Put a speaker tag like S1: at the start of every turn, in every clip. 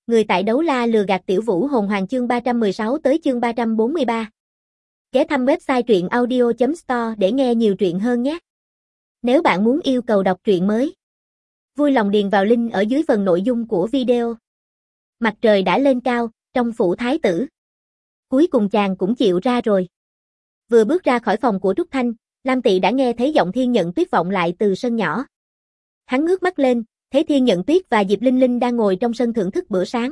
S1: người tại đấu la lừa gạt tiểu vũ hồn hoàng chương 316 tới chương 343. Ghé thăm website truyện audio.store để nghe nhiều truyện hơn nhé. Nếu bạn muốn yêu cầu đọc truyện mới, vui lòng điền vào link ở dưới phần nội dung của video. Mặt trời đã lên cao, trong phủ thái tử. Cuối cùng chàng cũng chịu ra rồi. Vừa bước ra khỏi phòng của Trúc Thanh, Lam Tị đã nghe thấy giọng Thiên Nhận Tuyết vọng lại từ sân nhỏ. Hắn ngước mắt lên, thấy Thiên Nhận Tuyết và Diệp Linh Linh đang ngồi trong sân thưởng thức bữa sáng.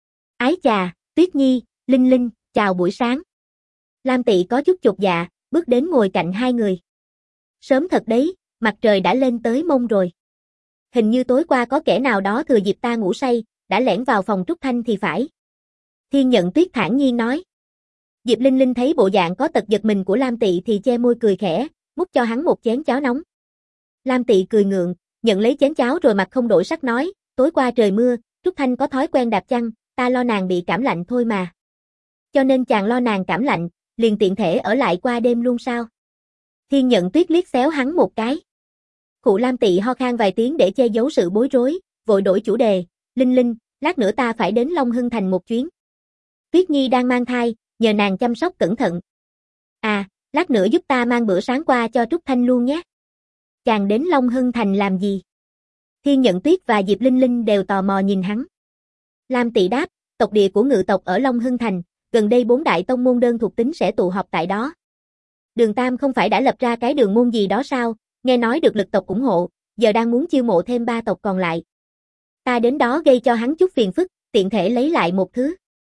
S1: Ái chà, Tuyết Nhi, Linh Linh, chào buổi sáng. Lam Tị có chút chột dạ, bước đến ngồi cạnh hai người. Sớm thật đấy, mặt trời đã lên tới mông rồi. Hình như tối qua có kẻ nào đó thừa dịp ta ngủ say, đã lẻn vào phòng Trúc Thanh thì phải. Thiên Nhận Tuyết thản nhiên nói. Diệp Linh Linh thấy bộ dạng có tật giật mình của Lam Tị thì che môi cười khẽ, múc cho hắn một chén cháo nóng. Lam Tị cười ngượng, nhận lấy chén cháo rồi mặt không đổi sắc nói, tối qua trời mưa, Trúc Thanh có thói quen đạp chăn, ta lo nàng bị cảm lạnh thôi mà. Cho nên chàng lo nàng cảm lạnh, liền tiện thể ở lại qua đêm luôn sao? Thiên Nhận Tuyết liếc xéo hắn một cái. Khụ Lam Tị ho khan vài tiếng để che giấu sự bối rối, vội đổi chủ đề, Linh Linh, lát nữa ta phải đến Long Hưng Thành một chuyến. Tuyết Nhi đang mang thai, nhờ nàng chăm sóc cẩn thận. À, lát nữa giúp ta mang bữa sáng qua cho Trúc Thanh luôn nhé. Chàng đến Long Hưng Thành làm gì? Thiên Nhận Tuyết và Diệp Linh Linh đều tò mò nhìn hắn. Lam Tị đáp, tộc địa của ngự tộc ở Long Hưng Thành, gần đây 4 đại tông môn đơn thuộc tính sẽ tụ họp tại đó. Đường Tam không phải đã lập ra cái đường môn gì đó sao, nghe nói được lực tộc ủng hộ, giờ đang muốn chiêu mộ thêm 3 tộc còn lại. Ta đến đó gây cho hắn chút phiền phức, tiện thể lấy lại một thứ.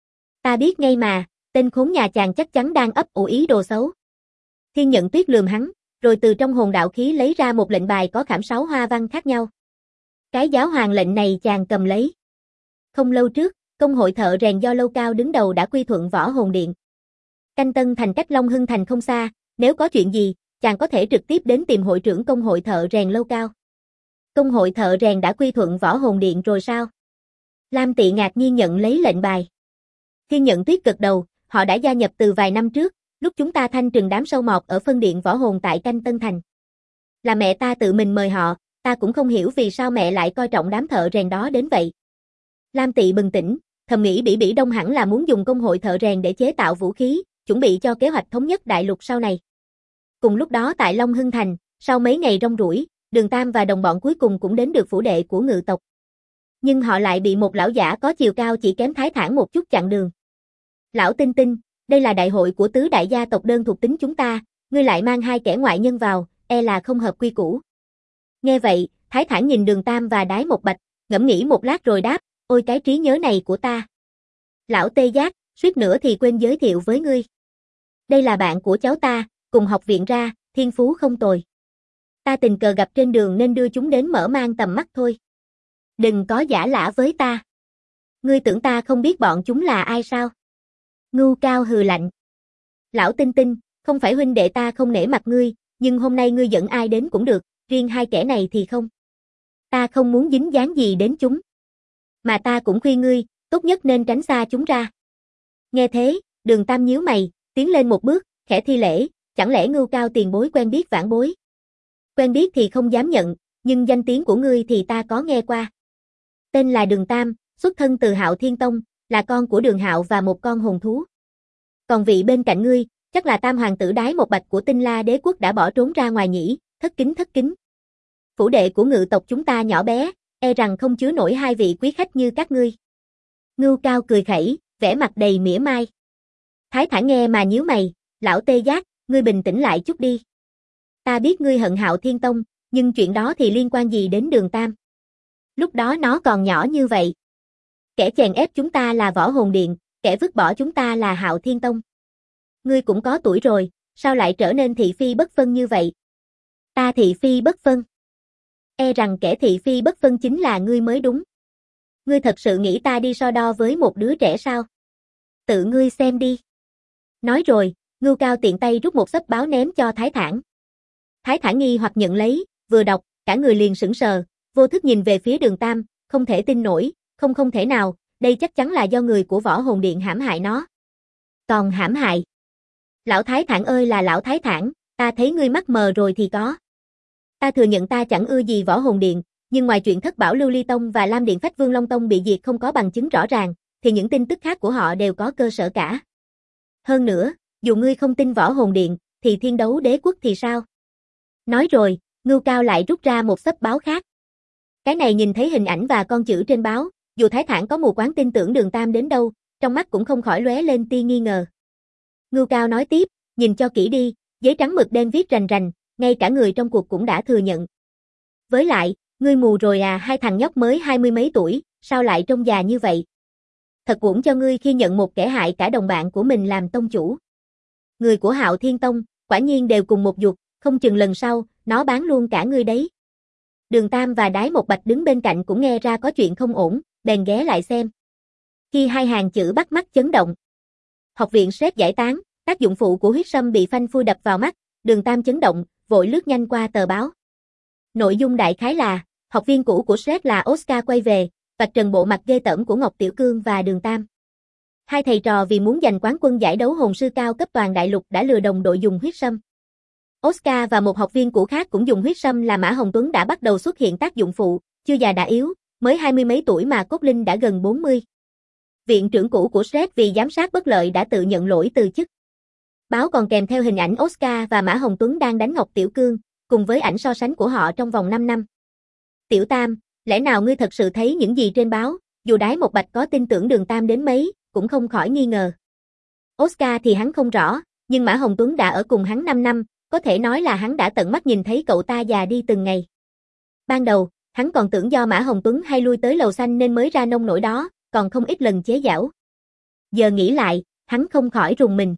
S1: Ta biết ngay mà, tên khốn nhà chàng chắc chắn đang ấp ủ ý đồ xấu. Thiên Nhận Tuyết lườm hắn, rồi từ trong hồn đạo khí lấy ra một lệnh bài có khảm 6 hoa văn khác nhau. Cái giáo hoàng lệnh này chàng cầm lấy. Không lâu trước, công hội thợ rèn do Lâu Cao đứng đầu đã quy thuận Võ Hồn Điện. Canh Tân Thành cách Long Hưng Thành không xa, nếu có chuyện gì, chàng có thể trực tiếp đến tìm hội trưởng công hội thợ rèn Lâu Cao. Công hội thợ rèn đã quy thuận Võ Hồn Điện rồi sao? Lam Tị ngạc nhiên nhận lấy lệnh bài. Thiên Nhận Tuyết gật đầu, họ đã gia nhập từ vài năm trước, lúc chúng ta thanh trừng đám sâu mọt ở phân điện Võ Hồn tại Canh Tân Thành. Là mẹ ta tự mình mời họ, ta cũng không hiểu vì sao mẹ lại coi trọng đám thợ rèn đó đến vậy. Lam Tị bừng tỉnh, thầm nghĩ Bỉ Bỉ Đông hẳn là muốn dùng công hội thợ rèn để chế tạo vũ khí, chuẩn bị cho kế hoạch thống nhất đại lục sau này. Cùng lúc đó tại Long Hưng Thành, sau mấy ngày rong ruổi, Đường Tam và đồng bọn cuối cùng cũng đến được phủ đệ của ngự tộc. Nhưng họ lại bị một lão giả có chiều cao chỉ kém Thái Thản một chút chặn đường. Lão Tinh Tinh, đây là đại hội của tứ đại gia tộc đơn thuộc tính chúng ta, ngươi lại mang 2 kẻ ngoại nhân vào, e là không hợp quy củ. Nghe vậy, Thái Thản nhìn Đường Tam và Đái Một Bạch, ngẫm nghĩ một lát rồi đáp, ôi cái trí nhớ này của ta. Lão Tê Giác, suýt nữa thì quên giới thiệu với ngươi. Đây là bạn của cháu ta, cùng học viện ra, thiên phú không tồi. Ta tình cờ gặp trên đường nên đưa chúng đến mở mang tầm mắt thôi. Đừng có giả lả với ta. Ngươi tưởng ta không biết bọn chúng là ai sao? Ngưu Cao hừ lạnh. Lão Tinh Tinh, không phải huynh đệ ta không nể mặt ngươi, nhưng hôm nay ngươi dẫn ai đến cũng được, riêng 2 kẻ này thì không. Ta không muốn dính dáng gì đến chúng. Mà ta cũng khuyên ngươi, tốt nhất nên tránh xa chúng ra. Nghe thế, Đường Tam nhíu mày, tiến lên một bước, khẽ thi lễ, chẳng lẽ Ngưu Cao tiền bối quen biết vãn bối? Quen biết thì không dám nhận, nhưng danh tiếng của ngươi thì ta có nghe qua. Tên là Đường Tam, xuất thân từ Hạo Thiên Tông, là con của Đường Hạo và một con hồn thú. Còn vị bên cạnh ngươi, chắc là Tam hoàng tử Đái Một Bạch của Tinh La Đế quốc đã bỏ trốn ra ngoài nhỉ, thất kính. Phủ đệ của ngự tộc chúng ta nhỏ bé, e rằng không chứa nổi 2 vị quý khách như các ngươi. Ngưu Cao cười khẩy, vẻ mặt đầy mỉa mai. Thái Thản nghe mà nhíu mày, lão Tê Giác, ngươi bình tĩnh lại chút đi. Ta biết ngươi hận Hạo Thiên Tông, nhưng chuyện đó thì liên quan gì đến Đường Tam? Lúc đó nó còn nhỏ như vậy. Kẻ chèn ép chúng ta là Võ Hồn Điện, kẻ vứt bỏ chúng ta là Hạo Thiên Tông. Ngươi cũng có tuổi rồi, sao lại trở nên thị phi bất phân như vậy? Ta thị phi bất phân. E rằng kẻ thị phi bất phân chính là ngươi mới đúng. Ngươi thật sự nghĩ ta đi so đo với một đứa trẻ sao? Tự ngươi xem đi. Nói rồi, Ngưu Cao tiện tay rút một xấp báo ném cho Thái Thản. Thái Thản nghi hoặc nhận lấy, vừa đọc, cả người liền sững sờ, vô thức nhìn về phía Đường Tam, không thể tin nổi, không thể nào, đây chắc chắn là do người của Võ Hồn Điện hãm hại nó. Còn hãm hại? Lão Thái Thản ơi là lão Thái Thản, ta thấy ngươi mắc mờ rồi thì có. Ta thừa nhận ta chẳng ưa gì Võ Hồn Điện, Nhưng ngoài chuyện Thất Bảo Lưu Ly Tông và Lam Điện Phách Vương Long Tông bị diệt không có bằng chứng rõ ràng, thì những tin tức khác của họ đều có cơ sở cả. Hơn nữa, dù ngươi không tin Võ Hồn Điện, thì Thiên Đấu Đế Quốc thì sao? Nói rồi, Ngưu Cao lại rút ra một xấp báo khác. Cái này nhìn thấy hình ảnh và con chữ trên báo, dù Thái Thản có mù quáng tin tưởng Đường Tam đến đâu, trong mắt cũng không khỏi lóe lên tia nghi ngờ. Ngưu Cao nói tiếp, nhìn cho kỹ đi, giấy trắng mực đen viết rành rành, ngay cả người trong cuộc cũng đã thừa nhận. Với lại, ngươi mù rồi à, hai thằng nhóc mới 20 mấy tuổi, sao lại trông già như vậy? Thật uổng cho ngươi khi nhận một kẻ hại cả đồng bạn của mình làm tông chủ. Người của Hạo Thiên Tông, quả nhiên đều cùng một ruột, không chừng lần sau, nó bán luôn cả ngươi đấy. Đường Tam và Đái Một Bạch đứng bên cạnh cũng nghe ra có chuyện không ổn, bèn ghé lại xem. Khi hai hàng chữ bắt mắt chấn động. Học viện Sret giải tán, tác dụng phụ của huyết sâm bị phanh phui đập vào mắt, Đường Tam chấn động, vội lướt nhanh qua tờ báo. Nội dung đại khái là, học viên cũ của Sret là Oscar quay về, vạch trần bộ mặt ghê tởm của Ngọc Tiểu Cương và Đường Tam. Hai thầy trò vì muốn giành quán quân giải đấu hồn sư cao cấp toàn đại lục đã lừa đồng đội dùng huyết sâm. Oscar và một học viên cũ khác cũng dùng huyết sâm là Mã Hồng Tuấn đã bắt đầu xuất hiện tác dụng phụ, chưa già đã yếu, mới 20 mấy tuổi mà cốt linh đã gần 40. Viện trưởng cũ của Sret vì giám sát bất lợi đã tự nhận lỗi từ chức. Báo còn kèm theo hình ảnh Oscar và Mã Hồng Tuấn đang đánh Ngọc Tiểu Cương, cùng với ảnh so sánh của họ trong vòng 5 năm. Tiểu Tam, lẽ nào ngươi thật sự thấy những gì trên báo, dù Đái Một Bạch có tin tưởng Đường Tam đến mấy, cũng không khỏi nghi ngờ. Oscar thì hắn không rõ, nhưng Mã Hồng Tuấn đã ở cùng hắn 5 năm, có thể nói là hắn đã tận mắt nhìn thấy cậu ta già đi từng ngày. Ban đầu, hắn còn tưởng do Mã Hồng Tuấn hay lui tới lầu xanh nên mới ra nông nổi đó, còn không ít lần chế giễu. Giờ nghĩ lại, hắn không khỏi rùng mình.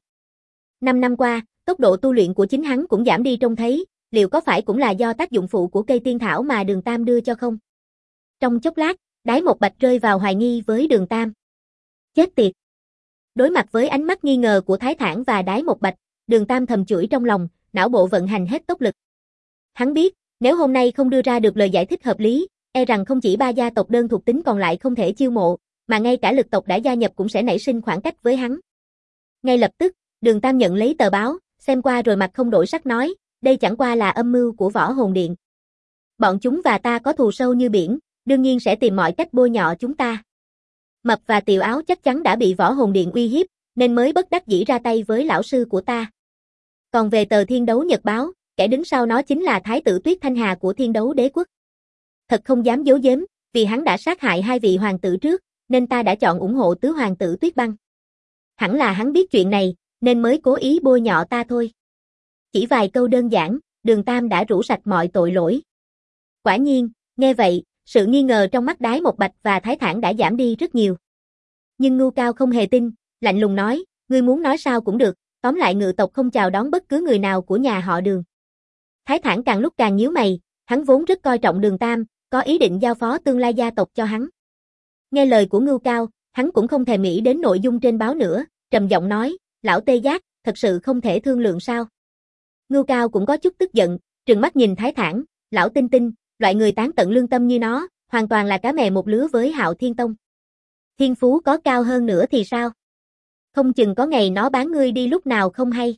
S1: 5 năm qua, tốc độ tu luyện của chính hắn cũng giảm đi trông thấy, liệu có phải cũng là do tác dụng phụ của cây tiên thảo mà Đường Tam đưa cho không? Trong chốc lát, Đái Một Bạch rơi vào hoài nghi với Đường Tam. Chết tiệt! Đối mặt với ánh mắt nghi ngờ của Thái Thản và Đái Một Bạch, Đường Tam thầm chửi trong lòng, não bộ vận hành hết tốc lực. Hắn biết, nếu hôm nay không đưa ra được lời giải thích hợp lý, e rằng không chỉ ba gia tộc đơn thuộc tính còn lại không thể chiêu mộ, mà ngay cả lực tộc đã gia nhập cũng sẽ nảy sinh khoảng cách với hắn. Ngay lập tức, Đường Tam nhận lấy tờ báo, xem qua rồi mặt không đổi sắc nói, đây chẳng qua là âm mưu của Võ Hồn Điện. Bọn chúng và ta có thù sâu như biển, đương nhiên sẽ tìm mọi cách bôi nhọ chúng ta. Mập và Tiều Áo chắc chắn đã bị Võ Hồn Điện uy hiếp, nên mới bất đắc dĩ ra tay với lão sư của ta. Còn về tờ Thiên Đấu Nhật báo, kẻ đứng sau nó chính là Thái tử Tuyết Thanh Hà của Thiên Đấu Đế Quốc. Thật không dám giấu giếm, vì hắn đã sát hại hai vị hoàng tử trước, nên ta đã chọn ủng hộ tứ hoàng tử Tuyết Băng. Hẳn là hắn biết chuyện này, nên mới cố ý bôi nhọ ta thôi. Chỉ vài câu đơn giản, Đường Tam đã rũ sạch mọi tội lỗi. Quả nhiên, nghe vậy, sự nghi ngờ trong mắt Đái Một Bạch và Thái Thản đã giảm đi rất nhiều. Nhưng Ngưu Cao không hề tin, lạnh lùng nói, ngươi muốn nói sao cũng được, tóm lại ngự tộc không chào đón bất cứ người nào của nhà họ Đường. Thái Thản càng lúc càng nhíu mày, hắn vốn rất coi trọng Đường Tam, có ý định giao phó tương lai gia tộc cho hắn. Nghe lời của Ngưu Cao, hắn cũng không thèm nghĩ đến nội dung trên báo nữa, trầm giọng nói, lão Tê Giác, thật sự không thể thương lượng sao? Ngưu Cao cũng có chút tức giận, trừng mắt nhìn Thái Thản, lão Tinh Tinh, loại người tán tận lương tâm như nó, hoàn toàn là cá mè một lứa với Hạo Thiên Tông. Thiên phú có cao hơn nữa thì sao? Không chừng có ngày nó bán ngươi đi lúc nào không hay.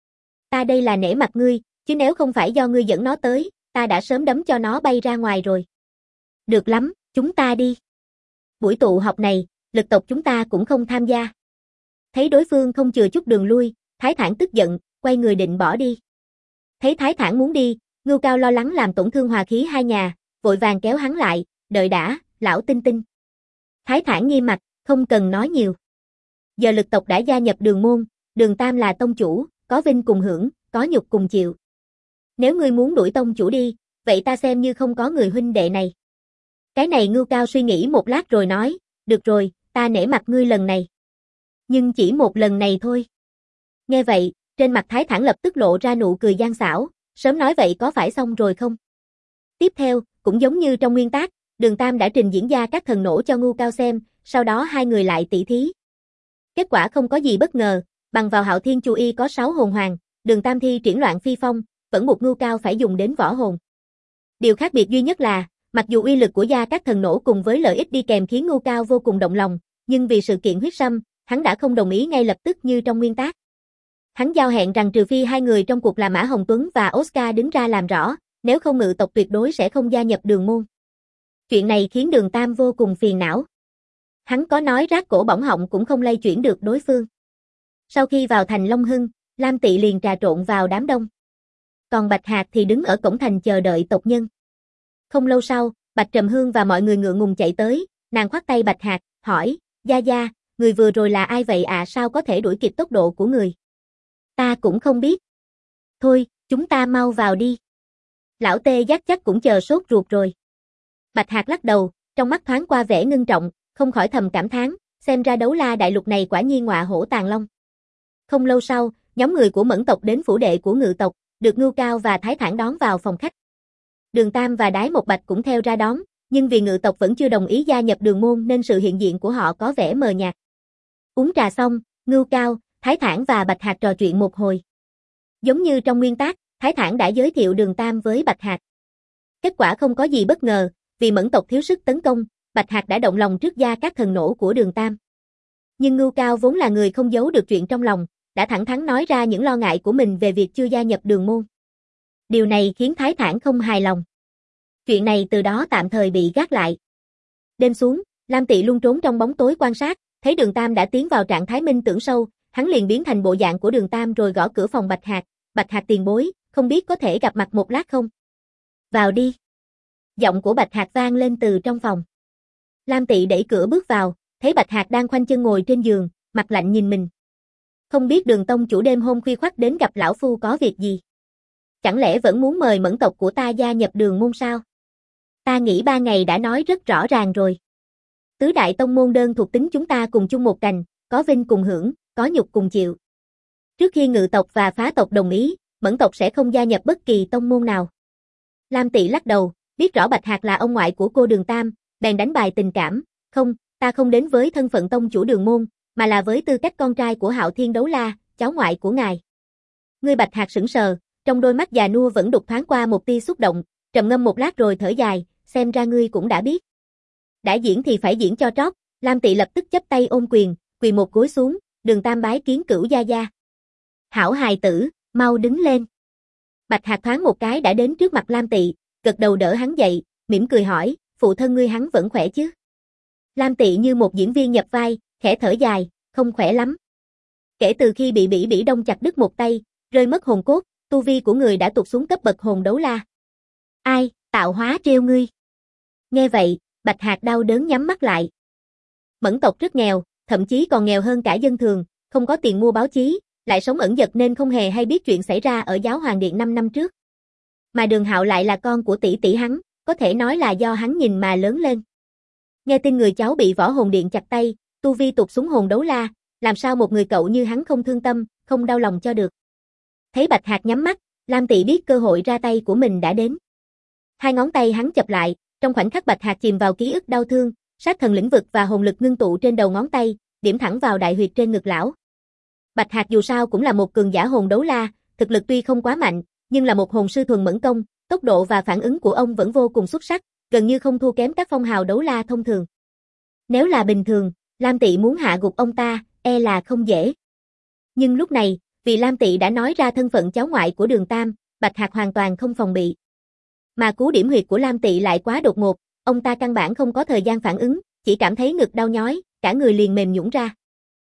S1: Ta đây là nể mặt ngươi, chứ nếu không phải do ngươi dẫn nó tới, ta đã sớm đấm cho nó bay ra ngoài rồi. Được lắm, chúng ta đi. Buổi tụ họp này, lực tộc chúng ta cũng không tham gia. Thấy đối phương không chừa chút đường lui, Thái Thản tức giận, quay người định bỏ đi. Thấy Thái Thản muốn đi, Ngưu Cao lo lắng làm tổn thương hòa khí hai nhà, vội vàng kéo hắn lại, đợi đã, lão Tinh Tinh. Thái Thản nghiêm mặt, không cần nói nhiều. Giờ lực tộc đã gia nhập Đường môn, Đường Tam là tông chủ, có vinh cùng hưởng, có nhục cùng chịu. Nếu ngươi muốn đuổi tông chủ đi, vậy ta xem như không có người huynh đệ này. Cái này Ngưu Cao suy nghĩ một lát rồi nói, được rồi, ta nể mặt ngươi lần này. Nhưng chỉ một lần này thôi. Nghe vậy, trên mặt Thái Thản lập tức lộ ra nụ cười gian xảo, sớm nói vậy có phải xong rồi không? Tiếp theo, cũng giống như trong nguyên tác, Đường Tam đã trình diễn ra các thần nổ cho Ngưu Cao xem, sau đó hai người lại tỷ thí. Kết quả không có gì bất ngờ, bằng vào Hạo Thiên Chu Y có 6 hồn hoàng, Đường Tam thi triển loạn phi phong, vẫn buộc Ngưu Cao phải dùng đến võ hồn. Điều khác biệt duy nhất là, mặc dù uy lực của gia các thần nổ cùng với lợi ích đi kèm khiến Ngưu Cao vô cùng động lòng, nhưng vì sự kiện huyết sâm, hắn đã không đồng ý ngay lập tức như trong nguyên tác. Hắn giao hẹn rằng trừ phi hai người trong cuộc là Mã Hồng Tuấn và Oscar đứng ra làm rõ, nếu không ngự tộc tuyệt đối sẽ không gia nhập Đường môn. Chuyện này khiến Đường Tam vô cùng phiền não. Hắn có nói rát cổ bỏng họng cũng không lay chuyển được đối phương. Sau khi vào thành Long Hưng, Lam Tị liền trà trộn vào đám đông. Còn Bạch Hạc thì đứng ở cổng thành chờ đợi tộc nhân. Không lâu sau, Bạch Trầm Hương và mọi người ngượng ngùng chạy tới, nàng khoác tay Bạch Hạc, hỏi, Gia Gia, người vừa rồi là ai vậy ạ, sao có thể đuổi kịp tốc độ của người? Ta cũng không biết. Thôi, chúng ta mau vào đi. Lão Tê Giác chắc cũng chờ sốt ruột rồi. Bạch Hạc lắc đầu, trong mắt thoáng qua vẻ ngưng trọng, không khỏi thầm cảm thán, xem ra Đấu La đại lục này quả nhiên ngọa hổ tàng long. Không lâu sau, nhóm người của Mẫn tộc đến phủ đệ của Ngự tộc, được Ngưu Cao và Thái Thản đón vào phòng khách. Đường Tam và Đái Một Bạch cũng theo ra đón, nhưng vì Ngự tộc vẫn chưa đồng ý gia nhập Đường môn nên sự hiện diện của họ có vẻ mờ nhạt. Uống trà xong, Ngưu Cao, Thái Thản và Bạch Hạc trò chuyện một hồi. Giống như trong nguyên tác, Thái Thản đã giới thiệu Đường Tam với Bạch Hạc. Kết quả không có gì bất ngờ, vì Mẫn tộc thiếu sức tấn công, Bạch Hạc đã động lòng trước gia các thần nổ của Đường Tam. Nhưng Ngưu Cao vốn là người không giấu được chuyện trong lòng, đã thẳng thắn nói ra những lo ngại của mình về việc chưa gia nhập Đường môn. Điều này khiến Thái Thản không hài lòng. Chuyện này từ đó tạm thời bị gác lại. Đêm xuống, Lam Tị luôn trốn trong bóng tối quan sát, thấy Đường Tam đã tiến vào trạng thái minh tưởng sâu, hắn liền biến thành bộ dạng của Đường Tam rồi gõ cửa phòng Bạch Hạc. Bạch Hạc tiền bối, không biết có thể gặp mặt một lát không? Vào đi. Giọng của Bạch Hạc vang lên từ trong phòng. Lam Tị đẩy cửa bước vào, thấy Bạch Hạc đang khoanh chân ngồi trên giường, mặt lạnh nhìn mình. Không biết Đường tông chủ đêm hôm khuya khoắt đến gặp lão phu có việc gì? Chẳng lẽ vẫn muốn mời Mẫn tộc của ta gia nhập Đường môn sao? Ta nghĩ 3 ngày đã nói rất rõ ràng rồi. Tứ đại tông môn đơn thuộc tính chúng ta cùng chung một cành, có vinh cùng hưởng, có nhục cùng chịu. Trước khi Ngự tộc và Phá tộc đồng ý, Mẫn tộc sẽ không gia nhập bất kỳ tông môn nào. Lam Tị lắc đầu, biết rõ Bạch Hạc là ông ngoại của cô Đường Tam, bèn đánh bài tình cảm, không, ta không đến với thân phận tông chủ Đường môn, mà là với tư cách con trai của Hạo Thiên Đấu La, cháu ngoại của ngài. Ngươi Bạch Hạc sững sờ, trong đôi mắt già nua vẫn đục thoáng qua một tia xúc động, trầm ngâm một lát rồi thở dài, xem ra ngươi cũng đã biết. Đã diễn thì phải diễn cho trót, Lam Tị lập tức chắp tay ôm quyền, quỳ một gối xuống, Đường Tam bái kiến Cửu gia gia. Hảo hài tử, mau đứng lên. Bạch Hạc thoáng một cái đã đến trước mặt Lam Tị, gật đầu đỡ hắn dậy, mỉm cười hỏi, phụ thân ngươi hắn vẫn khỏe chứ? Lam Tị như một diễn viên nhập vai, khẽ thở dài, không khỏe lắm. Kể từ khi bị Bỉ Bỉ Đông chặt đứt một tay, rơi mất hồn cốt, tu vi của người đã tụt xuống cấp bậc hồn đấu la. Ai, tạo hóa trêu ngươi. Nghe vậy, Bạch Hạc đau đớn nhắm mắt lại. Mẫn tộc rất nghèo, thậm chí còn nghèo hơn cả dân thường, không có tiền mua báo chí, lại sống ẩn dật nên không hề hay biết chuyện xảy ra ở Giáo Hoàng Điện 5 năm trước. Mà Đường Hạo lại là con của tỷ tỷ hắn, có thể nói là do hắn nhìn mà lớn lên. Nghe tin người cháu bị Võ Hồn Điện chặt tay, tu vi tụt xuống hồn đấu la, làm sao một người cậu như hắn không thương tâm, không đau lòng cho được. Thấy Bạch Hạc nhắm mắt, Lam Tị biết cơ hội ra tay của mình đã đến. Hai ngón tay hắn chập lại, trong khoảnh khắc Bạch Hạc chìm vào ký ức đau thương, sát thần lĩnh vực và hồn lực ngưng tụ trên đầu ngón tay, điểm thẳng vào đại huyệt trên ngực lão. Bạch Hạc dù sao cũng là một cường giả hồn đấu la, thực lực tuy không quá mạnh, nhưng là một hồn sư thuần mẫn công, tốc độ và phản ứng của ông vẫn vô cùng xuất sắc, gần như không thua kém các phong hào đấu la thông thường. Nếu là bình thường, Lam Tị muốn hạ gục ông ta, e là không dễ. Nhưng lúc này, vì Lam Tị đã nói ra thân phận cháu ngoại của Đường Tam, Bạch Hạc hoàn toàn không phòng bị. Mà cú điểm huyệt của Lam Tị lại quá đột ngột, ông ta căn bản không có thời gian phản ứng, chỉ cảm thấy ngực đau nhói, cả người liền mềm nhũn ra.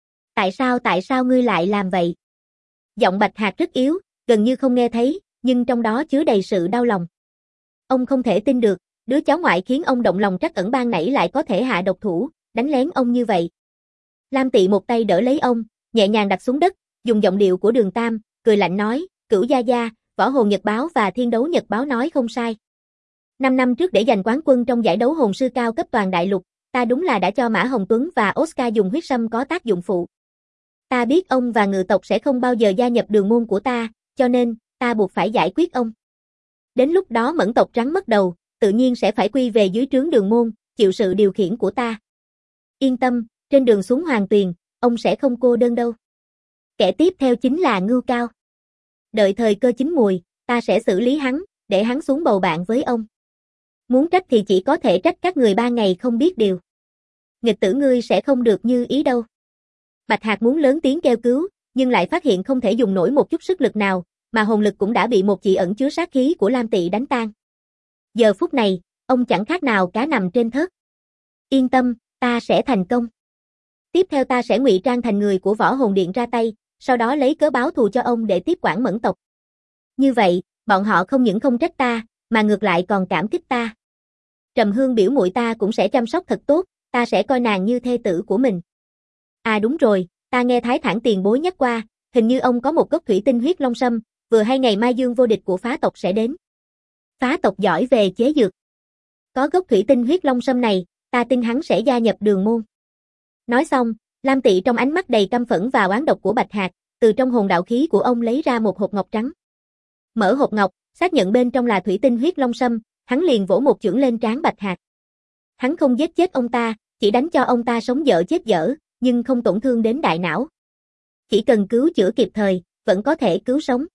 S1: Tại sao ngươi lại làm vậy? Giọng Bạch Hạc rất yếu, gần như không nghe thấy, nhưng trong đó chứa đầy sự đau lòng. Ông không thể tin được, đứa cháu ngoại khiến ông động lòng trắc ẩn ban nãy lại có thể hạ độc thủ, đánh lén ông như vậy. Lam Tị một tay đỡ lấy ông, nhẹ nhàng đặt xuống đất, dùng giọng điệu của Đường Tam, cười lạnh nói, Cửu gia gia, Võ Hồn Nhật Báo và Thiên Đấu Nhật Báo nói không sai. 5 năm trước để giành quán quân trong giải đấu hồn sư cao cấp toàn đại lục, ta đúng là đã cho Mã Hồng Tuấn và Oscar dùng huyết sâm có tác dụng phụ. Ta biết ông và Ngự tộc sẽ không bao giờ gia nhập đường môn của ta, cho nên, ta buộc phải giải quyết ông. Đến lúc đó Mẫn tộc trắng mất đầu, tự nhiên sẽ phải quy về dưới trướng đường môn, chịu sự điều khiển của ta. Yên tâm, trên đường xuống Hoàng Tuyền, ông sẽ không cô đơn đâu. Kẻ tiếp theo chính là Ngưu Cao. Đợi thời cơ chín mùi, ta sẽ xử lý hắn, để hắn xuống bầu bạn với ông. Muốn trách thì chỉ có thể trách các người 3 ngày không biết điều. Nghịch tử ngươi sẽ không được như ý đâu. Bạch Hạc muốn lớn tiếng kêu cứu, nhưng lại phát hiện không thể dùng nổi một chút sức lực nào, mà hồn lực cũng đã bị một chị ẩn chứa sát khí của Lam Tị đánh tan. Giờ phút này, Ông chẳng khác nào cá nằm trên thớt. Yên tâm, ta sẽ thành công. Tiếp theo ta sẽ ngụy trang thành người của Võ Hồn Điện ra tay, sau đó lấy cớ báo thù cho ông để tiếp quản Mẫn tộc. Như vậy, bọn họ không những không trách ta, mà ngược lại còn cảm kích ta. Trầm Hương biểu muội ta cũng sẽ chăm sóc thật tốt, ta sẽ coi nàng như thê tử của mình. À đúng rồi, ta nghe Thái Thản tiền bối nhắc qua, hình như ông có một gốc thủy tinh huyết long sâm, vừa hay ngày Mai Dương vô địch của phá tộc sẽ đến. Phá tộc giỏi về chế dược. Có gốc thủy tinh huyết long sâm này, ta tin hắn sẽ gia nhập Đường môn. Nói xong, Lam Tị trong ánh mắt đầy căm phẫn và oán độc của Bạch Hạc, từ trong hồn đạo khí của ông lấy ra một hộp ngọc trắng. Mở hộp ngọc, xác nhận bên trong là thủy tinh huyết long sâm, hắn liền vỗ một chưởng lên trán Bạch Hạc. Hắn không giết chết ông ta, chỉ đánh cho ông ta sống dở chết dở, nhưng không tổn thương đến đại não. Chỉ cần cứu chữa kịp thời, vẫn có thể cứu sống.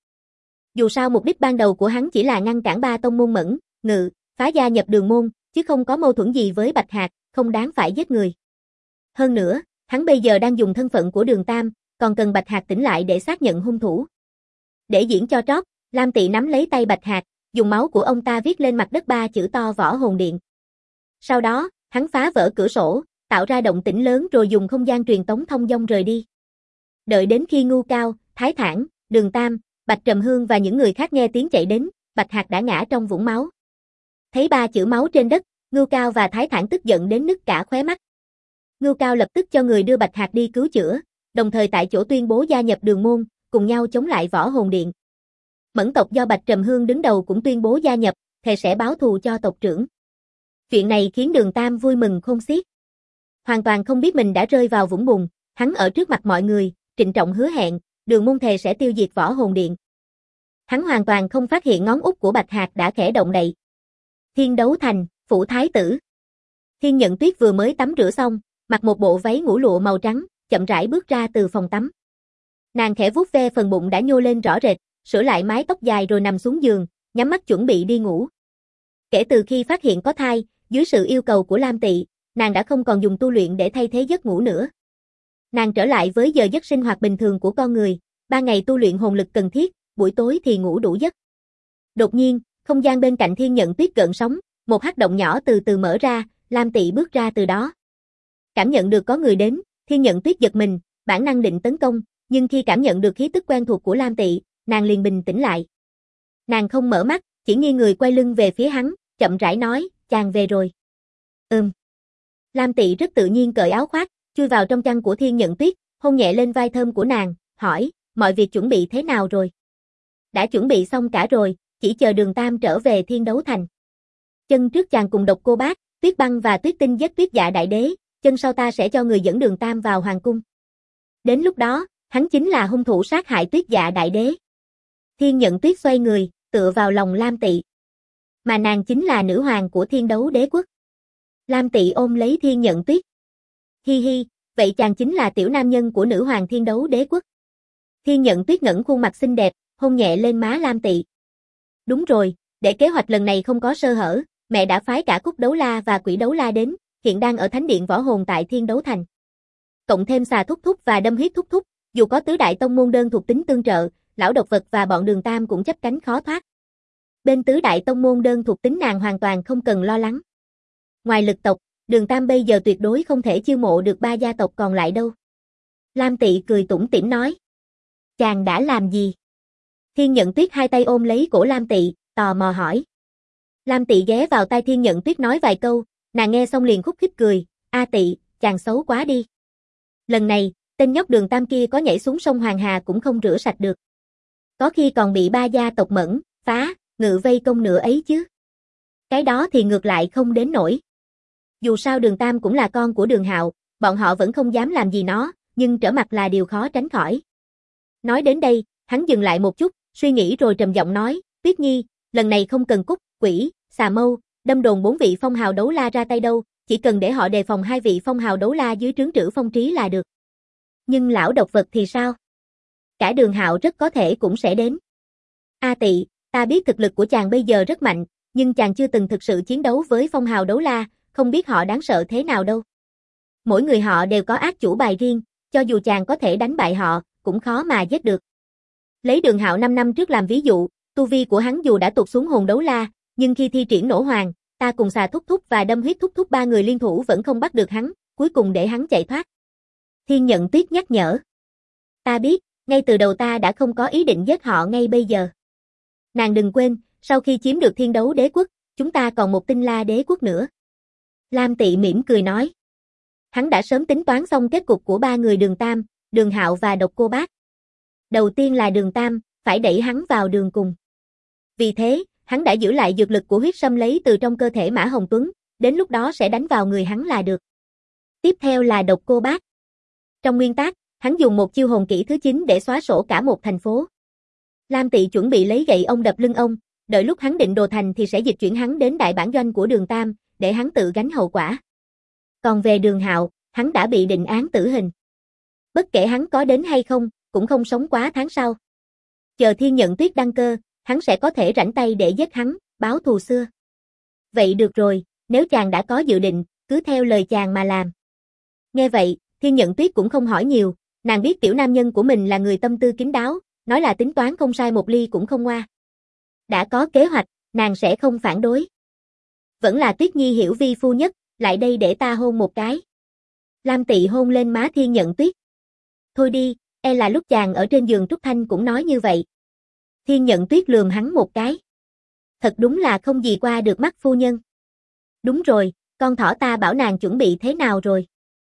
S1: Dù sao mục đích ban đầu của hắn chỉ là ngăn cản ba tông môn Mẫn, Ngự, Phá gia nhập Đường môn, chứ không có mâu thuẫn gì với Bạch Hạc, không đáng phải giết người. Hơn nữa, hắn bây giờ đang dùng thân phận của Đường Tam, còn cần Bạch Hạc tỉnh lại để xác nhận hung thủ. Để diễn cho trót, Lam Tị nắm lấy tay Bạch Hạc, dùng máu của ông ta viết lên mặt đất 3 chữ to Võ Hồn Điện. Sau đó, hắn phá vỡ cửa sổ, tạo ra động tĩnh lớn rồi dùng không gian truyền tống thông dong rời đi. Đợi đến khi Ngưu Cao, Thái Thản, Đường Tam, Bạch Trầm Hương và những người khác nghe tiếng chạy đến, Bạch Hạc đã ngã trong vũng máu. Thấy 3 chữ máu trên đất, Ngưu Cao và Thái Thản tức giận đến nứt cả khóe mắt. Ngưu Cao lập tức cho người đưa Bạch Hạc đi cứu chữa, đồng thời tại chỗ tuyên bố gia nhập Đường môn, cùng nhau chống lại Võ Hồn Điện. Mẫn tộc do Bạch Trầm Hương đứng đầu cũng tuyên bố gia nhập, thề sẽ báo thù cho tộc trưởng. Chuyện này khiến Đường Tam vui mừng khôn xiết. Hoàn toàn không biết mình đã rơi vào vũng bùn, hắn ở trước mặt mọi người, trịnh trọng hứa hẹn, Đường môn thề sẽ tiêu diệt Võ Hồn Điện. Hắn hoàn toàn không phát hiện ngón út của Bạch Hạc đã khẽ động đậy. Thiên Đấu Thành, phủ thái tử. Thiên Nhận Tuyết vừa mới tắm rửa xong, mặc một bộ váy ngủ lụa màu trắng, chậm rãi bước ra từ phòng tắm. Nàng khẽ vuốt ve phần bụng đã nhô lên rõ rệt, sửa lại mái tóc dài rồi nằm xuống giường, nhắm mắt chuẩn bị đi ngủ. Kể từ khi phát hiện có thai, dưới sự yêu cầu của Lam Tị, nàng đã không còn dùng tu luyện để thay thế giấc ngủ nữa. Nàng trở lại với giờ giấc sinh hoạt bình thường của con người, ban ngày tu luyện hồn lực cần thiết, buổi tối thì ngủ đủ giấc. Đột nhiên, không gian bên cạnh Thiên Nhận Tuyết gợn sóng, một hắc động nhỏ từ từ mở ra, Lam Tị bước ra từ đó. Cảm nhận được có người đến, Thiên Nhận Tuyết giật mình, bản năng định tấn công, nhưng khi cảm nhận được khí tức quen thuộc của Lam Tị, nàng liền bình tĩnh lại. Nàng không mở mắt, chỉ nghiêng người quay lưng về phía hắn, chậm rãi nói, chàng về rồi. Lam Tị rất tự nhiên cởi áo khoác, chui vào trong chăn của Thiên Nhận Tuyết, hôn nhẹ lên vai thơm của nàng, hỏi, mọi việc chuẩn bị thế nào rồi? Đã chuẩn bị xong cả rồi, chỉ chờ Đường Tam trở về Thiên Đấu Thành. Chân trước chàng cùng Độc Cô Bác, Tuyết Băng và Tuyết Tinh giết Tuyết Dạ Đại Đế, chân sau ta sẽ cho người dẫn Đường Tam vào hoàng cung. Đến lúc đó, hắn chính là hung thủ sát hại Tuyết Dạ Đại Đế. Thiên Nhận Tuyết xoay người, tựa vào lòng Lam Tị. Mà nàng chính là nữ hoàng của Thiên Đấu Đế quốc. Lam Tị ôm lấy Thiên Nhận Tuyết. Hi hi, vậy chàng chính là tiểu nam nhân của nữ hoàng Thiên Đấu Đế quốc. Thiên Nhận Tuyết ngẩng khuôn mặt xinh đẹp, hôn nhẹ lên má Lam Tị. Đúng rồi, để kế hoạch lần này không có sơ hở, mẹ đã phái cả Cúc Đấu La và Quỷ Đấu La đến, hiện đang ở Thánh điện Võ Hồn tại Thiên Đấu Thành. Cộng thêm Xà Thúc Thúc và Đâm Huyết Thúc Thúc, dù có tứ đại tông môn đơn thuộc tính tương trợ, lão độc vật và bọn Đường Tam cũng chấp cánh khó thoát. Bên tứ đại tông môn đơn thuộc tính nàng hoàn toàn không cần lo lắng. Ngoài lực tộc, Đường Tam bây giờ tuyệt đối không thể chiêu mộ được 3 gia tộc còn lại đâu. Lam Tị cười tủm tỉm nói. Chàng đã làm gì? Thiên Nhận Tuyết hai tay ôm lấy cổ Lam Tị, tò mò hỏi. Lam Tị ghé vào tai Thiên Nhận Tuyết nói vài câu, nàng nghe xong liền khúc khích cười, A Tị, chàng xấu quá đi. Lần này, tên nhóc Đường Tam kia có nhảy xuống sông Hoàng Hà cũng không rửa sạch được. Có khi còn bị 3 gia tộc Mẫn, Phá, Ngự vây công nữa ấy chứ. Cái đó thì ngược lại không đến nổi. Dù sao Đường Tam cũng là con của Đường Hạo, bọn họ vẫn không dám làm gì nó, nhưng trở mặt là điều khó tránh khỏi. Nói đến đây, hắn dừng lại một chút, suy nghĩ rồi trầm giọng nói, Tuyết Nhi, lần này không cần Cúc, Quỷ, Xà Mâu, Đâm Đồn 4 vị phong hào đấu la ra tay đâu, chỉ cần để họ đề phòng 2 vị phong hào đấu la dưới trướng Trữ Phong Trí là được. Nhưng lão độc vật thì sao? Cả Đường Hạo rất có thể cũng sẽ đến. A Tị, ta biết thực lực của chàng bây giờ rất mạnh, nhưng chàng chưa từng thực sự chiến đấu với phong hào đấu la, không biết họ đáng sợ thế nào đâu. Mỗi người họ đều có ác chủ bài riêng, cho dù chàng có thể đánh bại họ, cũng khó mà giết được. Lấy Đường Hạo 5 năm trước làm ví dụ, tu vi của hắn dù đã tụt xuống hồn đấu la, nhưng khi thi triển nổ hoàng, ta cùng Xà Thúc Thúc và Đâm Huyết Thúc Thúc ba người liên thủ vẫn không bắt được hắn, cuối cùng để hắn chạy thoát. Thiên Nhận Tuyết nhắc nhở. Ta biết, ngay từ đầu ta đã không có ý định giết họ ngay bây giờ. Nàng đừng quên, sau khi chiếm được Thiên Đấu Đế Quốc, chúng ta còn một Tinh La Đế Quốc nữa. Lam Tị mỉm cười nói. Hắn đã sớm tính toán xong kết cục của ba người Đường Tam, Đường Hạo và Độc Cô Bác. Đầu tiên là Đường Tam, phải đẩy hắn vào đường cùng. Vì thế, hắn đã giữ lại dược lực của huyết sâm lấy từ trong cơ thể Mã Hồng Tuấn, đến lúc đó sẽ đánh vào người hắn là được. Tiếp theo là Độc Cô Bác. Trong nguyên tắc, hắn dùng một chiêu hồn kỹ thứ 9 để xóa sổ cả một thành phố. Lam Tị chuẩn bị lấy gậy ông đập lưng ông, đợi lúc hắn định đồ thành thì sẽ dịch chuyển hắn đến đại bản doanh của Đường Tam, để hắn tự gánh hậu quả. Còn về Đường Hạo, hắn đã bị định án tử hình. Bất kể hắn có đến hay không, cũng không sống quá tháng sau. Chờ Thiên Nhận Tuyết đăng cơ, hắn sẽ có thể rảnh tay để giết hắn, báo thù xưa. Vậy được rồi, nếu chàng đã có dự định, cứ theo lời chàng mà làm. Nghe vậy, Thiên Nhận Tuyết cũng không hỏi nhiều, nàng biết tiểu nam nhân của mình là người tâm tư kín đáo, nói là tính toán không sai một ly cũng không ngoa. Đã có kế hoạch, nàng sẽ không phản đối. Vẫn là Tuyết Nhi hiểu vi phu nhất, lại đây để ta hôn một cái. Lam Tị hôn lên má Thiên Nhận Tuyết. Thôi đi, e là lúc chàng ở trên giường Trúc Thanh cũng nói như vậy. Thiên Nhận Tuyết lườm hắn một cái. Thật đúng là không gì qua được mắt phu nhân. Đúng rồi, con thỏ ta bảo nàng chuẩn bị thế nào rồi?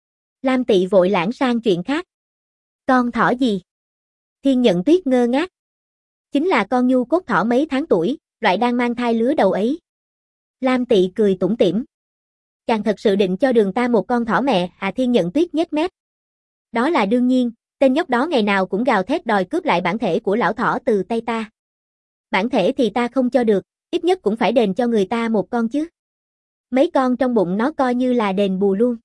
S1: Lam Tị vội lãng sang chuyện khác. Con thỏ gì? Thiên Nhận Tuyết ngơ ngác. Chính là con nhu cốt thỏ mấy tháng tuổi, loại đang mang thai lứa đầu ấy. Lam Tị cười tủm tỉm. Chàng thật sự định cho Đường ta một con thỏ mẹ à? Thiên Nhận Tuyết nhếch mép. Đó là đương nhiên, tên nhóc đó ngày nào cũng gào thét đòi cướp lại bản thể của lão thỏ từ tay ta. Bản thể thì ta không cho được, ít nhất cũng phải đền cho người ta một con chứ. Mấy con trong bụng nó coi như là đền bù luôn.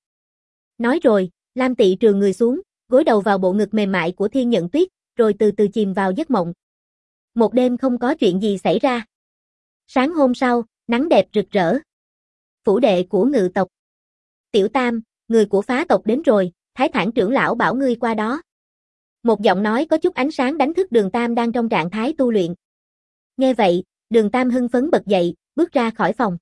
S1: Nói rồi, Lam Tị trườn người xuống, gối đầu vào bộ ngực mềm mại của Thiên Nhận Tuyết, rồi từ từ chìm vào giấc mộng. Một đêm không có chuyện gì xảy ra. Sáng hôm sau, nắng đẹp rực rỡ. Phủ đệ của Ngự tộc. Tiểu Tam, người của phá tộc đến rồi, Thái Thản trưởng lão bảo ngươi qua đó. Một giọng nói có chút ánh sáng đánh thức Đường Tam đang trong trạng thái tu luyện. Nghe vậy, Đường Tam hưng phấn bật dậy, bước ra khỏi phòng.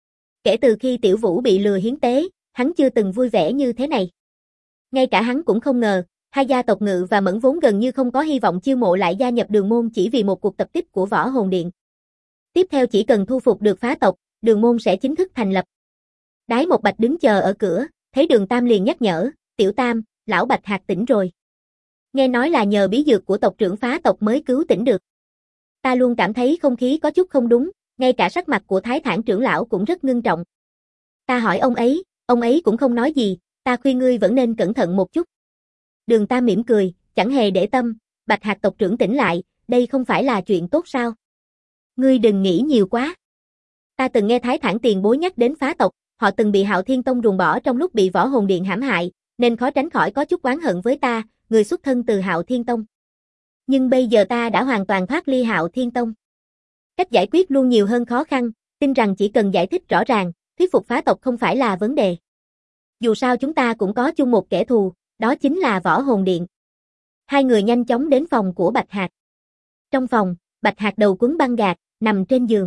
S1: Kể từ khi Tiểu Vũ bị lừa hiến tế, hắn chưa từng vui vẻ như thế này. Ngay cả hắn cũng không ngờ, hai gia tộc Ngự và Mẫn vốn gần như không có hy vọng chiêu mộ lại gia nhập Đường môn chỉ vì một cuộc tập kích của Võ Hồn Điện. Tiếp theo chỉ cần thu phục được phá tộc, Đường môn sẽ chính thức thành lập. Đái Một Bạch đứng chờ ở cửa, thấy Đường Tam liền nhắc nhở, Tiểu Tam, lão Bạch Hạc tỉnh rồi. Nghe nói là nhờ bí dược của tộc trưởng phá tộc mới cứu tỉnh được. Ta luôn cảm thấy không khí có chút không đúng, ngay cả sắc mặt của Thái Thản trưởng lão cũng rất ngưng trọng. Ta hỏi ông ấy cũng không nói gì, ta khuyên ngươi vẫn nên cẩn thận một chút. Đường Tam mỉm cười, chẳng hề để tâm, Bạch Hạc tộc trưởng tỉnh lại, đây không phải là chuyện tốt sao? Ngươi đừng nghĩ nhiều quá. Ta từng nghe Thái Thản tiền bối nhắc đến phá tộc, họ từng bị Hạo Thiên Tông ruồng bỏ trong lúc bị Võ Hồn Điện hãm hại, nên khó tránh khỏi có chút oán hận với ta, người xuất thân từ Hạo Thiên Tông. Nhưng bây giờ ta đã hoàn toàn thoát ly Hạo Thiên Tông. Cách giải quyết luôn nhiều hơn khó khăn, tin rằng chỉ cần giải thích rõ ràng, thuyết phục phá tộc không phải là vấn đề. Dù sao chúng ta cũng có chung một kẻ thù, đó chính là Võ Hồn Điện. Hai người nhanh chóng đến phòng của Bạch Hạc. Trong phòng, Bạch Hạc đầu quấn băng gạc, nằm trên giường.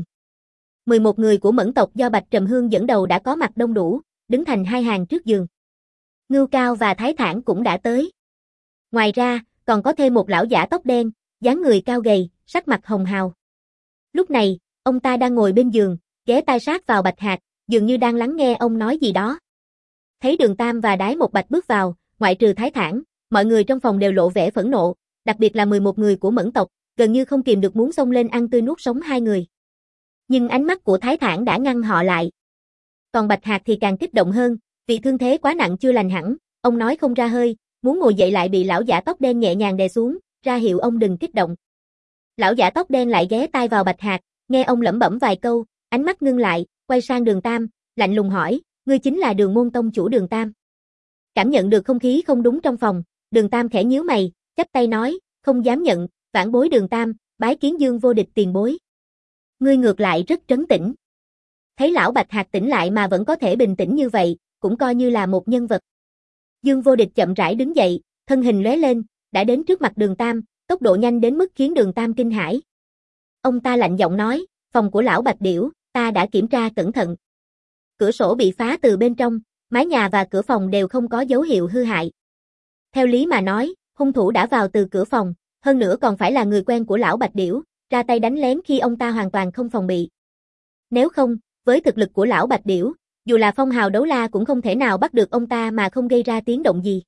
S1: 11 người của Mẫn tộc do Bạch Trầm Hương dẫn đầu đã có mặt đông đủ, đứng thành hai hàng trước giường. Ngưu Cao và Thái Thản cũng đã tới. Ngoài ra, còn có thêm một lão giả tóc đen, dáng người cao gầy, sắc mặt hồng hào. Lúc này, ông ta đang ngồi bên giường, ghé tai sát vào Bạch Hạc, dường như đang lắng nghe ông nói gì đó. Thấy Đường Tam và Đái Một Bạch bước vào, ngoại trừ Thái Thản, mọi người trong phòng đều lộ vẻ phẫn nộ, đặc biệt là 11 người của Mẫn tộc, gần như không kìm được muốn xông lên ăn tươi nuốt sống hai người. Nhưng ánh mắt của Thái Thản đã ngăn họ lại. Còn Bạch Hạc thì càng kích động hơn, vì thương thế quá nặng chưa lành hẳn, ông nói không ra hơi, muốn ngồi dậy lại bị lão giả tóc đen nhẹ nhàng đè xuống, ra hiệu ông đừng kích động. Lão giả tóc đen lại ghé tai vào Bạch Hạc, nghe ông lẩm bẩm vài câu, ánh mắt ngưng lại, quay sang Đường Tam, lạnh lùng hỏi, ngươi chính là Đường môn tông chủ Đường Tam. Cảm nhận được không khí không đúng trong phòng, Đường Tam khẽ nhíu mày, chắp tay nói, không dám nhận, vãn bối Đường Tam, bái kiến Dương vô địch tiền bối. Ngươi ngược lại rất trấn tĩnh. Thấy lão Bạch Hạc tỉnh lại mà vẫn có thể bình tĩnh như vậy, cũng coi như là một nhân vật. Dương vô địch chậm rãi đứng dậy, thân hình lóe lên, đã đến trước mặt Đường Tam, tốc độ nhanh đến mức khiến Đường Tam kinh hãi. Ông ta lạnh giọng nói, phòng của lão Bạch Điểu, ta đã kiểm tra cẩn thận. cửa sổ bị phá từ bên trong, mái nhà và cửa phòng đều không có dấu hiệu hư hại. Theo lý mà nói, hung thủ đã vào từ cửa phòng, hơn nữa còn phải là người quen của lão Bạch Điểu, ra tay đánh lén khi ông ta hoàn toàn không phòng bị. Nếu không, với thực lực của lão Bạch Điểu, dù là phong hào đấu la cũng không thể nào bắt được ông ta mà không gây ra tiếng động gì.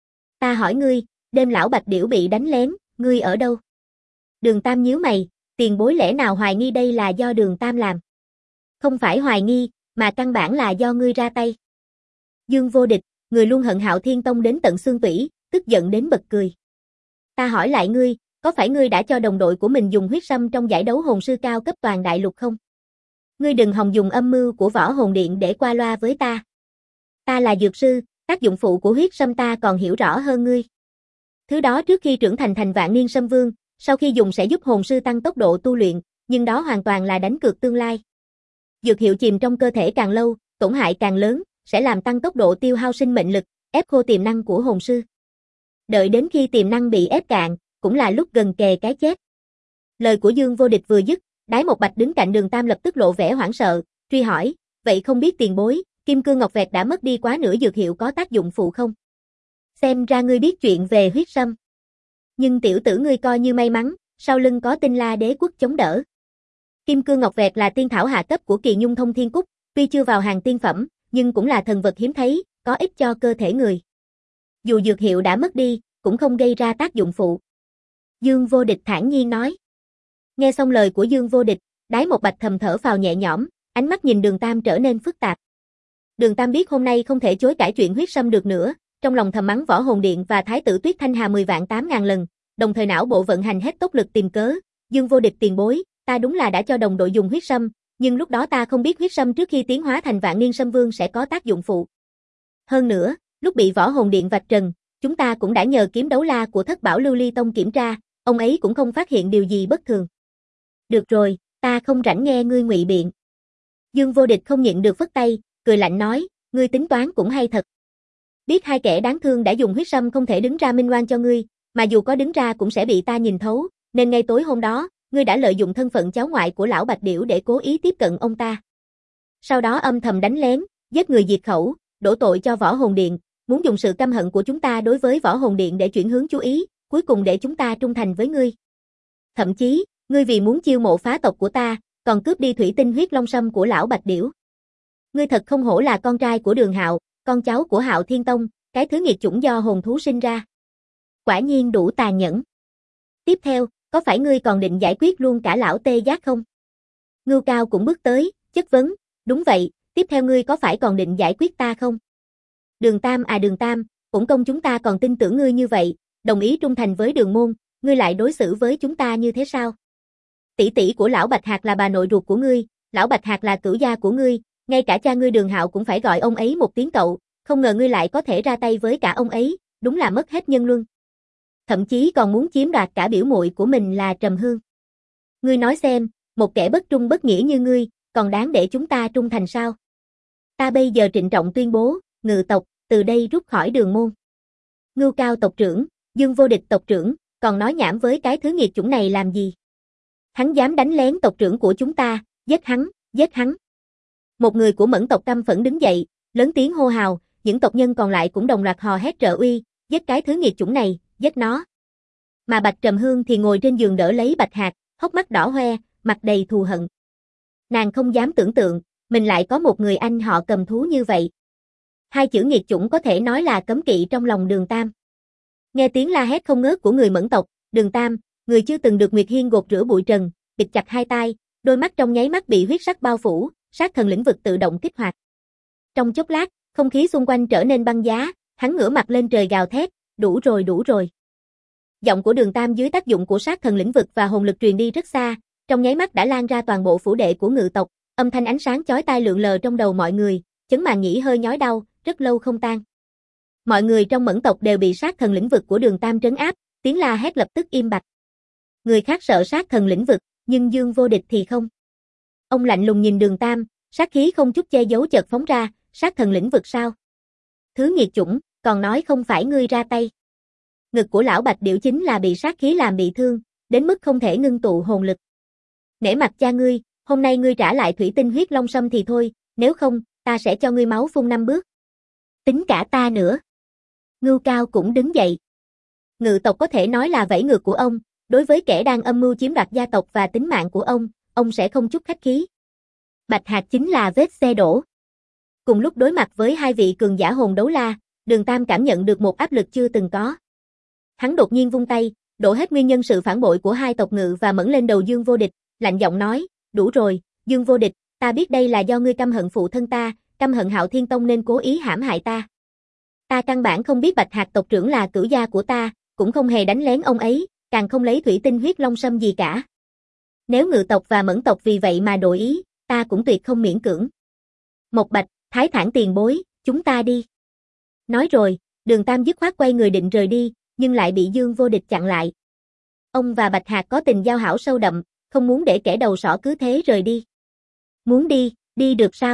S1: Ta hỏi ngươi, đêm lão Bạch Điểu bị đánh lén, ngươi ở đâu? Đường Tam nhíu mày, tiền bối lẽ nào hoài nghi đây là do Đường Tam làm? Không phải hoài nghi, mà căn bản là do ngươi ra tay. Dương Vô Địch, người luôn hận Hạo Thiên Tông đến tận xương tủy, tức giận đến bật cười. Ta hỏi lại ngươi, có phải ngươi đã cho đồng đội của mình dùng huyết sâm trong giải đấu hồn sư cao cấp toàn đại lục không? Ngươi đừng hòng dùng âm mưu của Võ Hồn Điện để qua loa với ta. Ta là dược sư, tác dụng phụ của huyết sâm ta còn hiểu rõ hơn ngươi. Thứ đó trước khi trưởng thành thành vạn niên sâm vương, sau khi dùng sẽ giúp hồn sư tăng tốc độ tu luyện, nhưng đó hoàn toàn là đánh cược tương lai. Dược hiệu chìm trong cơ thể càng lâu, tổn hại càng lớn, sẽ làm tăng tốc độ tiêu hao sinh mệnh lực, ép khô tiềm năng của hồn sư. Đợi đến khi tiềm năng bị ép cạn, cũng là lúc gần kề cái chết. Lời của Dương Vô Địch vừa dứt, Đái Một Bạch đứng cạnh Đường Tam lập tức lộ vẻ hoảng sợ, truy hỏi, vậy không biết tiền bối, Kim Cương Ngọc Vẹt đã mất đi quá nửa dược hiệu có tác dụng phụ không? Xem ra ngươi biết chuyện về huyết sâm. Nhưng tiểu tử ngươi coi như may mắn, sau lưng có Tinh La Đế quốc chống đỡ. Kim Cương Ngọc Vẹt là tiên thảo hạ cấp của Kỳ Nhung Thông Thiên Cúc, tuy chưa vào hàng tiên phẩm, nhưng cũng là thần vật hiếm thấy, có ích cho cơ thể người. Dù dược hiệu đã mất đi, cũng không gây ra tác dụng phụ. Dương Vô Địch thản nhiên nói. Nghe xong lời của Dương Vô Địch, Đái Một Bạch thầm thở phào nhẹ nhõm, ánh mắt nhìn Đường Tam trở nên phức tạp. Đường Tam biết hôm nay không thể chối cãi chuyện huyết sâm được nữa, trong lòng thầm mắng Võ Hồn Điện và Thái tử Tuyết Thanh Hà 10.000.000 lần, đồng thời não bộ vận hành hết tốc lực tìm cớ. Dương Vô Địch tiền bối, ta đúng là đã cho đồng đội dùng huyết sâm, nhưng lúc đó ta không biết huyết sâm trước khi tiến hóa thành vạn niên sâm vương sẽ có tác dụng phụ. Hơn nữa, lúc bị Võ Hồn Điện vạch trần, chúng ta cũng đã nhờ kiếm đấu la của Thất Bảo Lưu Ly Tông kiểm tra, ông ấy cũng không phát hiện điều gì bất thường. Được rồi, ta không rảnh nghe ngươi ngụy biện. Dương Vô Địch không nhịn được phất tay, cười lạnh nói, ngươi tính toán cũng hay thật. Biết hai kẻ đáng thương đã dùng huyết sâm không thể đứng ra minh oan cho ngươi, mà dù có đứng ra cũng sẽ bị ta nhìn thấu, nên ngay tối hôm đó, ngươi đã lợi dụng thân phận cháu ngoại của lão Bạch Điểu để cố ý tiếp cận ông ta. Sau đó âm thầm đánh lén, giết người diệt khẩu, đổ tội cho Võ Hồn Điện, muốn dùng sự căm hận của chúng ta đối với Võ Hồn Điện để chuyển hướng chú ý, cuối cùng để chúng ta trung thành với ngươi. Thậm chí, ngươi vì muốn chiêu mộ phá tộc của ta, còn cướp đi thủy tinh huyết long sâm của lão Bạch Điểu. Ngươi thật không hổ là con trai của Đường Hạo, con cháu của Hạo Thiên Tông, cái thứ nghiệt chủng do hồn thú sinh ra. Quả nhiên đủ tàn nhẫn. Tiếp theo, có phải ngươi còn định giải quyết luôn cả lão Tê Giác không? Ngưu Cao cũng bước tới, chất vấn, đúng vậy, tiếp theo ngươi có phải còn định giải quyết ta không? Đường Tam à Đường Tam, bổn công chúng ta còn tin tưởng ngươi như vậy, đồng ý trung thành với Đường môn, ngươi lại đối xử với chúng ta như thế sao? Tỷ tỷ của lão Bạch Hạc là bà nội ruột của ngươi, lão Bạch Hạc là cửu gia của ngươi, ngay cả cha ngươi Đường Hạo cũng phải gọi ông ấy một tiếng cậu, không ngờ ngươi lại có thể ra tay với cả ông ấy, đúng là mất hết nhân luân. Thậm chí còn muốn chiếm đoạt cả biểu muội của mình là Trầm Hương. Ngươi nói xem, một kẻ bất trung bất nghĩa như ngươi, còn đáng để chúng ta trung thành sao? Ta bây giờ trịnh trọng tuyên bố, Ngự tộc, từ đây rút khỏi Đường môn. Ngưu Cao tộc trưởng, Dương Vô Địch tộc trưởng, còn nói nhảm với cái thứ nghiệt chủng này làm gì? Hắn dám đánh lén tộc trưởng của chúng ta, giết hắn, giết hắn. Một người của Mẫn tộc căm phẫn đứng dậy, lớn tiếng hô hào, những tộc nhân còn lại cũng đồng loạt hò hét trợ uy, giết cái thứ nghiệt chủng này, giết nó. Mà Bạch Trầm Hương thì ngồi trên giường đỡ lấy Bạch Hạc, hốc mắt đỏ hoe, mặt đầy thù hận. Nàng không dám tưởng tượng, mình lại có một người anh họ cầm thú như vậy. Hai chữ nghiệt chủng có thể nói là cấm kỵ trong lòng Đường Tam. Nghe tiếng la hét không ngớt của người Mẫn tộc, Đường Tam, người chưa từng được Nguyệt Hiên gột rửa bụi trần, bịt chặt hai tai, đôi mắt trong nháy mắt bị huyết sắc bao phủ, sát thần lĩnh vực tự động kích hoạt. Trong chốc lát, không khí xung quanh trở nên băng giá, hắn ngửa mặt lên trời gào thét, đủ rồi đủ rồi. Giọng của Đường Tam dưới tác dụng của sát thần lĩnh vực và hồn lực truyền đi rất xa, trong nháy mắt đã lan ra toàn bộ phủ đệ của Ngự tộc, âm thanh ánh sáng chói tai lượn lờ trong đầu mọi người, chấn màng nhĩ hơi nhói đau, rất lâu không tan. Mọi người trong Mẫn tộc đều bị sát thần lĩnh vực của Đường Tam trấn áp, tiếng la hét lập tức im bặt. Người khác sợ sát thần lĩnh vực, nhưng Dương Vô Địch thì không. Ông lạnh lùng nhìn Đường Tam, sát khí không chút che giấu chợt phóng ra, sát thần lĩnh vực sao? Thứ nghiệt chủng, còn nói không phải ngươi ra tay. Ngực của lão Bạch Điểu chính là bị sát khí làm bị thương, đến mức không thể ngưng tụ hồn lực. Nể mặt cha ngươi, hôm nay ngươi trả lại thủy tinh huyết long sâm thì thôi, nếu không, ta sẽ cho ngươi máu phun 5 bước. Tính cả ta nữa. Ngưu Cao cũng đứng dậy. Ngự tộc có thể nói là vẫy ngược của ông, đối với kẻ đang âm mưu chiếm đoạt gia tộc và tính mạng của ông sẽ không chút khách khí. Bạch Hạc chính là vết xe đổ. Cùng lúc đối mặt với hai vị cường giả hồn đấu la, Đường Tam cảm nhận được một áp lực chưa từng có. Hắn đột nhiên vung tay, đổ hết nguyên nhân sự phản bội của hai tộc Ngự và Mẫn lên đầu Dương Vô Địch, lạnh giọng nói, đủ rồi, Dương Vô Địch, ta biết đây là do ngươi căm hận phụ thân ta, căm hận Hạo Thiên Tông nên cố ý hãm hại ta. Ta căn bản không biết Bạch Hạc tộc trưởng là cửu gia của ta, cũng không hề đánh lén ông ấy, càng không lấy thủy tinh huyết long sâm gì cả. Nếu Ngự tộc và Mẫn tộc vì vậy mà đổi ý, ta cũng tuyệt không miễn cưỡng. Mộc Bạch, Thái Thản tiền bối, chúng ta đi. Nói rồi, Đường Tam dứt khoát quay người định rời đi, nhưng lại bị Dương Vô Địch chặn lại. Ông và Bạch Hạc có tình giao hảo sâu đậm, không muốn để kẻ đầu sỏ cứ thế rời đi. Muốn đi, đi được sao?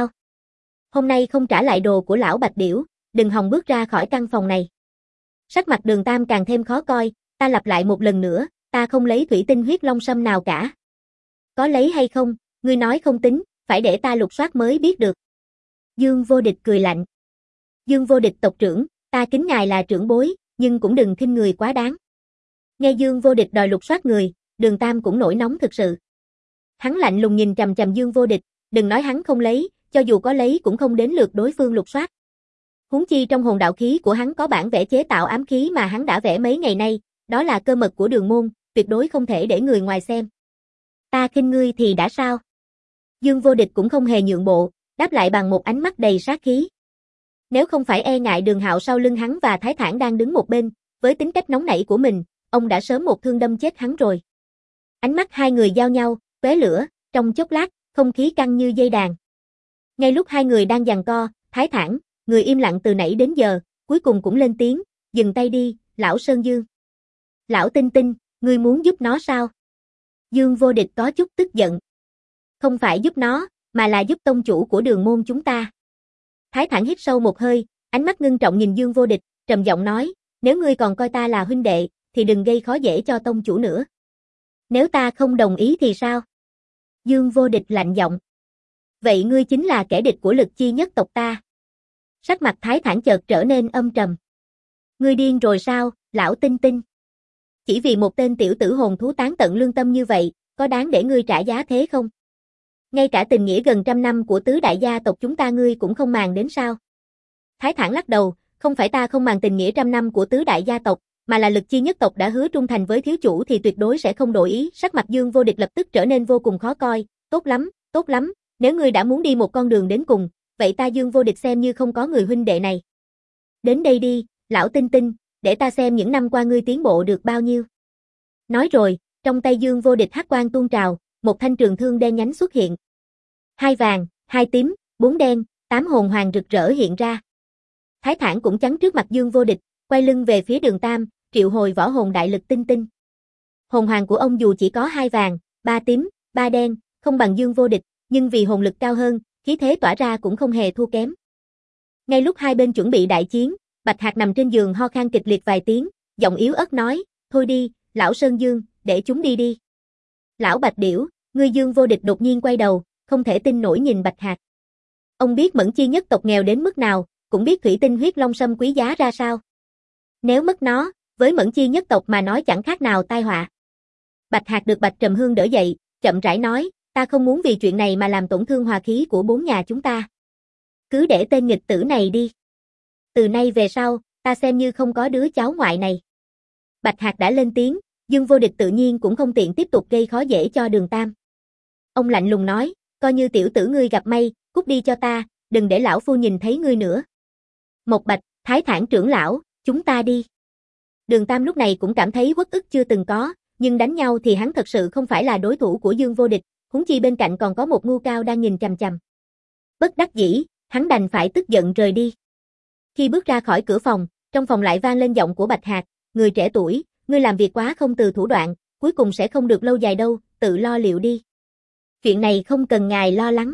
S1: Hôm nay không trả lại đồ của lão Bạch Điểu, đừng hòng bước ra khỏi căn phòng này. Sắc mặt Đường Tam càng thêm khó coi, ta lặp lại một lần nữa, ta không lấy thủy tinh huyết long sâm nào cả. Có lấy hay không, ngươi nói không tính, phải để ta lục soát mới biết được. Dương Vô Địch cười lạnh. Dương Vô Địch tộc trưởng, ta kính ngài là trưởng bối, nhưng cũng đừng khinh người quá đáng. Nghe Dương Vô Địch đòi lục soát người, Đường Tam cũng nổi nóng thực sự. Hắn lạnh lùng nhìn chằm chằm Dương Vô Địch, đừng nói hắn không lấy, cho dù có lấy cũng không đến lượt đối phương lục soát. Huống chi trong hồn đạo khí của hắn có bản vẽ chế tạo ám khí mà hắn đã vẽ mấy ngày nay, đó là cơ mật của Đường môn, tuyệt đối không thể để người ngoài xem. Ta khinh ngươi thì đã sao? Dương Vô Địch cũng không hề nhượng bộ, đáp lại bằng một ánh mắt đầy sát khí. Nếu không phải e ngại Đường Hạo sau lưng hắn và Thái Thản đang đứng một bên, với tính cách nóng nảy của mình, ông đã sớm một thương đâm chết hắn rồi. Ánh mắt hai người giao nhau, tóe lửa, trong chốc lát, không khí căng như dây đàn. Ngay lúc hai người đang giằng co, Thái Thản, người im lặng từ nãy đến giờ, cuối cùng cũng lên tiếng, dừng tay đi, lão Sơn Dương. Lão Tinh Tinh, ngươi muốn giúp nó sao? Dương Vô Địch có chút tức giận. Không phải giúp nó, mà là giúp tông chủ của Đường môn chúng ta. Thái Thản hít sâu một hơi, ánh mắt ngưng trọng nhìn Dương Vô Địch, trầm giọng nói, nếu ngươi còn coi ta là huynh đệ, thì đừng gây khó dễ cho tông chủ nữa. Nếu ta không đồng ý thì sao? Dương Vô Địch lạnh giọng. Vậy ngươi chính là kẻ địch của Lực Chi nhất tộc ta. Sắc mặt Thái Thản chợt trở nên âm trầm. Ngươi điên rồi sao, lão Tinh Tinh? Chỉ vì một tên tiểu tử hồn thú tán tận lương tâm như vậy, có đáng để ngươi trả giá thế không? Ngay cả tình nghĩa gần 100 năm của tứ đại gia tộc chúng ta ngươi cũng không màng đến sao? Thái Thản lắc đầu, không phải ta không màng tình nghĩa 100 năm của tứ đại gia tộc, mà là Lực Chi nhất tộc đã hứa trung thành với thiếu chủ thì tuyệt đối sẽ không đổi ý. Sắc mặt Dương Vô Địch lập tức trở nên vô cùng khó coi. Tốt lắm, nếu ngươi đã muốn đi một con đường đến cùng, vậy ta Dương Vô Địch xem như không có người huynh đệ này. Đến đây đi, lão Tinh Tinh, để ta xem những năm qua ngươi tiến bộ được bao nhiêu. Nói rồi, trong tay Dương Vô Địch hắc quang tuôn trào, một thanh trường thương đen nhánh xuất hiện. 2 vàng, 2 tím, 4 đen, 8 hồn hoàng rực rỡ hiện ra. Thái Thản cũng chắn trước mặt Dương Vô Địch, quay lưng về phía Đường Tam, triệu hồi võ hồn đại lực tinh tinh. Hồn hoàng của ông dù chỉ có 2 vàng, 3 tím, 3 đen, không bằng Dương Vô Địch, nhưng vì hồn lực cao hơn, khí thế tỏa ra cũng không hề thua kém. Ngay lúc hai bên chuẩn bị đại chiến, Bạch Hạc nằm trên giường ho khan kịch liệt vài tiếng, giọng yếu ớt nói, thôi đi, lão Sơn Dương, để chúng đi đi. Lão Bạch Điểu, ngươi Dương Vô Địch đột nhiên quay đầu, không thể tin nổi nhìn Bạch Hạc. Ông biết Mẫn Chi nhất tộc nghèo đến mức nào, cũng biết thủy tinh huyết long sâm quý giá ra sao. Nếu mất nó, với Mẫn Chi nhất tộc mà nói chẳng khác nào tai họa. Bạch Hạc được Bạch Trầm Hương đỡ dậy, chậm rãi nói, ta không muốn vì chuyện này mà làm tổn thương hòa khí của 4 nhà chúng ta. Cứ để tên nghịch tử này đi. Từ nay về sau, ta xem như không có đứa cháu ngoại này. Bạch Hạc đã lên tiếng, Dương Vô Địch tự nhiên cũng không tiện tiếp tục gây khó dễ cho Đường Tam. Ông lạnh lùng nói, coi như tiểu tử ngươi gặp may, cút đi cho ta, đừng để lão phu nhìn thấy ngươi nữa. Mộc Bạch, Thái Thản trưởng lão, chúng ta đi. Đường Tam lúc này cũng cảm thấy uất ức chưa từng có, nhưng đánh nhau thì hắn thật sự không phải là đối thủ của Dương Vô Địch, huống chi bên cạnh còn có một Ngưu Cao đang nhìn chằm chằm. Bất đắc dĩ, hắn đành phải tức giận rời đi. Khi bước ra khỏi cửa phòng, trong phòng lại vang lên giọng của Bạch Hạc, người trẻ tuổi, ngươi làm việc quá không từ thủ đoạn, cuối cùng sẽ không được lâu dài đâu, tự lo liệu đi. Chuyện này không cần ngài lo lắng.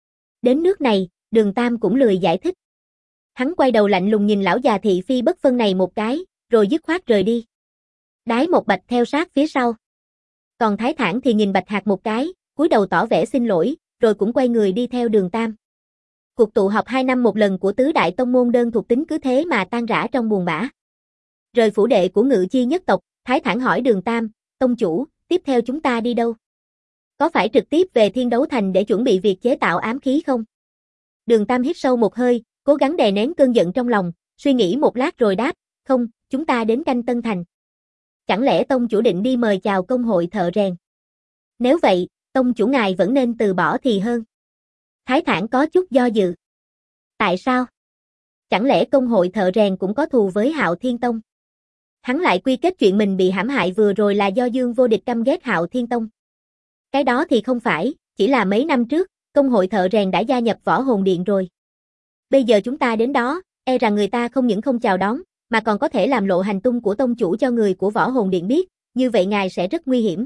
S1: Đến nước này, Đường Tam cũng lười giải thích. Hắn quay đầu lạnh lùng nhìn lão già thị phi bất phân này một cái, rồi dứt khoát rời đi. Đái Một Bạch theo sát phía sau. Còn Thái Thản thì nhìn Bạch Hạc một cái, cúi đầu tỏ vẻ xin lỗi, rồi cũng quay người đi theo Đường Tam. Cuộc tụ họp 2 năm một lần của tứ đại tông môn đơn thuộc tính cứ thế mà tan rã trong buồn bã. Rời phủ đệ của Ngự Chi nhất tộc, Thái Thản hỏi Đường Tam, tông chủ, tiếp theo chúng ta đi đâu? Có phải trực tiếp về Thiên Đấu Thành để chuẩn bị việc chế tạo ám khí không? Đường Tam hít sâu một hơi, cố gắng đè nén cơn giận trong lòng, suy nghĩ một lát rồi đáp, không, chúng ta đến Canh Tân Thành. Chẳng lẽ tông chủ định đi mời chào công hội thợ rèn? Nếu vậy, tông chủ ngài vẫn nên từ bỏ thì hơn. Thái Thản có chút do dự. Tại sao? Chẳng lẽ công hội thợ rèn cũng có thù với Hạo Thiên Tông? Hắn lại quy kết chuyện mình bị hãm hại vừa rồi là do Dương Vô Địch căm ghét Hạo Thiên Tông. Cái đó thì không phải, chỉ là mấy năm trước, công hội thợ rèn đã gia nhập Võ Hồn Điện rồi. Bây giờ chúng ta đến đó, e rằng người ta không những không chào đón, mà còn có thể làm lộ hành tung của tông chủ cho người của Võ Hồn Điện biết, như vậy ngài sẽ rất nguy hiểm.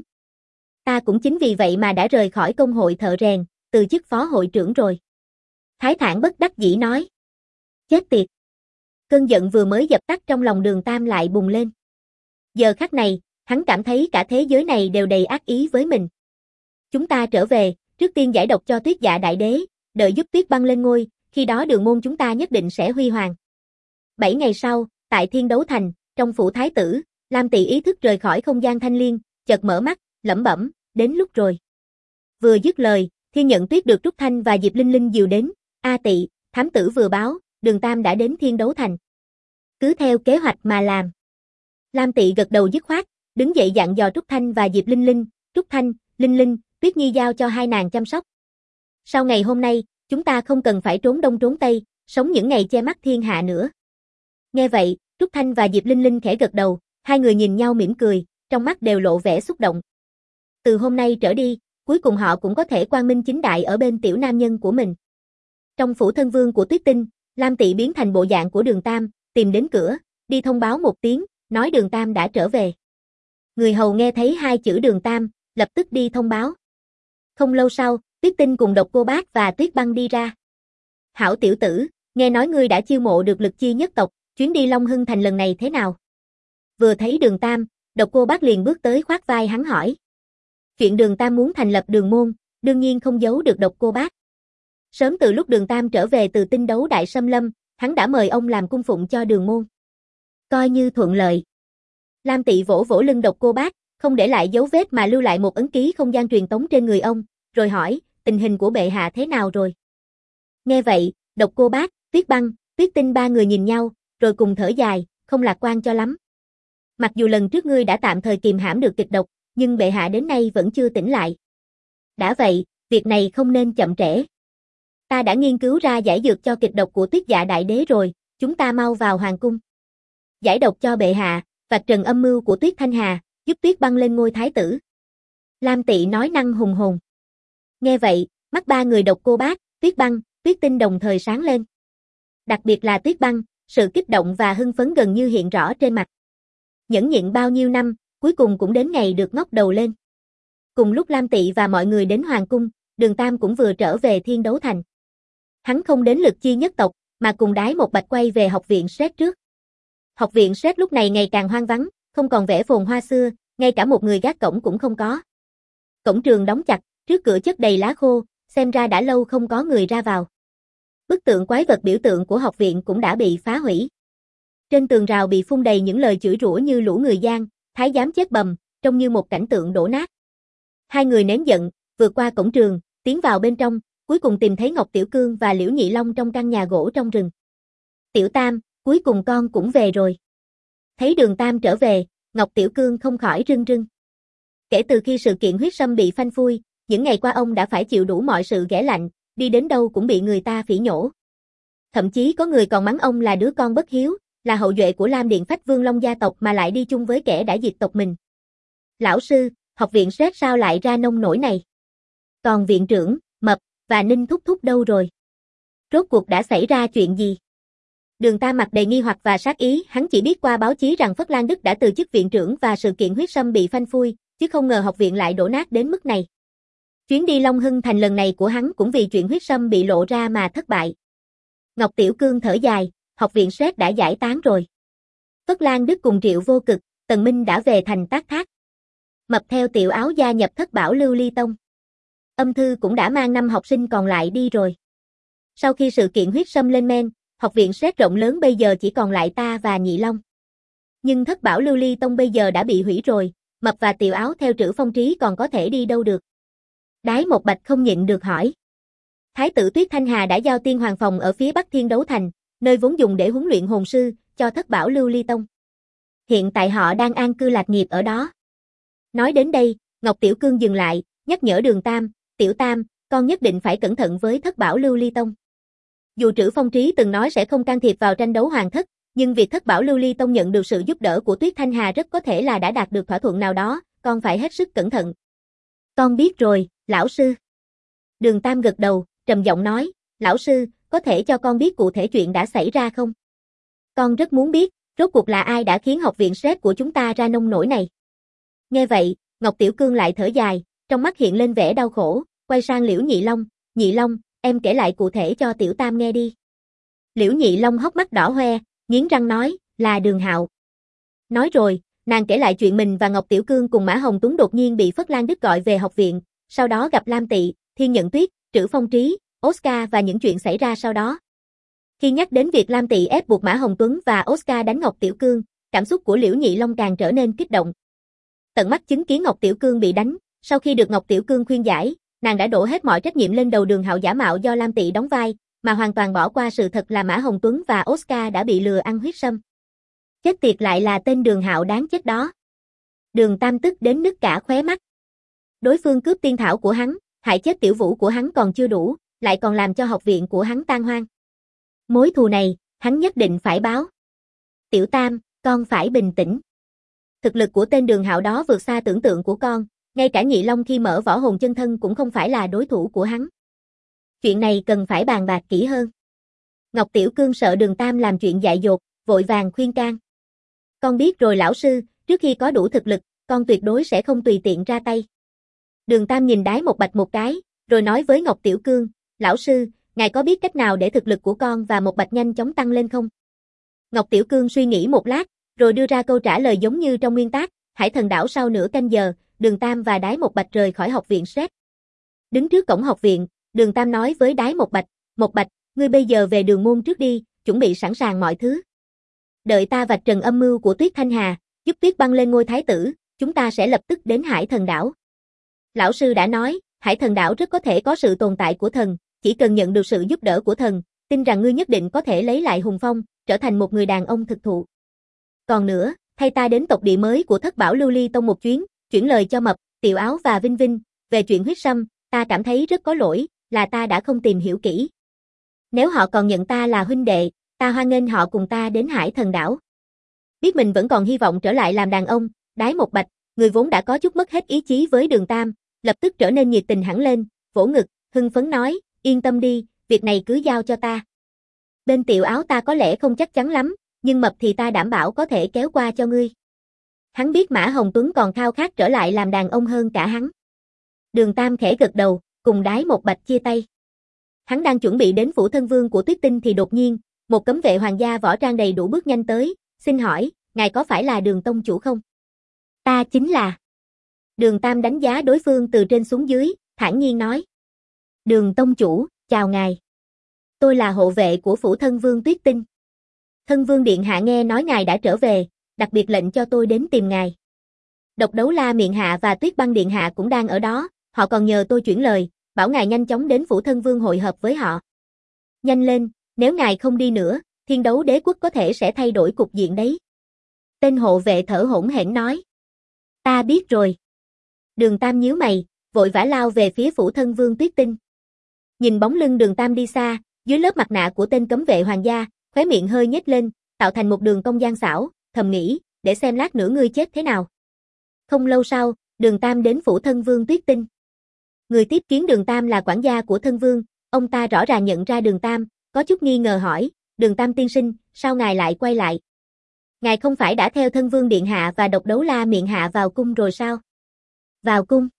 S1: Ta cũng chính vì vậy mà đã rời khỏi công hội thợ rèn, từ chức phó hội trưởng rồi. Thái Thản bất đắc dĩ nói. Chết tiệt. Cơn giận vừa mới dập tắt trong lòng Đường Tam lại bùng lên. Giờ khắc này, hắn cảm thấy cả thế giới này đều đầy ác ý với mình. Chúng ta trở về, trước tiên giải độc cho Tuyết Dạ Đại Đế, đợi giúp Tuyết Băng lên ngôi, khi đó đường môn chúng ta nhất định sẽ huy hoàng. 7 ngày sau, tại Thiên Đấu Thành, trong phủ thái tử, Lam Tỵ ý thức rời khỏi không gian thanh liên, chợt mở mắt, lẩm bẩm, đến lúc rồi. Vừa dứt lời, Thiên Nhận Tuyết được Trúc Thanh và Diệp Linh Linh dìu đến, A Tỵ, thám tử vừa báo, Đường Tam đã đến Thiên Đấu Thành. Cứ theo kế hoạch mà làm. Lam Tỵ gật đầu dứt khoát, đứng dậy dặn dò Trúc Thanh và Diệp Linh Linh, Trúc Thanh, Linh Linh, Tuyết Nhi giao cho hai nàng chăm sóc. Sau ngày hôm nay, chúng ta không cần phải trốn đông trốn tây, sống những ngày che mắt thiên hạ nữa. Nghe vậy, Trúc Thanh và Diệp Linh Linh khẽ gật đầu, hai người nhìn nhau mỉm cười, trong mắt đều lộ vẻ xúc động. Từ hôm nay trở đi, cuối cùng họ cũng có thể quang minh chính đại ở bên tiểu nam nhân của mình. Trong phủ thân vương của Tuyết Tinh, Lam Tỵ biến thành bộ dạng của Đường Tam, tìm đến cửa, đi thông báo một tiếng, nói Đường Tam đã trở về. Người hầu nghe thấy hai chữ Đường Tam, lập tức đi thông báo. Không lâu sau, Tuyết Tinh cùng Độc Cô Bác và Tuyết Băng đi ra. Hảo tiểu tử, nghe nói ngươi đã chiêu mộ được Lực Chi nhất tộc, chuyến đi Long Hưng Thành lần này thế nào? Vừa thấy Đường Tam, Độc Cô Bác liền bước tới khoác vai hắn hỏi. Chuyện Đường Tam muốn thành lập đường môn, đương nhiên không giấu được Độc Cô Bác. Sớm từ lúc Đường Tam trở về từ Tinh Đấu Đại Xâm Lâm, hắn đã mời ông làm cung phụng cho đường môn. Coi như thuận lợi. Lam Tỵ vỗ vỗ lưng Độc Cô Bác, không để lại dấu vết mà lưu lại một ấn ký không gian truyền tống trên người ông, rồi hỏi, tình hình của bệ hạ thế nào rồi? Nghe vậy, Độc Cô Bác, Tuyết Băng, Tuyết Tinh ba người nhìn nhau, rồi cùng thở dài, không lạc quan cho lắm. Mặc dù lần trước ngươi đã tạm thời kìm hãm được kịch độc, nhưng bệ hạ đến nay vẫn chưa tỉnh lại. Đã vậy, việc này không nên chậm trễ. Ta đã nghiên cứu ra giải dược cho kịch độc của Tuyết Dạ Đại Đế rồi, chúng ta mau vào hoàng cung. Giải độc cho bệ hạ, vạch trần âm mưu của Tuyết Thanh Hà, giúp Tuyết Băng lên ngôi thái tử. Lam Tỵ nói năng hùng hồn. Nghe vậy, mắt ba người Độc Cô Bác, Tuyết Băng, Tuyết Tinh đồng thời sáng lên. Đặc biệt là Tuyết Băng, sự kích động và hưng phấn gần như hiện rõ trên mặt. Nhẫn nhịn bao nhiêu năm, cuối cùng cũng đến ngày được ngóc đầu lên. Cùng lúc Lam Tỵ và mọi người đến hoàng cung, Đường Tam cũng vừa trở về Thiên Đấu Thành. Hắn không đến Lực Chi nhất tộc, mà cùng Đái Một Bạch quay về học viện Sét trước. Học viện Sét lúc này ngày càng hoang vắng, không còn vẻ phồn hoa xưa, ngay cả một người gác cổng cũng không có. Cổng trường đóng chặt, trước cửa chất đầy lá khô, xem ra đã lâu không có người ra vào. Bức tượng quái vật biểu tượng của học viện cũng đã bị phá hủy. Trên tường rào bị phun đầy những lời chửi rủa như lũ người gian, thái giám chết bầm, trông như một cảnh tượng đổ nát. Hai người nén giận, vượt qua cổng trường, tiến vào bên trong, cuối cùng tìm thấy Ngọc Tiểu Cương và Liễu Nhị Long trong căn nhà gỗ trong rừng. Tiểu Tam, cuối cùng con cũng về rồi. Thấy Đường Tam trở về, Ngọc Tiểu Cương không khỏi rưng rưng. Kể từ khi sự kiện huyết sâm bị phanh phui, những ngày qua ông đã phải chịu đủ mọi sự ghẻ lạnh, đi đến đâu cũng bị người ta phỉ nhổ. Thậm chí có người còn mắng ông là đứa con bất hiếu, là hậu duệ của Lam Điện Phách Vương Long gia tộc mà lại đi chung với kẻ đã diệt tộc mình. Lão sư, học viện Sét sao lại ra nông nổi này? Còn viện trưởng, Mập, và Ninh Thúc Thúc đâu rồi? Rốt cuộc đã xảy ra chuyện gì? Đường Tam mặt đầy nghi hoặc và sát ý, hắn chỉ biết qua báo chí rằng Phất Lan Đức đã từ chức viện trưởng và sự kiện huyết sâm bị phanh phui, chứ không ngờ học viện lại đổ nát đến mức này. Chuyến đi Long Hưng Thành lần này của hắn cũng vì chuyện huyết sâm bị lộ ra mà thất bại. Ngọc Tiểu Cương thở dài, học viện Sét đã giải tán rồi. Phất Lan Đức cùng Triệu Vô Cực, Tần Minh đã về thành Tác Thác. Mập theo Tiểu Áo gia nhập Thất Bảo Lưu Ly Tông. Âm Thư cũng đã mang 5 học sinh còn lại đi rồi. Sau khi sự kiện huyết sâm lên men, học viện rất rộng lớn bây giờ chỉ còn lại ta và Nhị Long. Nhưng Thất Bảo Lưu Ly Tông bây giờ đã bị hủy rồi, Mập và Tiểu Áo theo Trữ Phong Trí còn có thể đi đâu được. Đái Một Bạch không nhịn được hỏi. Thái tử Tuyết Thanh Hà đã giao Tiên Hoàng Phòng ở phía Bắc Thiên Đấu Thành, nơi vốn dùng để huấn luyện hồn sư, cho Thất Bảo Lưu Ly Tông. Hiện tại họ đang an cư lạc nghiệp ở đó. Nói đến đây, Ngọc Tiểu Cương dừng lại, nhắc nhở Đường Tam, Tiểu Tam, con nhất định phải cẩn thận với Thất Bảo Lưu Ly Tông. Dù Trữ Phong Trí từng nói sẽ không can thiệp vào tranh đấu hoàng thất, nhưng việc Thất Bảo Lưu Ly Tông nhận được sự giúp đỡ của Tuyết Thanh Hà rất có thể là đã đạt được thỏa thuận nào đó, con phải hết sức cẩn thận. Con biết rồi, lão sư. Đường Tam gật đầu, trầm giọng nói, lão sư, có thể cho con biết cụ thể chuyện đã xảy ra không? Con rất muốn biết, rốt cuộc là ai đã khiến học viện SRED của chúng ta ra nông nổi này. Nghe vậy, Ngọc Tiểu Cương lại thở dài, trong mắt hiện lên vẻ đau khổ, quay sang Liễu Nhị Long, em kể lại cụ thể cho Tiểu Tam nghe đi. Liễu Nhị Long hốc mắt đỏ hoe, nghiến răng nói, là Đường Hạo. Nói rồi, nàng kể lại chuyện mình và Ngọc Tiểu Cương cùng Mã Hồng Tuấn đột nhiên bị Phất Lan Đức gọi về học viện, sau đó gặp Lam Tị, Thiên Nhận Tuyết, Trữ Phong Trí, Oscar và những chuyện xảy ra sau đó. Khi nhắc đến việc Lam Tị ép buộc Mã Hồng Tuấn và Oscar đánh Ngọc Tiểu Cương, cảm xúc của Liễu Nhị Long càng trở nên kích động. Tận mắt chứng kiến Ngọc Tiểu Cương bị đánh, sau khi được Ngọc Tiểu Cương khuyên giải, nàng đã đổ hết mọi trách nhiệm lên đầu Đường Hạo giả mạo do Lam Tị đóng vai, mà hoàn toàn bỏ qua sự thật là Mã Hồng Tuấn và Oscar đã bị lừa ăn huyết sâm. Chết tiệt, lại là tên Đường Hạo đáng chết đó. Đường Tam tức đến nứt cả khóe mắt. Đối phương cướp tiên thảo của hắn, hại chết tiểu vũ của hắn còn chưa đủ, lại còn làm cho học viện của hắn tan hoang. Mối thù này, hắn nhất định phải báo. Tiểu Tam, con phải bình tĩnh. Thực lực của tên Đường Hạo đó vượt xa tưởng tượng của con, ngay cả Nhị Long khi mở võ hồn chân thân cũng không phải là đối thủ của hắn. Chuyện này cần phải bàn bạc kỹ hơn. Ngọc Tiểu Cương sợ Đường Tam làm chuyện dại dột, vội vàng khuyên can. Con biết rồi lão sư, trước khi có đủ thực lực, con tuyệt đối sẽ không tùy tiện ra tay. Đường Tam nhìn Đái Một Bạch một cái, rồi nói với Ngọc Tiểu Cương, lão sư, ngài có biết cách nào để thực lực của con và Một Bạch nhanh chóng tăng lên không? Ngọc Tiểu Cương suy nghĩ một lát, rồi đưa ra câu trả lời giống như trong nguyên tác, Hải Thần Đảo. Sau nửa canh giờ, Đường Tam và Đái Một Bạch rời khỏi học viện SRED. Đứng trước cổng học viện, Đường Tam nói với Đái Một Bạch, ngươi bây giờ về đường môn trước đi, chuẩn bị sẵn sàng mọi thứ. Đợi ta vạch trần âm mưu của Tuyết Thanh Hà, giúp Tuyết Băng lên ngôi thái tử, chúng ta sẽ lập tức đến Hải Thần Đảo. Lão sư đã nói, Hải Thần Đảo rất có thể có sự tồn tại của thần, chỉ cần nhận được sự giúp đỡ của thần, tin rằng ngươi nhất định có thể lấy lại hùng phong, trở thành một người đàn ông thực thụ. Còn nữa, thay ta đến tộc địa mới của Thất Bảo Lưu Ly Tông một chuyến, chuyển lời cho Mập, Tiểu Áo và Vinh Vinh, về chuyện huyết sâm, ta cảm thấy rất có lỗi, là ta đã không tìm hiểu kỹ. Nếu họ còn nhận ta là huynh đệ, ta hoan nghênh họ cùng ta đến Hải Thần Đảo. Biết mình vẫn còn hy vọng trở lại làm đàn ông, Đái Một Bạch, người vốn đã có chút mất hết ý chí với Đường Tam, lập tức trở nên nhiệt tình hẳn lên, vỗ ngực, hưng phấn nói, yên tâm đi, việc này cứ giao cho ta. Bên Tiểu Áo ta có lẽ không chắc chắn lắm, nhưng Mập thì ta đảm bảo có thể kéo qua cho ngươi. Hắn biết Mã Hồng Tuấn còn khao khát trở lại làm đàn ông hơn cả hắn. Đường Tam khẽ gật đầu, cùng Đái Một Bạch chia tay. Hắn đang chuẩn bị đến phủ thân vương của Tuyết Tinh thì đột nhiên, một cấm vệ hoàng gia võ trang đầy đủ bước nhanh tới, xin hỏi, ngài có phải là Đường tông chủ không? Ta chính là. Đường Tam đánh giá đối phương từ trên xuống dưới, thản nhiên nói. Đường tông chủ, chào ngài. Tôi là hộ vệ của phủ thân vương Tuyết Tinh. Thân vương điện hạ nghe nói ngài đã trở về, đặc biệt lệnh cho tôi đến tìm ngài. Độc Đấu La Miện hạ và Tuyết Băng điện hạ cũng đang ở đó, họ còn nhờ tôi chuyển lời, bảo ngài nhanh chóng đến phủ thân vương hội hợp với họ. Nhanh lên, nếu ngài không đi nữa, Thiên Đấu Đế quốc có thể sẽ thay đổi cục diện đấy. Tên hộ vệ thở hổn hển nói. Ta biết rồi. Đường Tam nhíu mày, vội vã lao về phía phủ thân vương Tuyết Tinh. Nhìn bóng lưng Đường Tam đi xa, dưới lớp mặt nạ của tên cấm vệ hoàng gia, khóe miệng hơi nhếch lên, tạo thành một đường cong gian xảo, thầm nghĩ, để xem lát nữa ngươi chết thế nào. Không lâu sau, Đường Tam đến phủ thân vương Tuyết Tinh. Người tiếp kiến Đường Tam là quản gia của thân vương, ông ta rõ ràng nhận ra Đường Tam, có chút nghi ngờ hỏi, Đường Tam tiên sinh, sao ngài lại quay lại? Ngài không phải đã theo thân vương điện hạ và Độc Đấu La Miện hạ vào cung rồi sao? Vào cung?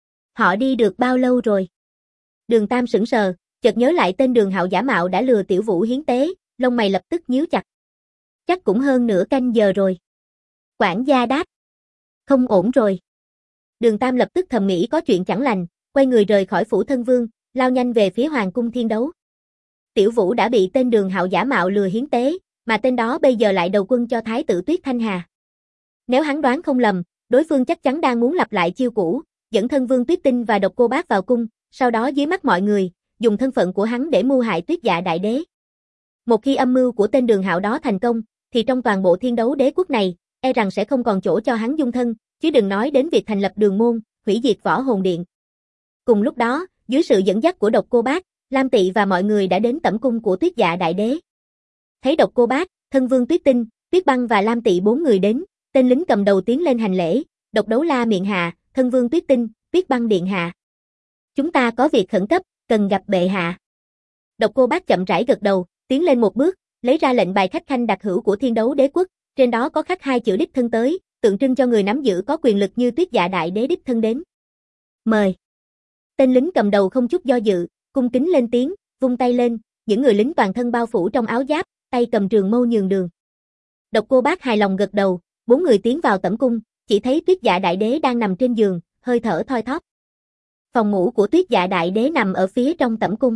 S1: Họ đi được bao lâu rồi? Đường Tam sững sờ, chợt nhớ lại tên Đường Hạo giả mạo đã lừa tiểu vũ hiến tế, lông mày lập tức nhíu chặt. Chắc cũng hơn nửa canh giờ rồi. Quản gia đáp. Không ổn rồi. Đường Tam lập tức thầm nghĩ có chuyện chẳng lành, quay người rời khỏi phủ thân vương, lao nhanh về phía hoàng cung Thiên Đấu. Tiểu Vũ đã bị tên Đường Hạo giả mạo lừa hiến tế, mà tên đó bây giờ lại đầu quân cho Thái tử Tuyết Thanh Hà. Nếu hắn đoán không lầm, đối phương chắc chắn đang muốn lặp lại chiêu cũ, dẫn Thân Vương Tuyết Tinh và Độc Cô Bác vào cung, sau đó dưới mắt mọi người, dùng thân phận của hắn để mưu hại Tuyết Dạ Đại Đế. Một khi âm mưu của tên Đường Hạo đó thành công, thì trong toàn bộ Thiên Đấu Đế quốc này, e rằng sẽ không còn chỗ cho hắn dung thân, chứ đừng nói đến việc thành lập đường môn, hủy diệt Võ Hồn Điện. Cùng lúc đó, dưới sự dẫn dắt của Độc Cô Bác, Lam Tị và mọi người đã đến tẩm cung của Tuyết Dạ Đại Đế. Thấy Độc Cô Bác, Thân Vương Tuyết Tinh, Tuyết Băng và Lam Tị bốn người đến, tên lính cầm đầu tiến lên hành lễ, Độc Đấu La miệng hạ, Thân Vương Tuyết Tinh, Tuyết Băng điện hạ. Chúng ta có việc khẩn cấp, cần gặp bệ hạ. Độc Cô Bác chậm rãi gật đầu, tiến lên một bước, lấy ra lệnh bài khách khanh đặc hữu của Thiên Đấu Đế quốc, trên đó có khắc 2 chữ đích thân tới, tượng trưng cho người nắm giữ có quyền lực như Tuyết Dạ Đại Đế đích thân đến. Mời. Tên lính cầm đầu không chút do dự, cung kính lên tiếng, vung tay lên, những người lính toàn thân bao phủ trong áo giáp, tay cầm trường mâu nhường đường. Độc Cô Bác hài lòng gật đầu, 4 người tiến vào tẩm cung, chỉ thấy Tuyết Dạ Đại Đế đang nằm trên giường, hơi thở thoi thóp. Phòng ngủ của Tuyết Dạ Đại Đế nằm ở phía trong tẩm cung.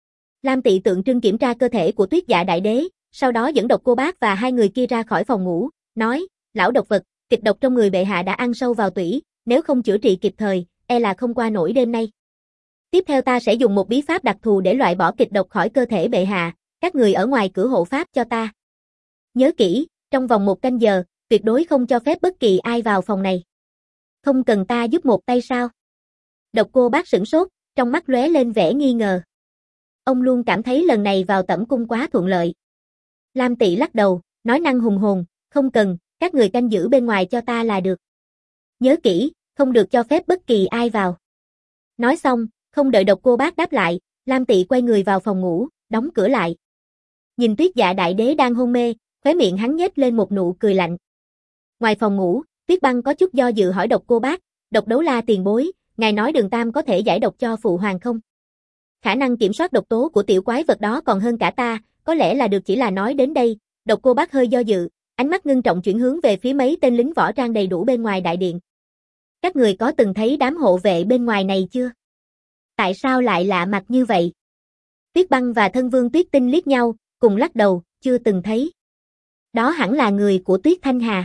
S1: Lam Tị tượng trưng kiểm tra cơ thể của Tuyết Dạ Đại Đế, sau đó dẫn Độc Cô Bác và 2 người kia ra khỏi phòng ngủ, nói, lão độc vật, kịch độc trong người bệ hạ đã ăn sâu vào tủy, nếu không chữa trị kịp thời, e là không qua nổi đêm nay. Tiếp theo ta sẽ dùng một bí pháp đặc thù để loại bỏ kịch độc khỏi cơ thể bệ hạ, các người ở ngoài cửa hộ pháp cho ta. Nhớ kỹ, trong vòng 1 canh giờ, tuyệt đối không cho phép bất kỳ ai vào phòng này. Không cần ta giúp một tay sao? Độc Cô Bác sửng sốt, trong mắt lóe lên vẻ nghi ngờ. Ông luôn cảm thấy lần này vào tẩm cung quá thuận lợi. Lam Tị lắc đầu, nói năng hùng hồn, không cần, các người canh giữ bên ngoài cho ta là được. Nhớ kỹ, không được cho phép bất kỳ ai vào. Nói xong, không đợi Độc Cô Bác đáp lại, Lam Tị quay người vào phòng ngủ, đóng cửa lại. Nhìn Tuyết Dạ Đại Đế đang hôn mê, khóe miệng hắn nhếch lên một nụ cười lạnh. Ngoài phòng ngủ, Tuyết Băng có chút do dự hỏi Độc Cô Bác, Độc Đấu La tiền bối, ngài nói Đường Tam có thể giải độc cho phụ hoàng không? Khả năng kiểm soát độc tố của tiểu quái vật đó còn hơn cả ta, có lẽ là được. Chỉ là nói đến đây, Độc Cô Bác hơi do dự, ánh mắt ngưng trọng chuyển hướng về phía mấy tên lính võ trang đầy đủ bên ngoài đại điện. Các người có từng thấy đám hộ vệ bên ngoài này chưa? Tại sao lại lạ mặt như vậy? Tuyết Băng và Thân Vương Tuyết Tinh liếc nhau, cùng lắc đầu, chưa từng thấy. Đó hẳn là người của Tuyết Thanh Hà.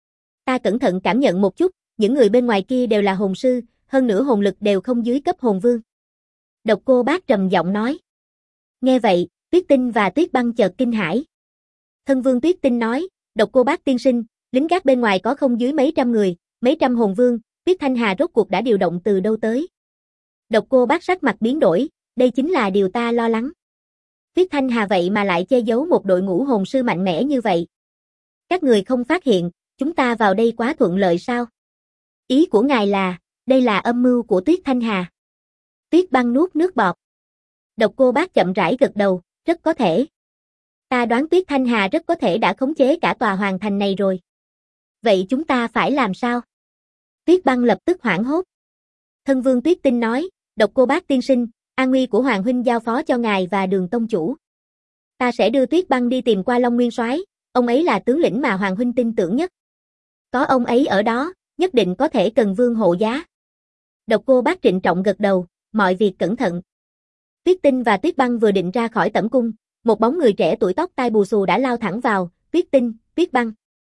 S1: Ta cẩn thận cảm nhận một chút, những người bên ngoài kia đều là hồn sư, hơn nữa hồn lực đều không dưới cấp hồn vương. Độc Cô Bác trầm giọng nói. Nghe vậy, Tuyết Tinh và Tuyết Băng chợt kinh hãi. Thân Vương Tuyết Tinh nói, Độc Cô Bác tiên sinh, lính gác bên ngoài có không dưới mấy trăm người, mấy trăm hồn vương, Tuyết Thanh Hà rốt cuộc đã điều động từ đâu tới? Độc Cô Bác sắc mặt biến đổi, đây chính là điều ta lo lắng. Tuyết Thanh Hà vậy mà lại che giấu một đội ngũ hồn sư mạnh mẽ như vậy. Các người không phát hiện, chúng ta vào đây quá thuận lợi sao? Ý của ngài là, đây là âm mưu của Tuyết Thanh Hà. Tuyết Băng nuốt nước bọt. Độc Cô Bác chậm rãi gật đầu, rất có thể. Ta đoán Tuyết Thanh Hà rất có thể đã khống chế cả tòa hoàng thành này rồi. Vậy chúng ta phải làm sao? Tuyết Băng lập tức hoảng hốt. Thân Vương Tuyết Tinh nói, Độc Cô Bác tiên sinh, an nguy của Hoàng huynh giao phó cho ngài và Đường tông chủ. Ta sẽ đưa Tuyết Băng đi tìm qua Long Nguyên Soái, ông ấy là tướng lĩnh mà Hoàng huynh tin tưởng nhất. Có ông ấy ở đó, nhất định có thể cần vương hộ giá. Độc Cô Bác trịnh trọng gật đầu, mọi việc cẩn thận. Tuyết Tinh và Tuyết Băng vừa định ra khỏi tẩm cung, một bóng người trẻ tuổi tóc tai bù xù đã lao thẳng vào, Tuyết Tinh, Tuyết Băng.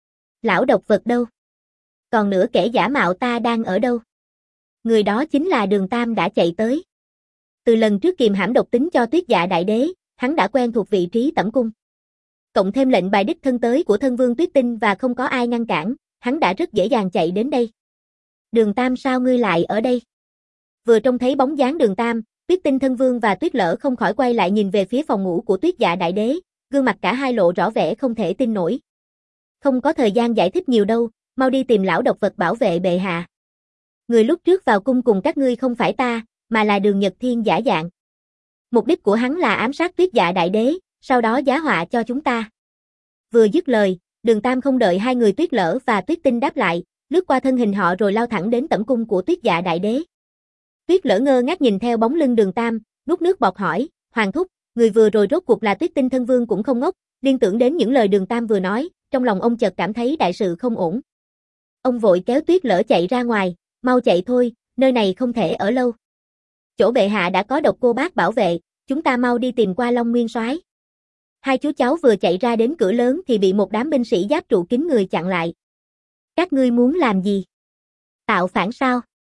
S1: Lão độc vật đâu? Còn nữa kẻ giả mạo ta đang ở đâu? Người đó chính là Đường Tam đã chạy tới. Từ lần trước kiềm hãm độc tính cho Tuyết Dạ Đại Đế, hắn đã quen thuộc vị trí tẩm cung. Cộng thêm lệnh bài đích thân tới của Thân Vương Tuyết Tinh và không có ai ngăn cản, hắn đã rất dễ dàng chạy đến đây. Đường Tam sao ngươi lại ở đây? Vừa trông thấy bóng dáng Đường Tam, Tuyết Tinh Thân Vương và Tuyết Lỡ không khỏi quay lại nhìn về phía phòng ngủ của Tuyết Dạ Đại Đế, gương mặt cả hai lộ rõ vẻ không thể tin nổi. Không có thời gian giải thích nhiều đâu, mau đi tìm lão độc vật bảo vệ bệ hạ. Người lúc trước vào cung cùng các ngươi không phải ta, mà là Đường Nhật Thiên giả dạng. Mục đích của hắn là ám sát Tuyết Dạ Đại Đế, sau đó giá họa cho chúng ta. Vừa dứt lời, Đường Tam không đợi hai người Tuyết Lỡ và Tuyết Tinh đáp lại, lướt qua thân hình họ rồi lao thẳng đến tẩm cung của Tuyết Dạ Đại Đế. Tuyết Lỡ ngơ ngác nhìn theo bóng lưng Đường Tam, nuốt nước bọt hỏi, Hoàng thúc, người vừa rồi rốt cuộc là Tuyết Tinh Thân Vương cũng không ngốc, liên tưởng đến những lời Đường Tam vừa nói, trong lòng ông chợt cảm thấy đại sự không ổn. Ông vội kéo Tuyết Lỡ chạy ra ngoài, mau chạy thôi, nơi này không thể ở lâu. Chỗ bệ hạ đã có Độc Cô Bác bảo vệ, chúng ta mau đi tìm qua Long Nguyên Soái. Hai chú cháu vừa chạy ra đến cửa lớn thì bị một đám binh sĩ giáp trụ kín người chặn lại. Các ngươi muốn làm gì? Tạo phản sao?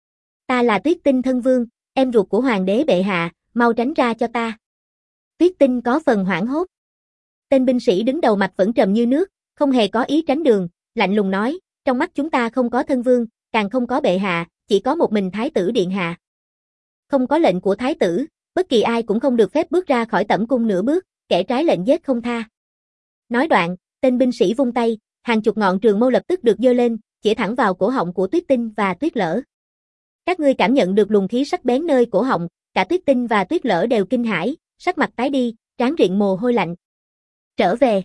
S1: Ta là Tuyết Tinh thân vương, em ruột của hoàng đế bệ hạ, mau tránh ra cho ta. Tuyết Tinh có phần hoảng hốt. Tên binh sĩ đứng đầu mặt vẫn trầm như nước, không hề có ý tránh đường, lạnh lùng nói, trong mắt chúng ta không có thân vương, càng không có bệ hạ, chỉ có một mình thái tử điện hạ. Không có lệnh của thái tử, bất kỳ ai cũng không được phép bước ra khỏi tẩm cung nửa bước, kẻ trái lệnh giết không tha. Nói đoạn, tên binh sĩ vung tay, hàng chục ngọn trường mâu lập tức được giơ lên, chĩa thẳng vào cổ họng của Tuyết Tinh và Tuyết Lở. Các ngươi cảm nhận được luồng khí sắc bén nơi cổ họng, cả Tuyết Tinh và Tuyết Lở đều kinh hãi, sắc mặt tái đi, trán riện mồ hôi lạnh. Trở về.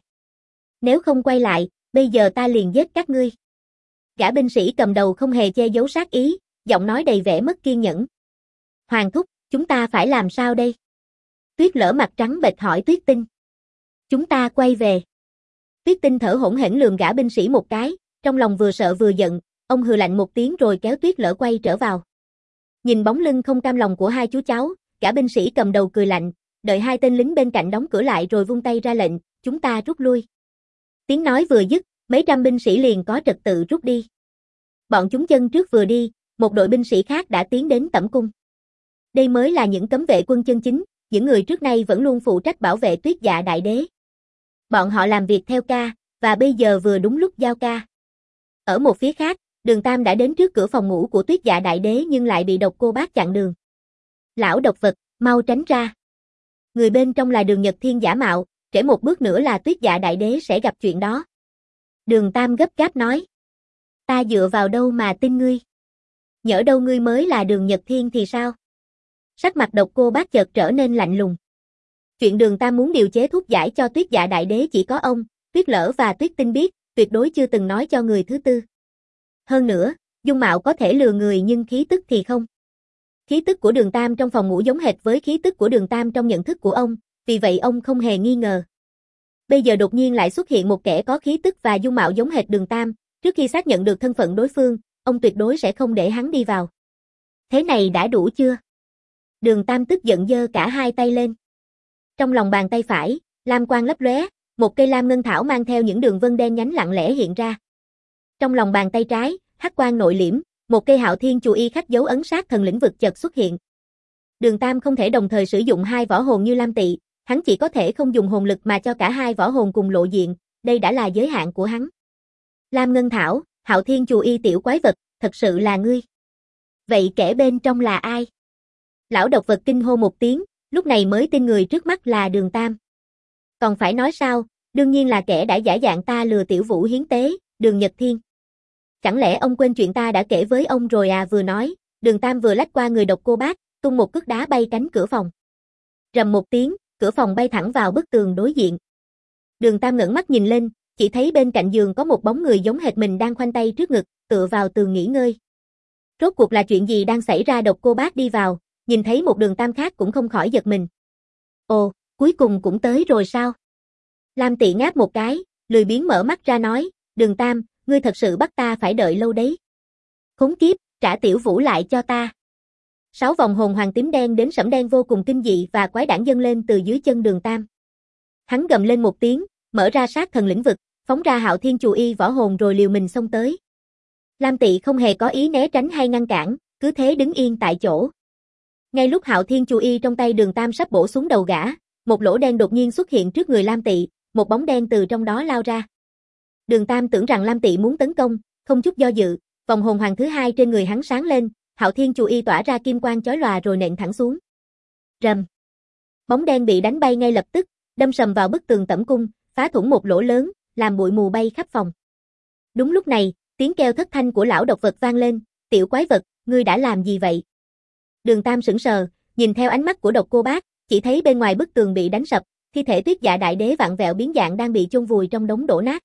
S1: Nếu không quay lại, bây giờ ta liền giết các ngươi. Gã binh sĩ cầm đầu không hề che giấu sát ý, giọng nói đầy vẻ mất kiên nhẫn. Hoàng thúc, chúng ta phải làm sao đây? Tuyết Lở mặt trắng bệch hỏi Tuyết Tinh. Chúng ta quay về. Tuyết Tinh thở hổn hển lườm gã binh sĩ một cái, trong lòng vừa sợ vừa giận, ông hừ lạnh một tiếng rồi kéo Tuyết Lở quay trở vào. Nhìn bóng lưng không cam lòng của hai chú cháu, gã binh sĩ cầm đầu cười lạnh, đợi hai tên lính bên cạnh đóng cửa lại rồi vung tay ra lệnh, chúng ta rút lui. Tiếng nói vừa dứt, mấy trăm binh sĩ liền có trật tự rút đi. Bọn chúng chân trước vừa đi, một đội binh sĩ khác đã tiến đến tẩm cung. Đây mới là những cấm vệ quân chân chính, những người trước nay vẫn luôn phụ trách bảo vệ Tuyết Dạ Đại Đế. Bọn họ làm việc theo ca, và bây giờ vừa đúng lúc giao ca. Ở một phía khác, Đường Tam đã đến trước cửa phòng ngủ của Tuyết Dạ Đại Đế nhưng lại bị Độc Cô Bác chặn đường. Lão độc vật, mau tránh ra. Người bên trong là Đường Nhật Thiên giả mạo, trễ một bước nữa là Tuyết Dạ Đại Đế sẽ gặp chuyện đó. Đường Tam gấp gáp nói. Ta dựa vào đâu mà tin ngươi? Nhỡ đâu ngươi mới là Đường Nhật Thiên thì sao? Sắc mặt Độc Cô Bác chợt trở nên lạnh lùng. Chuyện Đường Tam muốn điều chế thuốc giải cho Tuyết Dạ Đại Đế chỉ có ông, Tuyết Lở và Tuyết Tinh biết, tuyệt đối chưa từng nói cho người thứ tư. Hơn nữa, dung mạo có thể lừa người nhưng khí tức thì không. Khí tức của Đường Tam trong phòng ngủ giống hệt với khí tức của Đường Tam trong nhận thức của ông, vì vậy ông không hề nghi ngờ. Bây giờ đột nhiên lại xuất hiện một kẻ có khí tức và dung mạo giống hệt Đường Tam, trước khi xác nhận được thân phận đối phương, ông tuyệt đối sẽ không để hắn đi vào. Thế này đã đủ chưa? Đường Tam tức giận giơ cả hai tay lên. Trong lòng bàn tay phải, lam quang lấp lóe, một cây lam ngân thảo mang theo những đường vân đen nhánh lặng lẽ hiện ra. Trong lòng bàn tay trái, hắc quang nội liễm, một cây Hạo Thiên Chù Y khắc dấu ấn sát thần lĩnh vực chợt xuất hiện. Đường Tam không thể đồng thời sử dụng hai võ hồn như Lam Tị, hắn chỉ có thể không dùng hồn lực mà cho cả hai võ hồn cùng lộ diện, đây đã là giới hạn của hắn. Lam Ngân Thảo, Hạo Thiên Chù Y tiểu quái vật, thật sự là ngươi. Vậy kẻ bên trong là ai? Lão độc vật kinh hô một tiếng, lúc này mới tin người trước mắt là Đường Tam. Còn phải nói sao, đương nhiên là kẻ đã giả dạng ta lừa Tiểu Vũ hiến tế, Đường Nhật Thiên. Chẳng lẽ ông quên chuyện ta đã kể với ông rồi à? Vừa nói, Đường Tam vừa lách qua người Độc Cô Bác, tung một cước đá bay cánh cửa phòng. Rầm một tiếng, cửa phòng bay thẳng vào bức tường đối diện. Đường Tam ngẩng mắt nhìn lên, chỉ thấy bên cạnh giường có một bóng người giống hệt mình đang khoanh tay trước ngực, tựa vào tường nghỉ ngơi. Rốt cuộc là chuyện gì đang xảy ra? Độc Cô Bác đi vào, nhìn thấy một Đường Tam khác cũng không khỏi giật mình. Ồ, cuối cùng cũng tới rồi sao? Lam Tị ngáp một cái, lười biếng mở mắt ra nói, Đường Tam, ngươi thật sự bắt ta phải đợi lâu đấy. Khốn kiếp, trả Tiểu Vũ lại cho ta. 6 vòng hồn hoàng tím đen đến sẫm đen vô cùng kinh dị và quái đản dâng lên từ dưới chân Đường Tam. Hắn gầm lên một tiếng, mở ra sát thần lĩnh vực, phóng ra Hạo Thiên Chù Y võ hồn rồi liều mình xông tới. Lam Tị không hề có ý né tránh hay ngăn cản, cứ thế đứng yên tại chỗ. Ngay lúc Hạo Thiên Chù Y trong tay Đường Tam sắp bổ xuống đầu gã, một lỗ đen đột nhiên xuất hiện trước người Lam Tị, một bóng đen từ trong đó lao ra. Đường Tam tưởng rằng Lam Tị muốn tấn công, không chút do dự, vòng hồn hoàng thứ hai trên người hắn sáng lên, Hạo Thiên Chù Y tỏa ra kim quang chói lòa rồi nện thẳng xuống. Rầm. Bóng đen bị đánh bay ngay lập tức, đâm sầm vào bức tường tẩm cung, phá thủng một lỗ lớn, làm bụi mù bay khắp phòng. Đúng lúc này, tiếng kêu thất thanh của lão độc vật vang lên, tiểu quái vật, ngươi đã làm gì vậy? Đường Tam sững sờ, nhìn theo ánh mắt của Độc Cô Bác, chỉ thấy bên ngoài bức tường bị đánh sập, thi thể Tuyết Dạ Đại Đế vặn vẹo biến dạng đang bị chôn vùi trong đống đổ nát.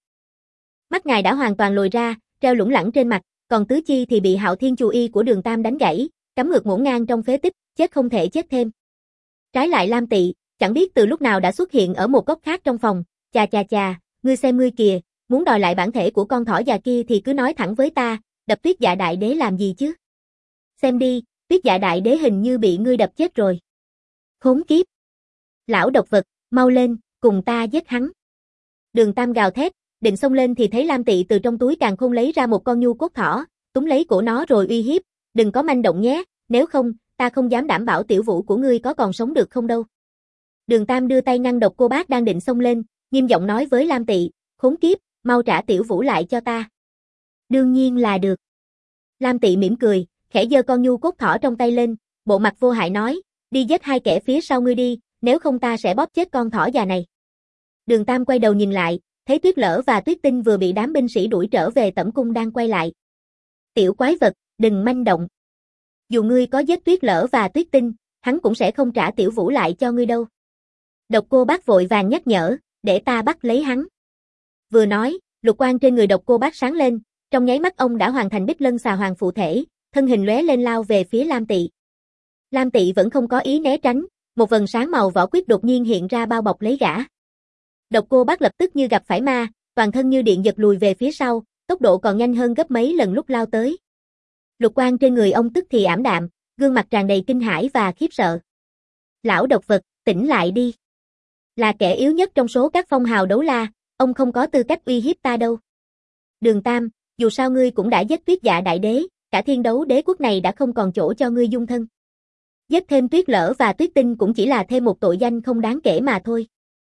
S1: Mắt ngài đã hoàn toàn lồi ra, treo lủng lẳng trên mặt, còn tứ chi thì bị Hạo Thiên Chù Y của Đường Tam đánh gãy, cắm ngược ngổn ngang trong phế tích, chết không thể chết thêm. Trái lại Lam Tị, chẳng biết từ lúc nào đã xuất hiện ở một góc khác trong phòng, chà chà chà, ngươi xem ngươi kìa, muốn đòi lại bản thể của con thỏ già kia thì cứ nói thẳng với ta, đập Tuyết Dạ Đại Đế làm gì chứ? Xem đi, Tuyết Dạ Đại Đế hình như bị ngươi đập chết rồi. Khốn kiếp. Lão độc vật, mau lên, cùng ta giết hắn. Đường Tam gào thét, định xông lên thì thấy Lam Tị từ trong túi càn khôn lấy ra một con nhu cốt thỏ, túm lấy cổ nó rồi uy hiếp, đừng có manh động nhé, nếu không, ta không dám đảm bảo tiểu vũ của ngươi có còn sống được không đâu. Đường Tam đưa tay ngăn Độc Cô Bác đang định xông lên, nghiêm giọng nói với Lam Tị, khốn kiếp, mau trả tiểu vũ lại cho ta. Đương nhiên là được. Lam Tị mỉm cười, khẽ giơ con nhu cốt thỏ trong tay lên, bộ mặt vô hại nói, đi giết hai kẻ phía sau ngươi đi, nếu không ta sẽ bóp chết con thỏ già này. Đường Tam quay đầu nhìn lại, thấy Tuyết Lở và Tuyết Tinh vừa bị đám binh sĩ đuổi trở về Tẩm cung đang quay lại. Tiểu quái vật, đừng manh động. Dù ngươi có giết Tuyết Lở và Tuyết Tinh, hắn cũng sẽ không trả tiểu vũ lại cho ngươi đâu. Độc Cô Bác vội vàng nhắc nhở, để ta bắt lấy hắn. Vừa nói, lục quang trên người Độc Cô Bác sáng lên, trong nháy mắt ông đã hoàn thành Bích Lân Xà Hoàng phụ thể, thân hình lóe lên lao về phía Lam Tị. Lam Tị vẫn không có ý né tránh, một vầng sáng màu võ quyết đột nhiên hiện ra bao bọc lấy gã. Độc Cô Bác lập tức như gặp phải ma, toàn thân như điện giật lùi về phía sau, tốc độ còn nhanh hơn gấp mấy lần lúc lao tới. Lục quang trên người ông tức thì ảm đạm, gương mặt tràn đầy kinh hãi và khiếp sợ. Lão độc vật, tỉnh lại đi. Là kẻ yếu nhất trong số các phong hào đấu la, ông không có tư cách uy hiếp ta đâu. Đường Tam, dù sao ngươi cũng đã giết Tuyết Dạ Đại Đế, cả Thiên Đấu Đế quốc này đã không còn chỗ cho ngươi dung thân. Giết thêm Tuyết Lở và Tuyết Tinh cũng chỉ là thêm một tội danh không đáng kể mà thôi.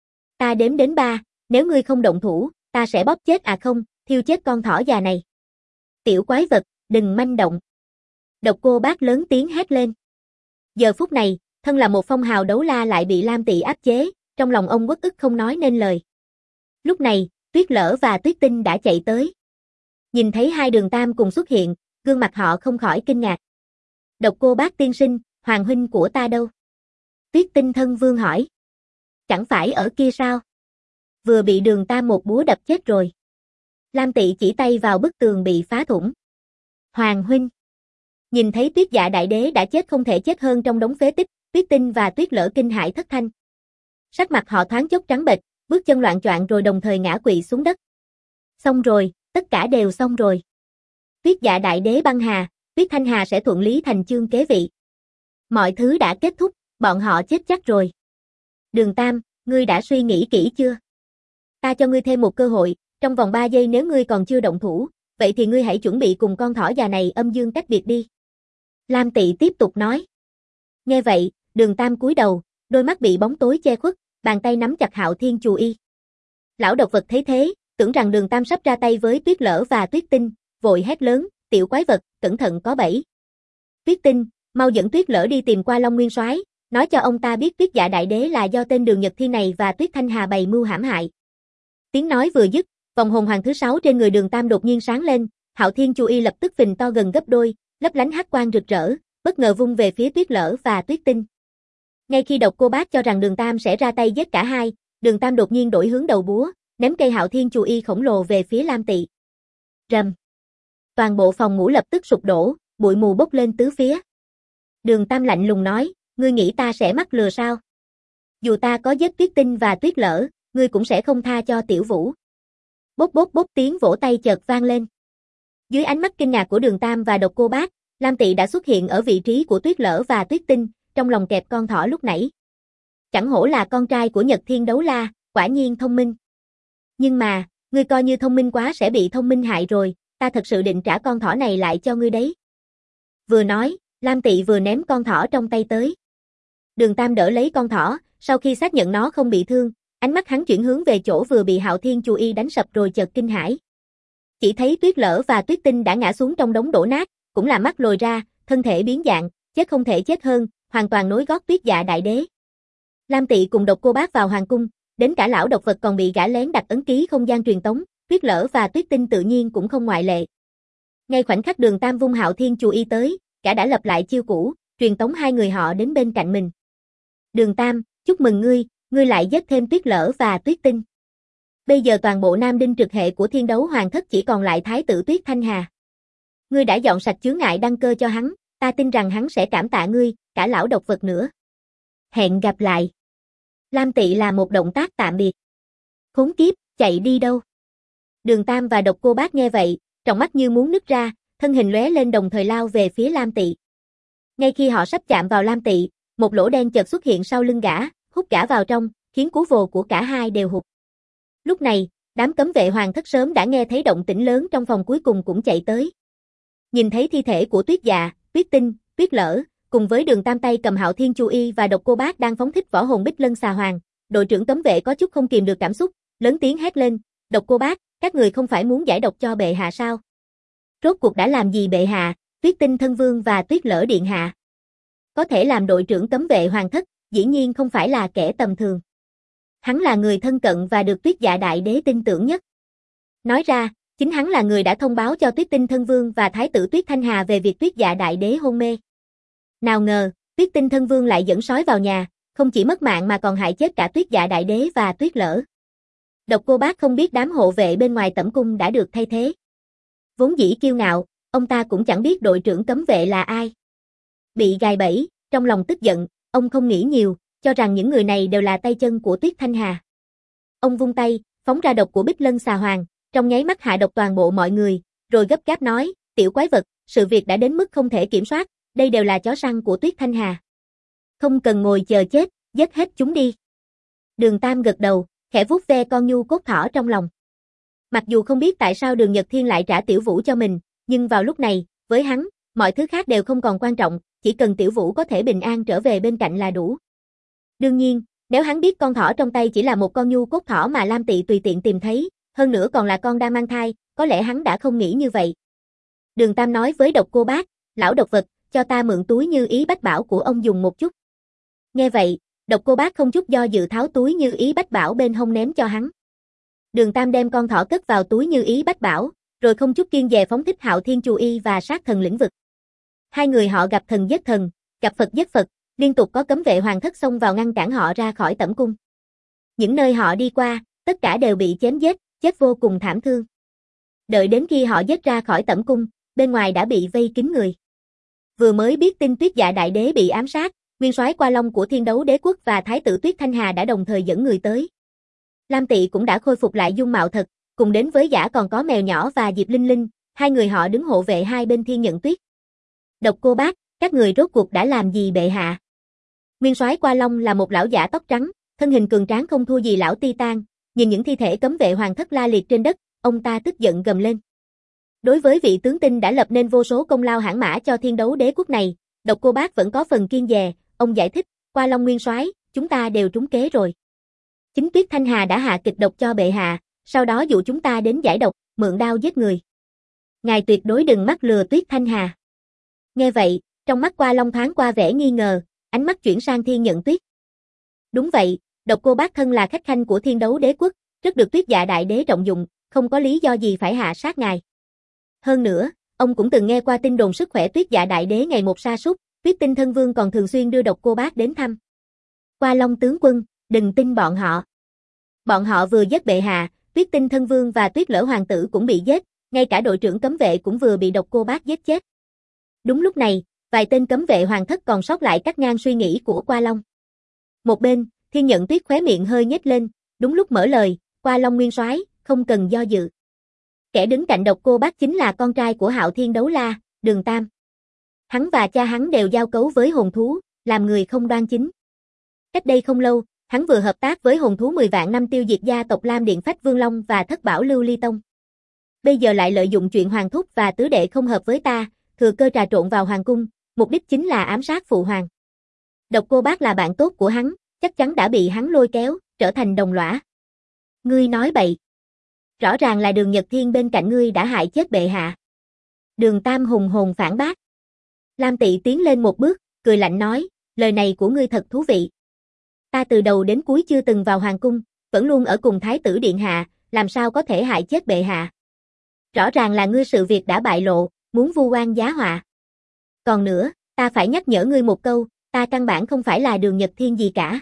S1: Ta đếm đến 3, nếu ngươi không động thủ, ta sẽ bóp chết không, thiêu chết con thỏ già này. Tiểu quái vật, đừng manh động. Độc Cô Bác lớn tiếng hét lên. Giờ phút này, thân là một phong hào đấu la lại bị Lam Tị áp chế, trong lòng ông uất ức không nói nên lời. Lúc này, Tuyết Lở và Tuyết Tinh đã chạy tới. Nhìn thấy hai Đường Tam cùng xuất hiện, gương mặt họ không khỏi kinh ngạc. Độc Cô Bác tiên sinh, hoàng huynh của ta đâu? Tuyết Tinh thân vương hỏi. Chẳng phải ở kia sao? Vừa bị Đường Tam một búa đập chết rồi. Lam Tị chỉ tay vào bức tường bị phá thủng. Hoàng huynh. Nhìn thấy Tuyết Dạ Đại Đế đã chết không thể chết hơn trong đống phế tích, Tuyết Tinh và Tuyết Lở kinh hãi thất thanh. Sắc mặt họ thoáng chốc trắng bệch, bước chân loạng choạng rồi đồng thời ngã quỵ xuống đất. Xong rồi, tất cả đều xong rồi. Tuyết Dạ Đại Đế băng hà, Tuyết Thanh Hà sẽ thuận lý thành chương kế vị. Mọi thứ đã kết thúc, bọn họ chết chắc rồi. Đường Tam, ngươi đã suy nghĩ kỹ chưa? Ta cho ngươi thêm một cơ hội, trong vòng 3 giây nếu ngươi còn chưa động thủ, vậy thì ngươi hãy chuẩn bị cùng con thỏ già này âm dương cách biệt đi. Lam Tị tiếp tục nói. Nghe vậy, Đường Tam cúi đầu, đôi mắt bị bóng tối che khuất, bàn tay nắm chặt Hạo Thiên Chù Y. Lão độc vật thấy thế, tưởng rằng Đường Tam sắp ra tay với Tuyết Lở và Tuyết Tinh, vội hét lớn, tiểu quái vật, cẩn thận có bẫy. Tuyết Tinh, mau dẫn Tuyết Lở đi tìm qua Long Nguyên Soái, nói cho ông ta biết Tuyết Dạ Đại Đế là do tên Đường Nhật Thiên này và Tuyết Thanh Hà bày mưu hãm hại. Tiếng nói vừa dứt, vòng hồn hoàng thứ 6 trên người Đường Tam đột nhiên sáng lên, Hạo Thiên Chu Y lập tức phình to gần gấp đôi, lấp lánh hắc quang rực rỡ, bất ngờ vung về phía Tuyết Lở và Tuyết Tinh. Ngay khi Độc Cô Bác cho rằng Đường Tam sẽ ra tay giết cả hai, Đường Tam đột nhiên đổi hướng đầu búa, ném cây Hạo Thiên Chu Y khổng lồ về phía Lam Tị. Rầm. Toàn bộ phòng ngủ lập tức sụp đổ, bụi mù bốc lên tứ phía. Đường Tam lạnh lùng nói, ngươi nghĩ ta sẽ mắc lừa sao? Dù ta có giết Tuyết Tinh và Tuyết Lở, ngươi cũng sẽ không tha cho Tiểu Vũ. Bốp bốp bốp tiếng vỗ tay chợt vang lên. Dưới ánh mắt kinh ngạc của Đường Tam và Độc Cô Bác, Lam Tị đã xuất hiện ở vị trí của Tuyết Lở và Tuyết Tinh, trong lòng kẹp con thỏ lúc nãy. Chẳng hổ là con trai của Nhật Thiên Đấu La, quả nhiên thông minh. Nhưng mà, ngươi coi như thông minh quá sẽ bị thông minh hại rồi, ta thật sự định trả con thỏ này lại cho ngươi đấy. Vừa nói, Lam Tị vừa ném con thỏ trong tay tới. Đường Tam đỡ lấy con thỏ, sau khi xác nhận nó không bị thương, ánh mắt hắn chuyển hướng về chỗ vừa bị Hạo Thiên Chu Y đánh sập rồi chợt kinh hãi. Chỉ thấy Tuyết Lở và Tuyết Tinh đã ngã xuống trong đống đổ nát, cũng là mắt lồi ra, thân thể biến dạng, chết không thể chết hơn, hoàn toàn nối gót Tuyết Dạ Đại Đế. Lam Tị cùng Độc Cô Bác vào hoàng cung, đến cả lão độc vật còn bị gã lén đặt ấn ký không gian truyền tống, Tuyết Lở và Tuyết Tinh tự nhiên cũng không ngoại lệ. Ngay khoảnh khắc Đường Tam vung Hạo Thiên Chu Y tới, gã đã lập lại chiêu cũ, truyền tống hai người họ đến bên cạnh mình. Đường Tam, chúc mừng ngươi lại giết thêm Tuyết Lở và Tuyết Tinh. Bây giờ toàn bộ Nam Đinh trực hệ của Thiên Đấu Hoàng thất chỉ còn lại Thái tử Tuyết Thanh Hà. Ngươi đã dọn sạch chướng ngại đăng cơ cho hắn, ta tin rằng hắn sẽ cảm tạ ngươi, cả lão độc vật nữa. Hẹn gặp lại. Lam Tị là một động tác tạm biệt. Khốn kiếp, chạy đi đâu? Đường Tam và Độc Cô Bác nghe vậy, tròng mắt như muốn nứt ra, thân hình lóe lên đồng thời lao về phía Lam Tị. Ngay khi họ sắp chạm vào Lam Tị, một lỗ đen chợt xuất hiện sau lưng gã, hút cả vào trong, khiến cú vồ của cả hai đều hụt. Lúc này, đám cấm vệ hoàng thất sớm đã nghe thấy động tĩnh lớn trong phòng cuối cùng cũng chạy tới. Nhìn thấy thi thể của Tuyết Dạ, Tuyết Tinh, Tuyết Lỡ, cùng với Đường Tam tay cầm Hạo Thiên Chu Y và Độc Cô Bác đang phóng thích võ hồn Bích Lân Xà Hoàng, đội trưởng cấm vệ có chút không kìm được cảm xúc, lớn tiếng hét lên, "Độc Cô Bác, các người không phải muốn giải độc cho bệ hạ sao? Rốt cuộc đã làm gì bệ hạ, Tuyết Tinh thân vương và Tuyết Lỡ điện hạ? Có thể làm đội trưởng cấm vệ hoàng thất, dĩ nhiên không phải là kẻ tầm thường. Hắn là người thân cận và được Tuyết Dạ đại đế tin tưởng nhất. Nói ra, chính hắn là người đã thông báo cho Tuyết Tinh thân vương và thái tử Tuyết Thanh Hà về việc Tuyết Dạ đại đế hôn mê. Nào ngờ, Tuyết Tinh thân vương lại dẫn sói vào nhà, không chỉ mất mạng mà còn hại chết cả Tuyết Dạ đại đế và Tuyết Lỡ. Độc Cô Bác không biết đám hộ vệ bên ngoài tẩm cung đã được thay thế. Vốn dĩ kiêu ngạo, ông ta cũng chẳng biết đội trưởng cấm vệ là ai. Bị gài bẫy, trong lòng tức giận, ông không nghĩ nhiều, cho rằng những người này đều là tay chân của Tuyết Thanh Hà. Ông vung tay, phóng ra độc của Bích Lân Xà Hoàng, trong nháy mắt hạ độc toàn bộ mọi người, rồi gấp gáp nói, tiểu quái vật, sự việc đã đến mức không thể kiểm soát, đây đều là chó săn của Tuyết Thanh Hà. Không cần ngồi chờ chết, giết hết chúng đi. Đường Tam gật đầu, khẽ vuốt ve con nhu cốt thỏ trong lòng. Mặc dù không biết tại sao Đường Nhật Thiên lại trả Tiểu Vũ cho mình, nhưng vào lúc này, với hắn, mọi thứ khác đều không còn quan trọng, chỉ cần Tiểu Vũ có thể bình an trở về bên cạnh là đủ. Đương nhiên, nếu hắn biết con thỏ trong tay chỉ là một con nhu cốt thỏ mà Lam Tị tùy tiện tìm thấy, hơn nữa còn là con đang mang thai, có lẽ hắn đã không nghĩ như vậy. Đường Tam nói với Độc Cô Bác, lão độc vật, cho ta mượn túi Như Ý Bách Bảo của ông dùng một chút. Nghe vậy, Độc Cô Bác không chút do dự tháo túi Như Ý Bách Bảo bên hông ném cho hắn. Đường Tam đem con thỏ cất vào túi Như Ý Bách Bảo, rồi không chút kiêng dè phóng thích Hạo Thiên Chu Y và Sát Thần Lĩnh Vực. Hai người họ gặp thần giết thần, gặp Phật giết Phật, liên tục có cấm vệ hoàng thất xông vào ngăn cản họ ra khỏi tẩm cung. Những nơi họ đi qua, tất cả đều bị chém giết, chết vô cùng thảm thương. Đợi đến khi họ giết ra khỏi tẩm cung, bên ngoài đã bị vây kín người. Vừa mới biết tin Tuyết Dạ đại đế bị ám sát, nguyên soái Qua Long của Thiên Đấu Đế quốc và thái tử Tuyết Thanh Hà đã đồng thời dẫn người tới. Lam Tị cũng đã khôi phục lại dung mạo thật, cùng đến với gã còn có mèo nhỏ và Diệp Linh Linh, hai người họ đứng hộ vệ hai bên Thiên Nhận Tuyết. Độc Cô Bác, các người rốt cuộc đã làm gì bệ hạ? Nguyên soái Qua Long là một lão giả tóc trắng, thân hình cường tráng không thua gì lão Titan, nhìn những thi thể cấm vệ hoàng thất la liệt trên đất, ông ta tức giận gầm lên. Đối với vị tướng tinh đã lập nên vô số công lao hãn mã cho Thiên Đấu Đế quốc này, Độc Cô Bác vẫn có phần kiêng dè, ông giải thích, Qua Long nguyên soái, chúng ta đều trúng kế rồi. Chính Tuyết Thanh Hà đã hạ kịch độc cho bệ hạ, sau đó dụ chúng ta đến giải độc, mượn đao giết người. Ngài tuyệt đối đừng mắc lừa Tuyết Thanh Hà. Nghe vậy, trong mắt Qua Long thoáng qua vẻ nghi ngờ, ánh mắt chuyển sang Thiên Nhận Tuyết. Đúng vậy, Độc Cô Bác thân là khách khanh của Thiên Đấu Đế quốc, rất được Tuyết Dạ đại đế trọng dụng, không có lý do gì phải hạ sát ngài. Hơn nữa, ông cũng từng nghe qua tin đồn sức khỏe Tuyết Dạ đại đế ngày một sa sút, Tuyết Tinh thân vương còn thường xuyên đưa Độc Cô Bác đến thăm. Qua Long tướng quân, đừng tin bọn họ. Bọn họ vừa giết bệ hạ, Tuyết Tinh thân vương và Tuyết Lỡ hoàng tử cũng bị giết, ngay cả đội trưởng cấm vệ cũng vừa bị Độc Cô Bác giết chết. Đúng lúc này, vài tên cấm vệ hoàng thất còn sót lại cắt ngang suy nghĩ của Qua Long. Một bên, Thiên Nhận Tuyết khóe miệng hơi nhếch lên, đúng lúc mở lời, Qua Long nguyên soái, không cần do dự. Kẻ đứng cạnh Độc Cô Bác chính là con trai của Hạo Thiên Đấu La, Đường Tam. Hắn và cha hắn đều giao cấu với hồn thú, làm người không đoan chính. Cách đây không lâu, hắn vừa hợp tác với hồn thú 10 vạn năm tiêu diệt gia tộc Lam Điện Phách Vương Long và Thất Bảo Lưu Ly Tông. Bây giờ lại lợi dụng chuyện hoàng thúc và tứ đệ không hợp với ta, thừa cơ trà trộn vào hoàng cung, mục đích chính là ám sát phụ hoàng. Độc Cô Bác là bạn tốt của hắn, chắc chắn đã bị hắn lôi kéo, trở thành đồng lõa. Ngươi nói bậy. Rõ ràng là Đường Nhật Thiên bên cạnh ngươi đã hại chết bệ hạ. Đường Tam hùng hồn phản bác. Lam Tị tiến lên một bước, cười lạnh nói, lời này của ngươi thật thú vị. Ta từ đầu đến cuối chưa từng vào hoàng cung, vẫn luôn ở cùng thái tử điện hạ, làm sao có thể hại chết bệ hạ. Rõ ràng là ngươi sự việc đã bại lộ, muốn vu oan giá họa. Còn nữa, ta phải nhắc nhở ngươi một câu, ta căn bản không phải là Đường Nhật Thiên gì cả.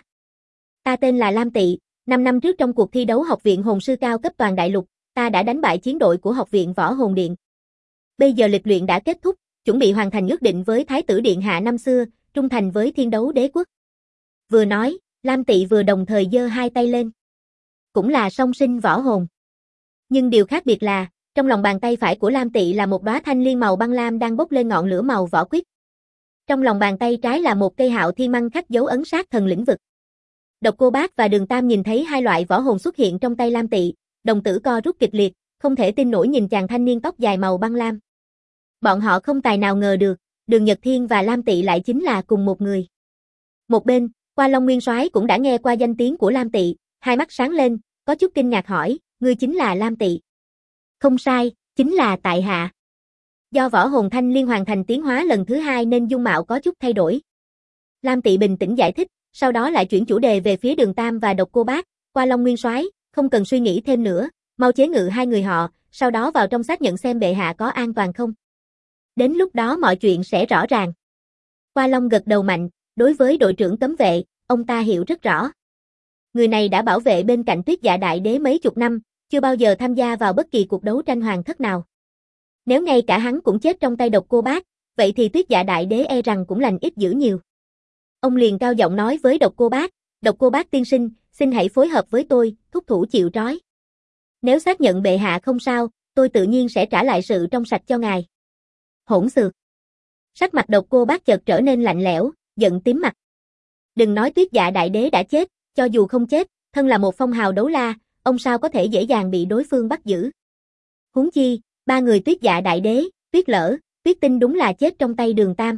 S1: Ta tên là Lam Tị, 5 năm trước trong cuộc thi đấu học viện hồn sư cao cấp toàn đại lục, ta đã đánh bại chiến đội của học viện Võ Hồn Điện. Bây giờ lịch luyện đã kết thúc, chuẩn bị hoàn thành ước định với thái tử điện hạ năm xưa, trung thành với Thiên Đấu Đế quốc. Vừa nói, Lam Tị vừa đồng thời giơ hai tay lên. Cũng là song sinh võ hồn. Nhưng điều khác biệt là, trong lòng bàn tay phải của Lam Tị là một đóa thanh liên màu băng lam đang bốc lên ngọn lửa màu vỏ quýt. Trong lòng bàn tay trái là một cây Hạo Thiên Măng khắc dấu ấn sát thần lĩnh vực. Độc Cô Bác và Đường Tam nhìn thấy hai loại võ hồn xuất hiện trong tay Lam Tị, đồng tử co rút kịch liệt, không thể tin nổi nhìn chàng thanh niên tóc dài màu băng lam. Bọn họ không tài nào ngờ được, Đường Nhật Thiên và Lam Tị lại chính là cùng một người. Một bên, Qua Long Nguyên Soái cũng đã nghe qua danh tiếng của Lam Tị, hai mắt sáng lên, có chút kinh ngạc hỏi, ngươi chính là Lam Tị? Không sai, chính là tại hạ. Do võ hồn thanh liên hoàn thành tiến hóa lần thứ hai nên dung mạo có chút thay đổi. Lam Tị bình tĩnh giải thích, sau đó lại chuyển chủ đề về phía Đường Tam và Độc Cô Bác, Qua Long Nguyên Soái, không cần suy nghĩ thêm nữa, mau chế ngự hai người họ, sau đó vào trong xác nhận xem bệ hạ có an toàn không. Đến lúc đó mọi chuyện sẽ rõ ràng. Qua Long gật đầu mạnh, đối với đội trưởng cấm vệ, ông ta hiểu rất rõ. Người này đã bảo vệ bên cạnh Tuyết Dạ Đại Đế mấy chục năm, chưa bao giờ tham gia vào bất kỳ cuộc đấu tranh hoàng thất nào. Nếu ngay cả hắn cũng chết trong tay Độc Cô Bác, vậy thì Tuyết Dạ Đại Đế e rằng cũng lành ít dữ nhiều. Ông liền cao giọng nói với Độc Cô Bác tiên sinh, xin hãy phối hợp với tôi, thúc thủ chịu trói. Nếu xác nhận bệ hạ không sao, tôi tự nhiên sẽ trả lại sự trong sạch cho ngài. Hỗn xược. Sắc mặt Độc Cô Bác chợt trở nên lạnh lẽo, giận tím mặt. Đừng nói Tuyết Dạ Đại Đế đã chết, cho dù không chết, thân là một phong hào đấu la, ông sao có thể dễ dàng bị đối phương bắt giữ. Huống chi, ba người Tuyết Dạ Đại Đế, Tuyết Lỡ, Tuyết Tinh đúng là chết trong tay Đường Tam.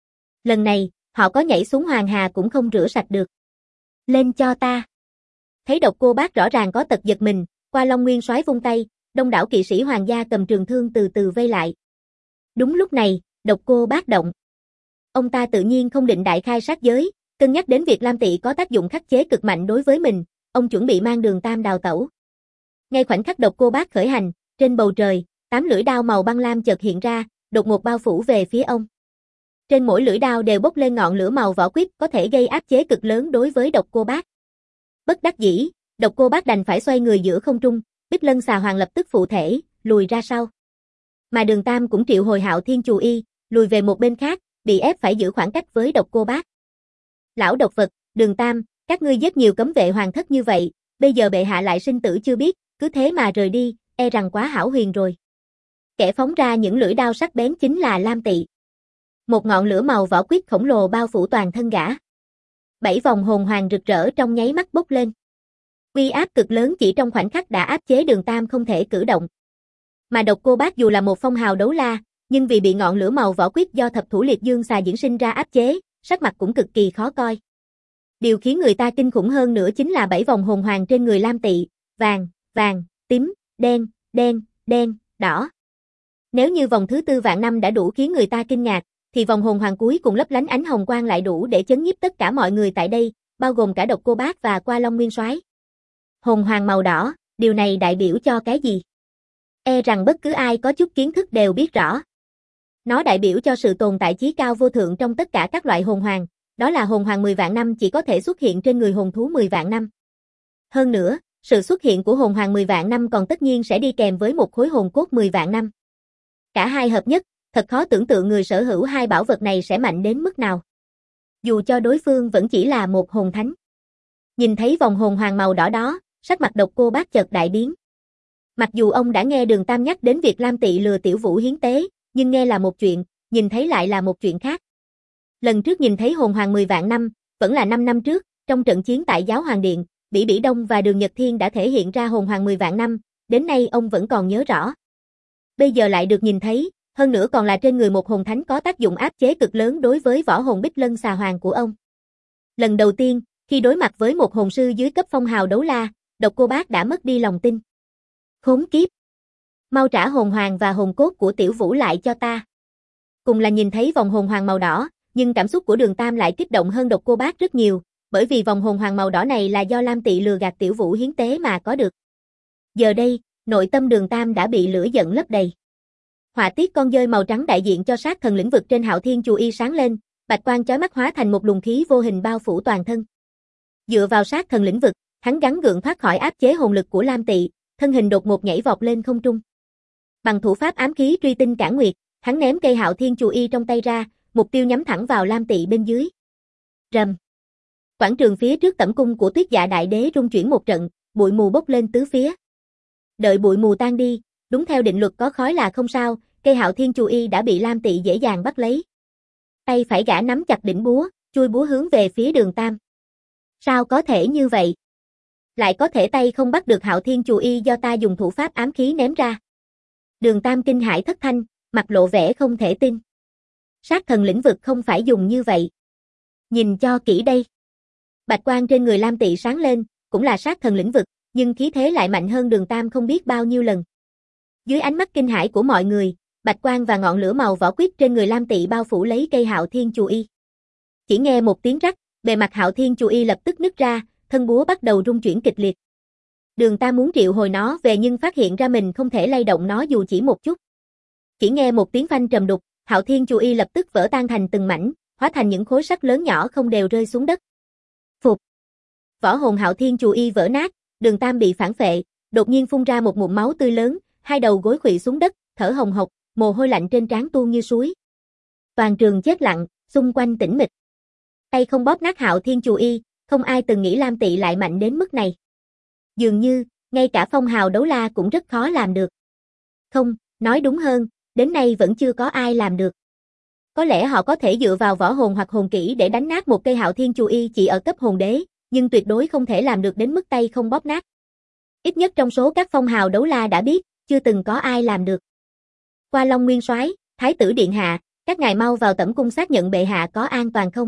S1: Lần này, họ có nhảy xuống Hoàng Hà cũng không rửa sạch được. Lên cho ta. Thấy Độc Cô Bác rõ ràng có tật giật mình, Qua Long Nguyên Soái vung tay, đông đảo kỵ sĩ hoàng gia cầm trường thương từ từ vây lại. Đúng lúc này, Độc Cô Bác động. Ông ta tự nhiên không định đại khai sát giới, cân nhắc đến việc Lam Tị có tác dụng khắc chế cực mạnh đối với mình, ông chuẩn bị mang Đường Tam đào tẩu. Ngay khoảnh khắc Độc Cô Bác khởi hành, trên bầu trời, 8 lưỡi đao màu băng lam chợt hiện ra, đột ngột bao phủ về phía ông. Trên mỗi lưỡi đao đều bốc lên ngọn lửa màu vỏ quýt có thể gây áp chế cực lớn đối với Độc Cô Bác. Bất đắc dĩ, Độc Cô Bác đành phải xoay người giữa không trung, Bích Lân Xà Hoàng lập tức phụ thể, lùi ra sau. Mà Đường Tam cũng triệu hồi Hạo Thiên Chù Y, lùi về một bên khác, bị ép phải giữ khoảng cách với Độc Cô Bác. Lão độc vật, Đường Tam, các ngươi giết nhiều cấm vệ hoàng thất như vậy, bây giờ bệ hạ lại sinh tử chưa biết, cứ thế mà rời đi, e rằng quá hão huyền rồi. Kẻ phóng ra những lưỡi đao sắc bén chính là Lam Tị. Một ngọn lửa màu vỏ quýt khổng lồ bao phủ toàn thân gã. 7 vòng hồn hoàng rực rỡ trong nháy mắt bốc lên. Uy áp cực lớn chỉ trong khoảnh khắc đã áp chế Đường Tam không thể cử động. Mà Độc Cô Bác dù là một phong hào đấu la, nhưng vì bị ngọn lửa màu vỏ quýt do thập thủ liệt dương xà diễn sinh ra áp chế, sắc mặt cũng cực kỳ khó coi. Điều khiến người ta kinh khủng hơn nữa chính là 7 vòng hồn hoàng trên người Lam Tị, vàng, vàng, tím, đen, đen, đen, đỏ. Nếu như vòng thứ tư vạn năm đã đủ khiến người ta kinh ngạc, thì vòng hồn hoàng cuối cùng lấp lánh ánh hồng quang lại đủ để chấn nhiếp tất cả mọi người tại đây, bao gồm cả Độc Cô Bác và Qua Long Nguyên Soái. Hồn hoàng màu đỏ, điều này đại biểu cho cái gì? E rằng bất cứ ai có chút kiến thức đều biết rõ. Nó đại biểu cho sự tồn tại chí cao vô thượng trong tất cả các loại hồn hoàng, đó là hồn hoàng 10 vạn năm chỉ có thể xuất hiện trên người hồn thú 10 vạn năm. Hơn nữa, sự xuất hiện của hồn hoàng 10 vạn năm còn tất nhiên sẽ đi kèm với một khối hồn cốt 10 vạn năm. Cả hai hợp nhất, thật khó tưởng tượng người sở hữu hai bảo vật này sẽ mạnh đến mức nào. Dù cho đối phương vẫn chỉ là một hồn thánh. Nhìn thấy vòng hồn hoàng màu đỏ đó, sắc mặt Độc Cô Bác chợt đại biến. Mặc dù ông đã nghe Đường Tam nhắc đến việc Lam Tị lừa Tiểu Vũ hiến tế, nhưng nghe là một chuyện, nhìn thấy lại là một chuyện khác. Lần trước nhìn thấy hồn hoàng 10 vạn năm, vẫn là 5 năm trước, trong trận chiến tại Giáo Hoàng Điện, Bỉ Bỉ Đông và Đường Nhật Thiên đã thể hiện ra hồn hoàng 10 vạn năm, đến nay ông vẫn còn nhớ rõ. Bây giờ lại được nhìn thấy, hơn nữa còn là trên người một hồn thánh có tác dụng áp chế cực lớn đối với võ hồn Bích Lân Xà Hoàng của ông. Lần đầu tiên, khi đối mặt với một hồn sư dưới cấp phong hào đấu la, Độc Cô Bác đã mất đi lòng tin. Khốn kiếp! Mau trả hồn hoàng và hồn cốt của Tiểu Vũ lại cho ta. Cùng là nhìn thấy vòng hồn hoàng màu đỏ, nhưng cảm xúc của Đường Tam lại kích động hơn Độc Cô Bác rất nhiều, bởi vì vòng hồn hoàng màu đỏ này là do Lam Tị lừa gạt Tiểu Vũ hiến tế mà có được. Giờ đây, nội tâm Đường Tam đã bị lửa giận lấp đầy. Họa tiết con dơi màu trắng đại diện cho sát thần lĩnh vực trên Hạo Thiên Chù Y sáng lên, bạch quang chói mắt hóa thành một luồng khí vô hình bao phủ toàn thân. Dựa vào sát thần lĩnh vực, hắn gắng gượng thoát khỏi áp chế hồn lực của Lam Tị, thân hình đột ngột nhảy vọt lên không trung. Bằng thủ pháp ám khí truy tinh cản nguyệt, hắn ném cây Hạo Thiên Chù Y trong tay ra, mục tiêu nhắm thẳng vào Lam Tị bên dưới. Rầm. Quảng trường phía trước tẩm cung của Tuyết Dạ Đại Đế rung chuyển một trận, bụi mù bốc lên tứ phía. Đợi bụi mù tan đi, đúng theo định luật có khói là không sao, cây Hạo Thiên Chù Y đã bị Lam Tị dễ dàng bắt lấy. Tay phải gã nắm chặt đỉnh búa, chui búa hướng về phía Đường Tam. Sao có thể như vậy? Lại có thể tay không bắt được Hạo Thiên Chù Y do ta dùng thủ pháp ám khí ném ra. Đường Tam kinh hãi thất thanh, mặt lộ vẻ không thể tin. Sát thần lĩnh vực không phải dùng như vậy. Nhìn cho kỹ đây. Bạch quang trên người Lam Tỵ sáng lên, cũng là sát thần lĩnh vực, nhưng khí thế lại mạnh hơn Đường Tam không biết bao nhiêu lần. Dưới ánh mắt kinh hãi của mọi người, bạch quang và ngọn lửa màu vỏ quýt trên người Lam Tỵ bao phủ lấy cây Hạo Thiên Chù Y. Chỉ nghe một tiếng rắc, bề mặt Hạo Thiên Chù Y lập tức nứt ra, thân búa bắt đầu rung chuyển kịch liệt. Đường Tam muốn triệu hồi nó về nhưng phát hiện ra mình không thể lay động nó dù chỉ một chút. Chỉ nghe một tiếng phanh trầm đục, Hạo Thiên Chù Y lập tức vỡ tan thành từng mảnh, hóa thành những khối sắt lớn nhỏ không đều rơi xuống đất. Phục. Võ hồn Hạo Thiên Chù Y vỡ nát, Đường Tam bị phản phệ, đột nhiên phun ra một ngụm máu tươi lớn, hai đầu gối khuỵu xuống đất, thở hồng hộc, mồ hôi lạnh trên trán tuôn như suối. Toàn trường chết lặng, xung quanh tĩnh mịch. Tay không bóp nát Hạo Thiên Chù Y, không ai từng nghĩ Lam Tỵ lại mạnh đến mức này. Dường như, ngay cả phong hào đấu la cũng rất khó làm được. Không, nói đúng hơn, đến nay vẫn chưa có ai làm được. Có lẽ họ có thể dựa vào võ hồn hoặc hồn kỹ để đánh nát một cây Hạo Thiên Chù Y chỉ ở cấp hồn đế, nhưng tuyệt đối không thể làm được đến mức tay không bóp nát. Ít nhất trong số các phong hào đấu la đã biết, chưa từng có ai làm được. Qua Long Nguyên Soái, Thái tử điện hạ, các ngài mau vào tẩm cung xác nhận bệ hạ có an toàn không?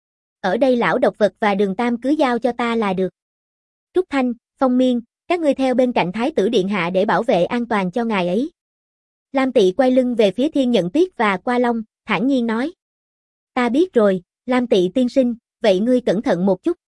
S1: Ở đây lão độc vật và Đường Tam cứ giao cho ta là được. Trúc Thanh, Phong Miên, các ngươi theo bên cạnh Thái tử điện hạ để bảo vệ an toàn cho ngài ấy. Lam Tỵ quay lưng về phía Thiên Nhận Tuyết và Qua Long, thản nhiên nói. Ta biết rồi, Lam Tỵ tiên sinh, vậy ngươi cẩn thận một chút.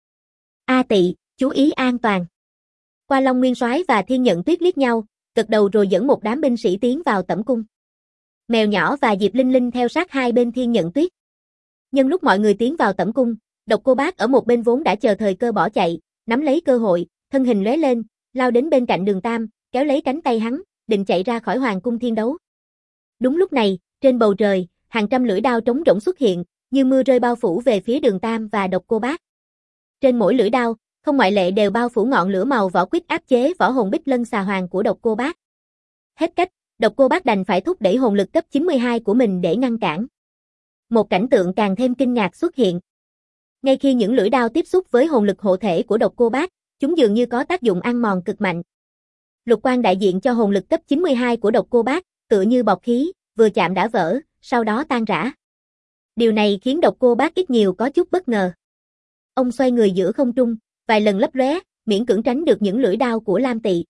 S1: A Tỵ, chú ý an toàn. Qua Long Nguyên Soái và Thiên Nhận Tuyết liếc nhau, gật đầu rồi dẫn một đám binh sĩ tiến vào tẩm cung. Mèo nhỏ và Diệp Linh Linh theo sát hai bên Thiên Nhận Tuyết. Nhân lúc mọi người tiến vào tẩm cung, Độc Cô Bác ở một bên vốn đã chờ thời cơ bỏ chạy, nắm lấy cơ hội, thân hình lóe lên, lao đến bên cạnh Đường Tam, kéo lấy cánh tay hắn, định chạy ra khỏi hoàng cung thiên đấu. Đúng lúc này, trên bầu trời, hàng trăm lưỡi đao trống rỗng xuất hiện, như mưa rơi bao phủ về phía Đường Tam và Độc Cô Bác. Trên mỗi lưỡi đao, không ngoại lệ đều bao phủ ngọn lửa màu vỏ quýt áp chế võ hồn Bích Lân Xà Hoàng của Độc Cô Bác. Hết cách, Độc Cô Bác đành phải thúc đẩy hồn lực cấp 92 của mình để ngăn cản. Một cảnh tượng càng thêm kinh ngạc xuất hiện. Ngay khi những lưỡi đao tiếp xúc với hồn lực hộ thể của Độc Cô Bác, chúng dường như có tác dụng ăn mòn cực mạnh. Lục quang đại diện cho hồn lực cấp 92 của Độc Cô Bác, tựa như bọt khí, vừa chạm đã vỡ, sau đó tan rã. Điều này khiến Độc Cô Bác ít nhiều có chút bất ngờ. Ông xoay người giữa không trung, vài lần lấp lóe, miễn cưỡng tránh được những lưỡi đao của Lam Tỵ.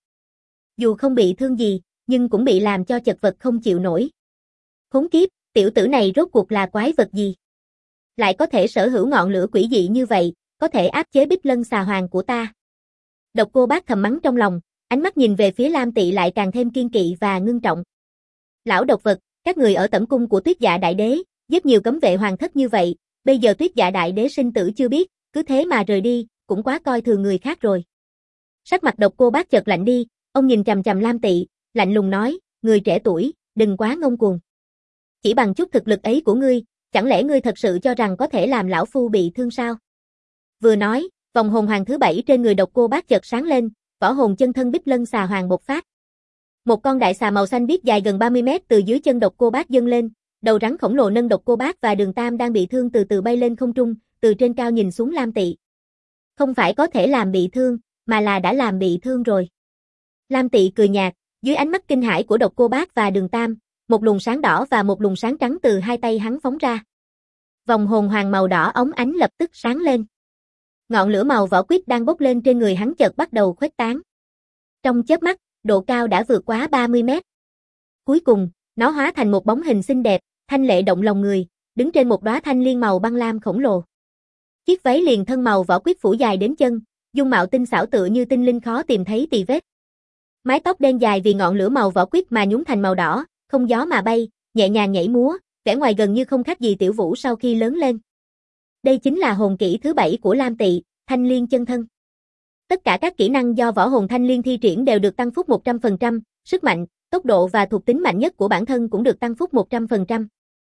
S1: Dù không bị thương gì, nhưng cũng bị làm cho chật vật không chịu nổi. Khốn kiếp, tiểu tử này rốt cuộc là quái vật gì? Lại có thể sở hữu ngọn lửa quỷ dị như vậy, có thể áp chế Bích Lân Xà Hoàng của ta. Độc Cô Bác thầm mắng trong lòng, ánh mắt nhìn về phía Lam Tỵ lại càng thêm kiên kỵ và ngưng trọng. Lão độc vật, các người ở tẩm cung của Tuyết Dạ Đại Đế, giết nhiều cấm vệ hoàng thất như vậy, bây giờ Tuyết Dạ Đại Đế sinh tử chưa biết, cứ thế mà rời đi, cũng quá coi thường người khác rồi. Sắc mặt Độc Cô Bác chợt lạnh đi, ông nhìn chằm chằm Lam Tỵ, lạnh lùng nói, người trẻ tuổi, đừng quá ngông cuồng. Chỉ bằng chút thực lực ấy của ngươi, chẳng lẽ ngươi thật sự cho rằng có thể làm lão phu bị thương sao? Vừa nói, vòng hồn hoàng thứ 7 trên người Độc Cô Bác chợt sáng lên, võ hồn chân thân Bích Lân Xà Hoàng bộc phát. Một con đại xà màu xanh biếc dài gần 30 mét từ dưới chân Độc Cô Bác dâng lên, đầu rắn khổng lồ nâng Độc Cô Bác và Đường Tam đang bị thương từ từ bay lên không trung, từ trên cao nhìn xuống Lam Tỵ. Không phải có thể làm bị thương, mà là đã làm bị thương rồi. Lam Tỵ cười nhạt, dưới ánh mắt kinh hãi của Độc Cô Bác và Đường Tam, một luồng sáng đỏ và một luồng sáng trắng từ hai tay hắn phóng ra. Vòng hồn hoàng màu đỏ óng ánh lập tức sáng lên. Ngọn lửa màu vỏ quýt đang bốc lên trên người hắn chợt bắt đầu khuếch tán. Trong chớp mắt, độ cao đã vượt quá 30 mét. Cuối cùng, nó hóa thành một bóng hình xinh đẹp, thanh lệ động lòng người, đứng trên một đóa thanh liên màu băng lam khổng lồ. Chiếc váy liền thân màu vỏ quýt phủ dài đến chân, dung mạo tinh xảo tựa như tinh linh khó tìm thấy tì vết. Mái tóc đen dài vì ngọn lửa màu vỏ quýt mà nhúng thành màu đỏ, không gió mà bay, nhẹ nhàng nhảy múa, vẻ ngoài gần như không khác gì Tiểu Vũ sau khi lớn lên. Đây chính là hồn kỹ thứ 7 của Lam Tỵ, Thanh Liên chân thân. Tất cả các kỹ năng do võ hồn Thanh Liên thi triển đều được tăng phúc 100%, sức mạnh, tốc độ và thuộc tính mạnh nhất của bản thân cũng được tăng phúc 100%.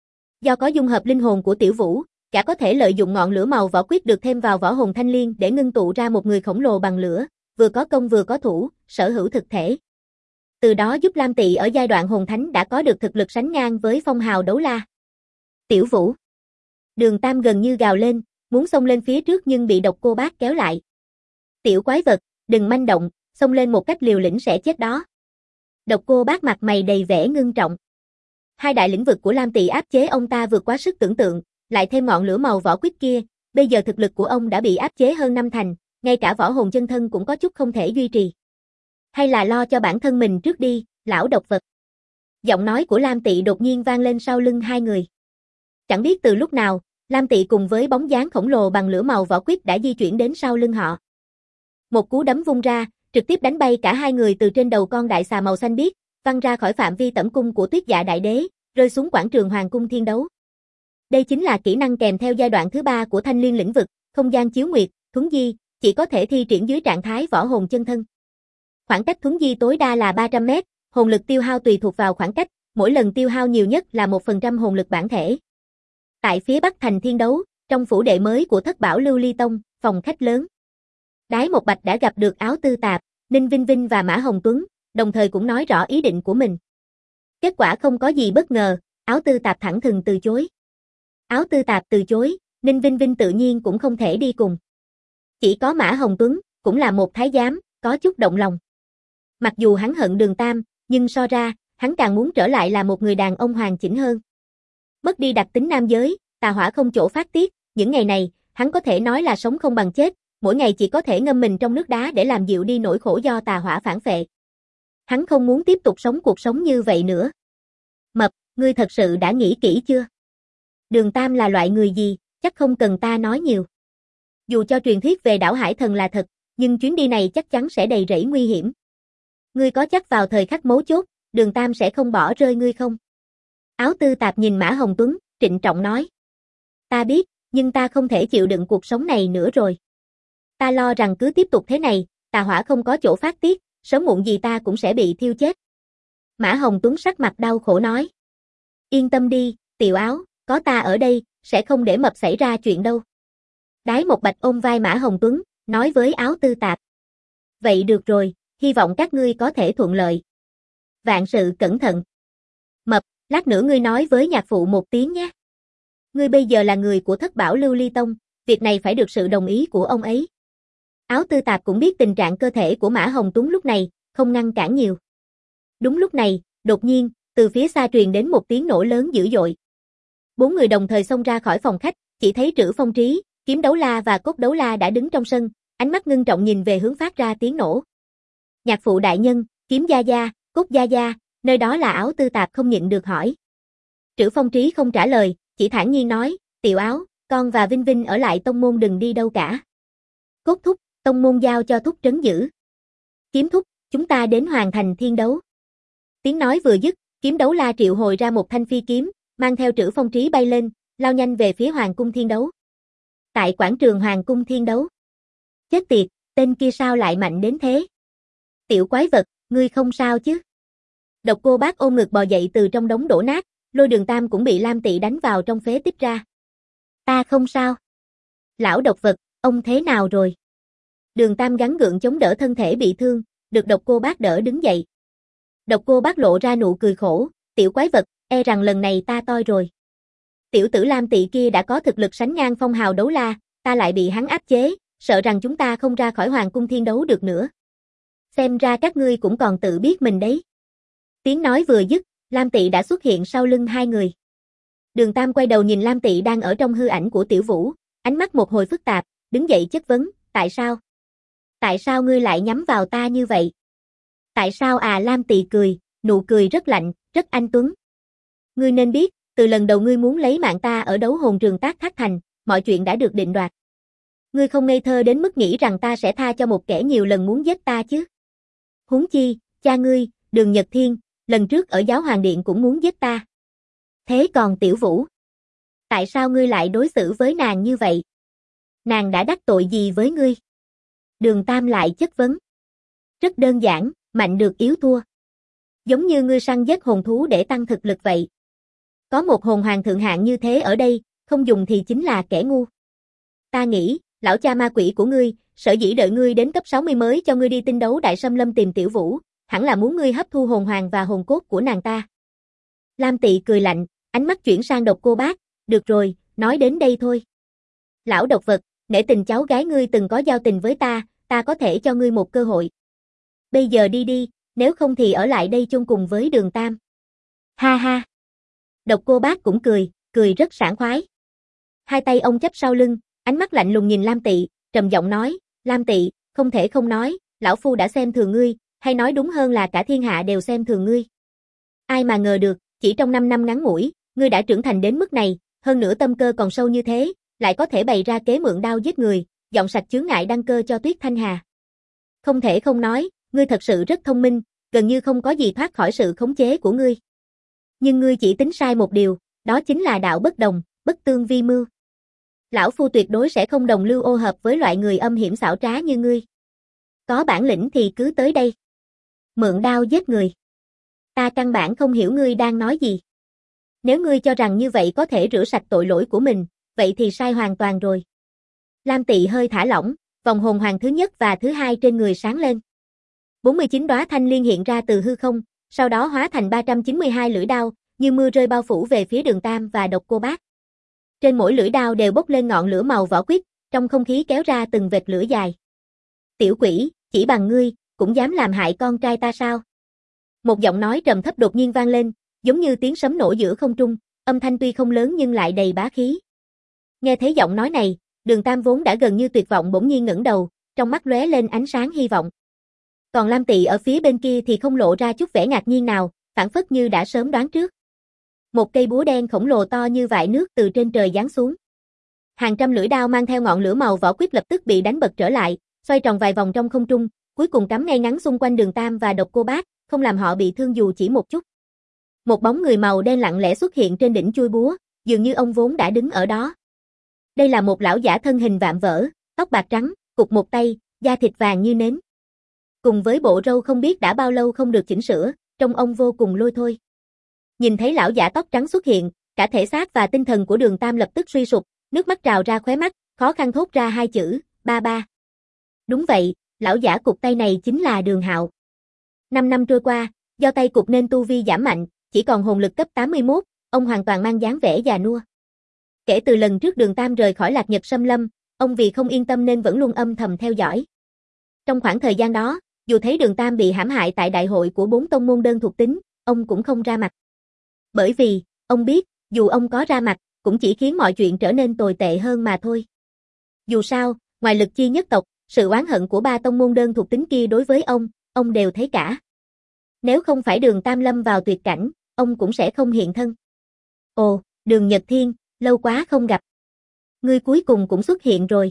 S1: Do có dung hợp linh hồn của Tiểu Vũ, cả có thể lợi dụng ngọn lửa màu vỏ quýt được thêm vào võ hồn Thanh Liên để ngưng tụ ra một người khổng lồ bằng lửa, vừa có công vừa có thủ, sở hữu thực thể. Từ đó giúp Lam Tỵ ở giai đoạn hồn thánh đã có được thực lực sánh ngang với phong hào đấu la. Tiểu Vũ. Đường Tam gần như gào lên, muốn xông lên phía trước nhưng bị Độc Cô Bác kéo lại. Tiểu quái vật, đừng manh động, xông lên một cách liều lĩnh sẽ chết đó. Độc Cô Bác mặt mày đầy vẻ ngưng trọng. Hai đại lĩnh vực của Lam Tỵ áp chế ông ta vượt quá sức tưởng tượng, lại thêm ngọn lửa màu vỏ quýt kia, bây giờ thực lực của ông đã bị áp chế hơn 5 thành, ngay cả võ hồn chân thân cũng có chút không thể duy trì. Hay là lo cho bản thân mình trước đi, lão độc vật. Giọng nói của Lam Tỵ đột nhiên vang lên sau lưng hai người. Chẳng biết từ lúc nào, Lam Tỵ cùng với bóng dáng khổng lồ bằng lửa màu vỏ quýt đã di chuyển đến sau lưng họ. Một cú đấm vung ra, trực tiếp đánh bay cả hai người từ trên đầu con đại xà màu xanh biếc, văng ra khỏi phạm vi tẩm cung của Tuyết Dạ Đại Đế, rơi xuống quảng trường Hoàng cung Thiên Đấu. Đây chính là kỹ năng kèm theo giai đoạn thứ 3 của Thanh Liên lĩnh vực, không gian chiếu nguyệt, thuấn di, chỉ có thể thi triển dưới trạng thái võ hồn chân thân. Khoảng cách thuấn di tối đa là 300 m, hồn lực tiêu hao tùy thuộc vào khoảng cách, mỗi lần tiêu hao nhiều nhất là 1% hồn lực bản thể. Tại phía Bắc thành Thiên Đấu, trong phủ đệ mới của Thất Bảo Lưu Ly Tông, phòng khách lớn. Đái Một Bạch đã gặp được Áo Tư Tạp, Ninh Vinh Vinh và Mã Hồng Tuấn, đồng thời cũng nói rõ ý định của mình. Kết quả không có gì bất ngờ, Áo Tư Tạp thẳng thừng từ chối. Áo Tư Tạp từ chối, Ninh Vinh Vinh tự nhiên cũng không thể đi cùng. Chỉ có Mã Hồng Tuấn, cũng là một thái giám, có chút động lòng. Mặc dù hắn hận Đường Tam, nhưng so ra, hắn càng muốn trở lại là một người đàn ông hoàn chỉnh hơn. Mất đi đặc tính nam giới, tà hỏa không chỗ phát tiết, những ngày này, hắn có thể nói là sống không bằng chết, mỗi ngày chỉ có thể ngâm mình trong nước đá để làm dịu đi nỗi khổ do tà hỏa phản phệ. Hắn không muốn tiếp tục sống cuộc sống như vậy nữa. Mập, ngươi thật sự đã nghĩ kỹ chưa? Đường Tam là loại người gì, chắc không cần ta nói nhiều. Dù cho truyền thuyết về đảo Hải Thần là thật, nhưng chuyến đi này chắc chắn sẽ đầy rẫy nguy hiểm. Ngươi có chắc vào thời khắc mấu chốt, Đường Tam sẽ không bỏ rơi ngươi không? Áo Tư Tạp nhìn Mã Hồng Tuấn, trịnh trọng nói. Ta biết, nhưng ta không thể chịu đựng cuộc sống này nữa rồi. Ta lo rằng cứ tiếp tục thế này, tà hỏa không có chỗ phát tiết, sớm muộn gì ta cũng sẽ bị thiêu chết. Mã Hồng Tuấn sắc mặt đau khổ nói. Yên tâm đi, Tiểu Áo, có ta ở đây, sẽ không để Mập xảy ra chuyện đâu. Đái Một Bạch ôm vai Mã Hồng Tuấn, nói với Áo Tư Tạp. Vậy được rồi, hy vọng các ngươi có thể thuận lợi. Vạn sự cẩn thận. Mập, lát nữa ngươi nói với nhạc phụ một tiếng nhé. Ngươi bây giờ là người của Thất Bảo Lưu Ly Tông, việc này phải được sự đồng ý của ông ấy. Áo Tư Tạp cũng biết tình trạng cơ thể của Mã Hồng Tuấn lúc này, không ngăn cản nhiều. Đúng lúc này, đột nhiên, từ phía xa truyền đến một tiếng nổ lớn dữ dội. 4 người đồng thời xông ra khỏi phòng khách, chỉ thấy Trữ Phong Trí, Kiếm Đấu La và Cốt Đấu La đã đứng trong sân, ánh mắt ngưng trọng nhìn về hướng phát ra tiếng nổ. Nhạc phụ đại nhân, Kiếm Gia Gia, Cốt Gia Gia, nơi đó là Áo Tư Tạp không nhịn được hỏi. Trữ Phong Trí không trả lời, chỉ thản nhiên nói, Tiểu Áo, con và Vinh Vinh ở lại tông môn đừng đi đâu cả. Cốt thúc, tông môn giao cho thúc trấn giữ. Kiếm thúc, chúng ta đến hoàn thành Thiên Đấu. Tiếng nói vừa dứt, Kiếm Đấu La triệu hồi ra một thanh phi kiếm, mang theo Trữ Phong Trí bay lên, lao nhanh về phía Hoàng cung Thiên Đấu. Tại quảng trường Hoàng cung Thiên Đấu. Chết tiệt, tên kia sao lại mạnh đến thế? Tiểu quái vật, ngươi không sao chứ? Độc Cô Bác ôm ngực bò dậy từ trong đống đổ nát, Lôi Đường Tam cũng bị Lam Tỵ đánh vào trong phế tích ra. Ta không sao. Lão độc vật, ông thế nào rồi? Đường Tam gắng gượng chống đỡ thân thể bị thương, được Độc Cô Bác đỡ đứng dậy. Độc Cô Bác lộ ra nụ cười khổ, tiểu quái vật, e rằng lần này ta toi rồi. Tiểu tử Lam Tỵ kia đã có thực lực sánh ngang Phong Hào Đấu La, ta lại bị hắn áp chế, sợ rằng chúng ta không ra khỏi Hoàng cung Thiên Đấu được nữa. Xem ra các ngươi cũng còn tự biết mình đấy. Tiếng nói vừa dứt, Lam Tỵ đã xuất hiện sau lưng hai người. Đường Tam quay đầu nhìn Lam Tỵ đang ở trong hư ảnh của Tiểu Vũ, ánh mắt một hồi phức tạp, đứng dậy chất vấn, tại sao? Tại sao ngươi lại nhắm vào ta như vậy? Tại sao à? Lam Tỵ cười, nụ cười rất lạnh, rất anh tuấn. Ngươi nên biết, từ lần đầu ngươi muốn lấy mạng ta ở đấu hồn trường Tác Thác Thành, mọi chuyện đã được định đoạt. Ngươi không ngây thơ đến mức nghĩ rằng ta sẽ tha cho một kẻ nhiều lần muốn giết ta chứ? Huống chi, cha ngươi, Đường Nhật Thiên, lần trước ở Giáo Hoàng Điện cũng muốn giết ta. Thế còn Tiểu Vũ? Tại sao ngươi lại đối xử với nàng như vậy? Nàng đã đắc tội gì với ngươi? Đường Tam lại chất vấn. Rất đơn giản, mạnh được yếu thua. Giống như ngươi săn giết hồn thú để tăng thực lực vậy. Có một hồn hoàng thượng hạng như thế ở đây, không dùng thì chính là kẻ ngu. Ta nghĩ, lão cha ma quỷ của ngươi, sở dĩ đợi ngươi đến cấp 60 mới cho ngươi đi tinh đấu Đại Xâm Lâm tìm Tiểu Vũ, hẳn là muốn ngươi hấp thu hồn hoàng và hồn cốt của nàng ta. Lam Tỵ cười lạnh, ánh mắt chuyển sang Độc Cô Bác, được rồi, nói đến đây thôi. Lão độc vật, nể tình cháu gái ngươi từng có giao tình với ta có thể cho ngươi một cơ hội. Bây giờ đi đi, nếu không thì ở lại đây chung cùng với Đường Tam. Ha ha. Độc Cô Bác cũng cười rất sảng khoái. Hai tay ông chắp sau lưng, ánh mắt lạnh lùng nhìn Lam Tị, trầm giọng nói, Lam Tị, không thể không nói, lão phu đã xem thường ngươi, hay nói đúng hơn là cả thiên hạ đều xem thường ngươi. Ai mà ngờ được, chỉ trong 5 năm ngắn ngủi, ngươi đã trưởng thành đến mức này, hơn nữa tâm cơ còn sâu như thế, lại có thể bày ra kế mượn đao giết người, dọn sạch chướng ngại đăng cơ cho Tuyết Thanh Hà. Không thể không nói, ngươi thật sự rất thông minh, gần như không có gì thoát khỏi sự khống chế của ngươi. Nhưng ngươi chỉ tính sai một điều, đó chính là đạo bất đồng, bất tương vi mưu. Lão phu tuyệt đối sẽ không đồng lưu ô hợp với loại người âm hiểm xảo trá như ngươi. Có bản lĩnh thì cứ tới đây. Mượn đao giết người. Ta căn bản không hiểu ngươi đang nói gì. Nếu ngươi cho rằng như vậy có thể rửa sạch tội lỗi của mình, vậy thì sai hoàn toàn rồi. Lam Tị hơi thả lỏng, vòng hồn hoàng thứ nhất và thứ hai trên người sáng lên. 49 đóa thanh liên hiện ra từ hư không, sau đó hóa thành 392 lưỡi đao, như mưa rơi bao phủ về phía Đường Tam và Độc Cô Bác. Trên mỗi lưỡi đao đều bốc lên ngọn lửa màu vỏ quýt, trong không khí kéo ra từng vệt lửa dài. Tiểu quỷ, chỉ bằng ngươi, cũng dám làm hại con trai ta sao? Một giọng nói trầm thấp đột nhiên vang lên, giống như tiếng sấm nổ giữa không trung, âm thanh tuy không lớn nhưng lại đầy bá khí. Nghe thấy giọng nói này, Đường Tam vốn đã gần như tuyệt vọng bỗng nhiên ngẩng đầu, trong mắt lóe lên ánh sáng hy vọng. Còn Lam Tị ở phía bên kia thì không lộ ra chút vẻ ngạc nhiên nào, phảng phất như đã sớm đoán trước. Một cây búa đen khổng lồ to như vại nước từ trên trời giáng xuống. Hàng trăm lưỡi đao mang theo ngọn lửa màu vỏ quýt lập tức bị đánh bật trở lại, xoay tròn vài vòng trong không trung, cuối cùng cắm ngay ngắn xung quanh Đường Tam và Độc Cô Bác, không làm họ bị thương dù chỉ một chút. Một bóng người màu đen lặng lẽ xuất hiện trên đỉnh chuôi búa, dường như ông vốn đã đứng ở đó. Đây là một lão giả thân hình vạm vỡ, tóc bạc trắng, cụt một tay, da thịt vàng như nến. Cùng với bộ râu không biết đã bao lâu không được chỉnh sửa, trông ông vô cùng lôi thôi. Nhìn thấy lão giả tóc trắng xuất hiện, cả thể xác và tinh thần của Đường Tam lập tức suy sụp, nước mắt trào ra khóe mắt, khó khăn thốt ra hai chữ, ba ba. Đúng vậy, lão giả cụt tay này chính là Đường Hạo. 5 năm trôi qua, do tay cụt nên tu vi giảm mạnh, chỉ còn hồn lực cấp 81, ông hoàn toàn mang dáng vẻ già nua. Kể từ lần trước Đường Tam rời khỏi Lạc Nhật Sâm Lâm, ông vì không yên tâm nên vẫn luôn âm thầm theo dõi. Trong khoảng thời gian đó, dù thấy Đường Tam bị hãm hại tại đại hội của 4 tông môn đơn thuộc tính, ông cũng không ra mặt. Bởi vì, ông biết, dù ông có ra mặt, cũng chỉ khiến mọi chuyện trở nên tồi tệ hơn mà thôi. Dù sao, ngoài Lực Chi nhất tộc, sự oán hận của 3 tông môn đơn thuộc tính kia đối với ông đều thấy cả. Nếu không phải Đường Tam lâm vào tuyệt cảnh, ông cũng sẽ không hiện thân. Ồ, Đường Nhật Thiên, lâu quá không gặp. Ngươi cuối cùng cũng xuất hiện rồi.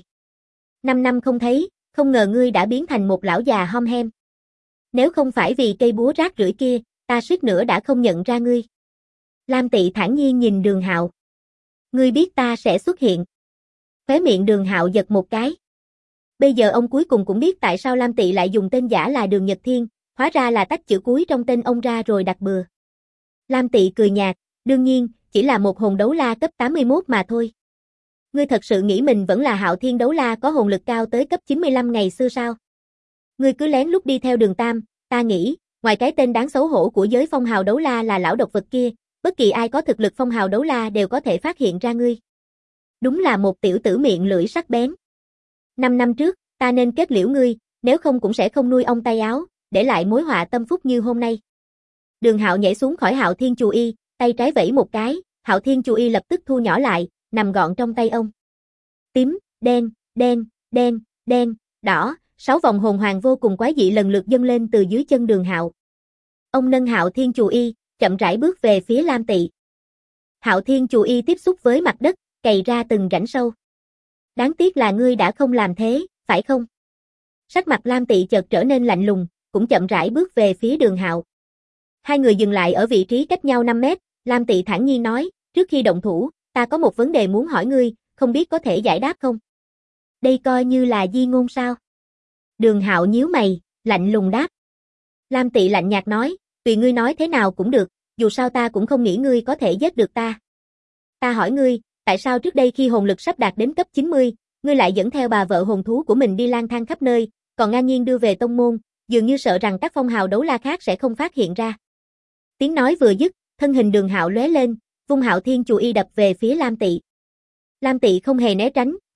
S1: 5 năm không thấy, không ngờ ngươi đã biến thành một lão già hom hem. Nếu không phải vì cây búa rác rưởi kia, ta suýt nữa đã không nhận ra ngươi. Lam Tị thản nhiên nhìn Đường Hạo. Ngươi biết ta sẽ xuất hiện. Khóe miệng Đường Hạo giật một cái. Bây giờ ông cuối cùng cũng biết tại sao Lam Tị lại dùng tên giả là Đường Nhật Thiên, hóa ra là tách chữ cuối trong tên ông ra rồi đặt bừa. Lam Tị cười nhạt, đương nhiên, chỉ là một hồn đấu la cấp 81 mà thôi. Ngươi thật sự nghĩ mình vẫn là Hạo Thiên đấu la có hồn lực cao tới cấp 95 ngày xưa sao? Ngươi cứ lén lút đi theo Đường Tam, ta nghĩ, ngoài cái tên đáng xấu hổ của giới phong hào đấu la là lão độc vật kia, bất kỳ ai có thực lực phong hào đấu la đều có thể phát hiện ra ngươi. Đúng là một tiểu tử miệng lưỡi sắc bén. 5 năm trước, ta nên kết liễu ngươi, nếu không cũng sẽ không nuôi ông tay áo, để lại mối họa tâm phúc như hôm nay. Đường Hạo nhảy xuống khỏi Hạo Thiên Chù Y, tay trái vẫy một cái, Hạo Thiên Chù Y lập tức thu nhỏ lại, nằm gọn trong tay ông. Tím, đen, đen, đen, đen, đỏ, 6 vòng hồn hoàng vô cùng quái dị lần lượt dâng lên từ dưới chân Đường Hạo. Ông nâng Hạo Thiên Chù Y, chậm rãi bước về phía Lam Tị. Hạo Thiên Chù Y tiếp xúc với mặt đất, cày ra từng rãnh sâu. Đáng tiếc là ngươi đã không làm thế, phải không? Sắc mặt Lam Tị chợt trở nên lạnh lùng, cũng chậm rãi bước về phía Đường Hạo. Hai người dừng lại ở vị trí cách nhau 5 mét, Lam Tị thản nhiên nói, trước khi động thủ, ta có một vấn đề muốn hỏi ngươi, không biết có thể giải đáp không? Đây coi như là di ngôn sao? Đường Hạo nhíu mày, lạnh lùng đáp. Lam Tị lạnh nhạt nói, tùy ngươi nói thế nào cũng được, dù sao ta cũng không nghĩ ngươi có thể giết được ta. Ta hỏi ngươi, tại sao trước đây khi hồn lực sắp đạt đến cấp 90, ngươi lại dẫn theo bà vợ hồn thú của mình đi lang thang khắp nơi, còn ngang nhiên đưa về tông môn, dường như sợ rằng các phong hào đấu la khác sẽ không phát hiện ra. Tiếng nói vừa dứt, thân hình Đường Hạo lóe lên, vung Hạo Thiên Chù Y đập về phía Lam Tị. Lam Tị không hề né tránh,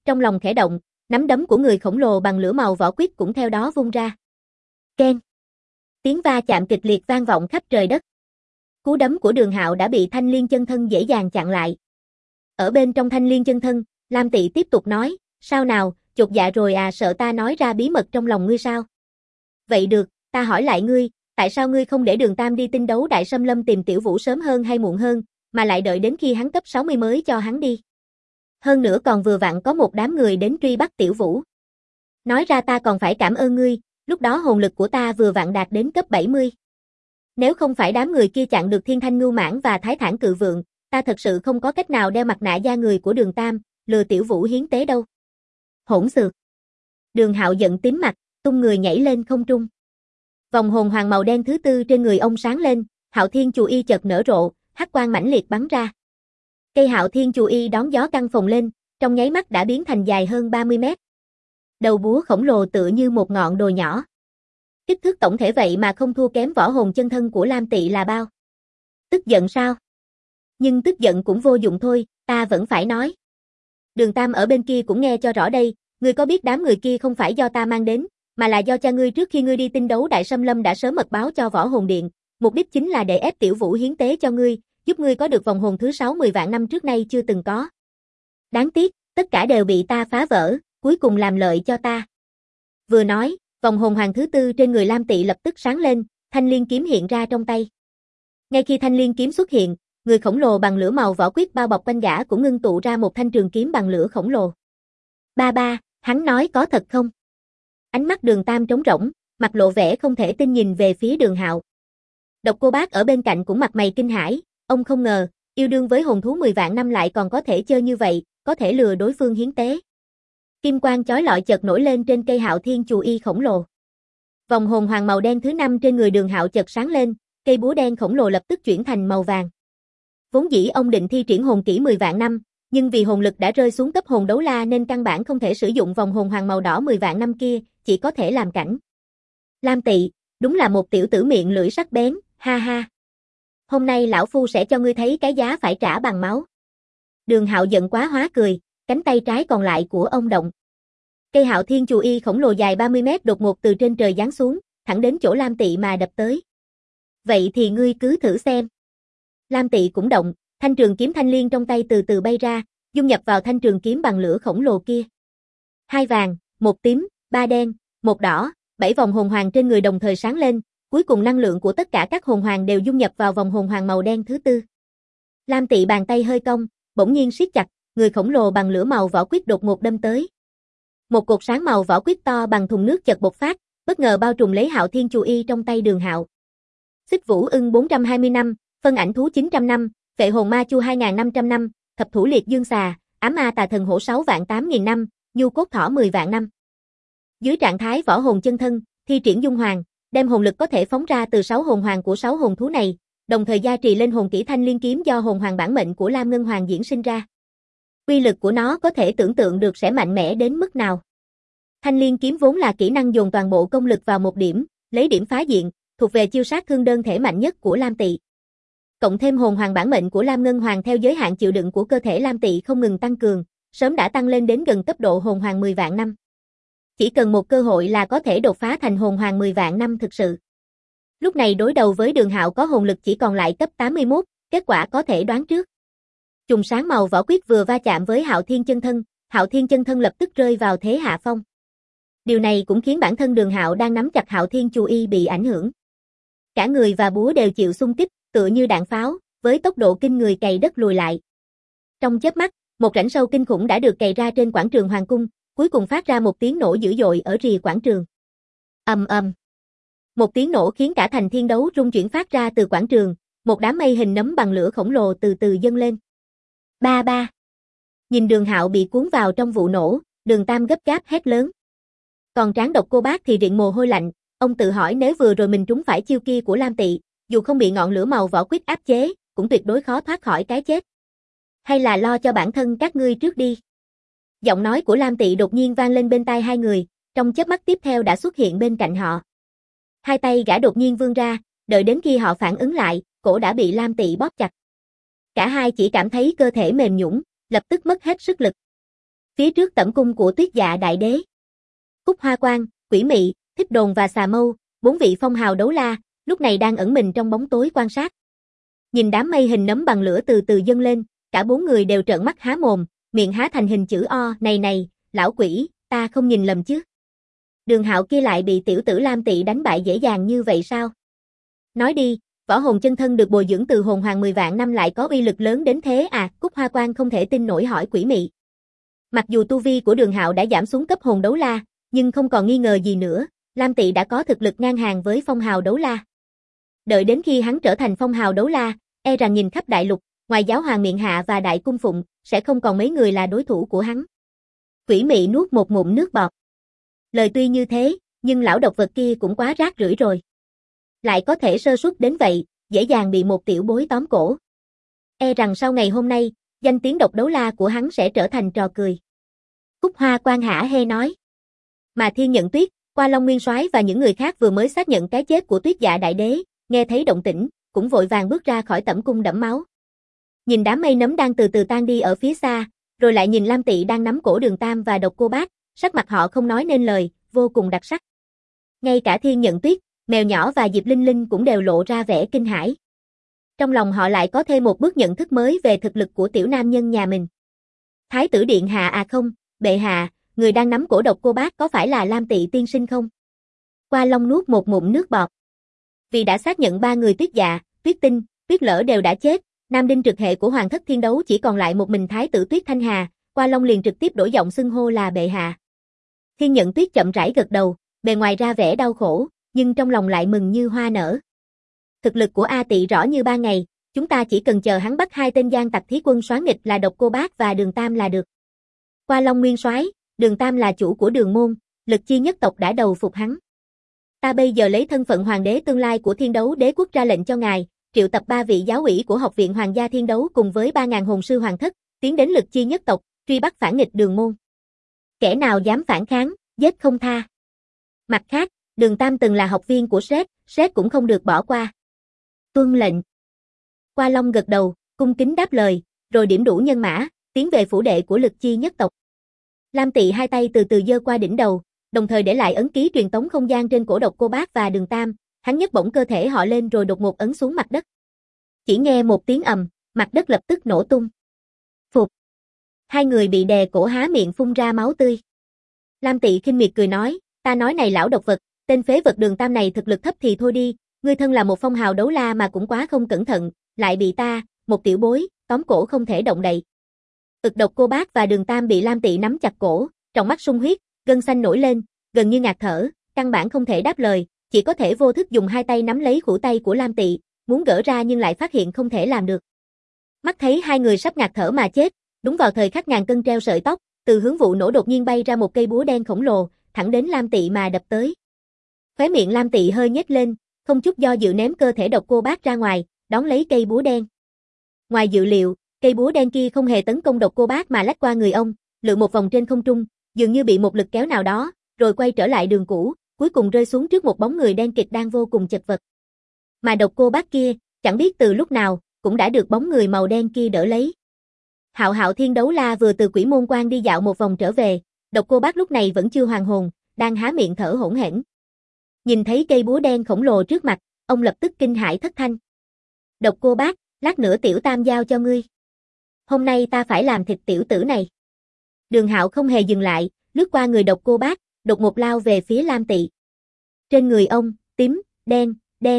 S1: trong lòng khẽ động, nắm đấm của người khổng lồ bằng lửa màu vỏ quýt cũng theo đó vung ra. Keng. Tiếng va chạm kịch liệt vang vọng khắp trời đất. Cú đấm của Đường Hạo đã bị Thanh Liên chân thân dễ dàng chặn lại. Ở bên trong Thanh Liên chân thân, Lam Tị tiếp tục nói, sao nào, chột dạ rồi à, sợ ta nói ra bí mật trong lòng ngươi sao? Vậy được, ta hỏi lại ngươi, tại sao ngươi không để Đường Tam đi tinh đấu Đại Sâm Lâm tìm Tiểu Vũ sớm hơn hay muộn hơn, mà lại đợi đến khi hắn cấp 60 mới cho hắn đi? Hơn nữa còn vừa vặn có một đám người đến truy bắt Tiểu Vũ. Nói ra ta còn phải cảm ơn ngươi, lúc đó hồn lực của ta vừa vặn đạt đến cấp 70. Nếu không phải đám người kia chặn được Thiên Thanh Ngưu Mãng và Thái Thản Cự Vượng, ta thật sự không có cách nào đeo mặt nạ da người của Đường Tam, lừa Tiểu Vũ hiến tế đâu. Hỗn xược. Đường Hạo giận tím mặt, tung người nhảy lên không trung. Vòng hồn hoàng màu đen thứ tư trên người ông sáng lên, Hạo Thiên Chù Y chợt nở rộ, hắc quang mãnh liệt bắn ra. Cây Hạo Thiên Chù Y đón gió căng phồng lên, trong nháy mắt đã biến thành dài hơn 30 mét. Đầu búa khổng lồ tựa như một ngọn đồi nhỏ. Kích thước tổng thể vậy mà không thua kém võ hồn chân thân của Lam Tị là bao. Tức giận sao? Nhưng tức giận cũng vô dụng thôi, ta vẫn phải nói. Đường Tam ở bên kia cũng nghe cho rõ đây, ngươi có biết đám người kia không phải do ta mang đến, mà là do cha ngươi trước khi ngươi đi tinh đấu Đại Sâm Lâm đã sớm mật báo cho Võ Hồn Điện, mục đích chính là để ép Tiểu Vũ hiến tế cho ngươi, giúp ngươi có được vòng hồn thứ 60 vạn năm trước nay chưa từng có. Đáng tiếc, tất cả đều bị ta phá vỡ, cuối cùng làm lợi cho ta. Vừa nói, vòng hồn hoàng thứ tư trên người Lam Tị lập tức sáng lên, thanh liên kiếm hiện ra trong tay. Ngay khi thanh liên kiếm xuất hiện, người khổng lồ bằng lửa màu vỏ quýt bao bọc quanh gã cũng ngưng tụ ra một thanh trường kiếm bằng lửa khổng lồ. Ba ba, hắn nói có thật không? Ánh mắt Đường Tam trống rỗng, mặt lộ vẻ không thể tin nhìn về phía Đường Hạo. Độc Cô Bác ở bên cạnh cũng mặt mày kinh hãi, ông không ngờ, yêu đương với hồn thú 10 vạn năm lại còn có thể chơi như vậy, có thể lừa đối phương hiến tế. Kim quang chói lọi chợt nổi lên trên cây Hạo Thiên Chù Y khổng lồ. Vòng hồn hoàng màu đen thứ 5 trên người Đường Hạo chợt sáng lên, cây búa đen khổng lồ lập tức chuyển thành màu vàng. Vốn dĩ ông định thi triển hồn kỹ 10 vạn năm, nhưng vì hồn lực đã rơi xuống cấp hồn đấu la nên căn bản không thể sử dụng vòng hồn hoàng màu đỏ 10 vạn năm kia, chỉ có thể làm cảnh. Lam Tị, đúng là một tiểu tử miệng lưỡi sắc bén, ha ha. Hôm nay lão phu sẽ cho ngươi thấy cái giá phải trả bằng máu. Đường Hạo giận quá hóa cười, cánh tay trái còn lại của ông động. Cây Hạo Thiên Chù Y khổng lồ dài 30 mét đột ngột từ trên trời giáng xuống, thẳng đến chỗ Lam Tị mà đập tới. Vậy thì ngươi cứ thử xem. Lam Tị cũng động, thanh trường kiếm thanh liên trong tay từ từ bay ra, dung nhập vào thanh trường kiếm bằng lửa khổng lồ kia. 2 vàng, 1 tím, 3 đen, 1 đỏ, 7 vòng hồn hoàng trên người đồng thời sáng lên, cuối cùng năng lượng của tất cả các hồn hoàng đều dung nhập vào vòng hồn hoàng màu đen thứ tư. Lam Tị bàn tay hơi cong, bỗng nhiên siết chặt, người khổng lồ bằng lửa màu vỏ quýt đột ngột đâm tới. Một cột sáng màu vỏ quýt to bằng thùng nước chợt bộc phát, bất ngờ bao trùm lấy Hạo Thiên Chù Y trong tay Đường Hạo. Xích Vũ Ưng 420 năm, Phân Ảnh Thú 900 năm, Vệ Hồn Ma Chu 2500 năm, Thập Thủ Liệt Dương Xà, Ám Ma Tà Thần Hổ 6 vạn 8000 năm, Nhu Cốt Thỏ 10 vạn năm. Dưới trạng thái võ hồn chân thân, thi triển dung hoàng, đem hồn lực có thể phóng ra từ 6 hồn hoàng của 6 hồn thú này, đồng thời gia trì lên hồn kỹ thanh liên kiếm do hồn hoàng bản mệnh của Lam Ngân Hoàng diễn sinh ra. Uy lực của nó có thể tưởng tượng được sẽ mạnh mẽ đến mức nào. Thanh liên kiếm vốn là kỹ năng dồn toàn bộ công lực vào một điểm, lấy điểm phá diện, thuộc về chiêu sát thương đơn thể mạnh nhất của Lam Tị. Cộng thêm hồn hoàng bản mệnh của Lam Ngân Hoàng theo giới hạn chịu đựng của cơ thể Lam Tị không ngừng tăng cường, sớm đã tăng lên đến gần cấp độ hồn hoàng 10 vạn năm. Chỉ cần một cơ hội là có thể đột phá thành hồn hoàng 10 vạn năm thực sự. Lúc này đối đầu với Đường Hạo có hồn lực chỉ còn lại cấp 81, kết quả có thể đoán trước. Chùm sáng màu vỏ quýt vừa va chạm với Hạo Thiên chân thân lập tức rơi vào thế hạ phong. Điều này cũng khiến bản thân Đường Hạo đang nắm chặt Hạo Thiên Chù Y bị ảnh hưởng. Cả người và búa đều chịu xung kích, tựa như đạn pháo, với tốc độ kinh người cày đất lùi lại. Trong chớp mắt, một rãnh sâu kinh khủng đã được cày ra trên quảng trường hoàng cung, cuối cùng phát ra một tiếng nổ dữ dội ở rìa quảng trường. Ầm ầm. Một tiếng nổ khiến cả thành thiên đấu rung chuyển phát ra từ quảng trường, một đám mây hình nấm bằng lửa khổng lồ từ từ dâng lên. Ba ba. Nhìn Đường Hạo bị cuốn vào trong vụ nổ, Đường Tam gấp gáp hét lớn. Còn Tráng Độc Cô Bác thì riện mồ hôi lạnh, ông tự hỏi nếu vừa rồi mình trúng phải chiêu kia của Lam Tị, dù không bị ngọn lửa màu vỏ quýt áp chế, cũng tuyệt đối khó thoát khỏi cái chết. Hay là lo cho bản thân các ngươi trước đi. Giọng nói của Lam Tị đột nhiên vang lên bên tai hai người, trong chớp mắt tiếp theo đã xuất hiện bên cạnh họ. Hai tay gã đột nhiên vươn ra, đợi đến khi họ phản ứng lại, cổ đã bị Lam Tị bóp chặt. Cả hai chỉ cảm thấy cơ thể mềm nhũn, lập tức mất hết sức lực. Phía trước tẩm cung của Tuyết Dạ Đại Đế. Cúc Hoa Quan, Quỷ Mị, Thích Đồn và Xà Mâu, 4 vị phong hào đấu la, lúc này đang ẩn mình trong bóng tối quan sát. Nhìn đám mây hình nấm bằng lửa từ từ dâng lên, cả 4 người đều trợn mắt há mồm, miệng há thành hình chữ O. Này, lão quỷ, ta không nhìn lầm chứ? Đường Hạo kia lại bị tiểu tử Lam Tị đánh bại dễ dàng như vậy sao? Nói đi, võ hồn chân thân được bồi dưỡng từ hồn hoàng 10 vạn năm lại có uy lực lớn đến thế à? Cúc Hoa Quan không thể tin nổi hỏi Quỷ Mị. Mặc dù tu vi của Đường Hạo đã giảm xuống cấp hồn đấu la, nhưng không còn nghi ngờ gì nữa, Lam Tị đã có thực lực ngang hàng với phong hào đấu la. Đợi đến khi hắn trở thành phong hào đấu la, e rằng nhìn khắp đại lục, ngoài giáo hoàng miện hạ và đại cung phụng, sẽ không còn mấy người là đối thủ của hắn. Quỷ Mị nuốt một ngụm nước bọt. Lời tuy như thế, nhưng lão độc vật kia cũng quá rác rưởi rồi. Lại có thể sơ suất đến vậy, dễ dàng bị một tiểu bối tóm cổ. E rằng sau ngày hôm nay, danh tiếng độc đấu la của hắn sẽ trở thành trò cười. Cúc Hoa Quan hả hê nói. Mà Thiên Nhận Tuyết, Qua Long Nguyên Soái và những người khác vừa mới xác nhận cái chết của Tuyết Dạ Đại Đế, nghe thấy động tĩnh, cũng vội vàng bước ra khỏi tẩm cung đẫm máu. Nhìn đám mây nấm đang từ từ tan đi ở phía xa, rồi lại nhìn Lam Tị đang nắm cổ Đường Tam và Độc Cô Bác, sắc mặt họ không nói nên lời, vô cùng đặc sắc. Ngay cả Thiên Nhận Tuyết, Mèo Nhỏ và Diệp Linh Linh cũng đều lộ ra vẻ kinh hãi. Trong lòng họ lại có thêm một bước nhận thức mới về thực lực của tiểu nam nhân nhà mình. Thái tử điện hạ à không, bệ hạ, người đang nắm cổ Độc Cô Bác có phải là Lam Tị tiên sinh không? Qua Long nuốt một ngụm nước bọt. Vì đã xác nhận 3 người Tuyết Dạ, Tuyết Tinh, Tuyết Lỡ đều đã chết, nam đinh trực hệ của Hoàng thất thiên đấu chỉ còn lại một mình Thái tử Tuyết Thanh Hà, Qua Long liền trực tiếp đổi giọng xưng hô là bệ hạ. Thiên Nhận Tuyết chậm rãi gật đầu, bề ngoài ra vẻ đau khổ, nhưng trong lòng lại mừng như hoa nở. Thực lực của A Tị rõ như ban ngày, chúng ta chỉ cần chờ hắn bắt 2 tên gian tặc thí quân soán nghịch là Độc Cô Bác và Đường Tam là được. Qua Long Nguyên Soái, Đường Tam là chủ của Đường môn, Lực Chi nhất tộc đã đầu phục hắn. Ta bây giờ lấy thân phận hoàng đế tương lai của Thiên Đấu Đế quốc ra lệnh cho ngài, triệu tập 3 vị giáo ủy của Học viện Hoàng gia Thiên Đấu cùng với 3000 hồn sư hoàng thất, tiến đến Lực Chi nhất tộc, truy bắt phản nghịch Đường môn. Kẻ nào dám phản kháng, giết không tha. Mặt khác, Đường Tam từng là học viên của Sét cũng không được bỏ qua. Tuân lệnh. Qua Long gật đầu, cung kính đáp lời, rồi điểm đủ nhân mã, tiến về phủ đệ của Lực Chi nhất tộc. Lam Tị hai tay từ từ giơ qua đỉnh đầu, đồng thời để lại ấn ký truyền tống không gian trên cổ Độc Cô Bác và Đường Tam, hắn nhấc bổng cơ thể họ lên rồi đột ngột ấn xuống mặt đất. Chỉ nghe một tiếng ầm, mặt đất lập tức nổ tung. Phụt. 2 người bị đè cổ há miệng phun ra máu tươi. Lam Tị khinh miệt cười nói, ta nói này lão độc vật, tên phế vật Đường Tam này thực lực thấp thì thôi đi, ngươi thân là một phong hào đấu la mà cũng quá không cẩn thận, lại bị ta, một tiểu bối, tóm cổ không thể động đậy. Độc Cô Bác và Đường Tam bị Lam Tị nắm chặt cổ, trong mắt sung huyết, gân xanh nổi lên, gần như ngạt thở, căn bản không thể đáp lời, chỉ có thể vô thức dùng 2 tay nắm lấy khuỷu tay của Lam Tị, muốn gỡ ra nhưng lại phát hiện không thể làm được. Mắt thấy 2 người sắp ngạt thở mà chết, đúng vào thời khắc ngàn cân treo sợi tóc, từ hướng vụ nổ đột nhiên bay ra một cây búa đen khổng lồ, thẳng đến Lam Tị mà đập tới. Khóe miệng Lam Tị hơi nhếch lên, không chút do dự ném cơ thể Độc Cô Bác ra ngoài, đón lấy cây búa đen. Ngoài dự liệu, cây búa đen kia không hề tấn công Độc Cô Bác mà lách qua người ông, lượn một vòng trên không trung, dường như bị một lực kéo nào đó, rồi quay trở lại đường cũ, cuối cùng rơi xuống trước một bóng người đen kịt đang vô cùng chật vật. Mà Độc Cô Bác kia, chẳng biết từ lúc nào, cũng đã được bóng người màu đen kia đỡ lấy. Hạo Thiên Đấu La vừa từ Quỷ Môn Quan đi dạo một vòng trở về, Độc Cô Bác lúc này vẫn chưa hoàn hồn, đang há miệng thở hổn hển. Nhìn thấy cây búa đen khổng lồ trước mặt, ông lập tức kinh hãi thất thanh. Độc Cô Bác, lát nữa tiểu tam giao cho ngươi. Hôm nay ta phải làm thịt tiểu tử này. Đường Hạo không hề dừng lại, lướt qua người Độc Cô Bác, đột ngột lao về phía Lam Tị. Trên người ông, tím, đen,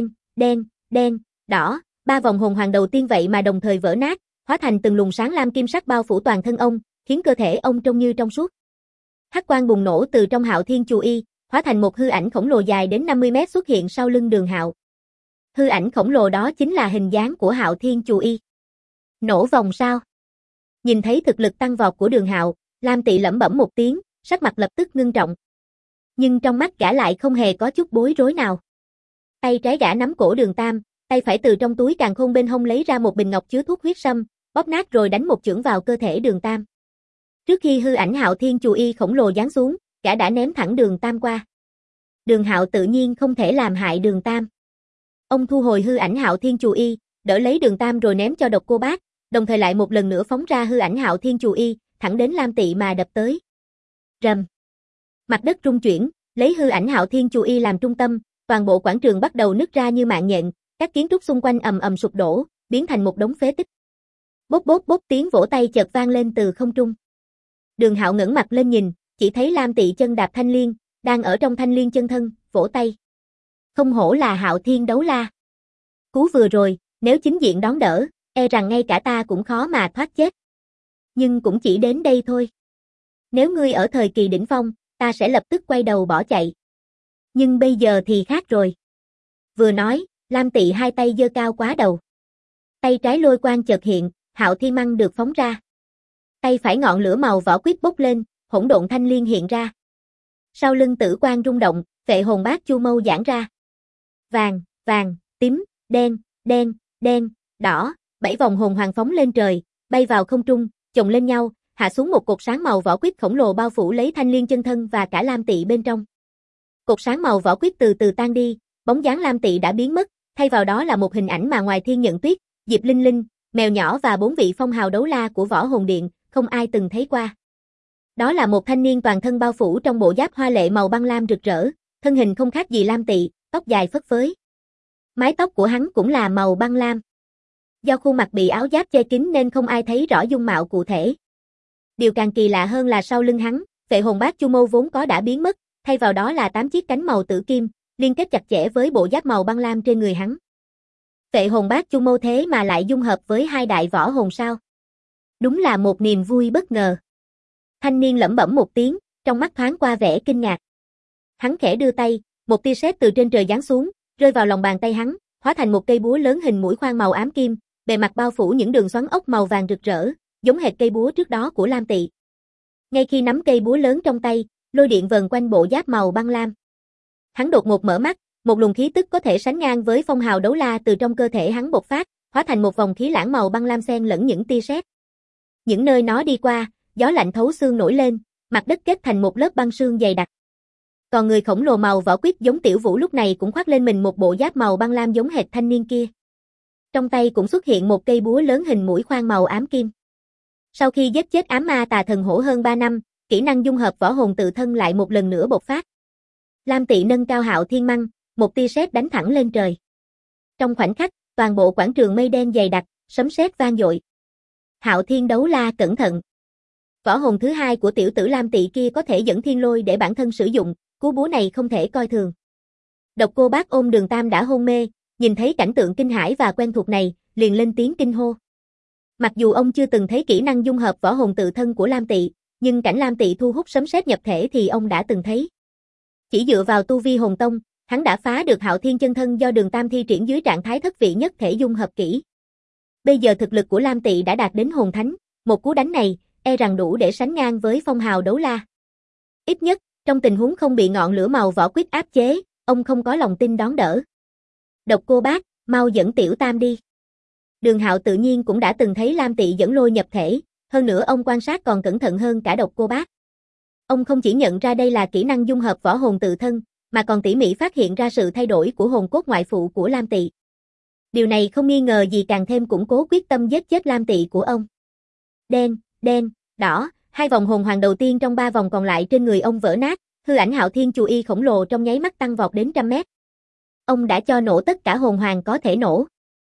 S1: đỏ, 3 vòng hồn hoàng đầu tiên vậy mà đồng thời vỡ nát, hóa thành từng luồng sáng lam kim sắc bao phủ toàn thân ông, khiến cơ thể ông trông như trong suốt. Hắc quang bùng nổ từ trong Hạo Thiên Chù Y, hóa thành một hư ảnh khổng lồ dài đến 50 mét xuất hiện sau lưng Đường Hạo. Hư ảnh khổng lồ đó chính là hình dáng của Hạo Thiên Chù Y. Nổ vòng sao? Nhìn thấy thực lực tăng vọt của Đường Hạo, Lam Tị lẩm bẩm một tiếng, sắc mặt lập tức ngưng trọng. Nhưng trong mắt gã lại không hề có chút bối rối nào. Tay trái gã nắm cổ Đường Tam, tay phải từ trong túi càn khôn bên hông lấy ra một bình ngọc chứa thuốc huyết sâm, bóp nát rồi đánh một chưởng vào cơ thể Đường Tam. Trước khi hư ảnh Hạo Thiên Chù Y khổng lồ giáng xuống, gã đã ném thẳng Đường Tam qua. Đường Hạo tự nhiên không thể làm hại Đường Tam. Ông thu hồi hư ảnh Hạo Thiên Chù Y, đỡ lấy Đường Tam rồi ném cho Độc Cô Bác, đồng thời lại một lần nữa phóng ra hư ảnh Hạo Thiên Chù Y, thẳng đến Lam Tị mà đập tới. Rầm. Mặt đất rung chuyển, lấy hư ảnh Hạo Thiên Chu Y làm trung tâm, toàn bộ quảng trường bắt đầu nứt ra như mạng nhện, các kiến trúc xung quanh ầm ầm sụp đổ, biến thành một đống phế tích. Bốp bốp bốp tiếng vỗ tay chợt vang lên từ không trung. Đường Hạo ngẩng mặt lên nhìn, chỉ thấy Lam Tị chân đạp thanh liên, đang ở trong thanh liên chân thân, vỗ tay. Không hổ là Hạo Thiên đấu la. Cú vừa rồi, nếu chính diện đón đỡ, e rằng ngay cả ta cũng khó mà thoát chết. Nhưng cũng chỉ đến đây thôi. Nếu ngươi ở thời kỳ đỉnh phong, ta sẽ lập tức quay đầu bỏ chạy. Nhưng bây giờ thì khác rồi. Vừa nói, Lam Tị hai tay giơ cao quá đầu. Tay trái lôi quang chợt hiện, Hạo Thiên Măng được phóng ra. Tay phải ngọn lửa màu vỏ quýt bốc lên, hỗn độn thanh liên hiện ra. Sau lưng tử quang rung động, Phệ hồn bát chu mâu giãn ra. Vàng, vàng, tím, đen, đen, đen, đỏ, 7 vòng hồn hoàng phóng lên trời, bay vào không trung, chồng lên nhau, hạ xuống một cột sáng màu vỏ quýt khổng lồ bao phủ lấy thanh liên chân thân và cả Lam Tị bên trong. Cột sáng màu vỏ quýt từ từ tan đi, bóng dáng Lam Tị đã biến mất, thay vào đó là một hình ảnh mà ngoài Thiên Nhận Tuyết, Diệp Linh Linh, mèo nhỏ và 4 vị phong hào đấu la của Võ Hồn Điện, không ai từng thấy qua. Đó là một thanh niên toàn thân bao phủ trong bộ giáp hoa lệ màu băng lam rực rỡ, thân hình không khác gì Lam Tị, tóc dài phất phới. Mái tóc của hắn cũng là màu băng lam. Do khuôn mặt bị áo giáp che kín nên không ai thấy rõ dung mạo cụ thể. Điều càng kỳ lạ hơn là sau lưng hắn, Phệ hồn bát chu mâu vốn có đã biến mất, thay vào đó là 8 chiếc cánh màu tử kim, liên kết chặt chẽ với bộ giáp màu băng lam trên người hắn. Phệ hồn bát chu mâu thế mà lại dung hợp với hai đại võ hồn sao? Đúng là một niềm vui bất ngờ. Thanh niên lẩm bẩm một tiếng, trong mắt thoáng qua vẻ kinh ngạc. Hắn khẽ đưa tay, một tia sét từ trên trời giáng xuống, rơi vào lòng bàn tay hắn, hóa thành một cây búa lớn hình mũi khoan màu ám kim, bề mặt bao phủ những đường xoắn ốc màu vàng rực rỡ, giống hệt cây búa trước đó của Lam Tị. Ngay khi nắm cây búa lớn trong tay, lôi điện vần quanh bộ giáp màu băng lam. Hắn đột ngột mở mắt, một luồng khí tức có thể sánh ngang với phong hào đấu la từ trong cơ thể hắn bộc phát, hóa thành một vòng khí lãng màu băng lam xen lẫn những tia sét. Những nơi nó đi qua, gió lạnh thấu xương nổi lên, mặt đất kết thành một lớp băng sương dày đặc. Còn người khổng lồ màu vỏ quýt giống Tiểu Vũ lúc này cũng khoác lên mình một bộ giáp màu băng lam giống hệt thanh niên kia. Trong tay cũng xuất hiện một cây búa lớn hình mũi khoan màu ám kim. Sau khi giết chết ám ma tà thần hổ hơn 3 năm, kỹ năng dung hợp võ hồn tự thân lại một lần nữa bộc phát. Lam Tị nâng cao Hạo Thiên Măng, một tia sét đánh thẳng lên trời. Trong khoảnh khắc, toàn bộ quảng trường mây đen dày đặc, sấm sét vang dội. Hạo Thiên đấu la cẩn thận. Võ hồn thứ hai của tiểu tử Lam Tị kia có thể dẫn thiên lôi để bản thân sử dụng, cú búa này không thể coi thường. Độc Cô Bác ôm Đường Tam đã hôn mê, nhìn thấy cảnh tượng kinh hãi và quen thuộc này, liền lên tiếng kinh hô. Mặc dù ông chưa từng thấy kỹ năng dung hợp võ hồn tự thân của Lam Tị, nhưng cảnh Lam Tị thu hút sấm sét nhập thể thì ông đã từng thấy. Chỉ dựa vào tu vi hồn tông, hắn đã phá được Hạo Thiên chân thân do Đường Tam thi triển dưới trạng thái thất vị nhất thể dung hợp kỹ. Bây giờ thực lực của Lam Tị đã đạt đến hồn thánh, một cú đánh này, e rằng đủ để sánh ngang với phong hào đấu la. Ít nhất, trong tình huống không bị ngọn lửa màu vỏ quýt áp chế, ông không có lòng tin đón đỡ. Độc Cô Bác, mau dẫn Tiểu Tam đi. Đường Hạo tự nhiên cũng đã từng thấy Lam Tị dẫn lôi nhập thể, hơn nữa ông quan sát còn cẩn thận hơn cả Độc Cô Bác. Ông không chỉ nhận ra đây là kỹ năng dung hợp võ hồn tự thân, mà còn tỉ mỉ phát hiện ra sự thay đổi của hồn cốt ngoại phụ của Lam Tị. Điều này không nghi ngờ gì càng thêm củng cố quyết tâm giết chết Lam Tị của ông. Đen, đen, đỏ, hai vòng hồn hoàng đầu tiên trong 3 vòng còn lại trên người ông vỡ nát, hư ảnh Hạo Thiên Chu Y khổng lồ trong nháy mắt tăng vọt đến trăm mét. Ông đã cho nổ tất cả hồn hoàng có thể nổ.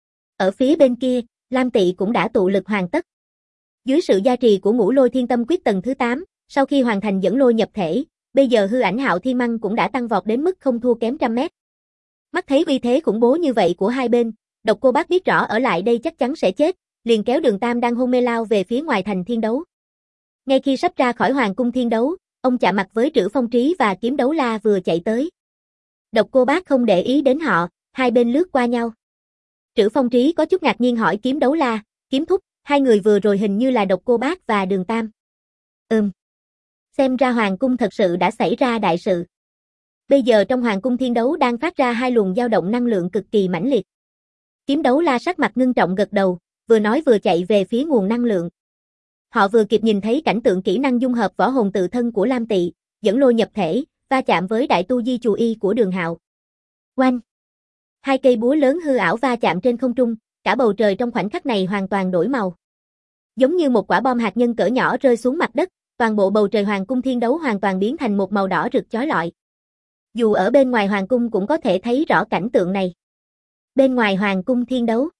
S1: Ở phía bên kia, Lam Tị cũng đã tụ lực hoàn tất. Dưới sự gia trì của Ngũ Lôi Thiên Tâm Quyết tầng thứ 8, sau khi hoàn thành dẫn lôi nhập thể, bây giờ hư ảnh Hạo Thiên Măng cũng đã tăng vọt đến mức không thua kém trăm mét. Mắt thấy uy thế khủng bố như vậy của hai bên, Độc Cô Bác biết rõ ở lại đây chắc chắn sẽ chết, liền kéo Đường Tam đang hôn mê lao về phía ngoài thành thiên đấu. Ngay khi sắp ra khỏi hoàng cung thiên đấu, ông chạm mặt với Trữ Phong Trí và Kiếm Đấu La vừa chạy tới. Độc Cô Bác không để ý đến họ, hai bên lướt qua nhau. Trữ Phong Trí có chút ngạc nhiên hỏi Kiếm Đấu La, Kiếm Thúc, hai người vừa rồi hình như là Độc Cô Bác và Đường Tam. Xem ra hoàng cung thật sự đã xảy ra đại sự. Bây giờ trong hoàng cung thiên đấu đang phát ra hai luồng dao động năng lượng cực kỳ mãnh liệt. Kiếm Đấu La sắc mặt ngưng trọng gật đầu, vừa nói vừa chạy về phía nguồn năng lượng. Họ vừa kịp nhìn thấy cảnh tượng kỹ năng dung hợp võ hồn tự thân của Lam Tị, dẫn lôi nhập thể, va chạm với đại tu di Chù Y của Đường Hạo. Oanh! Hai cây búa lớn hư ảo va chạm trên không trung, cả bầu trời trong khoảnh khắc này hoàn toàn đổi màu. Giống như một quả bom hạt nhân cỡ nhỏ rơi xuống mặt đất, toàn bộ bầu trời hoàng cung thiên đấu hoàn toàn biến thành một màu đỏ rực chói lọi. Dù ở bên ngoài hoàng cung cũng có thể thấy rõ cảnh tượng này. Bên ngoài hoàng cung thiên đấu,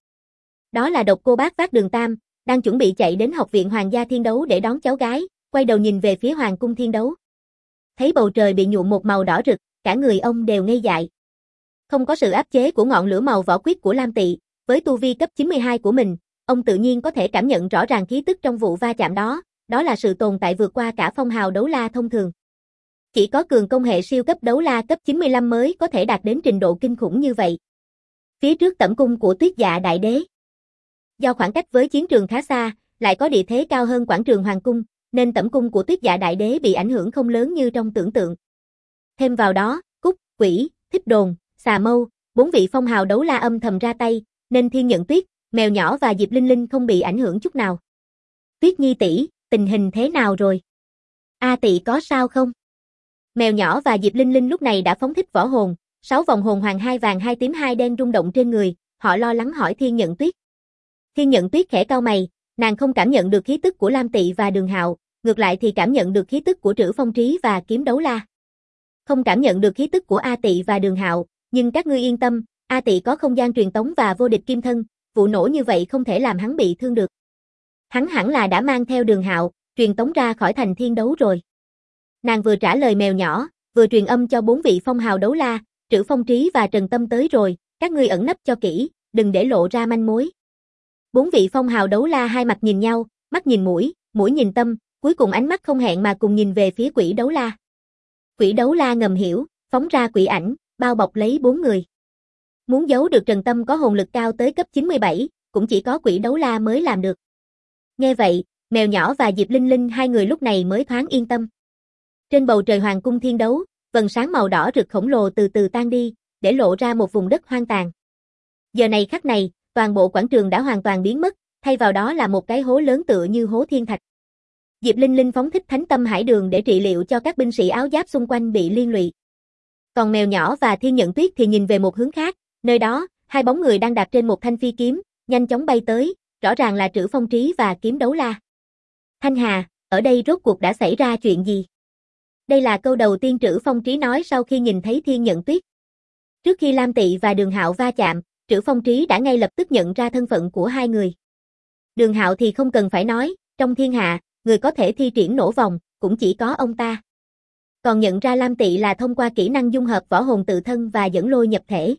S1: đó là Độc Cô Bác vác Đường Tam, đang chuẩn bị chạy đến học viện Hoàng gia Thiên Đấu để đón cháu gái, quay đầu nhìn về phía hoàng cung thiên đấu. Thấy bầu trời bị nhuộm một màu đỏ rực, cả người ông đều ngây dại. Không có sự áp chế của ngọn lửa màu vỏ quyết của Lam Tị, với tu vi cấp 92 của mình, ông tự nhiên có thể cảm nhận rõ ràng khí tức trong vụ va chạm đó, đó là sự tồn tại vượt qua cả phong hào đấu la thông thường. Chỉ có cường công hệ siêu cấp đấu la cấp 95 mới có thể đạt đến trình độ kinh khủng như vậy. Phía trước tẩm cung của Tuyết Dạ Đại Đế. Do khoảng cách với chiến trường khá xa, lại có địa thế cao hơn quảng trường hoàng cung, nên tẩm cung của Tuyết Dạ Đại Đế bị ảnh hưởng không lớn như trong tưởng tượng. Thêm vào đó, Cúc, Quỷ, Thích Đồn, Xà Mâu, 4 vị phong hào đấu la âm thầm ra tay, nên Thiên Nhận Tuyết, Mèo Nhỏ và Diệp Linh Linh không bị ảnh hưởng chút nào. Tuyết Nhi tỷ, tình hình thế nào rồi? A Tị có sao không? Mèo Nhỏ và Diệp Linh Linh lúc này đã phóng thích võ hồn, 6 vòng hồn hoàng 2 vàng 2 tím 2 đen rung động trên người, họ lo lắng hỏi Thiên Nhận Tuyết. Thiên Nhận Tuyết khẽ cau mày, nàng không cảm nhận được khí tức của Lam Tị và Đường Hạo, ngược lại thì cảm nhận được khí tức của Trử Phong Trí và Kiếm Đấu La. Không cảm nhận được khí tức của A Tị và Đường Hạo, nhưng các ngươi yên tâm, A Tị có không gian truyền tống và vô địch kim thân, vụ nổ như vậy không thể làm hắn bị thương được. Hắn hẳn là đã mang theo Đường Hạo, truyền tống ra khỏi thành thiên đấu rồi. Nàng vừa trả lời Mèo Nhỏ, vừa truyền âm cho 4 vị phong hào đấu la, Trử Phong Trí và Trần Tâm tới rồi, các ngươi ẩn nấp cho kỹ, đừng để lộ ra manh mối. 4 vị phong hào đấu la hai mặt nhìn nhau, mắt nhìn mũi, mũi nhìn tâm, cuối cùng ánh mắt không hẹn mà cùng nhìn về phía Quỷ Đấu La. Quỷ Đấu La ngầm hiểu, phóng ra quỷ ảnh, bao bọc lấy 4 người. Muốn giấu được Trần Tâm có hồn lực cao tới cấp 97, cũng chỉ có Quỷ Đấu La mới làm được. Nghe vậy, Mèo Nhỏ và Diệp Linh Linh hai người lúc này mới thoáng yên tâm. Trên bầu trời hoàng cung thiên đấu, vầng sáng màu đỏ rực khổng lồ từ từ tan đi, để lộ ra một vùng đất hoang tàn. Giờ này khắc này, toàn bộ quảng trường đã hoàn toàn biến mất, thay vào đó là một cái hố lớn tựa như hố thiên thạch. Diệp Linh Linh phóng thích Thánh Tâm Hải Đường để trị liệu cho các binh sĩ áo giáp xung quanh bị liên lụy. Còn Mèo Nhỏ và Thiên Nhận Tuyết thì nhìn về một hướng khác, nơi đó, hai bóng người đang đạp trên một thanh phi kiếm, nhanh chóng bay tới, rõ ràng là Trử Phong Trí và Kiếm Đấu La. Thanh Hà, ở đây rốt cuộc đã xảy ra chuyện gì? Đây là câu đầu tiên Trử Phong Trí nói sau khi nhìn thấy Thiên Nhận Tuyết. Trước khi Lam Tị và Đường Hạo va chạm, Trử Phong Trí đã ngay lập tức nhận ra thân phận của hai người. Đường Hạo thì không cần phải nói, trong thiên hạ, người có thể thi triển nổ vòng, cũng chỉ có ông ta. Còn nhận ra Lam Tị là thông qua kỹ năng dung hợp võ hồn tự thân và dẫn lôi nhập thể.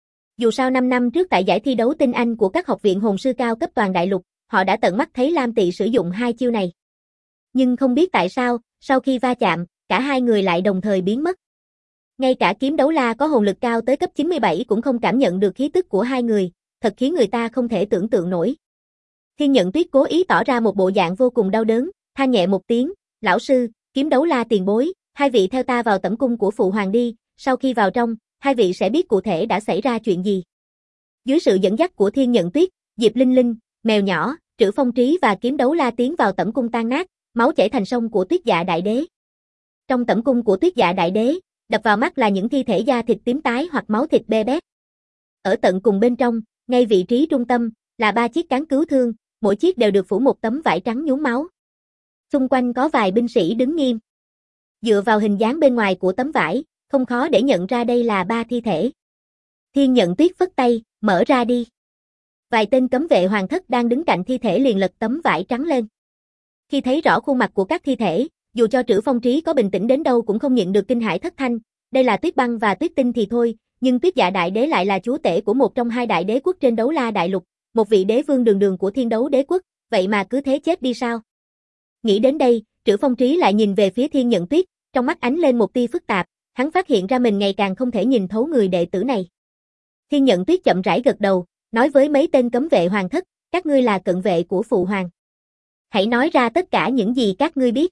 S1: Dù sao 5 năm trước tại giải thi đấu tinh anh của các học viện hồn sư cao cấp toàn đại lục, họ đã tận mắt thấy Lam Tị sử dụng hai chiêu này. Nhưng không biết tại sao, sau khi va chạm, cả hai người lại đồng thời biến mất. Ngay cả Kiếm Đấu La có hồn lực cao tới cấp 97 cũng không cảm nhận được khí tức của hai người, thật khiến người ta không thể tưởng tượng nổi. Thiên Nhận Tuyết cố ý tỏ ra một bộ dạng vô cùng đau đớn, than nhẹ một tiếng, lão sư, Kiếm Đấu La tiền bối, hai vị theo ta vào tẩm cung của Phụ Hoàng đi, sau khi vào trong, hai vị sẽ biết cụ thể đã xảy ra chuyện gì. Dưới sự dẫn dắt của Thiên Nhận Tuyết, Diệp Linh Linh, Mèo Nhỏ, Trử Phong Trí và Kiếm Đấu La tiến vào tẩm cung tan nát, máu chảy thành sông của Tuyết Dạ Đại Đế. Trong tẩm cung của Tuyết Dạ Đại Đế, đập vào mắt là những thi thể da thịt tím tái hoặc máu thịt bê bết. Ở tận cùng bên trong, ngay vị trí trung tâm, là 3 chiếc cán cứu thương, mỗi chiếc đều được phủ một tấm vải trắng nhuốm máu. Xung quanh có vài binh sĩ đứng nghiêm. Dựa vào hình dáng bên ngoài của tấm vải, không khó để nhận ra đây là 3 thi thể. Thiên Nhận Tuyết phất tay, mở ra đi. Vài tên cấm vệ hoàng thất đang đứng cạnh thi thể liền lật tấm vải trắng lên. Khi thấy rõ khuôn mặt của các thi thể, dù cho Trử Phong Trí có bình tĩnh đến đâu cũng không nhịn được kinh hãi thất thanh, đây là Tuyết Băng và Tuyết Tinh thì thôi, nhưng Tuyết Dạ Đại Đế lại là chúa tể của một trong hai đại đế quốc trên Đấu La Đại Lục, một vị đế vương đường đường của Thiên Đấu Đế quốc, vậy mà cứ thế chết đi sao? Nghĩ đến đây, Trử Phong Trí lại nhìn về phía Thiên Nhận Tuyết, trong mắt ánh lên một tia phức tạp, hắn phát hiện ra mình ngày càng không thể nhìn thấu người đệ tử này. Thiên Nhận Tuyết chậm rãi gật đầu, nói với mấy tên cấm vệ hoàng thất, các ngươi là cận vệ của Phụ Hoàng. Hãy nói ra tất cả những gì các ngươi biết.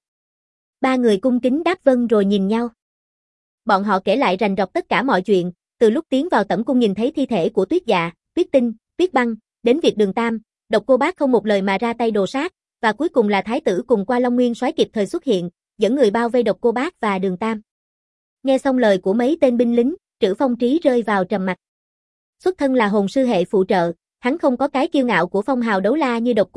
S1: 3 người cung kính đáp vâng rồi nhìn nhau. Bọn họ kể lại rành rọt tất cả mọi chuyện, từ lúc tiến vào tẩm cung nhìn thấy thi thể của Tuyết Dạ, Tuyết Tinh, Tuyết Băng, đến việc Đường Tam, Độc Cô Bác không một lời mà ra tay đồ sát, và cuối cùng là Thái tử cùng Qua Long Nguyên Soái kịp thời xuất hiện, dẫn người bao vây Độc Cô Bác và Đường Tam. Nghe xong lời của mấy tên binh lính, Trử Phong Trí rơi vào trầm mặc. Xuất thân là hồn sư hệ phụ trợ, hắn không có cái kiêu ngạo của phong hào đấu la như Độc Cô Bác,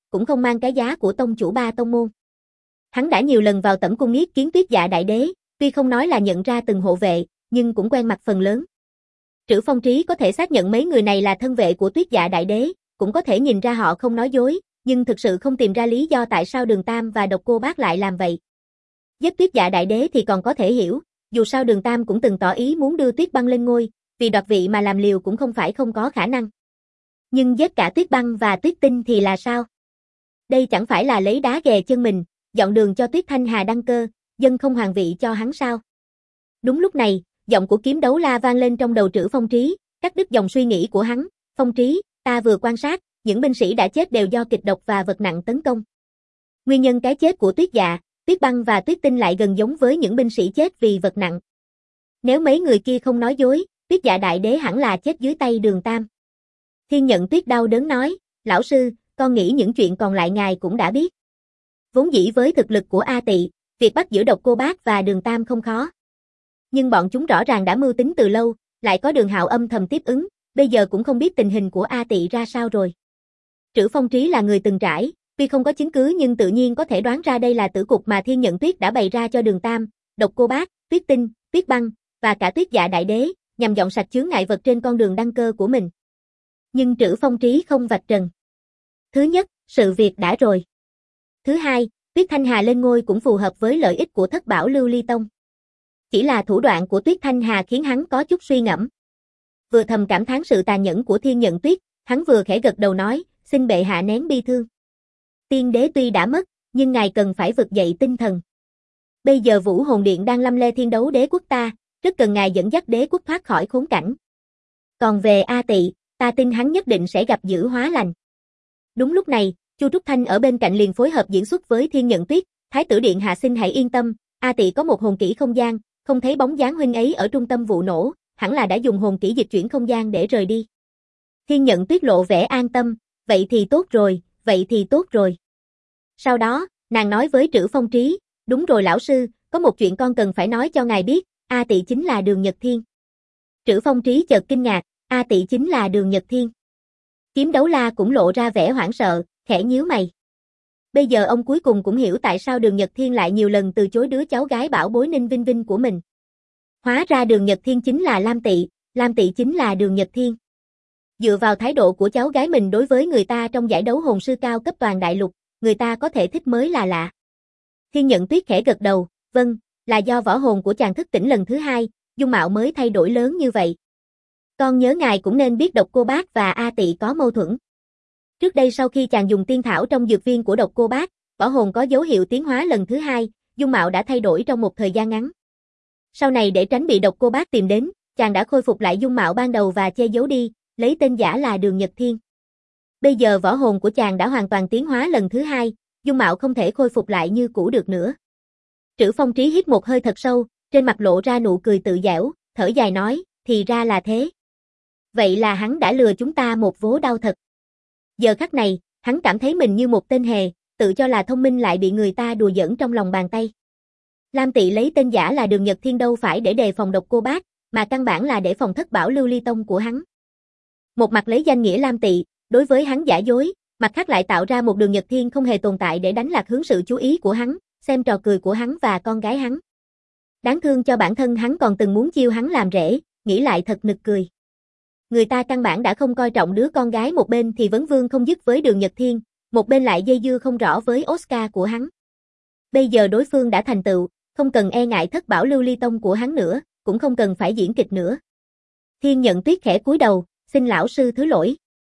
S1: cũng không mang cái giá của tông chủ ba tông môn. Hắn đã nhiều lần vào Tẩm cung yết kiến Tuyết Dạ đại đế, tuy không nói là nhận ra từng hộ vệ, nhưng cũng quen mặt phần lớn. Trữ Phong Trí có thể xác nhận mấy người này là thân vệ của Tuyết Dạ đại đế, cũng có thể nhìn ra họ không nói dối, nhưng thực sự không tìm ra lý do tại sao Đường Tam và Độc Cô Bác lại làm vậy. Giết Tuyết Dạ đại đế thì còn có thể hiểu, dù sao Đường Tam cũng từng tỏ ý muốn đưa Tuyết Băng lên ngôi, vì đoạt vị mà làm liều cũng không phải không có khả năng. Nhưng giết cả Tuyết Băng và Tuyết Tinh thì là sao? Đây chẳng phải là lấy đá ghè chân mình, dọn đường cho Tuyết Thanh Hà đăng cơ, dân không hoàng vị cho hắn sao? Đúng lúc này, giọng của Kiếm Đấu La vang lên trong đầu Trữ Phong Trí, cắt đứt dòng suy nghĩ của hắn. Phong Trí, ta vừa quan sát, những binh sĩ đã chết đều do kịch độc và vật nặng tấn công. Nguyên nhân cái chết của Tuyết Dạ, Tuyết Băng và Tuyết Tinh lại gần giống với những binh sĩ chết vì vật nặng. Nếu mấy người kia không nói dối, Tuyết Dạ đại đế hẳn là chết dưới tay Đường Tam. Thiên Nhận Tuyết đau đớn nói, lão sư, con nghĩ những chuyện còn lại ngài cũng đã biết. Vốn dĩ với thực lực của A Tị, việc bắt giữ Độc Cô Bác và Đường Tam không khó. Nhưng bọn chúng rõ ràng đã mưu tính từ lâu, lại có Đường Hạo âm thầm tiếp ứng, bây giờ cũng không biết tình hình của A Tị ra sao rồi. Trữ Phong Trí là người từng trải, tuy không có chứng cứ nhưng tự nhiên có thể đoán ra đây là tử cục mà Thiên Nhận Tuyết đã bày ra cho Đường Tam, Độc Cô Bác, Tuyết Tinh, Tuyết Băng và cả Tuyết Dạ đại đế, nhằm dọn sạch chướng ngại vật trên con đường đăng cơ của mình. Nhưng Trữ Phong Trí không vạch trần. Thứ nhất, sự việc đã rồi. Thứ hai, Tuyết Thanh Hà lên ngôi cũng phù hợp với lợi ích của Thất Bảo Lưu Ly Tông. Chỉ là thủ đoạn của Tuyết Thanh Hà khiến hắn có chút suy ngẫm. Vừa thầm cảm thán sự tàn nhẫn của Thiên Nhận Tuyết, hắn vừa khẽ gật đầu nói, xin bệ hạ nén bi thương. Tiên đế tuy đã mất, nhưng ngài cần phải vực dậy tinh thần. Bây giờ Vũ Hồn Điện đang lâm le thiên đấu đế quốc ta, rất cần ngài dẫn dắt đế quốc thoát khỏi khốn cảnh. Còn về A Tị, ta tin hắn nhất định sẽ gặp dữ hóa lành. Đúng lúc này, Chu Trúc Thanh ở bên cạnh liền phối hợp diễn xuất với Thiên Nhận Tuyết, Thái tử điện hạ xin hãy yên tâm, A Tị có một hồn kỹ không gian, không thấy bóng dáng huynh ấy ở trung tâm vụ nổ, hẳn là đã dùng hồn kỹ dịch chuyển không gian để rời đi. Thiên Nhận Tuyết lộ vẻ an tâm, vậy thì tốt rồi, vậy thì tốt rồi. Sau đó, nàng nói với Trữ Phong Trí, đúng rồi lão sư, có một chuyện con cần phải nói cho ngài biết, A Tị chính là Đường Nhật Thiên. Trữ Phong Trí chợt kinh ngạc, A Tị chính là Đường Nhật Thiên. Kiếm Đấu La cũng lộ ra vẻ hoảng sợ, khẽ nhíu mày. Bây giờ ông cuối cùng cũng hiểu tại sao Đường Nhật Thiên lại nhiều lần từ chối đứa cháu gái bảo bối Ninh Vinh Vinh của mình. Hóa ra Đường Nhật Thiên chính là Lam Tị chính là Đường Nhật Thiên. Dựa vào thái độ của cháu gái mình đối với người ta trong giải đấu hồn sư cao cấp toàn đại lục, người ta có thể thích mới là lạ. Thiên Nhận Tuyết khẽ gật đầu, vâng, là do võ hồn của chàng thức tỉnh lần thứ hai, dung mạo mới thay đổi lớn như vậy. Con nhớ ngài cũng nên biết Độc Cô Bác và A Tị có mâu thuẫn. Trước đây sau khi chàng dùng tiên thảo trong dược viên của Độc Cô Bác, võ hồn có dấu hiệu tiến hóa lần thứ hai, dung mạo đã thay đổi trong một thời gian ngắn. Sau này để tránh bị Độc Cô Bác tìm đến, chàng đã khôi phục lại dung mạo ban đầu và che giấu đi, lấy tên giả là Đường Nhật Thiên. Bây giờ võ hồn của chàng đã hoàn toàn tiến hóa lần thứ hai, dung mạo không thể khôi phục lại như cũ được nữa. Trữ Phong Trí hít một hơi thật sâu, trên mặt lộ ra nụ cười tự giễu, thở dài nói, thì ra là thế. Vậy là hắn đã lừa chúng ta một vố đau thật. Giờ khắc này, hắn cảm thấy mình như một tên hề, tự cho là thông minh lại bị người ta đùa giỡn trong lòng bàn tay. Lam Tị lấy tên giả là Đường Nhật Thiên đâu phải để đề phòng Độc Cô Bác, mà căn bản là để phòng Thất Bảo Lưu Ly Tông của hắn. Một mặt lấy danh nghĩa Lam Tị, đối với hắn giả dối, mặt khác lại tạo ra một Đường Nhật Thiên không hề tồn tại để đánh lạc hướng sự chú ý của hắn, xem trò cười của hắn và con gái hắn. Đáng thương cho bản thân hắn còn từng muốn chiêu hắn làm rể, nghĩ lại thật nực cười. Người ta căn bản đã không coi trọng đứa con gái một bên thì vấn vương không dứt với Đường Nhật Thiên, một bên lại dây dưa không rõ với Oscar của hắn. Bây giờ đối phương đã thành tựu, không cần e ngại Thất Bảo Lưu Ly Tông của hắn nữa, cũng không cần phải diễn kịch nữa. Thiên Nhận Tuyết khẽ cúi đầu, xin lão sư thứ lỗi.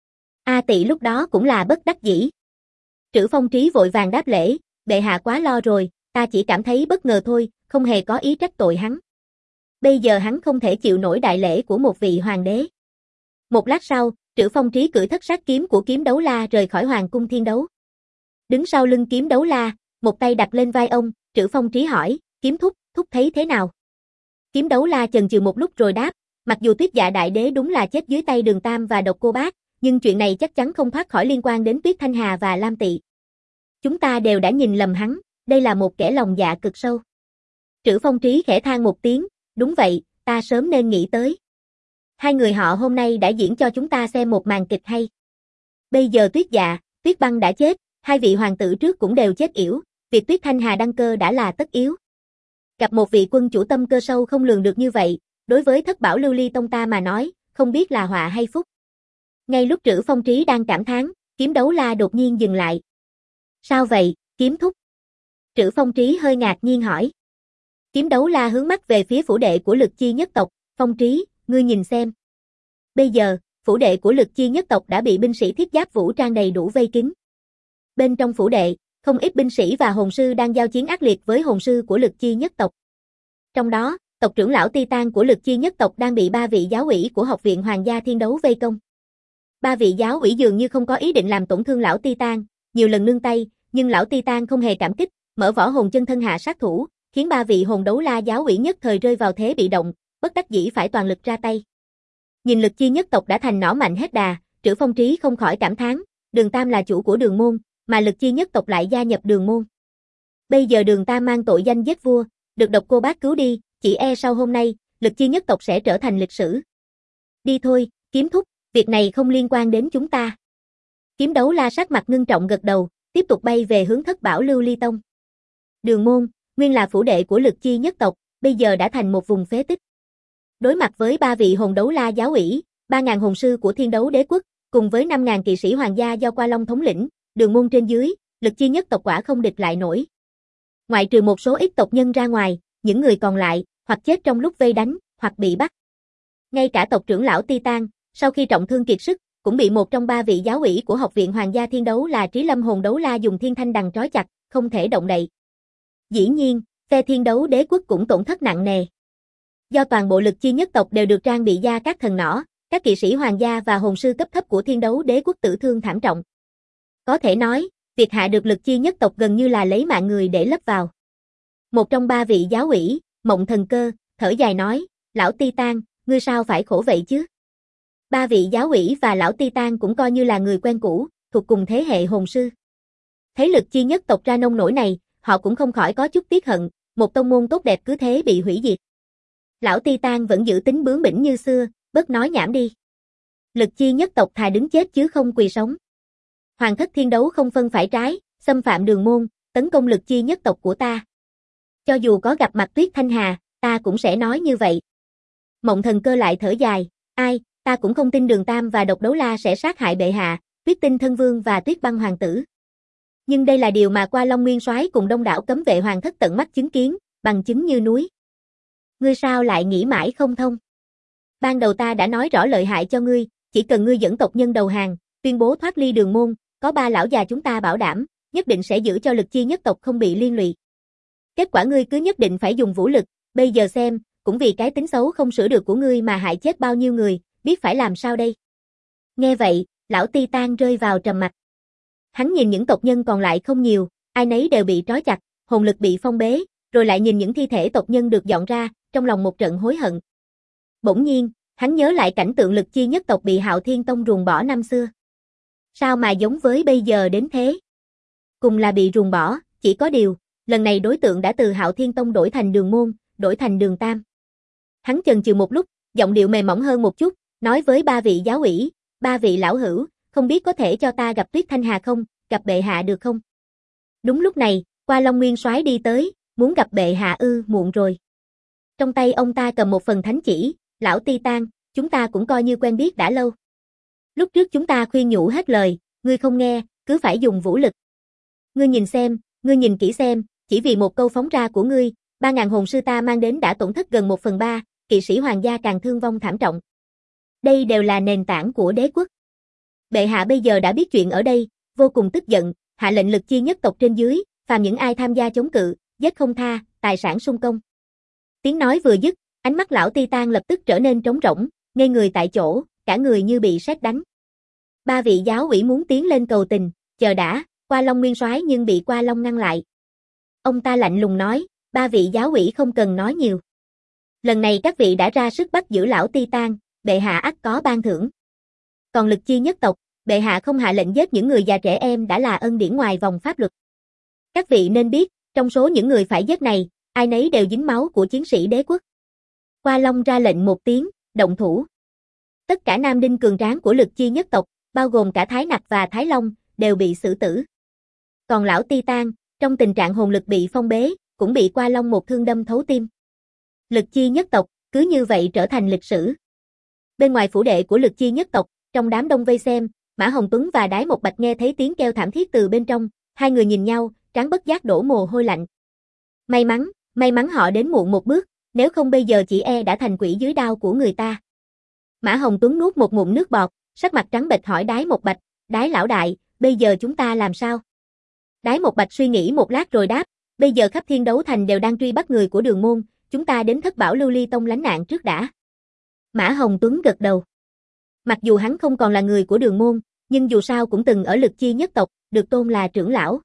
S1: A Tị lúc đó cũng là bất đắc dĩ. Trữ Phong Trí vội vàng đáp lễ, bệ hạ quá lo rồi, ta chỉ cảm thấy bất ngờ thôi, không hề có ý trách tội hắn. Bây giờ hắn không thể chịu nổi đại lễ của một vị hoàng đế. Một lát sau, Trữ Phong Trí cưỡi thất sát kiếm của Kiếm Đấu La rời khỏi Hoàng cung Thiên Đấu. Đứng sau lưng Kiếm Đấu La, một tay đặt lên vai ông, Trữ Phong Trí hỏi, Kiếm thúc thấy thế nào? Kiếm Đấu La chần chừ một lúc rồi đáp, mặc dù Tuyết Dạ đại đế đúng là chết dưới tay Đường Tam và Độc Cô Bác, nhưng chuyện này chắc chắn không thoát khỏi liên quan đến Tuyết Thanh Hà và Lam Tị. Chúng ta đều đã nhìn lầm hắn, đây là một kẻ lòng dạ cực sâu. Trữ Phong Trí khẽ than một tiếng, đúng vậy, ta sớm nên nghĩ tới. Hai người họ hôm nay đã diễn cho chúng ta xem một màn kịch hay. Bây giờ Tuyết Dạ, Tuyết Băng đã chết, Hai vị hoàng tử trước cũng đều chết yểu, việc Tuyết Thanh Hà đăng cơ đã là tất yếu. Gặp một vị quân chủ tâm cơ sâu không lường được như vậy, đối với Thất Bảo Lưu Ly Tông ta mà nói, không biết là họa hay phúc. Ngay lúc Trữ Phong Trí đang cảm thán, Kiếm Đấu La đột nhiên dừng lại. Sao vậy, Kiếm thúc? Trữ Phong Trí hơi ngạc nhiên hỏi. Kiếm Đấu La hướng mắt về phía phủ đệ của Lực Chi nhất tộc, Phong Trí, ngươi nhìn xem. Bây giờ, phủ đệ của Lực Chi nhất tộc đã bị binh sĩ thiết giáp vũ trang đầy đủ vây kín. Bên trong phủ đệ, không ít binh sĩ và hồn sư đang giao chiến ác liệt với hồn sư của Lực Chi nhất tộc. Trong đó, tộc trưởng lão Titan của Lực Chi nhất tộc đang bị ba vị giáo ủy của Học viện Hoàng gia Thiên Đấu vây công. Ba vị giáo ủy dường như không có ý định làm tổn thương lão Titan, nhiều lần nương tay, nhưng lão Titan không hề cảm kích, mở võ hồn chân thân hạ sát thủ, khiến ba vị hồn đấu la giáo ủy nhất thời rơi vào thế bị động, bất đắc dĩ phải toàn lực ra tay. Nhìn Lực Chi nhất tộc đã thành nỏ mạnh hết đà, Trữ Phong Trí không khỏi cảm thán, Đường Tam là chủ của Đường môn, mà Lực Chi nhất tộc lại gia nhập Đường môn. Bây giờ Đường Tam mang tội danh giết vua, được Độc Cô Bác cứu đi, chỉ e sau hôm nay, Lực Chi nhất tộc sẽ trở thành lịch sử. Đi thôi, Kiếm thúc, việc này không liên quan đến chúng ta. Kiếm Đấu La sắc mặt ngưng trọng gật đầu, tiếp tục bay về hướng Thất Bảo Lưu Ly Tông. Đường môn, nguyên là phủ đệ của Lực Chi nhất tộc, bây giờ đã thành một vùng phế tích. Đối mặt với ba vị hồn đấu la giáo ủy, 3.000 hồn sư của Thiên Đấu Đế quốc, cùng với 5.000 kỵ sĩ hoàng gia do Qua Long thống lĩnh, Đường môn trên dưới, Lực Chi nhất tộc quả không địch lại nổi. Ngoại trừ một số ít tộc nhân ra ngoài, những người còn lại, hoặc chết trong lúc vây đánh, hoặc bị bắt. Ngay cả tộc trưởng lão Titan, sau khi trọng thương kiệt sức, cũng bị một trong ba vị giáo ủy của Học viện Hoàng gia Thiên Đấu là Trí Lâm hồn đấu la dùng thiên thanh đằng trói chặt, không thể động đậy. Dĩ nhiên, phe Thiên Đấu Đế quốc cũng tổn thất nặng nề. Do toàn bộ Lực Chi nhất tộc đều được trang bị gia các thần nỏ, các kỵ sĩ hoàng gia và hồn sư cấp thấp của Thiên Đấu Đế quốc tử thương thảm trọng. Có thể nói, việc hạ được Lực Chi nhất tộc gần như là lấy mạng người để lấp vào. Một trong ba vị giáo ủy, Mộng Thần Cơ, thở dài nói, lão Titan, ngươi sao phải khổ vậy chứ? Ba vị giáo ủy và lão Titan cũng coi như là người quen cũ, thuộc cùng thế hệ hồn sư. Thấy Lực Chi nhất tộc ra nông nổi này, họ cũng không khỏi có chút tiếc hận, một tông môn tốt đẹp cứ thế bị hủy diệt. Lão Titan vẫn giữ tính bướng bỉnh như xưa, bớt nói nhảm đi. Lực Chi nhất tộc thà đứng chết chứ không quỳ sống. Hoàng thất Thiên Đấu không phân phải trái, xâm phạm Đường môn, tấn công Lực Chi nhất tộc của ta. Cho dù có gặp mặt Tuyết Thanh Hà, ta cũng sẽ nói như vậy. Mộng Thần Cơ lại thở dài, ai, ta cũng không tin Đường Tam và Độc Đấu La sẽ sát hại bệ hạ, Tuyết Tinh thân vương và Tuyết Băng hoàng tử. Nhưng đây là điều mà Qua Long Nguyên Soái cùng đông đảo cấm vệ hoàng thất tận mắt chứng kiến, bằng chứng như núi. Ngươi sao lại nghĩ mãi không thông? Ban đầu ta đã nói rõ lợi hại cho ngươi, chỉ cần ngươi dẫn tộc nhân đầu hàng, tuyên bố thoát ly Đường môn, có ba lão già chúng ta bảo đảm, nhất định sẽ giữ cho Lực Chi nhất tộc không bị liên lụy. Kết quả ngươi cứ nhất định phải dùng vũ lực, bây giờ xem, cũng vì cái tính xấu không sửa được của ngươi mà hại chết bao nhiêu người, biết phải làm sao đây? Nghe vậy, lão Titan rơi vào trầm mặc. Hắn nhìn những tộc nhân còn lại không nhiều, ai nấy đều bị trói chặt, hồn lực bị phong bế, rồi lại nhìn những thi thể tộc nhân được dọn ra, trong lòng một trận hối hận. Bỗng nhiên, hắn nhớ lại cảnh tượng Lực Chi nhất tộc bị Hạo Thiên Tông ruồng bỏ năm xưa. Sao mà giống với bây giờ đến thế? Cùng là bị ruồng bỏ, chỉ có điều, lần này đối tượng đã từ Hạo Thiên Tông đổi thành Đường môn, đổi thành Đường Tam. Hắn chần chừ một lúc, giọng điệu mềm mỏng hơn một chút, nói với ba vị giáo ủy, ba vị lão hữu, không biết có thể cho ta gặp Tuyết Thanh Hà không, gặp bệ hạ được không? Đúng lúc này, Qua Long Nguyên Soái đi tới, muốn gặp bệ hạ muộn rồi. Trong tay ông ta cầm một phần thánh chỉ, lão Titan, chúng ta cũng coi như quen biết đã lâu. Lúc trước chúng ta khuyên nhủ hết lời, ngươi không nghe, cứ phải dùng vũ lực. Ngươi nhìn xem, ngươi nhìn kỹ xem, chỉ vì một câu phóng ra của ngươi, 3.000 hồn sư ta mang đến đã tổn thất gần 1/3, kỵ sĩ hoàng gia càng thương vong thảm trọng. Đây đều là nền tảng của đế quốc. Bệ hạ bây giờ đã biết chuyện ở đây, vô cùng tức giận, hạ lệnh Lực Chi nhất tộc trên dưới, phàm những ai tham gia chống cự, giết không tha, tài sản sung công. Tiếng nói vừa dứt, ánh mắt lão Titan lập tức trở nên trống rỗng, ngây người tại chỗ, cả người như bị sét đánh. Ba vị giáo ủy muốn tiến lên cầu tình, chờ đã, Qua Long Nguyên Soái nhưng bị Qua Long ngăn lại. Ông ta lạnh lùng nói, ba vị giáo ủy không cần nói nhiều. Lần này các vị đã ra sức bắt giữ lão Titan, bệ hạ ắt có ban thưởng. Còn Lực Chi nhất tộc, bệ hạ không hạ lệnh giết những người già trẻ em đã là ân điển ngoài vòng pháp luật. Các vị nên biết, trong số những người phải giết này, ai nấy đều dính máu của chiến sĩ đế quốc. Qua Long ra lệnh một tiếng, động thủ. Tất cả nam đinh cường tráng của Lực Chi nhất tộc, bao gồm cả Thái Nặc và Thái Long, đều bị xử tử. Còn lão Titan, trong tình trạng hồn lực bị phong bế, cũng bị Qua Long một thương đâm thấu tim. Lực chi nhất tộc, cứ như vậy trở thành lịch sử. Bên ngoài phủ đệ của Lực chi nhất tộc, trong đám đông vây xem, Mã Hồng Tuấn và Đái Một Bạch nghe thấy tiếng kêu thảm thiết từ bên trong, hai người nhìn nhau, trán bất giác đổ mồ hôi lạnh. May mắn họ đến muộn một bước, nếu không bây giờ chỉ e đã thành quỷ dưới đao của người ta. Mã Hồng Tuấn nuốt một ngụm nước bọt, sắc mặt trắng bệch hỏi Đái Một Bạch, Đái lão đại, bây giờ chúng ta làm sao? Đái Một Bạch suy nghĩ một lát rồi đáp, bây giờ khắp Thiên Đấu Thành đều đang truy bắt người của Đường môn, chúng ta đến Thất Bảo Lưu Ly Tông lánh nạn trước đã. Mã Hồng Tuấn gật đầu. Mặc dù hắn không còn là người của Đường môn, nhưng dù sao cũng từng ở Lực chi nhất tộc, được tôn là trưởng lão.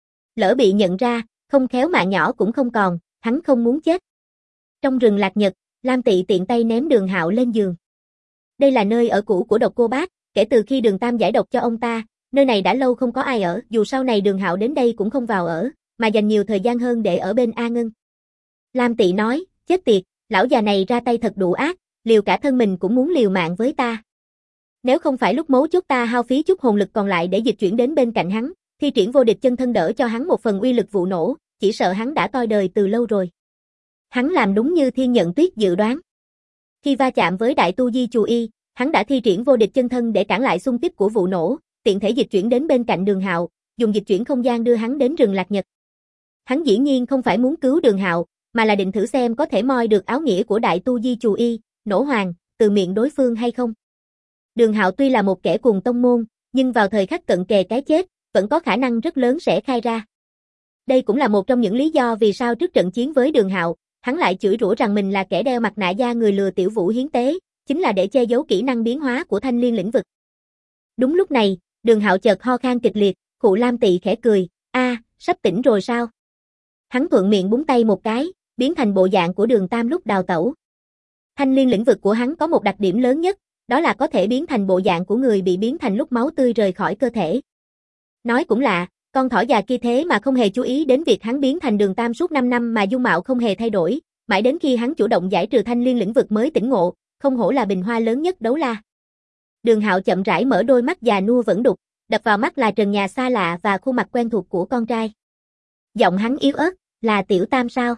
S1: Lỡ bị nhận ra, không khéo mạng nhỏ cũng không còn, hắn không muốn chết. Trong rừng Lạc Nhật, Lam Tị tiện tay ném Đường Hạo lên giường. Đây là nơi ở cũ của Độc Cô Bác, kể từ khi Đường Tam giải độc cho ông ta, nơi này đã lâu không có ai ở, dù sau này Đường Hạo đến đây cũng không vào ở, mà dành nhiều thời gian hơn để ở bên A Ngân. Lam Tị nói, chết tiệt, lão già này ra tay thật đủ ác, liều cả thân mình cũng muốn liều mạng với ta. Nếu không phải lúc mấu chốt ta hao phí chút hồn lực còn lại để dịch chuyển đến bên cạnh hắn, thi triển vô địch chân thân đỡ cho hắn một phần uy lực vụ nổ, chỉ sợ hắn đã toi đời từ lâu rồi. Hắn làm đúng như Thiên Nhận Tuyết dự đoán. Khi va chạm với đại tu di Chù Y, hắn đã thi triển vô địch chân thân để cản lại xung kích của vụ nổ, tiện thể dịch chuyển đến bên cạnh Đường Hạo, dùng dịch chuyển không gian đưa hắn đến rừng Lạc Nhật. Hắn dĩ nhiên không phải muốn cứu Đường Hạo, mà là định thử xem có thể moi được áo nghĩa của đại tu di Chù Y, nổ hoàng, từ miệng đối phương hay không. Đường Hạo tuy là một kẻ cùng tông môn, nhưng vào thời khắc cận kề cái chết, vẫn có khả năng rất lớn sẽ khai ra. Đây cũng là một trong những lý do vì sao trước trận chiến với Đường Hạo, hắn lại chửi rủa rằng mình là kẻ đeo mặt nạ da người lừa Tiểu Vũ hiến tế, chính là để che giấu kỹ năng biến hóa của Thanh Liên lĩnh vực. Đúng lúc này, Đường Hạo chợt ho khan kịch liệt, Khụ Lam Tị khẽ cười, sắp tỉnh rồi sao? Hắn thuận miệng búng tay một cái, biến thành bộ dạng của Đường Tam lúc đào tẩu. Thanh Liên lĩnh vực của hắn có một đặc điểm lớn nhất, đó là có thể biến thành bộ dạng của người bị biến thành lúc máu tươi rời khỏi cơ thể. Nói cũng lạ, con thỏ già kia thế mà không hề chú ý đến việc hắn biến thành Đường Tam suốt 5 năm mà dung mạo không hề thay đổi, mãi đến khi hắn chủ động giải trừ Thanh Liên lĩnh vực mới tỉnh ngộ, không hổ là bình hoa lớn nhất đấu la. Đường Hạo chậm rãi mở đôi mắt già nua vẫn đục, đập vào mắt là trần nhà xa lạ và khuôn mặt quen thuộc của con trai. Giọng hắn yếu ớt, là Tiểu Tam sao?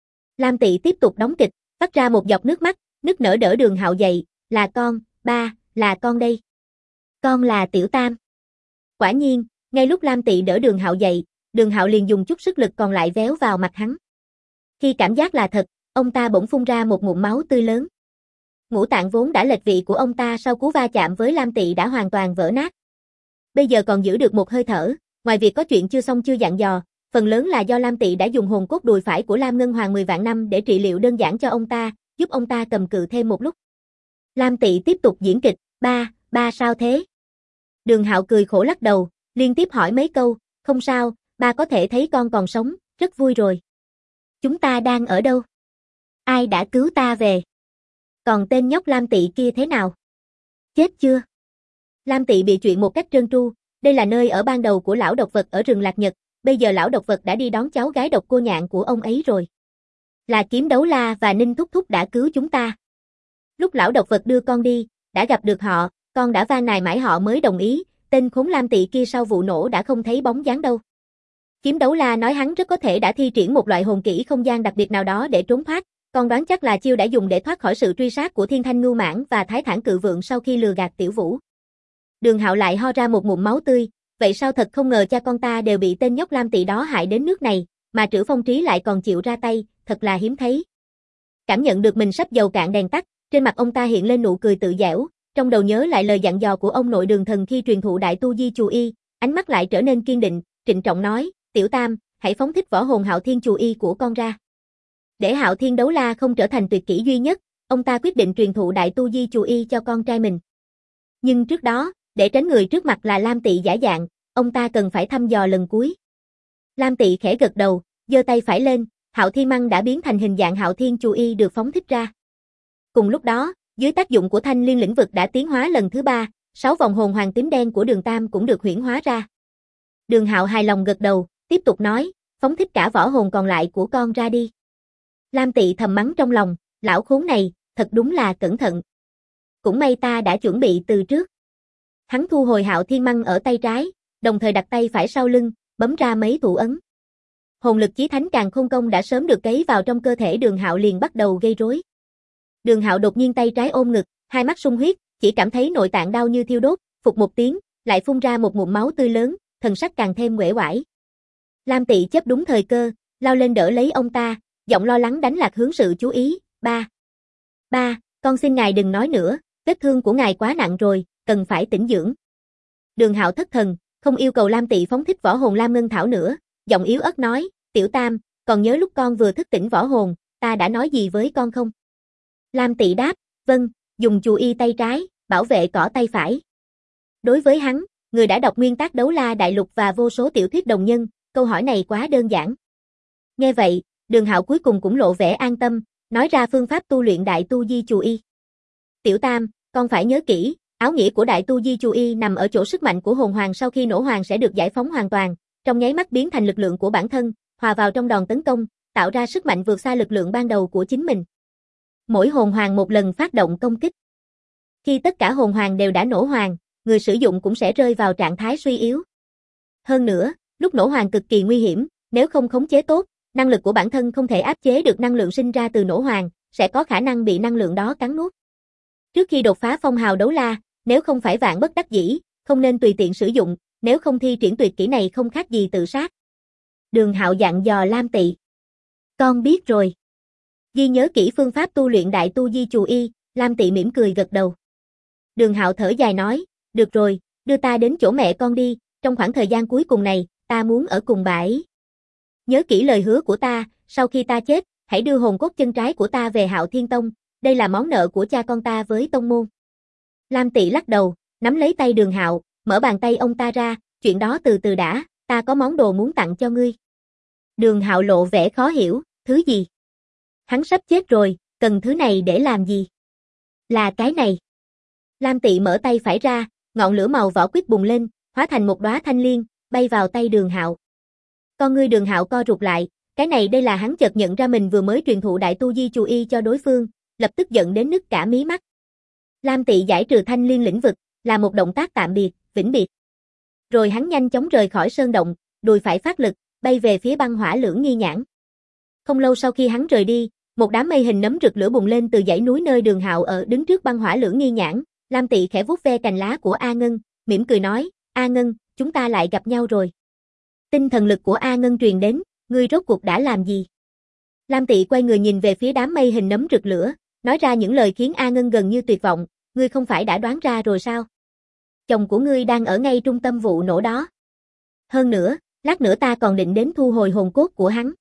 S1: Lam Tị tiếp tục đóng kịch, vắt ra một giọt nước mắt, nức nở đỡ Đường Hạo dậy, là con, ba, là con đây. Con là Tiểu Tam. Quả nhiên, ngay lúc Lam Tị đỡ Đường Hạo dậy, Đường Hạo liền dùng chút sức lực còn lại véo vào mặt hắn. Khi cảm giác là thật, ông ta bỗng phun ra một ngụm máu tươi lớn. Ngũ tạng vốn đã lệch vị của ông ta sau cú va chạm với Lam Tị đã hoàn toàn vỡ nát. Bây giờ còn giữ được một hơi thở, ngoài việc có chuyện chưa xong chưa dặn dò, phần lớn là do Lam Tị đã dùng hồn cốt đùi phải của Lam Ngân Hoàng 10 vạn năm để trị liệu đơn giản cho ông ta, giúp ông ta cầm cự thêm một lúc. Lam Tị tiếp tục diễn kịch, ba sao thế? Đường Hạo cười khổ lắc đầu, liên tiếp hỏi mấy câu, không sao, ba có thể thấy con còn sống, rất vui rồi. Chúng ta đang ở đâu? Ai đã cứu ta về? Còn tên nhóc Lam Tị kia thế nào? Chết chưa? Lam Tị bị chuyện một cách trơn tru, đây là nơi ở ban đầu của lão độc vật ở rừng Lạc Nhật, bây giờ lão độc vật đã đi đón cháu gái Độc Cô Nhạn của ông ấy rồi. Là Kiếm Đấu La và Ninh Thúc Thúc đã cứu chúng ta. Lúc lão độc vật đưa con đi, đã gặp được họ, con đã van nài mãi họ mới đồng ý, tên khốn Lam Tị kia sau vụ nổ đã không thấy bóng dáng đâu. Kiếm Đấu La nói hắn rất có thể đã thi triển một loại hồn kỹ không gian đặc biệt nào đó để trốn thoát, con đoán chắc là chiêu đã dùng để thoát khỏi sự truy sát của Thiên Thanh Ngưu Mãng và Thái Thản Cự Vượng sau khi lừa gạt Tiểu Vũ. Đường Hạo lại ho ra một ngụm máu tươi, vậy sao thật không ngờ cha con ta đều bị tên nhóc Lam Tị đó hại đến nước này, mà Trữ Phong Trí lại còn chịu ra tay, thật là hiếm thấy. Cảm nhận được mình sắp dầu cạn đèn tắt, trên mặt ông ta hiện lên nụ cười tự giễu, trong đầu nhớ lại lời dặn dò của ông nội Đường Thần khi truyền thụ đại tu di Chù Y, ánh mắt lại trở nên kiên định, trịnh trọng nói, Tiểu Tam, hãy phóng thích võ hồn Hạo Thiên Chù Y của con ra. Để Hạo Thiên Đấu La không trở thành tuyệt kỹ duy nhất, ông ta quyết định truyền thụ đại tu di Chù Y cho con trai mình. Nhưng trước đó, để tránh người trước mặt là Lam Tị giả dạng, ông ta cần phải thăm dò lần cuối. Lam Tị khẽ gật đầu, giơ tay phải lên, Hạo Thiên Măng đã biến thành hình dạng Hạo Thiên Chù Y được phóng thích ra. Cùng lúc đó, dưới tác dụng của Thanh Liên lĩnh vực đã tiến hóa lần thứ 3, 6 vòng hồn hoàng tím đen của Đường Tam cũng được huyễn hóa ra. Đường Hạo hài lòng gật đầu, tiếp tục nói, phóng thích cả võ hồn còn lại của con ra đi. Lam Tị thầm mắng trong lòng, lão khốn này, thật đúng là cẩn thận. Cũng may ta đã chuẩn bị từ trước. Hắn thu hồi Hạo Thiên Măng ở tay trái, đồng thời đặt tay phải sau lưng, bấm ra mấy thủ ấn. Hồn lực chí thánh càn khôn công đã sớm được cấy vào trong cơ thể Đường Hạo liền bắt đầu gây rối. Đường Hạo đột nhiên tay trái ôm ngực, hai mắt sung huyết, chỉ cảm thấy nội tạng đau như thiêu đốt, phụt một tiếng, lại phun ra một ngụm máu tươi lớn, thần sắc càng thêm uể oải. Lam Tị chấp đúng thời cơ, lao lên đỡ lấy ông ta, giọng lo lắng đánh lạc hướng sự chú ý, ba, con xin ngài đừng nói nữa, vết thương của ngài quá nặng rồi, cần phải tĩnh dưỡng. Đường Hạo thất thần, không yêu cầu Lam Tị phóng thích võ hồn Lam Ngân Thảo nữa, giọng yếu ớt nói, tiểu tam, còn nhớ lúc con vừa thức tỉnh võ hồn, ta đã nói gì với con không? Lam Tị đáp, vâng, dùng chù y tay trái, bảo vệ cỏ tay phải. Đối với hắn, người đã đọc nguyên tác Đấu La Đại Lục và vô số tiểu thuyết đồng nhân, câu hỏi này quá đơn giản. Nghe vậy, Đường Hạo cuối cùng cũng lộ vẻ an tâm, nói ra phương pháp tu luyện Đại Tu Di Chù Y. Tiểu tam, con phải nhớ kỹ, áo nghĩa của Đại Tu Di Chù Y nằm ở chỗ sức mạnh của hồn hoàng sau khi nổ hoàng sẽ được giải phóng hoàn toàn, trong nháy mắt biến thành lực lượng của bản thân, hòa vào trong đòn tấn công, tạo ra sức mạnh vượt xa lực lượng ban đầu của chính mình. Mỗi hồn hoàng một lần phát động công kích. Khi tất cả hồn hoàng đều đã nổ hoàng, người sử dụng cũng sẽ rơi vào trạng thái suy yếu. Hơn nữa, lúc nổ hoàng cực kỳ nguy hiểm, nếu không khống chế tốt, năng lực của bản thân không thể áp chế được năng lượng sinh ra từ nổ hoàng, sẽ có khả năng bị năng lượng đó cắn nuốt. Trước khi đột phá phong hào đấu la, nếu không phải vạn bất đắc dĩ, không nên tùy tiện sử dụng, nếu không thi triển tuyệt kỹ này không khác gì tự sát. Đường Hạo dặn dò Lam Tị. Con biết rồi. Ghi nhớ kỹ phương pháp tu luyện Đại Tu Di Chù Y, Lam Tị mỉm cười gật đầu. Đường Hạo thở dài nói, được rồi, đưa ta đến chỗ mẹ con đi, trong khoảng thời gian cuối cùng này, ta muốn ở cùng bà ấy. Nhớ kỹ lời hứa của ta, sau khi ta chết, hãy đưa hồn cốt chân trái của ta về Hạo Thiên Tông, đây là món nợ của cha con ta với tông môn. Lam Tị lắc đầu, nắm lấy tay Đường Hạo, mở bàn tay ông ta ra, chuyện đó từ từ đã, ta có món đồ muốn tặng cho ngươi. Đường Hạo lộ vẻ khó hiểu, thứ gì? Hắn sắp chết rồi, cần thứ này để làm gì? Là cái này. Lam Tị mở tay phải ra, ngọn lửa màu vỏ quýt bùng lên, hóa thành một đóa thanh liên, bay vào tay Đường Hạo. Con ngươi Đường Hạo co rụt lại, cái này đây là hắn chợt nhận ra mình vừa mới truyền thụ Đại Tu Di Chù Y cho đối phương, lập tức giận đến nứt cả mí mắt. Lam Tị giải trừ thanh liên lĩnh vực, là một động tác tạm biệt, vĩnh biệt. Rồi hắn nhanh chóng rời khỏi sơn động, đùi phải phát lực, bay về phía băng hỏa lưỡng nghi nhãn. Không lâu sau khi hắn rời đi, một đám mây hình nấm rực lửa bùng lên từ dãy núi nơi Đường Hạo ở đứng trước băng hỏa lưỡng nghi nhãn. Lam Tị khẽ vuốt ve cành lá của A Ngân, mỉm cười nói, A Ngân, chúng ta lại gặp nhau rồi. Tinh thần lực của A Ngân truyền đến, ngươi rốt cuộc đã làm gì? Lam Tị quay người nhìn về phía đám mây hình nấm rực lửa, nói ra những lời khiến A Ngân gần như tuyệt vọng, ngươi không phải đã đoán ra rồi sao? Chồng của ngươi đang ở ngay trung tâm vụ nổ đó. Hơn nữa, lát nữa ta còn định đến thu hồi hồn cốt của hắn.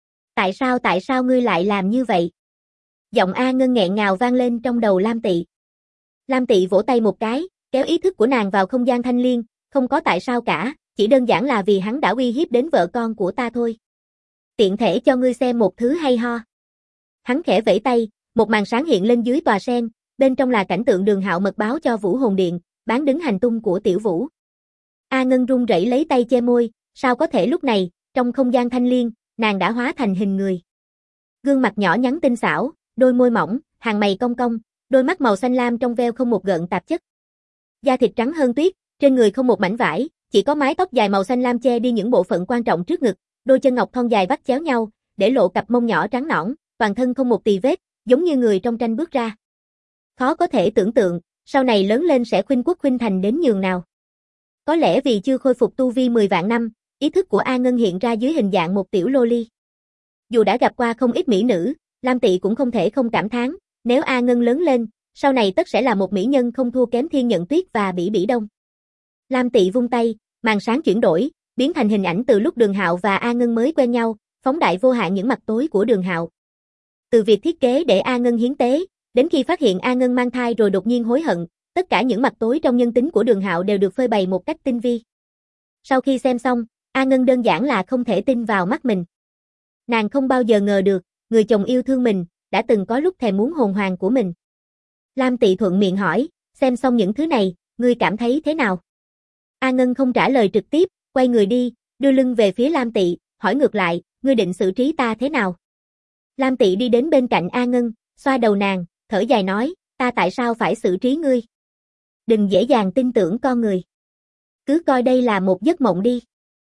S1: Tại sao ngươi lại làm như vậy? Giọng A Ngân nghẹn ngào vang lên trong đầu Lam Tị. Lam Tị vỗ tay một cái, kéo ý thức của nàng vào không gian thanh liên, không có tại sao cả, chỉ đơn giản là vì hắn đã uy hiếp đến vợ con của ta thôi. Tiện thể cho ngươi xem một thứ hay ho. Hắn khẽ vẫy tay, một màn sáng hiện lên dưới tòa sen, bên trong là cảnh tượng Đường Hạo mật báo cho Vũ Hồn Điện, bán đứng hành tung của Tiểu Vũ. A Ngân run rẩy lấy tay che môi, sao có thể lúc này, trong không gian thanh liên, nàng đã hóa thành hình người. Gương mặt nhỏ nhắn tinh xảo, đôi môi mỏng, hàng mày cong cong, đôi mắt màu xanh lam trong veo không một gợn tạp chất. Da thịt trắng hơn tuyết, trên người không một mảnh vải, chỉ có mái tóc dài màu xanh lam che đi những bộ phận quan trọng trước ngực, đôi chân ngọc thon dài vắt chéo nhau, để lộ cặp mông nhỏ trắng nõn, toàn thân không một tì vết, giống như người trong tranh bước ra. Khó có thể tưởng tượng, sau này lớn lên sẽ khuynh quốc khuynh thành đến nhường nào. Có lẽ vì chưa khôi phục tu vi 10 vạn năm, ý thức của A Ngân hiện ra dưới hình dạng một tiểu lô ly. Dù đã gặp qua không ít mỹ nữ, Lam Tị cũng không thể không cảm thán, nếu A Ngân lớn lên, sau này tất sẽ là một mỹ nhân không thua kém Thiên Nhận Tuyết và Bỉ Bỉ Đông. Lam Tị vung tay, màn sáng chuyển đổi, biến thành hình ảnh từ lúc Đường Hạo và A Ngân mới quen nhau, phóng đại vô hạn những mặt tối của Đường Hạo. Từ việc thiết kế để A Ngân hiến tế, đến khi phát hiện A Ngân mang thai rồi đột nhiên hối hận, tất cả những mặt tối trong nhân tính của Đường Hạo đều được phơi bày một cách tinh vi. Sau khi xem xong, A Ngân đơn giản là không thể tin vào mắt mình. Nàng không bao giờ ngờ được, người chồng yêu thương mình, đã từng có lúc thèm muốn hồn hoàng của mình. Lam Tị thuận miệng hỏi, xem xong những thứ này, ngươi cảm thấy thế nào? A Ngân không trả lời trực tiếp, quay người đi, đưa lưng về phía Lam Tị, hỏi ngược lại, ngươi định xử trí ta thế nào? Lam Tị đi đến bên cạnh A Ngân, xoa đầu nàng, thở dài nói, ta tại sao phải xử trí ngươi? Đừng dễ dàng tin tưởng con người. Cứ coi đây là một giấc mộng đi.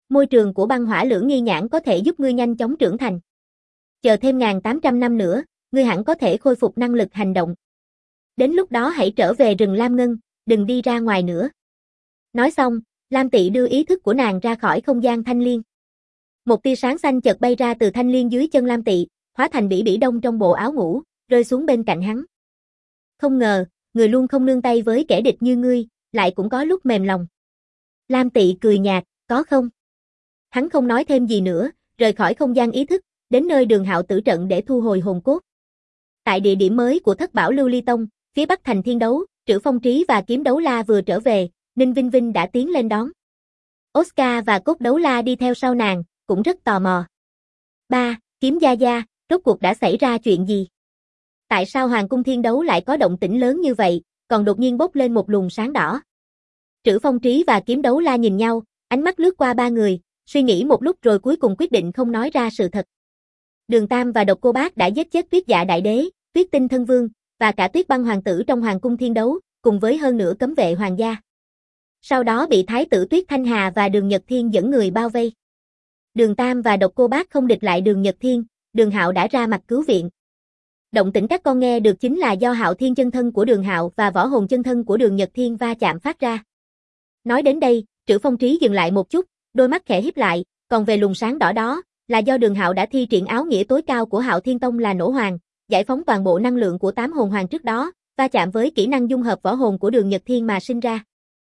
S1: Môi trường của băng hỏa lưỡng nghi nhãn có thể giúp ngươi nhanh chóng trưởng thành. Chờ thêm 1800 năm nữa, ngươi hẳn có thể khôi phục năng lực hành động. Đến lúc đó hãy trở về rừng Lam Ngân, đừng đi ra ngoài nữa. Nói xong, Lam Tị đưa ý thức của nàng ra khỏi không gian thanh liên. Một tia sáng xanh chợt bay ra từ thanh liên dưới chân Lam Tị, hóa thành Bỉ Bỉ Đông trong bộ áo ngủ, rơi xuống bên cạnh hắn. Không ngờ, người luôn không nương tay với kẻ địch như ngươi, lại cũng có lúc mềm lòng. Lam Tị cười nhạt, có không? Hắn không nói thêm gì nữa, rời khỏi không gian ý thức, đến nơi Đường Hạo tử trận để thu hồi hồn cốt. Tại địa điểm mới của Thất Bảo Lưu Ly Tông, phía bắc thành thiên đấu, Trữ Phong Trí và Kiếm Đấu La vừa trở về, Ninh Vinh Vinh đã tiến lên đón. Oscar và Cốt Đấu La đi theo sau nàng, cũng rất tò mò. Ba, Kiếm Gia Gia, rốt cuộc đã xảy ra chuyện gì? Tại sao Hoàng cung thiên đấu lại có động tĩnh lớn như vậy, còn đột nhiên bốc lên một luồng sáng đỏ? Trữ Phong Trí và Kiếm Đấu La nhìn nhau, ánh mắt lướt qua ba người, suy nghĩ một lúc rồi cuối cùng quyết định không nói ra sự thật. Đường Tam và Độc Cô Bác đã giết chết Tuyết Dạ Đại Đế, Tuyết Tinh Thân Vương, và cả Tuyết Băng Hoàng tử trong Hoàng cung thiên đấu, cùng với hơn nửa cấm vệ hoàng gia. Sau đó bị Thái tử Tuyết Thanh Hà và Đường Nhật Thiên dẫn người bao vây. Đường Tam và Độc Cô Bác không địch lại Đường Nhật Thiên, Đường Hạo đã ra mặt cứu viện. Động tĩnh các con nghe được chính là do Hạo Thiên chân thân của Đường Hạo và võ hồn chân thân của Đường Nhật Thiên va chạm phát ra. Nói đến đây, Trữ Phong Trí dừng lại một chút, đôi mắt khẽ híp lại, còn về luồng sáng đỏ đó, là do Đường Hạo đã thi triển áo nghĩa tối cao của Hạo Thiên Tông là Nổ Hoàng, giải phóng toàn bộ năng lượng của 8 hồn hoàng trước đó, va chạm với kỹ năng dung hợp võ hồn của Đường Nhật Thiên mà sinh ra.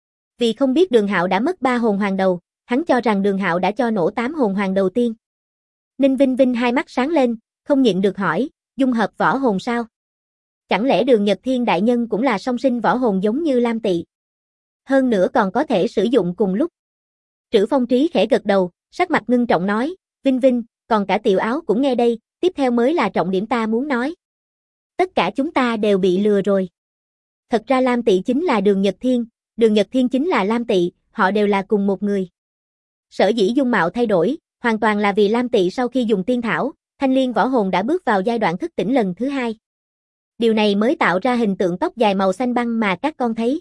S1: Vì không biết Đường Hạo đã mất 3 hồn hoàng đầu, hắn cho rằng Đường Hạo đã cho nổ 8 hồn hoàng đầu tiên. Ninh Vinh Vinh hai mắt sáng lên, không nhịn được hỏi, dung hợp võ hồn sao? Chẳng lẽ Đường Nhật Thiên đại nhân cũng là song sinh võ hồn giống như Lam Tị? Hơn nữa còn có thể sử dụng cùng lúc. Trữ Phong Trí khẽ gật đầu, sắc mặt ngưng trọng nói, Vinh Vinh, còn cả Tiểu Áo cũng nghe đây, tiếp theo mới là trọng điểm ta muốn nói. Tất cả chúng ta đều bị lừa rồi. Thật ra Lam Tị chính là Đường Nhật Thiên chính là Lam Tị, họ đều là cùng một người. Sở dĩ dung mạo thay đổi, hoàn toàn là vì Lam Tị sau khi dùng tiên thảo, thanh liên võ hồn đã bước vào giai đoạn thức tỉnh lần thứ 2. Điều này mới tạo ra hình tượng tóc dài màu xanh băng mà các con thấy.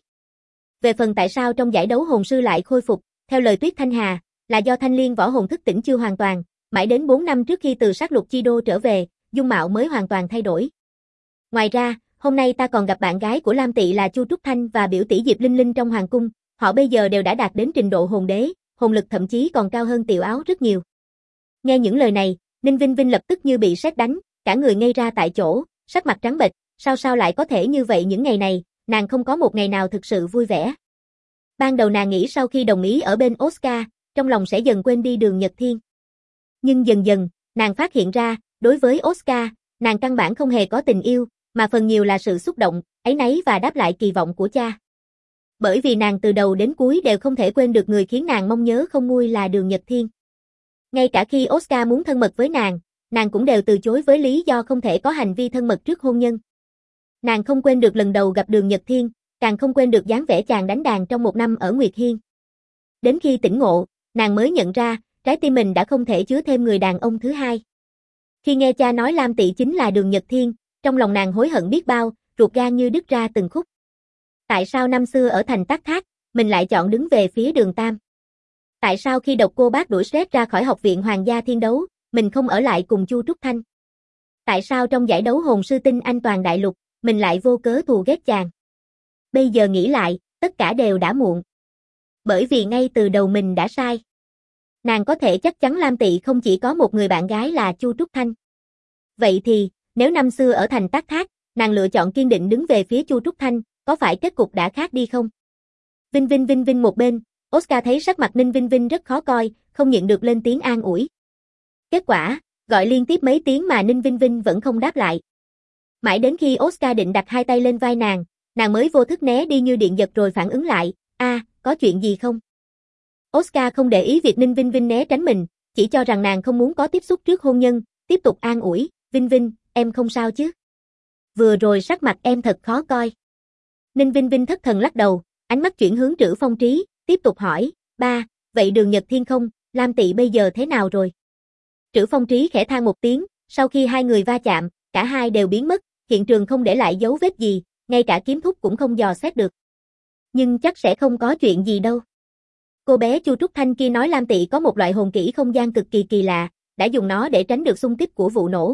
S1: Về phần tại sao trong giải đấu hồn sư lại khôi phục, theo lời Tuyết Thanh Hà, là do thanh liên võ hồn thức tỉnh chưa hoàn toàn, mãi đến 4 năm trước khi từ sát lục chi đô trở về, dung mạo mới hoàn toàn thay đổi. Ngoài ra, hôm nay ta còn gặp bạn gái của Lam Tị là Chu Trúc Thanh và biểu tỷ Diệp Linh Linh trong hoàng cung, họ bây giờ đều đã đạt đến trình độ hồn đế, hồn lực thậm chí còn cao hơn Tiểu Áo rất nhiều. Nghe những lời này, Ninh Vinh Vinh lập tức như bị sét đánh, cả người ngây ra tại chỗ, sắc mặt trắng bệch, sao lại có thể như vậy những ngày này, nàng không có một ngày nào thực sự vui vẻ. Ban đầu nàng nghĩ sau khi đồng ý ở bên Oscar, trong lòng sẽ dần quên đi Đường Nhật Thiên. Nhưng dần dần, nàng phát hiện ra, đối với Oscar, nàng căn bản không hề có tình yêu, mà phần nhiều là sự xúc động, áy náy và đáp lại kỳ vọng của cha. Bởi vì nàng từ đầu đến cuối đều không thể quên được người khiến nàng mong nhớ không nguôi là Đường Nhật Thiên. Ngay cả khi Oscar muốn thân mật với nàng cũng đều từ chối với lý do không thể có hành vi thân mật trước hôn nhân. Nàng không quên được lần đầu gặp Đường Nhật Thiên, càng không quên được dáng vẻ chàng đánh đàn trong 1 năm ở Nguyệt Hiên. Đến khi tỉnh ngộ, nàng mới nhận ra, trái tim mình đã không thể chứa thêm người đàn ông thứ hai. Khi nghe cha nói Lam Tị chính là Đường Nhật Thiên, trong lòng nàng hối hận biết bao, ruột gan như đứt ra từng khúc. Tại sao năm xưa ở thành Tắc Thác, mình lại chọn đứng về phía Đường Tam? Tại sao khi Độc Cô Bác đuổi Shrek ra khỏi học viện Hoàng gia thiên đấu, mình không ở lại cùng Chu Trúc Thanh? Tại sao trong giải đấu hồn sư tinh anh toàn đại lục, mình lại vô cớ thù ghét chàng? Bây giờ nghĩ lại, tất cả đều đã muộn. Bởi vì ngay từ đầu mình đã sai. Nàng có thể chắc chắn Lam Tị không chỉ có một người bạn gái là Chu Trúc Thanh. Vậy thì, nếu năm xưa ở thành Tắc Thác, nàng lựa chọn kiên định đứng về phía Chu Trúc Thanh, có phải kết cục đã khác đi không? Vinh Vinh một bên, Oscar thấy sắc mặt Ninh Vinh Vinh rất khó coi, không nhịn được lên tiếng an ủi. Kết quả, gọi liên tiếp mấy tiếng mà Ninh Vinh Vinh vẫn không đáp lại. Mãi đến khi Oscar định đặt hai tay lên vai nàng mới vô thức né đi như điện giật rồi phản ứng lại, có chuyện gì không? Oscar không để ý việc Ninh Vinh Vinh né tránh mình, chỉ cho rằng nàng không muốn có tiếp xúc trước hôn nhân, tiếp tục an ủi, Vinh Vinh, em không sao chứ? Vừa rồi sắc mặt em thật khó coi. Ninh Vinh Vinh thất thần lắc đầu, ánh mắt chuyển hướng Trữ Phong Trí, tiếp tục hỏi, ba, vậy Đường Nhật Thiên không, Lam Tị bây giờ thế nào rồi? Trữ Phong Trí khẽ than một tiếng, sau khi hai người va chạm, cả hai đều biến mất, hiện trường không để lại dấu vết gì, ngay cả kiếm thúc cũng không dò xét được. Nhưng chắc sẽ không có chuyện gì đâu. Cô bé Chu Trúc Thanh kia nói Lam Tị có một loại hồn kỹ không gian cực kỳ kỳ lạ, đã dùng nó để tránh được xung kích của vụ nổ.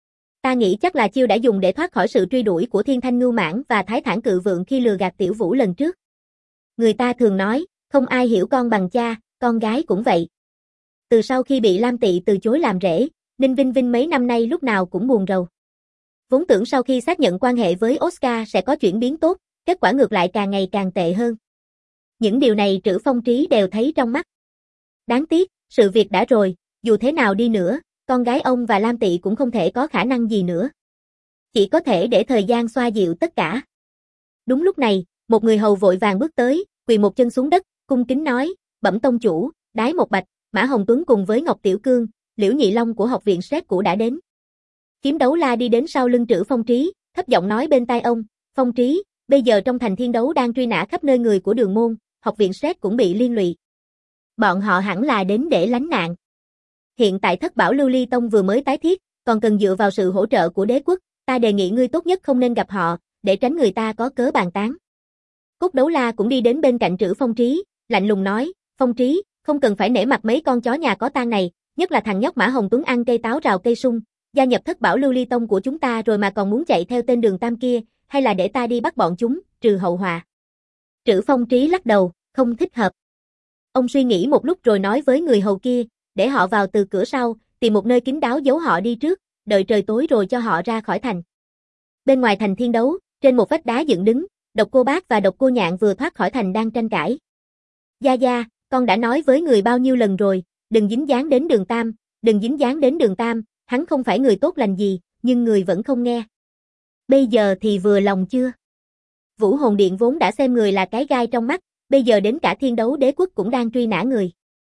S1: Ta nghĩ chắc là chiêu đã dùng để thoát khỏi sự truy đuổi của Thiên Thanh Ngưu Mãng và Thái Thản Cự Vượng khi lừa gạt Tiểu Vũ lần trước. Người ta thường nói, không ai hiểu con bằng cha, con gái cũng vậy. Từ sau khi bị Lam Tị từ chối làm rể, Ninh Vinh Vinh mấy năm nay lúc nào cũng buồn rầu. Vốn tưởng sau khi xác nhận quan hệ với Oscar sẽ có chuyển biến tốt, kết quả ngược lại càng ngày càng tệ hơn. Những điều này Trữ Phong Trí đều thấy trong mắt. Đáng tiếc, sự việc đã rồi, dù thế nào đi nữa, con gái ông và Lam Tị cũng không thể có khả năng gì nữa. Chỉ có thể để thời gian xoa dịu tất cả. Đúng lúc này, một người hầu vội vàng bước tới, quỳ một chân xuống đất, cung kính nói, bẩm tông chủ, Đái Một Bạch, Mã Hồng Tuấn cùng với Ngọc Tiểu Cương, Liễu Nhị Long của học viện Sét cũ đã đến. Kiếm Đấu La đi đến sau lưng Trữ Phong Trí, thấp giọng nói bên tai ông, Phong Trí, bây giờ trong thành Thiên Đấu đang truy nã khắp nơi người của Đường môn, học viện Sét cũng bị liên lụy. Bọn họ hẳn là đến để lánh nạn. Hiện tại Thất Bảo Lưu Ly Tông vừa mới tái thiết, còn cần dựa vào sự hỗ trợ của đế quốc, ta đề nghị ngươi tốt nhất không nên gặp họ, để tránh người ta có cớ bàn tán. Cốt Đấu La cũng đi đến bên cạnh Trữ Phong Trí, lạnh lùng nói, Phong Trí, không cần phải nể mặt mấy con chó nhà có tang này, nhất là thằng nhóc Mã Hồng Tuấn ăn cây táo rào cây sung, gia nhập Thất Bảo Lưu Ly Tông của chúng ta rồi mà còn muốn chạy theo tên Đường Tam kia, hay là để ta đi bắt bọn chúng, trừ hậu họa. Trữ Phong Trí lắc đầu, không thích hợp. Ông suy nghĩ một lúc rồi nói với người hầu kia, để họ vào từ cửa sau, tìm một nơi kín đáo giấu họ đi trước, đợi trời tối rồi cho họ ra khỏi thành. Bên ngoài thành Thiên Đấu, trên một vách đá dựng đứng, Độc Cô Bác và Độc Cô Nhạn vừa thoát khỏi thành đang tranh cãi. Gia Gia, con đã nói với người bao nhiêu lần rồi, đừng dính dáng đến Đường Tam, đừng dính dáng đến Đường Tam, hắn không phải người tốt lành gì, nhưng người vẫn không nghe. Bây giờ thì vừa lòng chưa? Vũ Hồn Điện vốn đã xem người là cái gai trong mắt, bây giờ đến cả Thiên Đấu Đế quốc cũng đang truy nã người.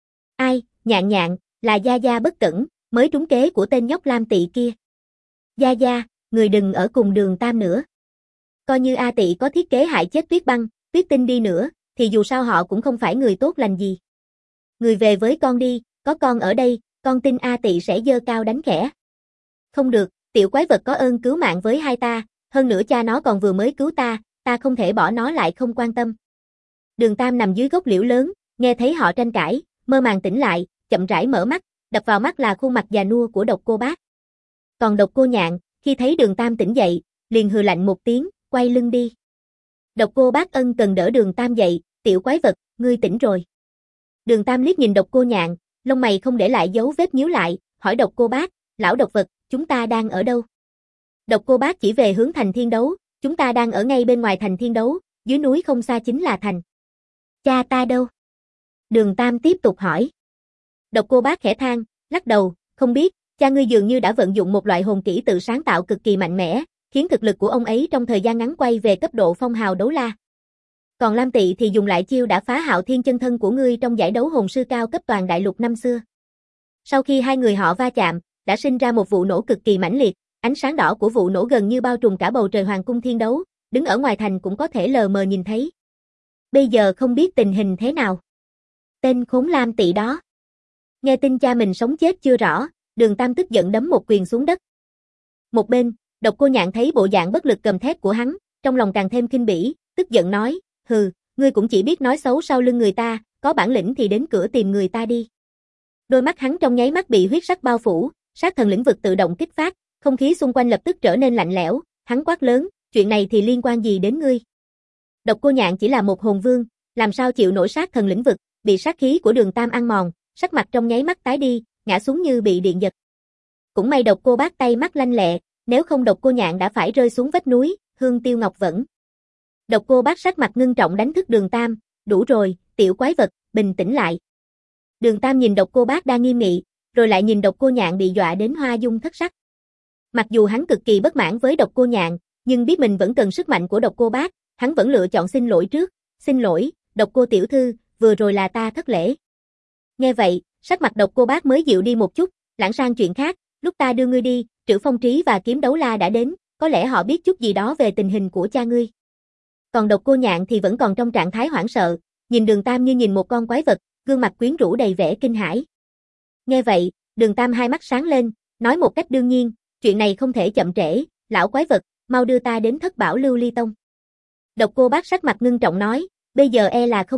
S1: Ai, Nhạn Nhạn, là Gia Gia bất cẩn, mới trúng kế của tên nhóc Lam Tị kia. Gia Gia, người đừng ở cùng Đường Tam nữa. Coi như A Tị có thiết kế hại chết Tuyết Băng, Tuyết Tinh đi nữa, thì dù sao họ cũng không phải người tốt lành gì. Người về với con đi, có con ở đây, con tin A Tị sẽ giơ cao đánh khẽ. Không được, tiểu quái vật có ơn cứu mạng với hai ta, hơn nữa cha nó còn vừa mới cứu ta, ta không thể bỏ nó lại không quan tâm. Đường Tam nằm dưới gốc liễu lớn, nghe thấy họ tranh cãi, mơ màng tỉnh lại, chậm rãi mở mắt, đập vào mắt là khuôn mặt già nua của Độc Cô Bác. Còn Độc Cô Nhạn, khi thấy Đường Tam tỉnh dậy, liền hừ lạnh một tiếng, quay lưng đi. Độc Cô Bác ân cần đỡ Đường Tam dậy, tiểu quái vật, ngươi tỉnh rồi. Đường Tam liếc nhìn Độc Cô Nhạn, lông mày không để lại dấu vết nhíu lại, hỏi Độc Cô Bác, lão độc vật, chúng ta đang ở đâu? Độc Cô Bác chỉ về hướng thành Thiên Đấu, chúng ta đang ở ngay bên ngoài thành Thiên Đấu, dưới núi không xa chính là thành. Cha ta đâu? Đường Tam tiếp tục hỏi. Độc Cô Bác khẽ than, lắc đầu, không biết, cha ngươi dường như đã vận dụng một loại hồn kỹ tự sáng tạo cực kỳ mạnh mẽ, khiến thực lực của ông ấy trong thời gian ngắn quay về cấp độ phong hào đấu la. Còn Lam Tị thì dùng lại chiêu đã phá Hạo Thiên chân thân của ngươi trong giải đấu hồn sư cao cấp toàn đại lục năm xưa. Sau khi hai người họ va chạm, đã sinh ra một vụ nổ cực kỳ mãnh liệt, ánh sáng đỏ của vụ nổ gần như bao trùm cả bầu trời hoàng cung Thiên Đấu, đứng ở ngoài thành cũng có thể lờ mờ nhìn thấy. Bây giờ không biết tình hình thế nào. Tên khốn Lam Tị đó. Nghe tin cha mình sống chết chưa rõ, Đường Tam tức giận đấm một quyền xuống đất. Một bên, Độc Cô Nhạn thấy bộ dạng bất lực gầm thét của hắn, trong lòng càng thêm khinh bỉ, tức giận nói, hừ, ngươi cũng chỉ biết nói xấu sau lưng người ta, có bản lĩnh thì đến cửa tìm người ta đi. Đôi mắt hắn trong nháy mắt bị huyết sắc bao phủ, sát thần lĩnh vực tự động kích phát, không khí xung quanh lập tức trở nên lạnh lẽo, hắn quát lớn, chuyện này thì liên quan gì đến ngươi? Độc Cô Nhạn chỉ là một hồn vương, làm sao chịu nổi sát thần lĩnh vực, bị sát khí của Đường Tam ăn mòn, sắc mặt trong nháy mắt tái đi, ngã xuống như bị điện giật. Cũng may Độc Cô Bác tay mắt lanh lẹ, nếu không Độc Cô Nhạn đã phải rơi xuống vách núi, hương tiêu ngọc vẫn. Độc Cô Bác sắc mặt ngưng trọng đánh thức Đường Tam, đủ rồi, tiểu quái vật, bình tĩnh lại. Đường Tam nhìn Độc Cô Bác đang nghiêm nghị, rồi lại nhìn Độc Cô Nhạn bị dọa đến hoa dung thất sắc. Mặc dù hắn cực kỳ bất mãn với Độc Cô Nhạn, nhưng biết mình vẫn cần sức mạnh của Độc Cô Bác, hắn vẫn lựa chọn xin lỗi trước, xin lỗi, Độc Cô tiểu thư, vừa rồi là ta thất lễ. Nghe vậy, sắc mặt Độc Cô Bác mới dịu đi một chút, lãng sang chuyện khác, lúc ta đưa ngươi đi, Trữ Phong Trí và Kiếm Đấu La đã đến, có lẽ họ biết chút gì đó về tình hình của cha ngươi. Còn Độc Cô Nhạn thì vẫn còn trong trạng thái hoảng sợ, nhìn Đường Tam như nhìn một con quái vật, gương mặt quyến rũ đầy vẻ kinh hãi. Nghe vậy, Đường Tam hai mắt sáng lên, nói một cách đương nhiên, chuyện này không thể chậm trễ, lão quái vật, mau đưa ta đến Thất Bảo Lưu Ly Tông. Độc Cô Bác sắc mặt ngưng trọng nói, bây giờ e là không được,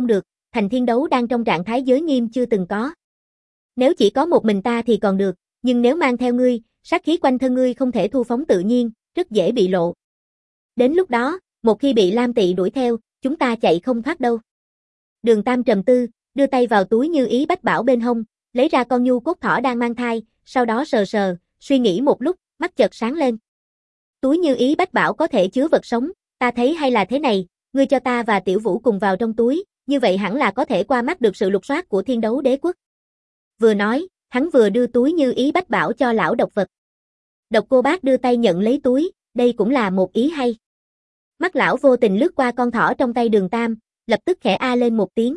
S1: thành thiên đấu đang trong trạng thái giới nghiêm chưa từng có. Nếu chỉ có một mình ta thì còn được, nhưng nếu mang theo ngươi, sát khí quanh thân ngươi không thể thu phóng tự nhiên, rất dễ bị lộ. Đến lúc đó, một khi bị Lam Tỵ đuổi theo, chúng ta chạy không thoát đâu. Đường Tam trầm tư, đưa tay vào túi Như Ý Bách Bảo bên hông, lấy ra con nhu cốt thỏ đang mang thai, sau đó sờ sờ, suy nghĩ một lúc, mắt chợt sáng lên. Túi Như Ý Bách Bảo có thể chứa vật sống, ta thấy hay là thế này, ngươi cho ta và Tiểu Vũ cùng vào trong túi, như vậy hẳn là có thể qua mắt được sự lục soát của Thiên Đấu Đế Quốc. Vừa nói, hắn vừa đưa túi Như Ý Bách Bảo cho lão độc vật. Độc Cô Bác đưa tay nhận lấy túi, đây cũng là một ý hay. Mắt lão vô tình lướt qua con thỏ trong tay Đường Tam, lập tức khẽ a lên một tiếng.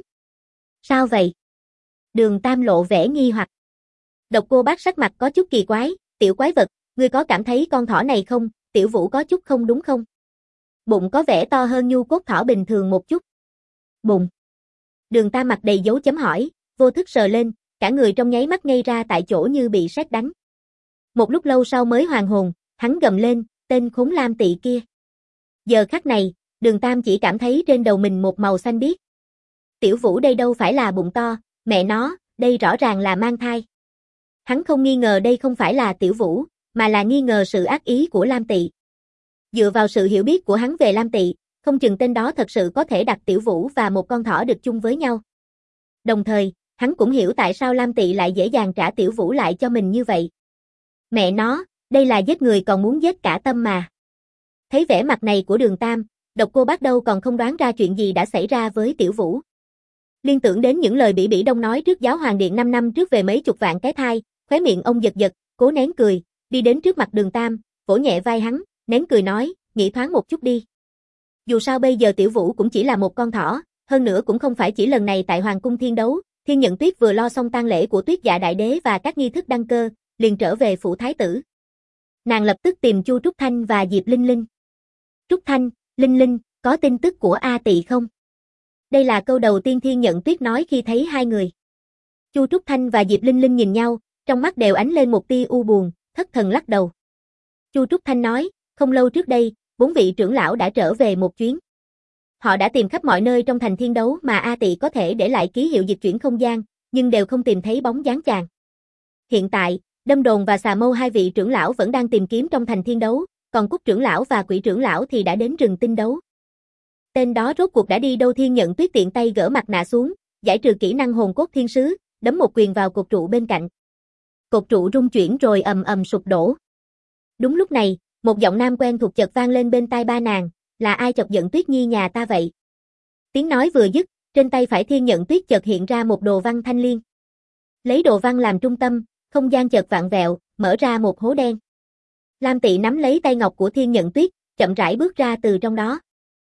S1: Sao vậy? Đường Tam lộ vẻ nghi hoặc. Độc Cô Bác sắc mặt có chút kỳ quái, tiểu quái vật, ngươi có cảm thấy con thỏ này không, Tiểu Vũ có chút không đúng không? Bụng có vẻ to hơn nhu cốt thỏ bình thường một chút. Bụng. Đường Tam mặt đầy dấu chấm hỏi, vô thức sờ lên, cả người trong nháy mắt ngây ra tại chỗ như bị sét đánh. Một lúc lâu sau mới hoàn hồn, hắn gầm lên, tên khốn Lam Tỵ kia. Giờ khắc này, Đường Tam chỉ cảm thấy trên đầu mình một màu xanh biếc. Tiểu Vũ đây đâu phải là bụng to, mẹ nó, đây rõ ràng là mang thai. Hắn không nghi ngờ đây không phải là Tiểu Vũ, mà là nghi ngờ sự ác ý của Lam Tỵ. Dựa vào sự hiểu biết của hắn về Lam Tỵ, không chừng tên đó thật sự có thể đặt Tiểu Vũ và một con thỏ đực chung với nhau. Đồng thời, hắn cũng hiểu tại sao Lam Tỵ lại dễ dàng trả Tiểu Vũ lại cho mình như vậy. Mẹ nó, đây là giết người còn muốn giết cả tâm mà. Thấy vẻ mặt này của Đường Tam, Độc Cô Bác đâu còn không đoán ra chuyện gì đã xảy ra với Tiểu Vũ. Liên tưởng đến những lời Bỉ Bỉ Đông nói trước Giáo Hoàng Điện 5 năm trước về mấy chục vạn cái thai, khóe miệng ông giật giật, cố nén cười, đi đến trước mặt Đường Tam, vỗ nhẹ vai hắn, nén cười nói, nghĩ thoáng một chút đi. Dù sao bây giờ Tiểu Vũ cũng chỉ là một con thỏ, hơn nữa cũng không phải chỉ lần này tại Hoàng cung Thiên Đấu, Thiên Nhận Tuyết vừa lo xong tang lễ của Tuyết Dạ Đại Đế và các nghi thức đăng cơ, liền trở về phủ thái tử. Nàng lập tức tìm Chu Trúc Thanh và Diệp Linh Linh. Trúc Thanh, Linh Linh, có tin tức của A Tỵ không? Đây là câu đầu tiên Thiên Nhận Tuyết nói khi thấy hai người. Chu Trúc Thanh và Diệp Linh Linh nhìn nhau, trong mắt đều ánh lên một tia u buồn, thất thần lắc đầu. Chu Trúc Thanh nói, không lâu trước đây, 4 vị trưởng lão đã trở về một chuyến. Họ đã tìm khắp mọi nơi trong thành Thiên Đấu mà A Tỵ có thể để lại ký hiệu dịch chuyển không gian, nhưng đều không tìm thấy bóng dáng chàng. Hiện tại, Đâm Đồn và Xà Mâu hai vị trưởng lão vẫn đang tìm kiếm trong thành Thiên Đấu, còn Cúc trưởng lão và Quỷ trưởng lão thì đã đến rừng Tinh Đấu. Tên đó rốt cuộc đã đi đâu? Thiên Nhận Tuyết tiện tay gỡ mặt nạ xuống, giải trừ kỹ năng hồn cốt thiên sứ, đấm một quyền vào cột trụ bên cạnh. Cột trụ rung chuyển rồi ầm ầm sụp đổ. Đúng lúc này, một giọng nam quen thuộc chợt vang lên bên tai ba nàng, là ai chọc giận Tuyết Nhi nhà ta vậy? Tiếng nói vừa dứt, trên tay phải Thiên Nhận Tuyết chợt hiện ra một đồ văn thanh liên. Lấy đồ văn làm trung tâm, không gian chợt vặn vẹo, mở ra một hố đen. Lam Tỵ nắm lấy tay ngọc của Thiên Nhận Tuyết, chậm rãi bước ra từ trong đó.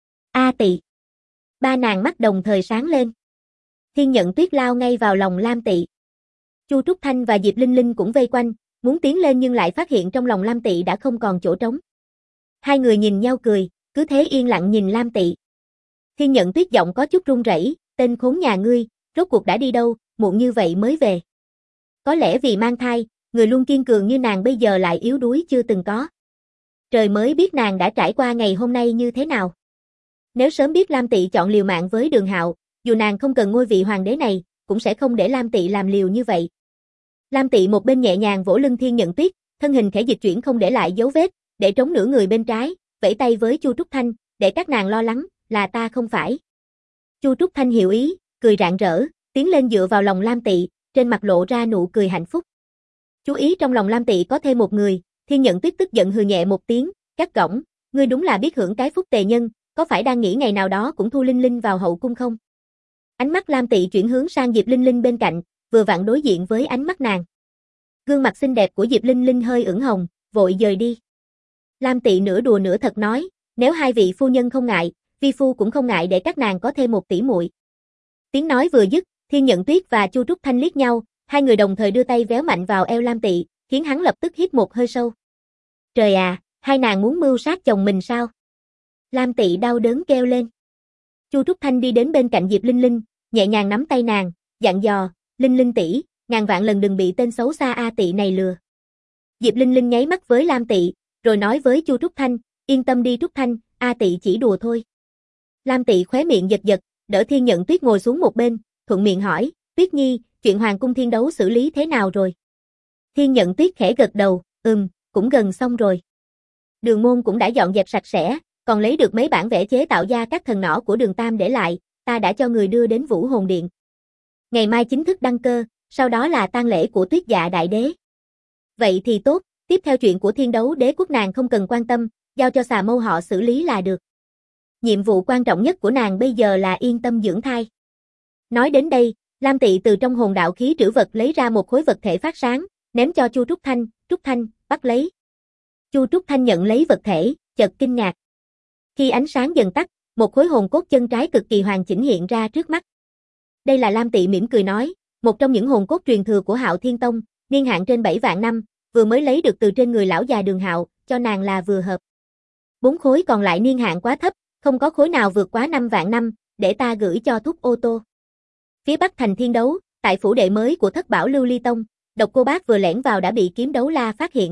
S1: A Tỵ. Ba nàng mắt đồng thời sáng lên. Thiên Nhận Tuyết lao ngay vào lòng Lam Tỵ. Chu Trúc Thanh và Diệp Linh Linh cũng vây quanh, muốn tiến lên nhưng lại phát hiện trong lòng Lam Tỵ đã không còn chỗ trống. Hai người nhìn nhau cười, cứ thế yên lặng nhìn Lam Tỵ. Thiên Nhận Tuyết giọng có chút run rẩy, tên khốn nhà ngươi, rốt cuộc đã đi đâu, muộn như vậy mới về. Có lẽ vì mang thai, người luôn kiên cường như nàng bây giờ lại yếu đuối chưa từng có. Trời mới biết nàng đã trải qua ngày hôm nay như thế nào. Nếu sớm biết Lam Tỵ chọn liều mạng với Đường Hạo, dù nàng không cần ngôi vị hoàng đế này, cũng sẽ không để Lam Tỵ làm liều như vậy. Lam Tỵ một bên nhẹ nhàng vỗ lưng Thiên Nhận Tuyết, thân hình khẽ dịch chuyển không để lại dấu vết, để trống nửa người bên trái, vẫy tay với Chu Trúc Thanh, để các nàng lo lắng, là ta không phải. Chu Trúc Thanh hiểu ý, cười rạng rỡ, tiến lên dựa vào lòng Lam Tỵ, trên mặt lộ ra nụ cười hạnh phúc. Chú ý trong lòng Lam Tỵ có thêm một người, Thiên Nhận Tuyết tức giận hừ nhẹ một tiếng, cắt cổng, ngươi đúng là biết hưởng cái phúc tề nhân, có phải đang nghĩ ngày nào đó cũng thu Linh Linh vào hậu cung không? Ánh mắt Lam Tỵ chuyển hướng sang Diệp Linh Linh bên cạnh, vừa vặn đối diện với ánh mắt nàng. Gương mặt xinh đẹp của Diệp Linh Linh hơi ửng hồng, vội dời đi. Lam Tỵ nửa đùa nửa thật nói, nếu hai vị phu nhân không ngại, vi phu cũng không ngại để các nàng có thêm một tỷ muội. Tiếng nói vừa dứt, Thiên Nhận Tuyết và Chu Trúc Thanh liếc nhau, hai người đồng thời đưa tay véo mạnh vào eo Lam Tỵ, khiến hắn lập tức hít một hơi sâu. Trời à, hai nàng muốn mưu sát chồng mình sao? Lam Tỵ đau đớn kêu lên. Chu Trúc Thanh đi đến bên cạnh Diệp Linh Linh, nhẹ nhàng nắm tay nàng, dặn dò, Linh Linh tỷ, ngàn vạn lần đừng bị tên xấu xa A Tỵ này lừa. Diệp Linh Linh nháy mắt với Lam Tỵ, rồi nói với Chu Trúc Thanh, yên tâm đi Trúc Thanh, A Tỵ chỉ đùa thôi. Lam Tỵ khóe miệng giật giật, đỡ Thiên Nhận Tuyết ngồi xuống một bên, thuận miệng hỏi, Tuyết Nhi, chuyện Hoàng cung thiên đấu xử lý thế nào rồi? Thiên Nhận Tuyết khẽ gật đầu, cũng gần xong rồi. Đường môn cũng đã dọn dẹp sạch sẽ, còn lấy được mấy bản vẽ chế tạo ra các thần nỏ của Đường Tam để lại, ta đã cho người đưa đến Vũ Hồn Điện. Ngày mai chính thức đăng cơ, sau đó là tang lễ của Tuyết Dạ Đại Đế. Vậy thì tốt, tiếp theo chuyện của Thiên Đấu Đế quốc nàng không cần quan tâm, giao cho Xà Mâu họ xử lý là được. Nhiệm vụ quan trọng nhất của nàng bây giờ là yên tâm dưỡng thai. Nói đến đây, Lam Tị từ trong hồn đạo khí trữ vật lấy ra một khối vật thể phát sáng, ném cho Chu Trúc Thanh, bắt lấy. Chu Trúc Thanh nhận lấy vật thể, chợt kinh ngạc. Khi ánh sáng dần tắt, một khối hồn cốt chân trái cực kỳ hoàn chỉnh hiện ra trước mắt. Đây là Lam Tị mỉm cười nói, một trong những hồn cốt truyền thừa của Hạo Thiên Tông, niên hạn trên 7 vạn năm, vừa mới lấy được từ trên người lão già Đường Hạo, cho nàng là vừa hợp. 4 khối còn lại niên hạn quá thấp, không có khối nào vượt quá 5 vạn năm, để ta gửi cho Thúc Ô Tô. Phía Bắc thành Thiên Đấu, tại phủ đệ mới của Thất Bảo Lưu Ly Tông, Độc Cô Bác vừa lẻn vào đã bị Kiếm Đấu La phát hiện.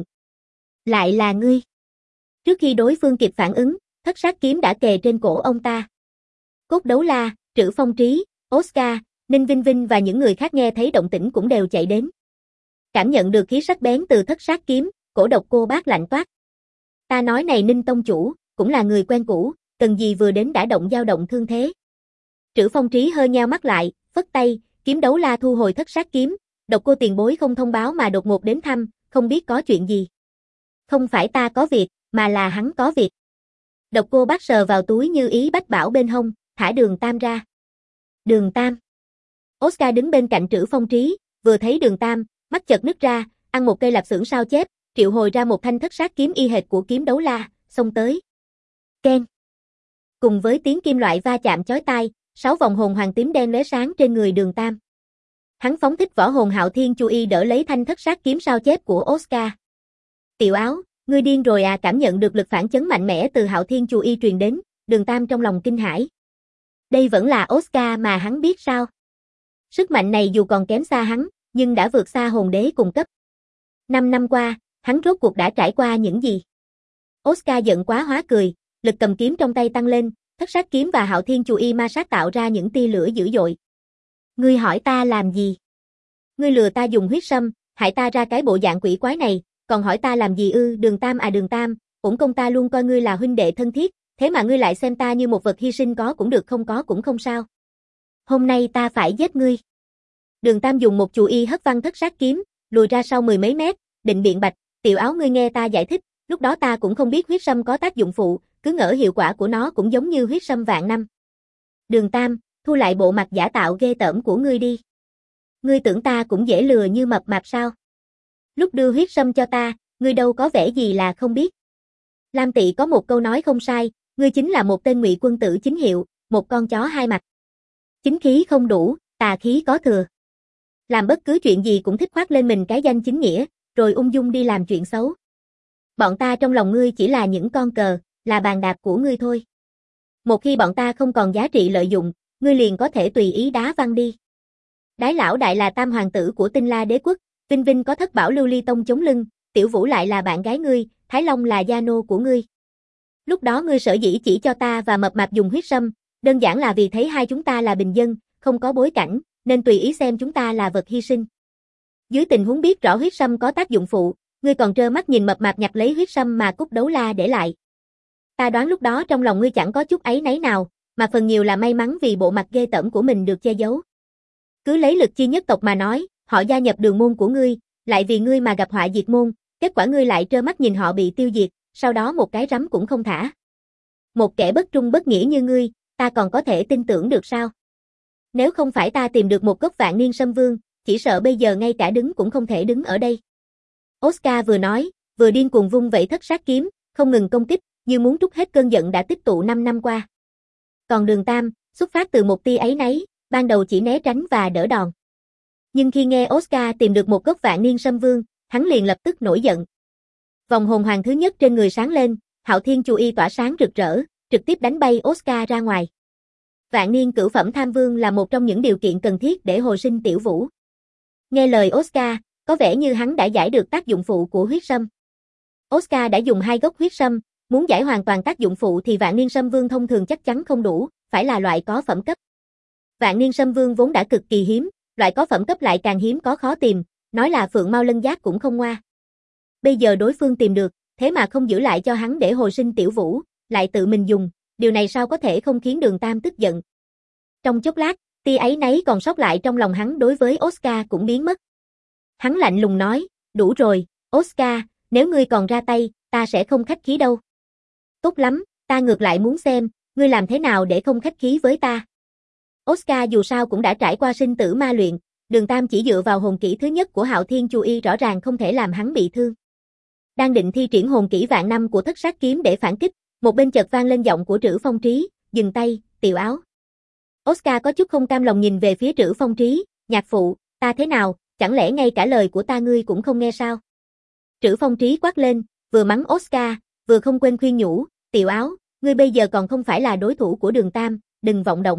S1: Lại là ngươi. Trước khi đối phương kịp phản ứng, thất sát kiếm đã kề trên cổ ông ta. Cốt Đấu La, Trữ Phong Trí, Oscar, Ninh Vinh Vinh và những người khác nghe thấy động tĩnh cũng đều chạy đến. Cảm nhận được khí sắc bén từ thất sát kiếm, cổ Độc Cô Bác lạnh toát. Ta nói này Ninh tông chủ, cũng là người quen cũ, cần gì vừa đến đã dao động thương thế. Trữ Phong Trí hơi nheo mắt lại, phất tay, Kiếm Đấu La thu hồi thất sát kiếm, Độc Cô tiền bối không thông báo mà đột ngột đến thăm, không biết có chuyện gì. Không phải ta có việc, mà là hắn có việc. Độc Cô Bác sờ vào túi như ý bách bảo bên hông, thả Đường Tam ra. Đường Tam. Oscar đứng bên cạnh Trữ Phong Trí, vừa thấy Đường Tam, mắt chợt nứt ra, ăn một cây lạp xưởng sao chép, triệu hồi ra một thanh thất sát kiếm y hệt của Kiếm Đấu La, xông tới. Keng. Cùng với tiếng kim loại va chạm chói tai, 6 vòng hồn hoàng tím đen lóe sáng trên người Đường Tam. Hắn phóng thích võ hồn Hạo Thiên Chu Y đỡ lấy thanh thất sát kiếm sao chép của Oscar. Tiểu Áo, ngươi điên rồi à? Cảm nhận được lực phản chấn mạnh mẽ từ Hạo Thiên Chu Y truyền đến, Đường Tam trong lòng kinh hãi. Đây vẫn là Oscar mà hắn biết sao? Sức mạnh này dù còn kém xa hắn, nhưng đã vượt xa hồn đế cùng cấp. 5 năm qua, hắn rốt cuộc đã trải qua những gì? Oscar giận quá hóa cười, lực cầm kiếm trong tay tăng lên, thất sát kiếm và Hạo Thiên Chu Y ma sát tạo ra những tia lửa dữ dội. Ngươi hỏi ta làm gì? Ngươi lừa ta dùng huyết sâm, hại ta ra cái bộ dạng quỷ quái này, còn hỏi ta làm gì ư? Đường Tam à Đường Tam, uổng công ta luôn coi ngươi là huynh đệ thân thiết, thế mà ngươi lại xem ta như một vật hy sinh, có cũng được không có cũng không sao. Hôm nay ta phải giết ngươi. Đường Tam dùng một Chu Y hất văng thất sát kiếm, lùi ra sau 10 mấy mét, định biện bạch, Tiểu Áo ngươi nghe ta giải thích, lúc đó ta cũng không biết huyết sâm có tác dụng phụ, cứ ngỡ hiệu quả của nó cũng giống như huyết sâm vạn năm. Đường Tam, thu lại bộ mặt giả tạo ghê tởm của ngươi đi. Ngươi tưởng ta cũng dễ lừa như mập mạp sao? Lúc đưa huyết sâm cho ta, ngươi đâu có vẻ gì là không biết. Lam Tị có một câu nói không sai, ngươi chính là một tên ngụy quân tử chính hiệu, một con chó hai mặt. Chính khí không đủ, tà khí có thừa. Làm bất cứ chuyện gì cũng thích khoác lên mình cái danh chính nghĩa, rồi ung dung đi làm chuyện xấu. Bọn ta trong lòng ngươi chỉ là những con cờ, là bàn đạp của ngươi thôi. Một khi bọn ta không còn giá trị lợi dụng, ngươi liền có thể tùy ý đá văng đi. Đái lão đại là tam hoàng tử của Tinh La đế quốc, Vinh Vinh có Thất Bảo Lưu Ly Tông chống lưng, Tiểu Vũ lại là bạn gái ngươi, Thái Long là gia nô của ngươi. Lúc đó ngươi sở dĩ chỉ cho ta và mập mạp dùng huyết sâm, đơn giản là vì thấy hai chúng ta là bình dân, không có bối cảnh, nên tùy ý xem chúng ta là vật hy sinh. Dưới tình huống biết rõ huyết sâm có tác dụng phụ, ngươi còn trơ mắt nhìn mập mạp nhặt lấy huyết sâm mà Cúc Đấu La để lại. Ta đoán lúc đó trong lòng ngươi chẳng có chút áy náy nào, mà phần nhiều là may mắn vì bộ mặt ghê tởm của mình được che giấu. Cứ lấy lực chi nhất tộc mà nói, họ gia nhập đường môn của ngươi, lại vì ngươi mà gặp họa diệt môn, kết quả ngươi lại trơ mắt nhìn họ bị tiêu diệt, sau đó một cái rắm cũng không thả. Một kẻ bất trung bất nghĩa như ngươi, ta còn có thể tin tưởng được sao? Nếu không phải ta tìm được một gốc vạn niên sâm vương, chỉ sợ bây giờ ngay cả đứng cũng không thể đứng ở đây. Oscar vừa nói, vừa điên cuồng vung vẩy thất sát kiếm, không ngừng công kích, như muốn trút hết cơn giận đã tích tụ 5 năm qua. Còn Đường Tam, xuất phát từ một tia áy náy, ban đầu chỉ né tránh và đỡ đòn. Nhưng khi nghe Oscar tìm được một gốc vạn niên sâm vương, hắn liền lập tức nổi giận. Vòng hồn hoàng thứ nhất trên người sáng lên, Hạo Thiên Chu Y tỏa sáng rực rỡ, trực tiếp đánh bay Oscar ra ngoài. Vạn niên cửu phẩm tham vương là một trong những điều kiện cần thiết để hồi sinh Tiểu Vũ. Nghe lời Oscar, có vẻ như hắn đã giải được tác dụng phụ của huyết sâm. Oscar đã dùng 2 gốc huyết sâm, muốn giải hoàn toàn tác dụng phụ thì vạn niên sâm vương thông thường chắc chắn không đủ, phải là loại có phẩm cấp. Vạn niên sâm vương vốn đã cực kỳ hiếm, loại có phẩm cấp lại càng hiếm có khó tìm, nói là phượng mao lân giác cũng không ngoa. Bây giờ đối phương tìm được, thế mà không giữ lại cho hắn để hồi sinh tiểu vũ, lại tự mình dùng, điều này sao có thể không khiến Đường Tam tức giận. Trong chốc lát, tia áy náy còn sót lại trong lòng hắn đối với Oscar cũng biến mất. Hắn lạnh lùng nói, đủ rồi, Oscar, nếu ngươi còn ra tay, ta sẽ không khách khí đâu. Tốt lắm, ta ngược lại muốn xem, ngươi làm thế nào để không khách khí với ta. Oscar dù sao cũng đã trải qua sinh tử ma luyện, Đường Tam chỉ dựa vào hồn kỹ thứ nhất của Hạo Thiên Chu Y rõ ràng không thể làm hắn bị thương. Đang định thi triển hồn kỹ vạn năm của Thất Sát Kiếm để phản kích, một bên chợt vang lên giọng của Trữ Phong Trí, dừng tay, Tiểu Áo. Oscar có chút không cam lòng nhìn về phía Trữ Phong Trí, nhạc phụ, ta thế nào, chẳng lẽ ngay cả lời của ta ngươi cũng không nghe sao? Trữ Phong Trí quát lên, vừa mắng Oscar, vừa không quên khuyên nhủ, Tiểu Áo, ngươi bây giờ còn không phải là đối thủ của Đường Tam, đừng vọng động.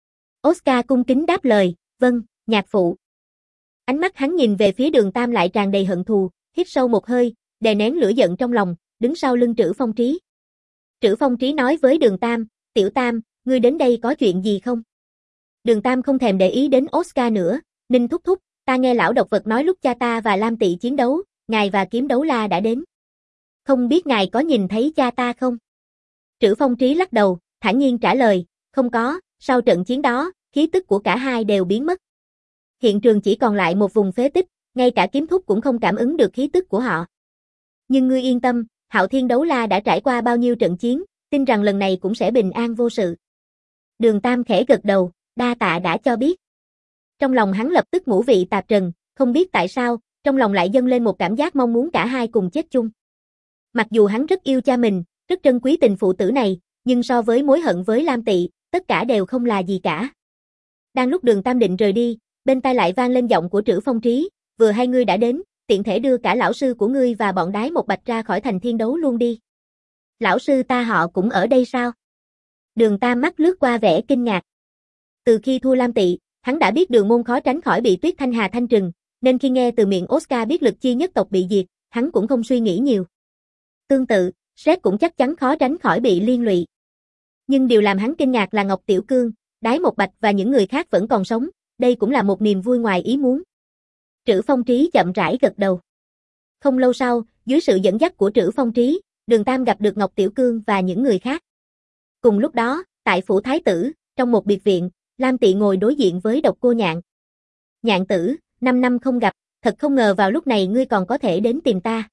S1: Oscar cung kính đáp lời, vâng, nhạc phụ. Ánh mắt hắn nhìn về phía Đường Tam lại tràn đầy hận thù, hít sâu một hơi, đè nén lửa giận trong lòng, đứng sau lưng Trữ Phong Trí. Trữ Phong Trí nói với Đường Tam, Tiểu Tam, ngươi đến đây có chuyện gì không? Đường Tam không thèm để ý đến Oscar nữa, Ninh thúc thúc, ta nghe lão độc vật nói lúc cha ta và Lam Tị chiến đấu, ngài và Kiếm Đấu La đã đến. Không biết ngài có nhìn thấy cha ta không? Trữ Phong Trí lắc đầu, thản nhiên trả lời, không có, sau trận chiến đó, khí tức của cả hai đều biến mất. Hiện trường chỉ còn lại một vùng phế tích, ngay cả Kiếm thúc cũng không cảm ứng được khí tức của họ. Nhưng ngươi yên tâm, Hạo Thiên Đấu La đã trải qua bao nhiêu trận chiến, tin rằng lần này cũng sẽ bình an vô sự. Đường Tam khẽ gật đầu, đa tạ đã cho biết. Trong lòng hắn lập tức ngũ vị tạp trần, không biết tại sao, trong lòng lại dâng lên một cảm giác mong muốn cả hai cùng chết chung. Mặc dù hắn rất yêu cha mình, rất trân quý tình phụ tử này, nhưng so với mối hận với Lam Tị, tất cả đều không là gì cả. Đang lúc Đường Tam định rời đi, bên tai lại vang lên giọng của Trữ Phong Trí, vừa hay ngươi đã đến, tiện thể đưa cả lão sư của ngươi và bọn đái một bạch ra khỏi thành thiên đấu luôn đi. Lão sư ta họ cũng ở đây sao? Đường Tam mắt lướt qua vẻ kinh ngạc. Từ khi thua Lam Tị, hắn đã biết Đường môn khó tránh khỏi bị Tuyết Thanh Hà thanh trừng, nên khi nghe từ miệng Oscar biết Lực Chi nhất tộc bị diệt, hắn cũng không suy nghĩ nhiều. Tương tự, Sét cũng chắc chắn khó tránh khỏi bị liên lụy. Nhưng điều làm hắn kinh ngạc là Ngọc Tiểu Cương, Đái Một Bạch và những người khác vẫn còn sống, đây cũng là một niềm vui ngoài ý muốn. Trữ Phong Trí chậm rãi gật đầu. Không lâu sau, dưới sự dẫn dắt của Trữ Phong Trí, Đường Tam gặp được Ngọc Tiểu Cương và những người khác. Cùng lúc đó, tại phủ thái tử, trong một biệt viện, Lam Tị ngồi đối diện với Độc Cô Nhạn. Nhạn tử, 5 năm không gặp, thật không ngờ vào lúc này ngươi còn có thể đến tìm ta.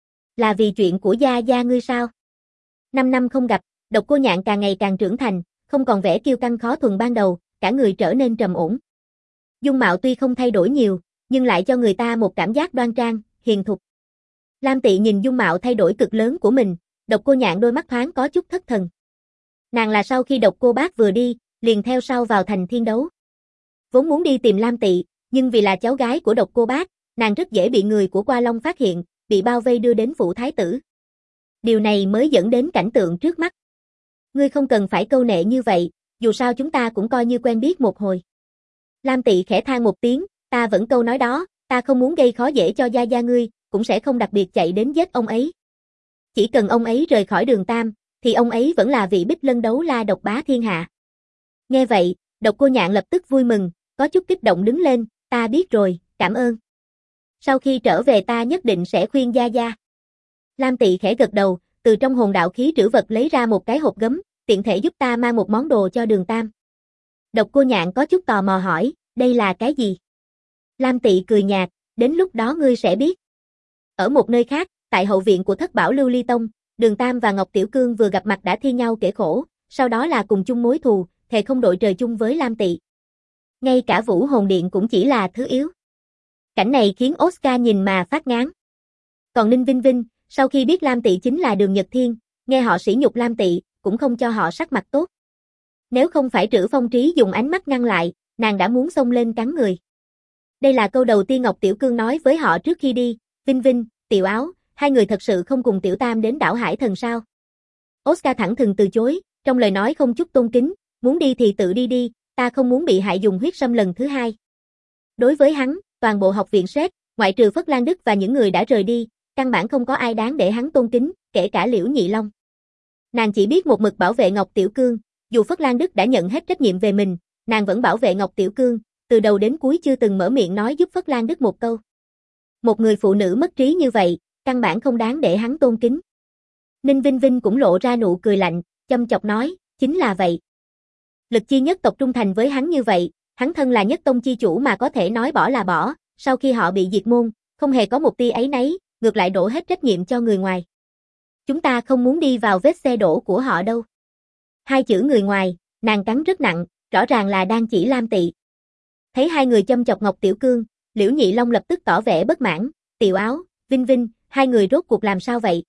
S1: Là vì chuyện của gia gia ngươi sao? 5 năm không gặp, Độc Cô Nhạn càng ngày càng trưởng thành, không còn vẻ kiêu căng khó thuần ban đầu, cả người trở nên trầm ổn. Dung mạo tuy không thay đổi nhiều, nhưng lại cho người ta một cảm giác đoan trang, hiền thục. Lam Tị nhìn dung mạo thay đổi cực lớn của mình, Độc Cô Nhạn đôi mắt thoáng có chút thất thần. Nàng là sau khi Độc Cô Bác vừa đi, liền theo sau vào thành thiên đấu. Vốn muốn đi tìm Lam Tị, nhưng vì là cháu gái của Độc Cô Bác, nàng rất dễ bị người của Qua Long phát hiện, bị bao vây đưa đến phủ thái tử. Điều này mới dẫn đến cảnh tượng trước mắt. Ngươi không cần phải câu nệ như vậy, dù sao chúng ta cũng coi như quen biết một hồi. Lam Tị khẽ than một tiếng, ta vẫn câu nói đó, ta không muốn gây khó dễ cho gia gia ngươi, cũng sẽ không đặc biệt chạy đến giết ông ấy. Chỉ cần ông ấy rời khỏi Đường Tam, thì ông ấy vẫn là vị Bích Lân Đấu La độc bá thiên hạ. Nghe vậy, Độc Cô Nhạn lập tức vui mừng, có chút kích động đứng lên, ta biết rồi, cảm ơn. Sau khi trở về ta nhất định sẽ khuyên gia gia. Lam Tị khẽ gật đầu, từ trong hồn đạo khí trữ vật lấy ra một cái hộp gấm, tiện thể giúp ta mang một món đồ cho Đường Tam. Độc Cô Nhạn có chút tò mò hỏi, đây là cái gì? Lam Tị cười nhạt, đến lúc đó ngươi sẽ biết. Ở một nơi khác, tại hậu viện của Thất Bảo Lưu Ly Tông, Đường Tam và Ngọc Tiểu Cương vừa gặp mặt đã thi nhau kể khổ, sau đó là cùng chung mối thù, thề không đội trời chung với Lam Tị. Ngay cả Vũ Hồn Điện cũng chỉ là thứ yếu. Cảnh này khiến Oscar nhìn mà phát ngán. Còn Ninh Vinh Vinh, sau khi biết Lam Tị chính là Đường Nhật Thiên, nghe họ sỉ nhục Lam Tị, cũng không cho họ sắc mặt tốt. Nếu không phải Trữ Phong Trí dùng ánh mắt ngăn lại, nàng đã muốn xông lên cắn người. Đây là câu đầu tiên Ngọc Tiểu Cương nói với họ trước khi đi, Vinh Vinh, Tiểu Áo, hai người thật sự không cùng Tiểu Tam đến đảo Hải Thần sao? Oscar thẳng thừng từ chối, trong lời nói không chút tôn kính, muốn đi thì tự đi đi, ta không muốn bị hại dùng huyết sâm lần thứ hai. Đối với hắn, toàn bộ học viện Sét, ngoại trừ Phất Lan Đức và những người đã rời đi, căn bản không có ai đáng để hắn tôn kính, kể cả Liễu Nhị Long. Nàng chỉ biết một mực bảo vệ Ngọc Tiểu Cương, dù Phất Lan Đức đã nhận hết trách nhiệm về mình, nàng vẫn bảo vệ Ngọc Tiểu Cương, từ đầu đến cuối chưa từng mở miệng nói giúp Phất Lan Đức một câu. Một người phụ nữ mất trí như vậy, căn bản không đáng để hắn tôn kính. Ninh Vinh Vinh cũng lộ ra nụ cười lạnh, châm chọc nói, chính là vậy. Lực chi nhất tộc trung thành với hắn như vậy, hắn thân là nhất tông chi chủ mà có thể nói bỏ là bỏ, sau khi họ bị diệt môn, không hề có một tia áy náy, ngược lại đổ hết trách nhiệm cho người ngoài. Chúng ta không muốn đi vào vết xe đổ của họ đâu. Hai chữ người ngoài, nàng cắn rất nặng, rõ ràng là đang chỉ Lam Tị. Thấy hai người châm chọc Ngọc Tiểu Cương, Liễu Nhị Long lập tức tỏ vẻ bất mãn, Tiểu Áo, Vinh Vinh, hai người rốt cuộc làm sao vậy?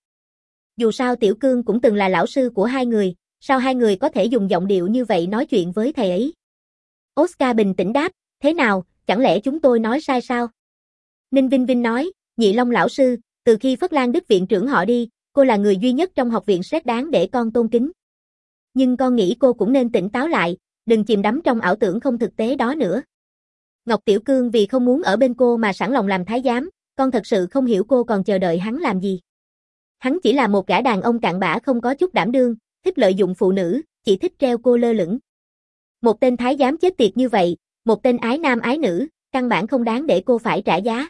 S1: Dù sao Tiểu Cương cũng từng là lão sư của hai người, sao hai người có thể dùng giọng điệu như vậy nói chuyện với thầy ấy? Oscar bình tĩnh đáp, thế nào, chẳng lẽ chúng tôi nói sai sao? Ninh Vinh Vinh nói, Nhị Long lão sư, từ khi Phất Lan Đức viện trưởng họ đi, cô là người duy nhất trong học viện SET đáng để con tôn kính. Nhưng con nghĩ cô cũng nên tỉnh táo lại, đừng chìm đắm trong ảo tưởng không thực tế đó nữa. Ngọc Tiểu Cương vì không muốn ở bên cô mà sẵn lòng làm thái giám, con thật sự không hiểu cô còn chờ đợi hắn làm gì. Hắn chỉ là một gã đàn ông cặn bã không có chút đảm đương, thích lợi dụng phụ nữ, chỉ thích treo cô lơ lửng. Một tên thái giám chết tiệt như vậy, một tên ái nam ái nữ, căn bản không đáng để cô phải trả giá.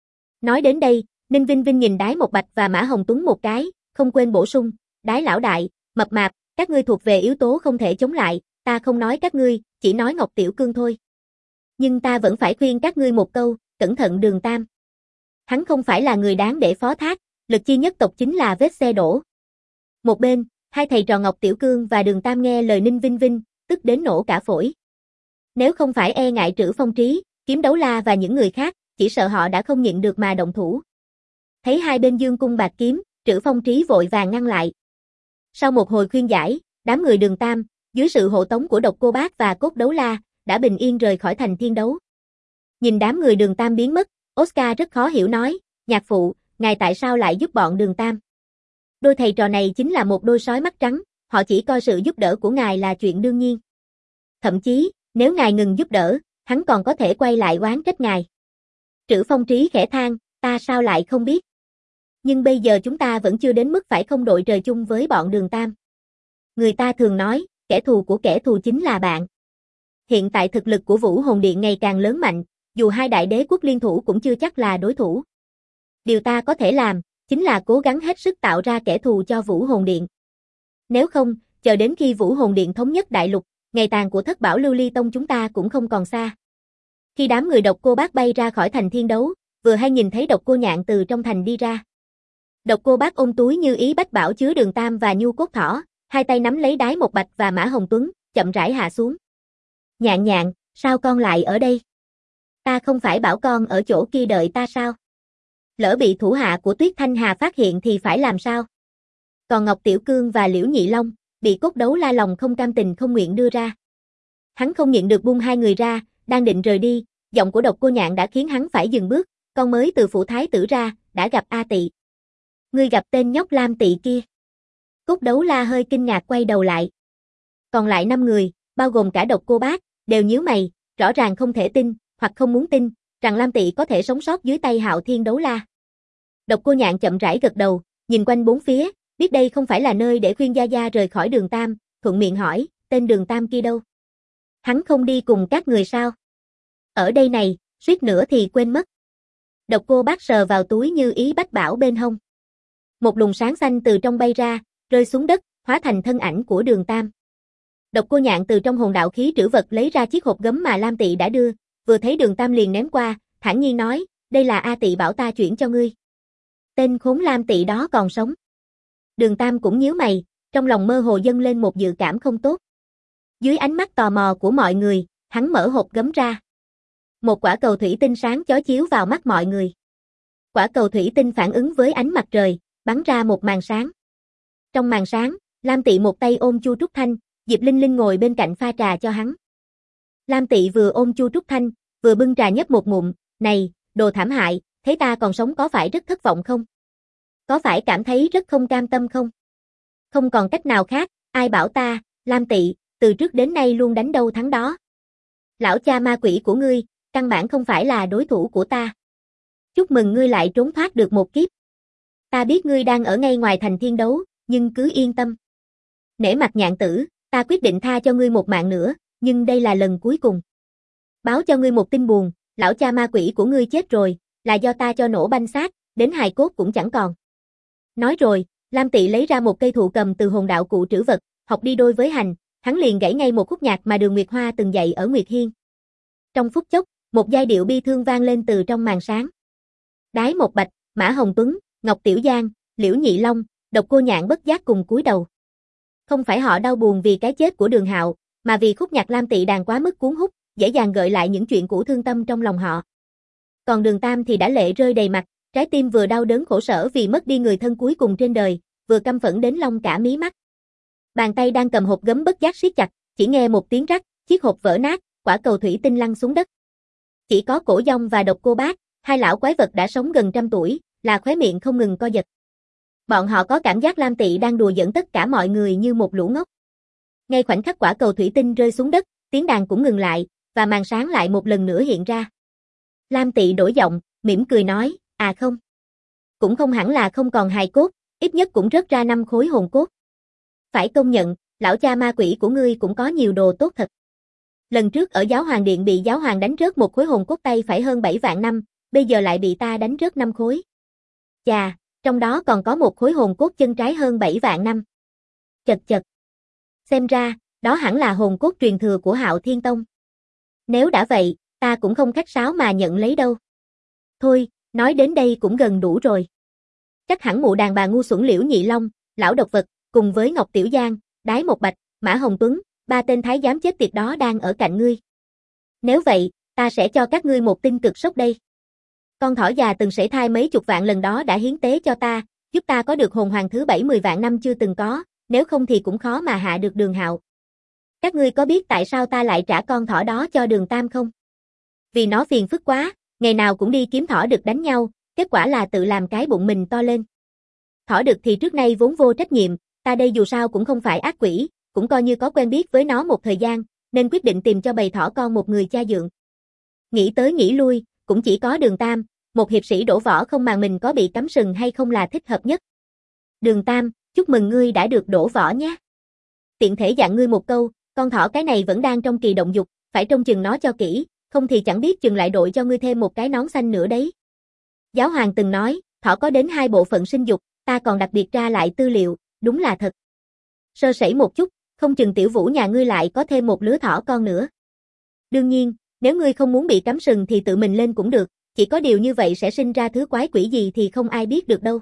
S1: Nói đến đây, Ninh Vinh Vinh nhìn Đái Một Bạch và Mã Hồng Tuấn một cái, không quên bổ sung, Đái lão đại, mập mạp, các ngươi thuộc về yếu tố không thể chống lại, ta không nói các ngươi, chỉ nói Ngọc Tiểu Cương thôi. Nhưng ta vẫn phải khuyên các ngươi một câu, cẩn thận Đường Tam. Hắn không phải là người đáng để phó thác, lực chi nhất tộc chính là vết xe đổ. Một bên, hai thầy trò Ngọc Tiểu Cương và Đường Tam nghe lời Ninh Vinh Vinh, tức đến nổ cả phổi. Nếu không phải e ngại Trữ Phong Trí, Kiếm Đấu La và những người khác, chỉ sợ họ đã không nhịn được mà động thủ. Thấy hai bên dương cung bạc kiếm, Trữ Phong Trí vội vàng ngăn lại. Sau một hồi khuyên giải, đám người Đường Tam, dưới sự hộ tống của Độc Cô Bác và Cốt Đấu La, đã bình yên rời khỏi thành Thiên Đấu. Nhìn đám người Đường Tam biến mất, Oscar rất khó hiểu nói, nhạc phụ, ngài tại sao lại giúp bọn Đường Tam? Đôi thầy trò này chính là một đôi sói mắt trắng, họ chỉ coi sự giúp đỡ của ngài là chuyện đương nhiên. Thậm chí, nếu ngài ngừng giúp đỡ, hắn còn có thể quay lại oán trách ngài. Trữ Phong Trí khẽ than, ta sao lại không biết? Nhưng bây giờ chúng ta vẫn chưa đến mức phải không đội trời chung với bọn Đường Tam. Người ta thường nói, kẻ thù của kẻ thù chính là bạn. Hiện tại thực lực của Vũ Hồn Điện ngày càng lớn mạnh, dù hai đại đế quốc liên thủ cũng chưa chắc là đối thủ. Điều ta có thể làm, chính là cố gắng hết sức tạo ra kẻ thù cho Vũ Hồn Điện. Nếu không, chờ đến khi Vũ Hồn Điện thống nhất đại lục, ngày tàn của Thất Bảo Lưu Ly Tông chúng ta cũng không còn xa. Khi đám người Độc Cô Bác bay ra khỏi thành Thiên Đấu, vừa hay nhìn thấy Độc Cô Nhạn từ trong thành đi ra. Độc Cô Bác ôm túi như ý bách bảo chứa Đường Tam và Nhu Cốt Thỏ, hai tay nắm lấy Đái Một Bạch và Mã Hồng Tuấn, chậm rãi hạ xuống. Nhạn Nhạn, sao con lại ở đây? Ta không phải bảo con ở chỗ kia đợi ta sao? Lỡ bị thủ hạ của Tuyết Thanh Hà phát hiện thì phải làm sao? Còn Ngọc Tiểu Cương và Liễu Nhị Long, bị Cốt Đấu La lòng không cam tình không nguyện đưa ra. Hắn không nhịn được buông hai người ra, đang định rời đi, giọng của Độc Cô Nhạn đã khiến hắn phải dừng bước, con mới từ phủ thái tử ra, đã gặp A Tị. Ngươi gặp tên nhóc Lam Tị kia. Cốt Đấu La hơi kinh ngạc quay đầu lại. Còn lại 5 người, bao gồm cả Độc Cô Bác, đều nhíu mày, rõ ràng không thể tin, hoặc không muốn tin, rằng Lam Tị có thể sống sót dưới tay Hạo Thiên Đấu La. Độc Cô Nhạn chậm rãi gật đầu, nhìn quanh bốn phía, biết đây không phải là nơi để khuyên Gia Gia rời khỏi Đường Tam, thuận miệng hỏi, tên Đường Tam kia đâu? Hắn không đi cùng các người sao? Ở đây này, suýt nữa thì quên mất. Độc Cô Bác sờ vào túi như ý bách bảo bên hông. Một luồng sáng xanh từ trong bay ra, rơi xuống đất, hóa thành thân ảnh của Đường Tam. Độc Cô Nhạn từ trong hồn đạo khí trữ vật lấy ra chiếc hộp gấm mà Lam Tị đã đưa, vừa thấy Đường Tam liền ném qua, thản nhiên nói, đây là A Tị bảo ta chuyển cho ngươi. Tên khốn Lam Tị đó còn sống. Đường Tam cũng nhíu mày, trong lòng mơ hồ dâng lên một dự cảm không tốt. Dưới ánh mắt tò mò của mọi người, hắn mở hộp gấm ra. Một quả cầu thủy tinh sáng chói chiếu vào mắt mọi người. Quả cầu thủy tinh phản ứng với ánh mặt trời, bắn ra một màn sáng. Trong màn sáng, Lam Tị một tay ôm Chu Trúc Thanh, Diệp Linh Linh ngồi bên cạnh pha trà cho hắn. Lam Tị vừa ôm Chu Trúc Thanh, vừa bưng trà nhấp một ngụm, này, đồ thảm hại, thấy ta còn sống có phải rất thất vọng không? Có phải cảm thấy rất không cam tâm không? Không còn cách nào khác, ai bảo ta, Lam Tị, từ trước đến nay luôn đánh đâu thắng đó. Lão cha ma quỷ của ngươi, căn bản không phải là đối thủ của ta. Chúc mừng ngươi lại trốn thoát được một kiếp. Ta biết ngươi đang ở ngay ngoài thành Thiên Đấu, nhưng cứ yên tâm. Nể mặt Nhạn tử, ta quyết định tha cho ngươi một mạng nữa, nhưng đây là lần cuối cùng. Báo cho ngươi một tin buồn, lão cha ma quỷ của ngươi chết rồi, là do ta cho nổ banh xác, đến hài cốt cũng chẳng còn. Nói rồi, Lam Tị lấy ra một cây thụ cầm từ hồn đạo cụ trữ vật, học đi đôi với hành, hắn liền gảy ngay một khúc nhạc mà Đường Nguyệt Hoa từng dạy ở Nguyệt Hiên. Trong phút chốc, một giai điệu bi thương vang lên từ trong màn sáng. Đái Một Bạch, Mã Hồng Tuấn, Ngọc Tiểu Giang, Liễu Nhị Long, Độc Cô Nhạn bất giác cùng cúi đầu. Không phải họ đau buồn vì cái chết của Đường Hạo, mà vì khúc nhạc Lam Tị đàn quá mức cuốn hút, dễ dàng gợi lại những chuyện cũ thương tâm trong lòng họ. Còn Đường Tam thì đã lệ rơi đầy mặt, trái tim vừa đau đớn khổ sở vì mất đi người thân cuối cùng trên đời, vừa căm phẫn đến lông cả mí mắt. Bàn tay đang cầm hộp gấm bất giác siết chặt, chỉ nghe một tiếng rắc, chiếc hộp vỡ nát, quả cầu thủy tinh lăn xuống đất. Chỉ có Cổ Dông và Độc Cô Bác, hai lão quái vật đã sống gần 100 tuổi, là khóe miệng không ngừng co giật. Bọn họ có cảm giác Lam Tị đang đùa giỡn tất cả mọi người như một lũ ngốc. Ngay khoảnh khắc quả cầu thủy tinh rơi xuống đất, tiếng đàn cũng ngừng lại, và màn sáng lại một lần nữa hiện ra. Lam Tị đổi giọng, mỉm cười nói, à không. Cũng không hẳn là không còn hài cốt, ít nhất cũng rớt ra 5 khối hồn cốt. Phải công nhận, lão cha ma quỷ của ngươi cũng có nhiều đồ tốt thật. Lần trước ở Giáo Hoàng Điện bị Giáo Hoàng đánh rớt một khối hồn cốt tay phải hơn 7 vạn năm, bây giờ lại bị ta đánh rớt 5 khối. Chà, trong đó còn có một khối hồn cốt chân trái hơn 7 vạn năm. Chật chật. Xem ra, đó hẳn là hồn cốt truyền thừa của Hạo Thiên Tông. Nếu đã vậy, ta cũng không khách sáo mà nhận lấy đâu. Thôi, nói đến đây cũng gần đủ rồi. Chắc hẳn mụ đàn bà ngu xuẩn Liễu Nhị Long, lão độc vật, cùng với Ngọc Tiểu Giang, Đái Một Bạch, Mã Hồng Tuấn, 3 tên thái giám chết tiệt đó đang ở cạnh ngươi. Nếu vậy, ta sẽ cho các ngươi một tin cực sốc đây. Con thỏ già từng sảy thai mấy chục vạn lần đó đã hiến tế cho ta, giúp ta có được hồn hoàng thứ 70 vạn năm chưa từng có, nếu không thì cũng khó mà hạ được Đường Hạo. Các ngươi có biết tại sao ta lại trả con thỏ đó cho Đường Tam không? Vì nó phiền phức quá, ngày nào cũng đi kiếm thỏ đực đánh nhau, kết quả là tự làm cái bụng mình to lên. Thỏ đực thì trước nay vốn vô trách nhiệm, ta đây dù sao cũng không phải ác quỷ, cũng coi như có quen biết với nó một thời gian, nên quyết định tìm cho bầy thỏ con một người cha dượng. Nghĩ tới nghĩ lui, cũng chỉ có Đường Tam, một hiệp sĩ đổ võ không màng mình có bị cắm sừng hay không là thích hợp nhất. Đường Tam, chúc mừng ngươi đã được đổ võ nhé. Tiện thể dặn ngươi một câu, con thỏ cái này vẫn đang trong kỳ động dục, phải trông chừng nó cho kỹ, không thì chẳng biết chừng lại đội cho ngươi thêm một cái nón xanh nữa đấy. Giáo hoàng từng nói, thỏ có đến 2 bộ phận sinh dục, ta còn đặc biệt ra lại tư liệu, đúng là thật. Sơ sẩy một chút, không chừng tiểu vũ nhà ngươi lại có thêm một lứa thỏ con nữa. Đương nhiên, nếu ngươi không muốn bị cắm sừng thì tự mình lên cũng được, chỉ có điều như vậy sẽ sinh ra thứ quái quỷ gì thì không ai biết được đâu.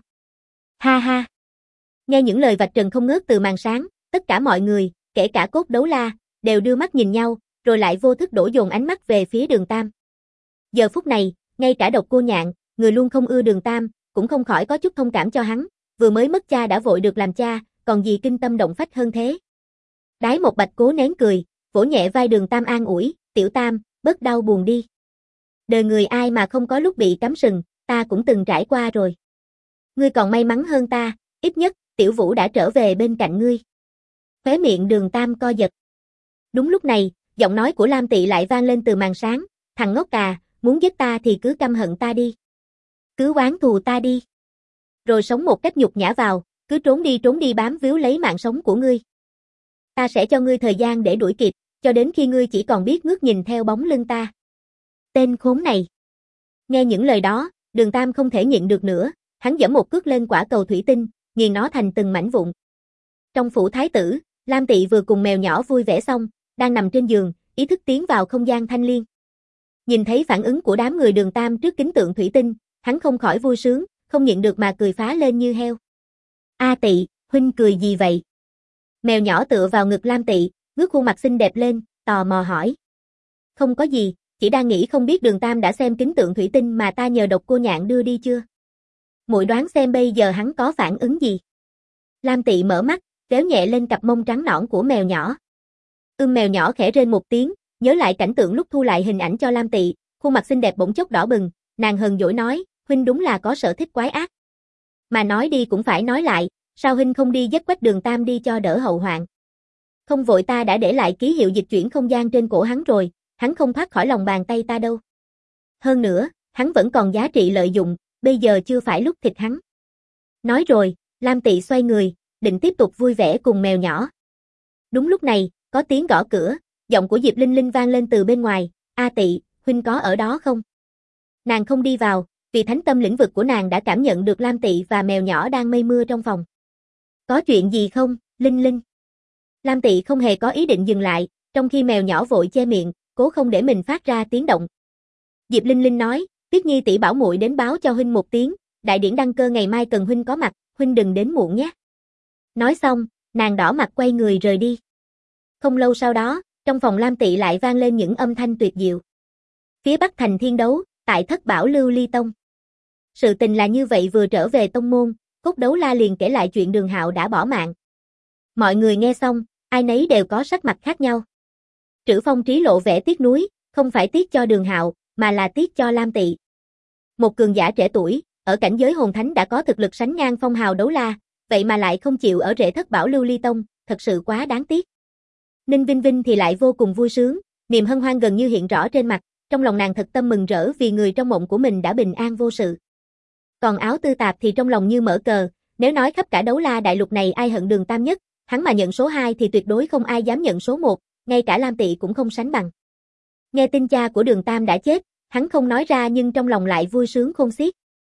S1: Ha ha. Nghe những lời vạch trần không ngớt từ màn sáng, tất cả mọi người, kể cả Cốt Đấu La, đều đưa mắt nhìn nhau, rồi lại vô thức đổ dồn ánh mắt về phía Đường Tam. Giờ phút này, ngay cả Độc Cô Nhạn, người luôn không ưa Đường Tam, cũng không khỏi có chút thông cảm cho hắn, vừa mới mất cha đã vội được làm cha, còn gì kinh tâm động phách hơn thế. Đái Một Bạch cố nén cười, vỗ nhẹ vai Đường Tam an ủi, tiểu Tam, bớt đau buồn đi. Đời người ai mà không có lúc bị cắm sừng, ta cũng từng trải qua rồi. Ngươi còn may mắn hơn ta, ít nhất, tiểu vũ đã trở về bên cạnh ngươi. Khóe miệng Đường Tam co giật. Đúng lúc này, giọng nói của Lam Tị lại vang lên từ màn sáng, thằng ngốc à, muốn giết ta thì cứ căm hận ta đi. Cứ oán thù ta đi. Rồi sống một cách nhục nhã vào, cứ trốn đi bám víu lấy mạng sống của ngươi. Ta sẽ cho ngươi thời gian để đuổi kịp, cho đến khi ngươi chỉ còn biết ngước nhìn theo bóng lưng ta. Tên khốn này. Nghe những lời đó, Đường Tam không thể nhịn được nữa, hắn giẫm một cước lên quả cầu thủy tinh, nghiền nó thành từng mảnh vụn. Trong phủ thái tử, Lam Tị vừa cùng mèo nhỏ vui vẻ xong, đang nằm trên giường, ý thức tiến vào không gian thanh liên. Nhìn thấy phản ứng của đám người Đường Tam trước kính tượng thủy tinh, hắn không khỏi vui sướng, không nhịn được mà cười phá lên như heo. A Tị, huynh cười gì vậy? Mèo nhỏ tựa vào ngực Lam Tị, ngước khuôn mặt xinh đẹp lên, tò mò hỏi. Không có gì, chỉ đang nghĩ không biết Đường Tam đã xem kính tượng thủy tinh mà ta nhờ Độc Cô Nhạn đưa đi chưa? Muội đoán xem bây giờ hắn có phản ứng gì? Lam Tị mở mắt, véo nhẹ lên cặp mông trắng nõn của mèo nhỏ. Mèo nhỏ khẽ rên một tiếng, nhớ lại cảnh tượng lúc thu lại hình ảnh cho Lam Tị, khuôn mặt xinh đẹp bỗng chốc đỏ bừng, nàng hờn dỗi nói, huynh đúng là có sở thích quái ác. Mà nói đi cũng phải nói lại, sao huynh không đi dắt quách Đường Tam đi cho đỡ hậu hoạn? Không vội, ta đã để lại ký hiệu dịch chuyển không gian trên cổ hắn rồi, hắn không thoát khỏi lòng bàn tay ta đâu. Hơn nữa, hắn vẫn còn giá trị lợi dụng, bây giờ chưa phải lúc thịt hắn. Nói rồi, Lam Tị xoay người, định tiếp tục vui vẻ cùng mèo nhỏ. Đúng lúc này, có tiếng gõ cửa, Giọng của Diệp Linh Linh vang lên từ bên ngoài, A Tị, huynh có ở đó không? Nàng không đi vào, vì thánh tâm lĩnh vực của nàng đã cảm nhận được Lam Tị và mèo nhỏ đang mây mưa trong phòng. Có chuyện gì không, Linh Linh? Lam Tị không hề có ý định dừng lại, trong khi mèo nhỏ vội che miệng, cố không để mình phát ra tiếng động. Diệp Linh Linh nói, Tuyết Nhi tỷ bảo muội đến báo cho huynh một tiếng, đại điển đăng cơ ngày mai cần huynh có mặt, huynh đừng đến muộn nhé. Nói xong, nàng đỏ mặt quay người rời đi. Không lâu sau đó, trong phòng Lam Tị lại vang lên những âm thanh tuyệt diệu. Phía Bắc thành thiên đấu, tại Thất Bảo Lưu Ly Tông. Sự tình là như vậy, vừa trở về tông môn, Cốt Đấu La liền kể lại chuyện Đường Hạo đã bỏ mạng. Mọi người nghe xong, ai nấy đều có sắc mặt khác nhau. Trữ Phong Trí lộ vẻ tiếc nuối, không phải tiếc cho Đường Hạo, mà là tiếc cho Lam Tị. Một cường giả trẻ tuổi, ở cảnh giới hồn thánh đã có thực lực sánh ngang phong hào đấu la, vậy mà lại không chịu ở rễ Thất Bảo Lưu Ly Tông, thật sự quá đáng tiếc. Ninh Vinh Vinh thì lại vô cùng vui sướng, niềm hân hoan gần như hiện rõ trên mặt, trong lòng nàng thật tâm mừng rỡ vì người trong mộng của mình đã bình an vô sự. Còn Áo Tư Tạp thì trong lòng như mở cờ, nếu nói khắp cả đấu la đại lục này ai hận Đường Tam nhất, hắn mà nhận số 2 thì tuyệt đối không ai dám nhận số 1, ngay cả Lam Tị cũng không sánh bằng. Nghe tin cha của Đường Tam đã chết, hắn không nói ra nhưng trong lòng lại vui sướng khôn xiết.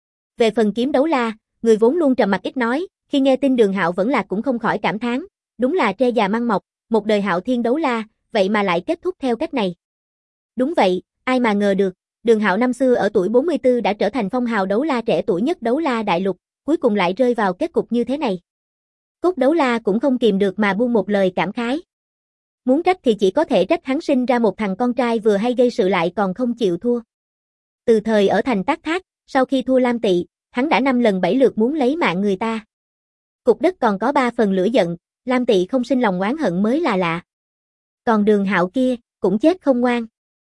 S1: Về phần Kiếm Đấu La, người vốn luôn trầm mặc ít nói, khi nghe tin Đường Hạo vẫn lạc cũng không khỏi cảm thán, đúng là tre già măng mọc, một đời Hạo Thiên Đấu La, vậy mà lại kết thúc theo cách này. Đúng vậy, ai mà ngờ được, Đường Hạo năm xưa ở tuổi 44 đã trở thành phong hào đấu la trẻ tuổi nhất đấu la đại lục, cuối cùng lại rơi vào kết cục như thế này. Cốt Đấu La cũng không kìm được mà buông một lời cảm khái. Muốn trách thì chỉ có thể trách hắn sinh ra một thằng con trai vừa hay gây sự lại còn không chịu thua. Từ thời ở thành Tác Thác, sau khi thua Lam Tị, hắn đã 5 lần 7 lượt muốn lấy mạng người ta. Cục đất còn có 3 phần lửa giận, Lam Tị không sinh lòng oán hận mới là lạ. Còn Đường Hạo kia, cũng chết không ngoan.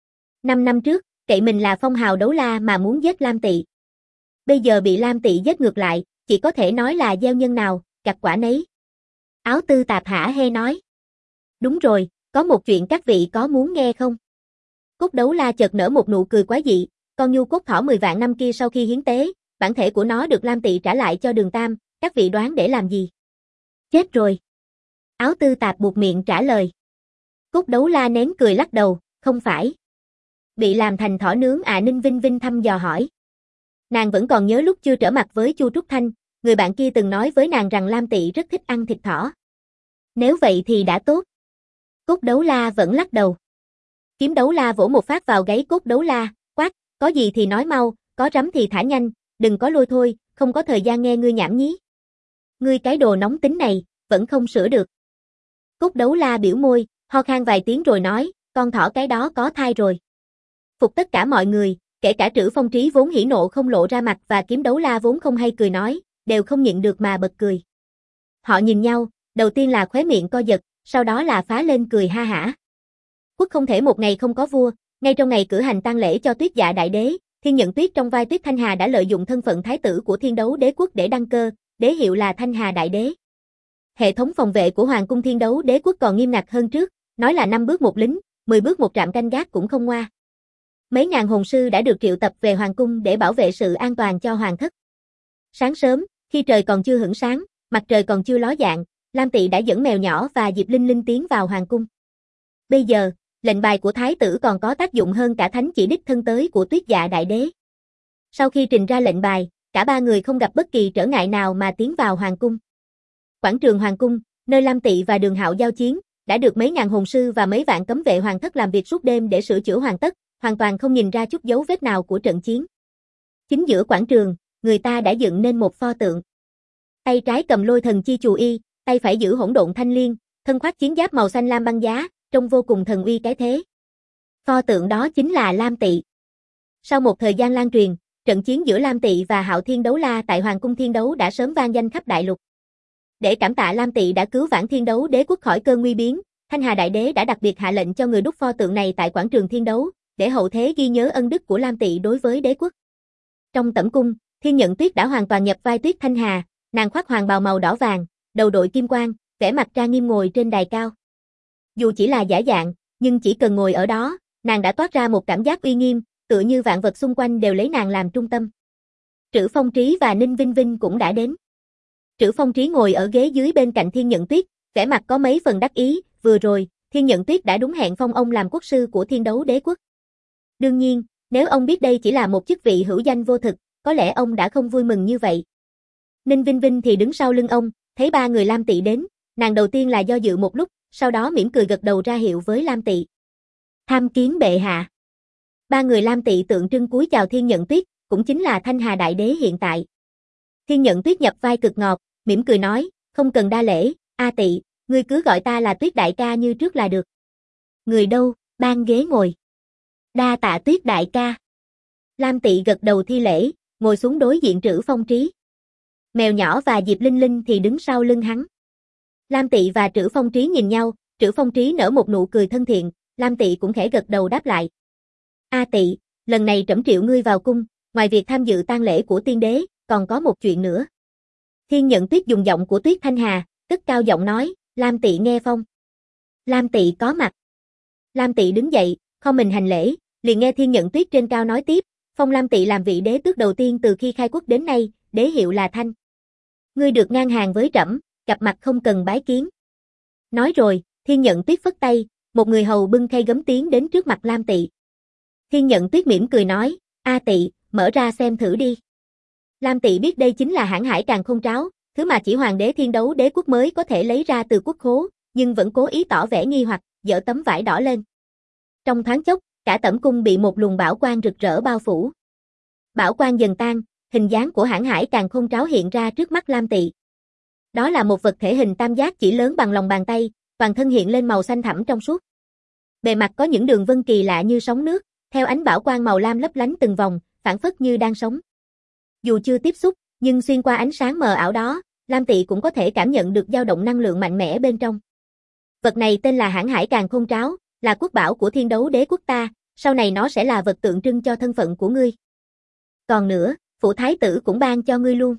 S1: 5 năm trước, cậy mình là phong hào đấu la mà muốn giết Lam Tị. Bây giờ bị Lam Tị giết ngược lại, chỉ có thể nói là gieo nhân nào, gặt quả nấy. Áo Tư Tạp hả hê nói. Đúng rồi, có một chuyện các vị có muốn nghe không? Cốt Đấu La chợt nở một nụ cười quái dị, con nhu cốt thỏ 10 vạn năm kia sau khi hiến tế, bản thể của nó được Lam Tị trả lại cho Đường Tam, các vị đoán để làm gì? Chết rồi. Áo Tư Tạp buột miệng trả lời. Cốt Đấu La nén cười lắc đầu, không phải. Bị làm thành thỏ nướng à? Ninh Vinh Vinh thăm dò hỏi. Nàng vẫn còn nhớ lúc chưa trở mặt với Chu Trúc Thanh, người bạn kia từng nói với nàng rằng Lam Tị rất thích ăn thịt thỏ. Nếu vậy thì đã tốt. Cốt Đấu La vẫn lắc đầu. Kiếm Đấu La vỗ một phát vào gáy Cốt Đấu La, quát, có gì thì nói mau, có rắm thì thả nhanh, đừng có lôi thôi, không có thời gian nghe ngươi nhảm nhí. Ngươi cái đồ nóng tính này, vẫn không sửa được. Cốt Đấu La biểu môi, ho khan vài tiếng rồi nói, con thỏ cái đó có thai rồi. Phục tất cả mọi người, kể cả Trữ Phong Trí vốn hỉ nộ không lộ ra mặt và Kiếm Đấu La vốn không hay cười nói, đều không nhịn được mà bật cười. Họ nhìn nhau, đầu tiên là khóe miệng co giật, sau đó là phá lên cười ha hả. Quốc không thể một ngày không có vua, ngay trong ngày cử hành tang lễ cho Tuyết Dạ Đại Đế, Thiên Nhận Tuyết trong vai Tuyết Thanh Hà đã lợi dụng thân phận thái tử của Thiên Đấu Đế quốc để đăng cơ, đế hiệu là Thanh Hà Đại Đế. Hệ thống phòng vệ của Hoàng cung Thiên Đấu Đế quốc còn nghiêm ngặt hơn trước, nói là 5 bước một lính, 10 bước một trạm canh gác cũng không ngoa. Mấy ngàn hồn sư đã được triệu tập về hoàng cung để bảo vệ sự an toàn cho hoàng thất. Sáng sớm, khi trời còn chưa hửng sáng, mặt trời còn chưa ló dạng, Lam Tị đã dẫn mèo nhỏ và Diệp Linh Linh tiến vào hoàng cung. Bây giờ, lệnh bài của thái tử còn có tác dụng hơn cả thánh chỉ đích thân tới của Tuyết Dạ Đại Đế. Sau khi trình ra lệnh bài, cả ba người không gặp bất kỳ trở ngại nào mà tiến vào hoàng cung. Quảng trường hoàng cung, nơi Lam Tị và Đường Hạo giao chiến, đã được mấy ngàn hồn sư và mấy vạn cấm vệ hoàng thất làm việc suốt đêm để sửa chữa hoàn tất, hoàn toàn không nhìn ra chút dấu vết nào của trận chiến. Chính giữa quảng trường, người ta đã dựng nên một pho tượng. Tay trái cầm lôi thần chi chù y, tay phải giữ hỗn độn thanh liên, thân khoác chiến giáp màu xanh lam băng giá, trông vô cùng thần uy cái thế. Pho tượng đó chính là Lam Tị. Sau một thời gian lan truyền, trận chiến giữa Lam Tị và Hạo Thiên Đấu La tại Hoàng cung Thiên Đấu đã sớm vang danh khắp đại lục. Để cảm tạ Lam Tị đã cứu vãn Thiên Đấu Đế quốc khỏi cơn nguy biến, Thanh Hà Đại Đế đã đặc biệt hạ lệnh cho người đúc pho tượng này tại quảng trường Thiên Đấu, để hậu thế ghi nhớ ân đức của Lam Tị đối với đế quốc. Trong tẩm cung, Thiên Nhận Tuyết đã hoàn toàn nhập vai Tuyết Thanh Hà, nàng khoác hoàng bào màu đỏ vàng, đầu đội kim quan, vẻ mặt trang nghiêm ngồi trên đài cao. Dù chỉ là giả dạng, nhưng chỉ cần ngồi ở đó, nàng đã toát ra một cảm giác uy nghiêm, tựa như vạn vật xung quanh đều lấy nàng làm trung tâm. Trữ Phong Trí và Ninh Vinh Vinh cũng đã đến. Trữ Phong Trí ngồi ở ghế dưới bên cạnh Thiên Nhận Tuyết, vẻ mặt có mấy phần đắc ý, vừa rồi, Thiên Nhận Tuyết đã đúng hẹn phong ông làm quốc sư của Thiên Đấu Đế quốc. Đương nhiên, nếu ông biết đây chỉ là một chức vị hữu danh vô thực, có lẽ ông đã không vui mừng như vậy. Ninh Vinh Vinh thì đứng sau lưng ông, thấy ba người Lam Tỵ đến, nàng đầu tiên là do dự một lúc, sau đó mỉm cười gật đầu ra hiệu với Lam Tỵ. Tham kiến bệ hạ. Ba người Lam Tỵ tượng trưng cúi chào Thiên Nhận Tuyết, cũng chính là Thanh Hà Đại Đế hiện tại. Thiên Nhận Tuyết nhập vai cực ngọt, mỉm cười nói, không cần đa lễ, A Tỵ, ngươi cứ gọi ta là Tuyết đại ca như trước là được. Người đâu, ban ghế ngồi. Đa tạ Tuyết đại ca. Lam Tỵ gật đầu thi lễ, ngồi xuống đối diện Trữ Phong Trí. Mèo nhỏ và Diệp Linh Linh thì đứng sau lưng hắn. Lam Tỵ và Trữ Phong Trí nhìn nhau, Trữ Phong Trí nở một nụ cười thân thiện, Lam Tỵ cũng khẽ gật đầu đáp lại. A Tỵ, lần này trẫm triệu ngươi vào cung, ngoài việc tham dự tang lễ của tiên đế, còn có một chuyện nữa. Thiên Nhận Tuyết dùng giọng của Tuyết Thanh Hà, cất cao giọng nói, Lam Tỵ nghe phong. Lam Tỵ có mặt. Lam Tỵ đứng dậy, không mình hành lễ, liền nghe Thiên Nhận Tuyết trên cao nói tiếp, phong Lam Tỵ làm vị đế tước đầu tiên từ khi khai quốc đến nay, đế hiệu là Thanh. Ngươi được ngang hàng với trẫm, gặp mặt không cần bái kiến. Nói rồi, Thiên Nhận Tuyết phất tay, một người hầu bưng khay gấm tiến đến trước mặt Lam Tỵ. Thiên Nhận Tuyết mỉm cười nói, A Tỵ, mở ra xem thử đi. Lam Tỵ biết đây chính là hãn hải càn khôn tráo, thứ mà chỉ hoàng đế Thiên Đấu Đế quốc mới có thể lấy ra từ quốc khố, nhưng vẫn cố ý tỏ vẻ nghi hoặc, dở tấm vải đỏ lên. Trong thoáng chốc, cả tẩm cung bị một luồng bảo quang rực rỡ bao phủ. Bảo quang dần tan, hình dáng của hãn hải càn khôn tráo hiện ra trước mắt Lam Tỵ. Đó là một vật thể hình tam giác chỉ lớn bằng lòng bàn tay, toàn thân hiện lên màu xanh thẳm trong suốt. Bề mặt có những đường vân kỳ lạ như sóng nước, theo ánh bảo quang màu lam lấp lánh từng vòng, phảng phất như đang sống. Dù chưa tiếp xúc, nhưng xuyên qua ánh sáng mờ ảo đó, Lam Tỵ cũng có thể cảm nhận được dao động năng lượng mạnh mẽ bên trong. Vật này tên là hãn hải càn khôn tráo, là quốc bảo của Thiên Đấu Đế quốc ta, sau này nó sẽ là vật tượng trưng cho thân phận của ngươi. Còn nữa, phủ thái tử cũng ban cho ngươi luôn.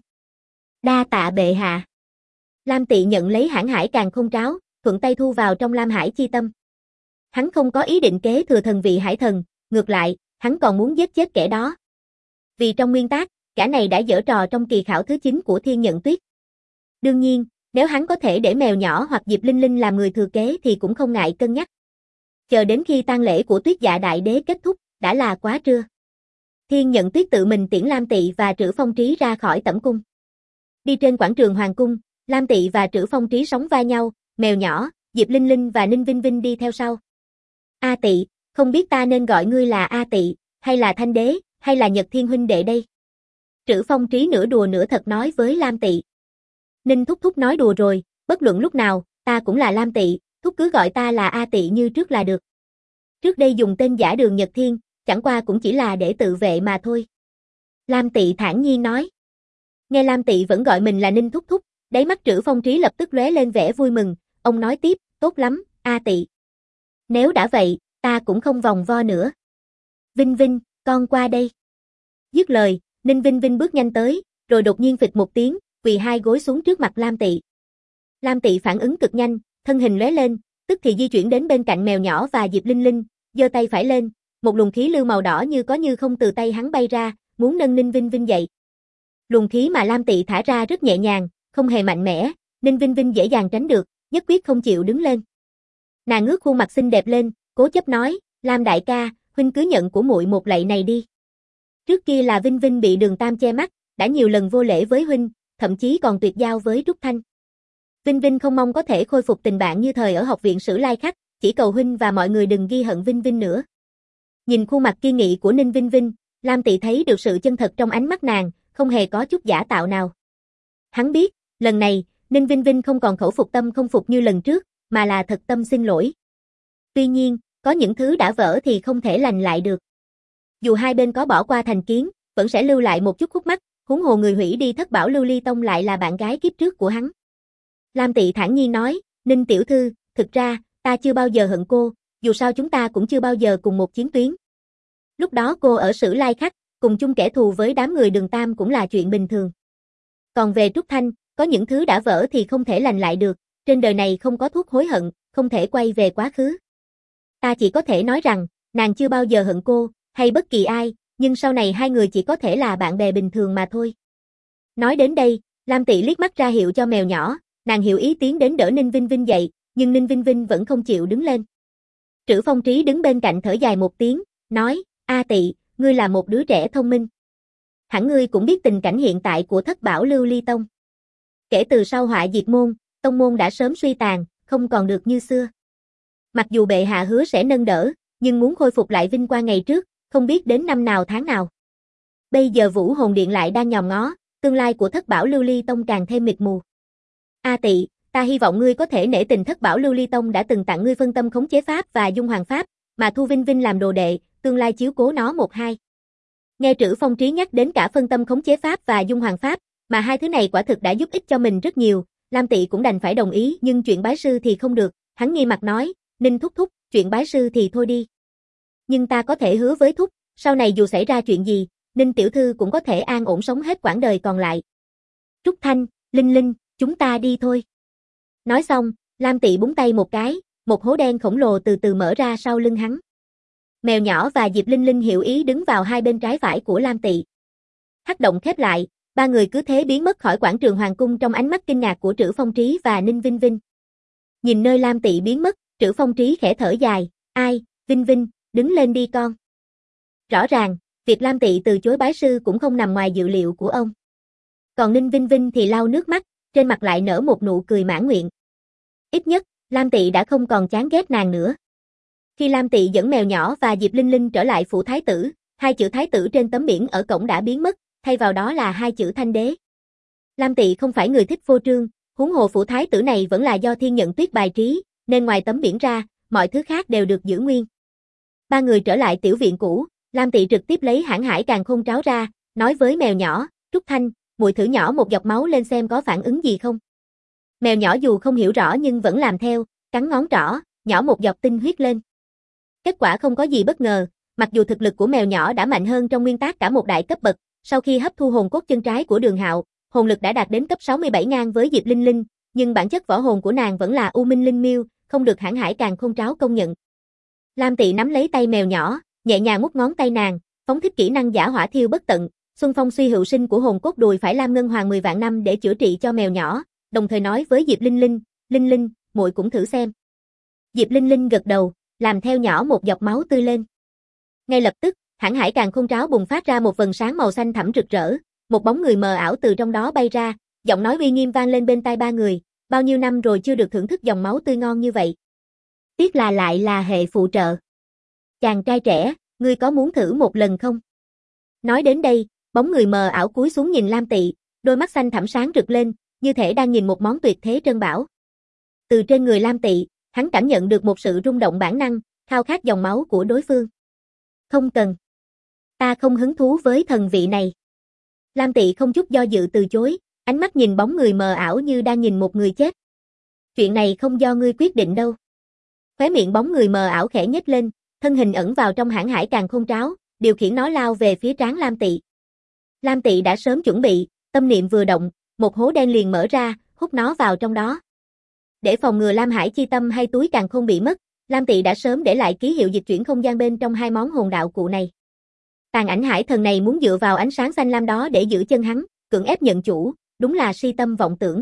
S1: Đa tạ bệ hạ. Lam Tỵ nhận lấy hãn hải càn khôn tráo, thuận tay thu vào trong Lam Hải chi tâm. Hắn không có ý định kế thừa thần vị hải thần, ngược lại, hắn còn muốn giết chết kẻ đó. Vì trong nguyên tắc, gã này đã giở trò trong kỳ khảo thứ 9 của Thiên Nhận Tuyết. Đương nhiên, nếu hắn có thể để mèo nhỏ hoặc Diệp Linh Linh làm người thừa kế thì cũng không ngại cân nhắc. Chờ đến khi tang lễ của Tuyết Dạ Đại Đế kết thúc, đã là quá trưa. Thiên Nhận Tuyết tự mình tiễn Lam Tỵ và Trữ Phong Trí ra khỏi tẩm cung. Đi trên quảng trường hoàng cung, Lam Tỵ và Trữ Phong Trí sóng vai nhau, mèo nhỏ, Diệp Linh Linh và Ninh Vinh Vinh đi theo sau. A Tỵ, không biết ta nên gọi ngươi là A Tỵ, hay là Thanh Đế, hay là Nhật Thiên huynh đệ đây? Trữ Phong Trí nửa đùa nửa thật nói với Lam Tỵ. Ninh thúc thúc nói đùa rồi, bất luận lúc nào, ta cũng là Lam Tỵ, thúc cứ gọi ta là A Tỵ như trước là được. Trước đây dùng tên giả Đường Nhật Thiên, chẳng qua cũng chỉ là để tự vệ mà thôi. Lam Tỵ thản nhiên nói. Nghe Lam Tỵ vẫn gọi mình là Ninh thúc thúc, đáy mắt Trữ Phong Trí lập tức lóe lên vẻ vui mừng, ông nói tiếp, tốt lắm, A Tỵ. Nếu đã vậy, ta cũng không vòng vo nữa. Vinh Vinh, con qua đây. Dứt lời, Ninh Vinh Vinh bước nhanh tới, rồi đột nhiên phịch một tiếng, quỳ hai gối xuống trước mặt Lam Tỵ. Lam Tỵ phản ứng cực nhanh, thân hình lóe lên, tức thì di chuyển đến bên cạnh mèo nhỏ và Diệp Linh Linh, giơ tay phải lên, một luồng khí lưu màu đỏ như có như không từ tay hắn bay ra, muốn nâng Ninh Vinh Vinh dậy. Luồng khí mà Lam Tỵ thả ra rất nhẹ nhàng, không hề mạnh mẽ, Ninh Vinh Vinh dễ dàng tránh được, nhất quyết không chịu đứng lên. Nàng ngước khuôn mặt xinh đẹp lên, cố chấp nói, Lam đại ca, huynh cứ nhận của muội một lạy này đi. Trước kia là Vinh Vinh bị Đường Tam che mắt, đã nhiều lần vô lễ với huynh, thậm chí còn tuyệt giao với Trúc Thanh. Vinh Vinh không mong có thể khôi phục tình bạn như thời ở học viện Sử Lai Khắc, chỉ cầu huynh và mọi người đừng ghi hận Vinh Vinh nữa. Nhìn khuôn mặt kiên nghị của Ninh Vinh Vinh, Lam Tỵ thấy được sự chân thật trong ánh mắt nàng, không hề có chút giả tạo nào. Hắn biết, lần này, Ninh Vinh Vinh không còn khẩu phục tâm không phục như lần trước, mà là thật tâm xin lỗi. Tuy nhiên, có những thứ đã vỡ thì không thể lành lại được. Dù hai bên có bỏ qua thành kiến, vẫn sẽ lưu lại một chút khúc mắc, huống hồ người hủy đi Thất Bảo Lưu Ly Tông lại là bạn gái kiếp trước của hắn. Lam Tỵ thản nhiên nói, Ninh tiểu thư, thực ra, ta chưa bao giờ hận cô, dù sao chúng ta cũng chưa bao giờ cùng một chiến tuyến. Lúc đó cô ở Sử Lai Khắc, cùng chung kẻ thù với đám người Đường Tam cũng là chuyện bình thường. Còn về Trúc Thanh, có những thứ đã vỡ thì không thể lành lại được, trên đời này không có thuốc hối hận, không thể quay về quá khứ. Ta chỉ có thể nói rằng, nàng chưa bao giờ hận cô, hay bất kỳ ai, nhưng sau này hai người chỉ có thể là bạn bè bình thường mà thôi. Nói đến đây, Lam Tỵ liếc mắt ra hiệu cho mèo nhỏ, nàng hiểu ý tiến đến đỡ Ninh Vinh Vinh dậy, nhưng Ninh Vinh Vinh vẫn không chịu đứng lên. Trữ Phong Trí đứng bên cạnh thở dài một tiếng, nói, A Tị, ngươi là một đứa trẻ thông minh. Hẳn ngươi cũng biết tình cảnh hiện tại của Thất Bảo Lưu Ly Tông. Kể từ sau họa diệt môn, tông môn đã sớm suy tàn, không còn được như xưa. Mặc dù bệ hạ hứa sẽ nâng đỡ, nhưng muốn khôi phục lại vinh quang ngày trước, không biết đến năm nào tháng nào. Bây giờ Vũ Hồn Điện lại đang nhòm ngó, tương lai của Thất Bảo Lưu Ly Tông càng thêm mịt mù. A Tị, ta hy vọng ngươi có thể nể tình Thất Bảo Lưu Ly Tông đã từng tặng ngươi phân tâm khống chế pháp và dung hoàng pháp, mà thu Vinh Vinh làm đồ đệ, tương lai chiếu cố nó một hai. Nghe Trữ Phong Trí nhắc đến cả phân tâm khống chế pháp và dung hoàng pháp, mà hai thứ này quả thực đã giúp ích cho mình rất nhiều, Lam Tị cũng đành phải đồng ý, nhưng chuyện bái sư thì không được, hắn nghi mặt nói, Ninh thúc thúc, chuyện bái sư thì thôi đi. Nhưng ta có thể hứa với thúc, sau này dù xảy ra chuyện gì, Ninh tiểu thư cũng có thể an ổn sống hết quãng đời còn lại. Trúc Thanh, Linh Linh, chúng ta đi thôi. Nói xong, Lam Tị búng tay một cái, một hố đen khổng lồ từ từ mở ra sau lưng hắn. Mèo nhỏ và Diệp Linh Linh hiểu ý đứng vào hai bên trái phải của Lam Tị. Hắc động khép lại, ba người cứ thế biến mất khỏi quảng trường hoàng cung trong ánh mắt kinh ngạc của Trữ Phong Trí và Ninh Vinh Vinh. Nhìn nơi Lam Tị biến mất, Trữ Phong Trí khẽ thở dài, ai, Vinh Vinh, đứng lên đi con. Rõ ràng, việc Lam Tị từ chối bái sư cũng không nằm ngoài dự liệu của ông. Còn Ninh Vinh Vinh thì lau nước mắt, trên mặt lại nở một nụ cười mãn nguyện. Ít nhất, Lam Tị đã không còn chán ghét nàng nữa. Khi Lam Tị dẫn mèo nhỏ và Diệp Linh Linh trở lại phủ thái tử, hai chữ thái tử trên tấm biển ở cổng đã biến mất, thay vào đó là hai chữ Thanh Đế. Lam Tị không phải người thích phô trương, huống hồ phủ thái tử này vẫn là do Thiên Nhận Tuyết bài trí, nên ngoài tấm biển ra, mọi thứ khác đều được giữ nguyên. Ba người trở lại tiểu viện cũ, Lam Tị trực tiếp lấy Hãn Hải Càn Khôn Tráo ra, nói với mèo nhỏ, Trúc Thanh, muội thử nhỏ một giọt máu lên xem có phản ứng gì không. Mèo nhỏ dù không hiểu rõ nhưng vẫn làm theo, cắn ngón trỏ, nhỏ một giọt tinh huyết lên. Kết quả không có gì bất ngờ, mặc dù thực lực của mèo nhỏ đã mạnh hơn trong nguyên tắc cả một đại cấp bậc, sau khi hấp thu hồn cốt chân trái của Đường Hạo, hồn lực đã đạt đến cấp 67 ngang với Diệp Linh Linh, nhưng bản chất võ hồn của nàng vẫn là U Minh Linh Miêu, không được Hãn Hải Càn Khôn Tráo công nhận. Lam Tị nắm lấy tay mèo nhỏ, nhẹ nhàng mút ngón tay nàng, phóng thích kỹ năng giả hỏa thiêu bất tận, Xuân Phong suy hữu sinh của hồn cốt đùi phải Lam Ngân Hoàng 10 vạn năm để chữa trị cho mèo nhỏ, đồng thời nói với Diệp Linh Linh, Linh Linh, muội cũng thử xem. Diệp Linh Linh gật đầu, làm theo nhỏ một giọt máu tươi lên. Ngay lập tức, Hãn Hải Càn Khôn Tráo bùng phát ra một vầng sáng màu xanh thẳm rực rỡ, một bóng người mờ ảo từ trong đó bay ra, giọng nói uy nghiêm vang lên bên tai ba người, bao nhiêu năm rồi chưa được thưởng thức dòng máu tươi ngon như vậy. Tiếc là lại là hệ phụ trợ. Chàng trai trẻ, ngươi có muốn thử một lần không? Nói đến đây, bóng người mờ ảo cúi xuống nhìn Lam Tị, đôi mắt xanh thẳm sáng rực lên, như thể đang nhìn một món tuyệt thế trân bảo. Từ trên người Lam Tị, hắn cảm nhận được một sự rung động bản năng, khao khát dòng máu của đối phương. Không cần. Ta không hứng thú với thần vị này. Lam Tị không chút do dự từ chối, ánh mắt nhìn bóng người mờ ảo như đang nhìn một người chết. Chuyện này không do ngươi quyết định đâu. Khóe miệng bóng người mờ ảo khẽ nhếch lên, thân hình ẩn vào trong Hãn Hải Càn Khôn Tráo, điều khiển nó lao về phía trán Lam Tị. Lam Tị đã sớm chuẩn bị, tâm niệm vừa động, một hố đen liền mở ra, hút nó vào trong đó. Để phòng ngừa Lam Hải chi tâm hay túi càn khôn bị mất, Lam Tị đã sớm để lại ký hiệu dịch chuyển không gian bên trong hai món hồn đạo cụ này. Tàn ảnh hải thần này muốn dựa vào ánh sáng xanh lam đó để giữ chân hắn, cưỡng ép nhận chủ, đúng là si tâm vọng tưởng.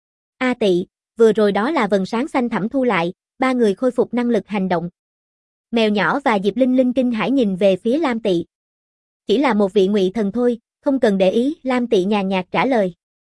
S1: A Tị, vừa rồi đó là vầng sáng xanh thẳm thu lại, ba người khôi phục năng lực hành động. Mèo nhỏ và Diệp Linh Linh kinh hãi nhìn về phía Lam Tị. Chỉ là một vị ngụy thần thôi, không cần để ý, Lam Tị nhàn nhạt trả lời.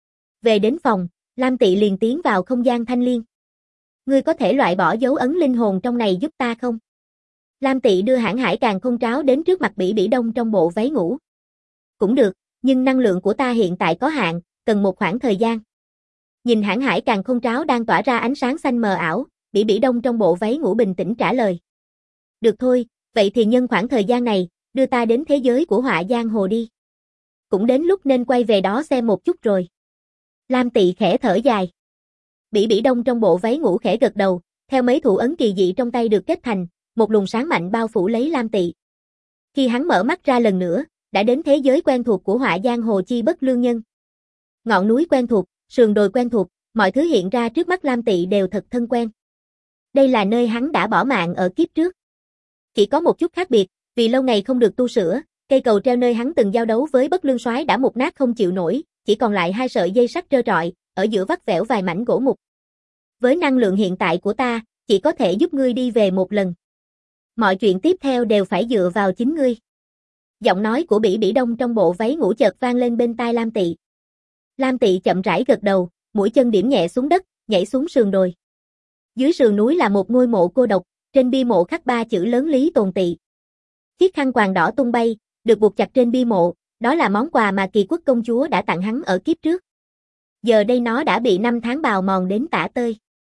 S1: Về đến phòng, Lam Tị liền tiến vào không gian thanh liên. Ngươi có thể loại bỏ dấu ấn linh hồn trong này giúp ta không? Lam Tị đưa Hãn Hải Càn Khôn Tráo đến trước mặt Bỉ Bỉ Đông trong bộ váy ngủ. Cũng được, nhưng năng lượng của ta hiện tại có hạn, cần một khoảng thời gian. Nhìn Hãn Hải Càn Khôn Tráo đang tỏa ra ánh sáng xanh mờ ảo, Bỉ Bỉ Đông trong bộ váy ngủ bình tĩnh trả lời. Được thôi, vậy thì nhân khoảng thời gian này, đưa ta đến thế giới của họa giang hồ đi. Cũng đến lúc nên quay về đó xem một chút rồi. Lam Tị khẽ thở dài. Bỉ Bỉ Đông trong bộ váy ngủ khẽ gật đầu, theo mấy thủ ấn kỳ dị trong tay được kết thành, một luồng sáng mạnh bao phủ lấy Lam Tị. Khi hắn mở mắt ra lần nữa, đã đến thế giới quen thuộc của họa giang hồ chi bất lương nhân. Ngọn núi quen thuộc, sườn đồi quen thuộc, mọi thứ hiện ra trước mắt Lam Tị đều thật thân quen. Đây là nơi hắn đã bỏ mạng ở kiếp trước. Chỉ có một chút khác biệt, vì lâu ngày không được tu sửa, cây cầu treo nơi hắn từng giao đấu với bất lương soái đã mục nát không chịu nổi, chỉ còn lại hai sợi dây sắt trơ trọi, ở giữa vắt vẻo vài mảnh gỗ mục. Với năng lượng hiện tại của ta, chỉ có thể giúp ngươi đi về một lần. Mọi chuyện tiếp theo đều phải dựa vào chính ngươi. Giọng nói của Bỉ Bỉ Đông trong bộ váy ngủ chợt vang lên bên tai Lam Tị. Lam Tị chậm rãi gật đầu, mũi chân điểm nhẹ xuống đất, nhảy xuống sườn đồi. Dưới sườn núi là một ngôi mộ cô độc, trên bia mộ khắc 3 chữ lớn Lý Tồn Tị. Chiếc khăn quàng đỏ tung bay, được buộc chặt trên bia mộ, đó là món quà mà Kỳ Quốc công chúa đã tặng hắn ở kiếp trước. Giờ đây nó đã bị 5 tháng bào mòn đến tả tơi.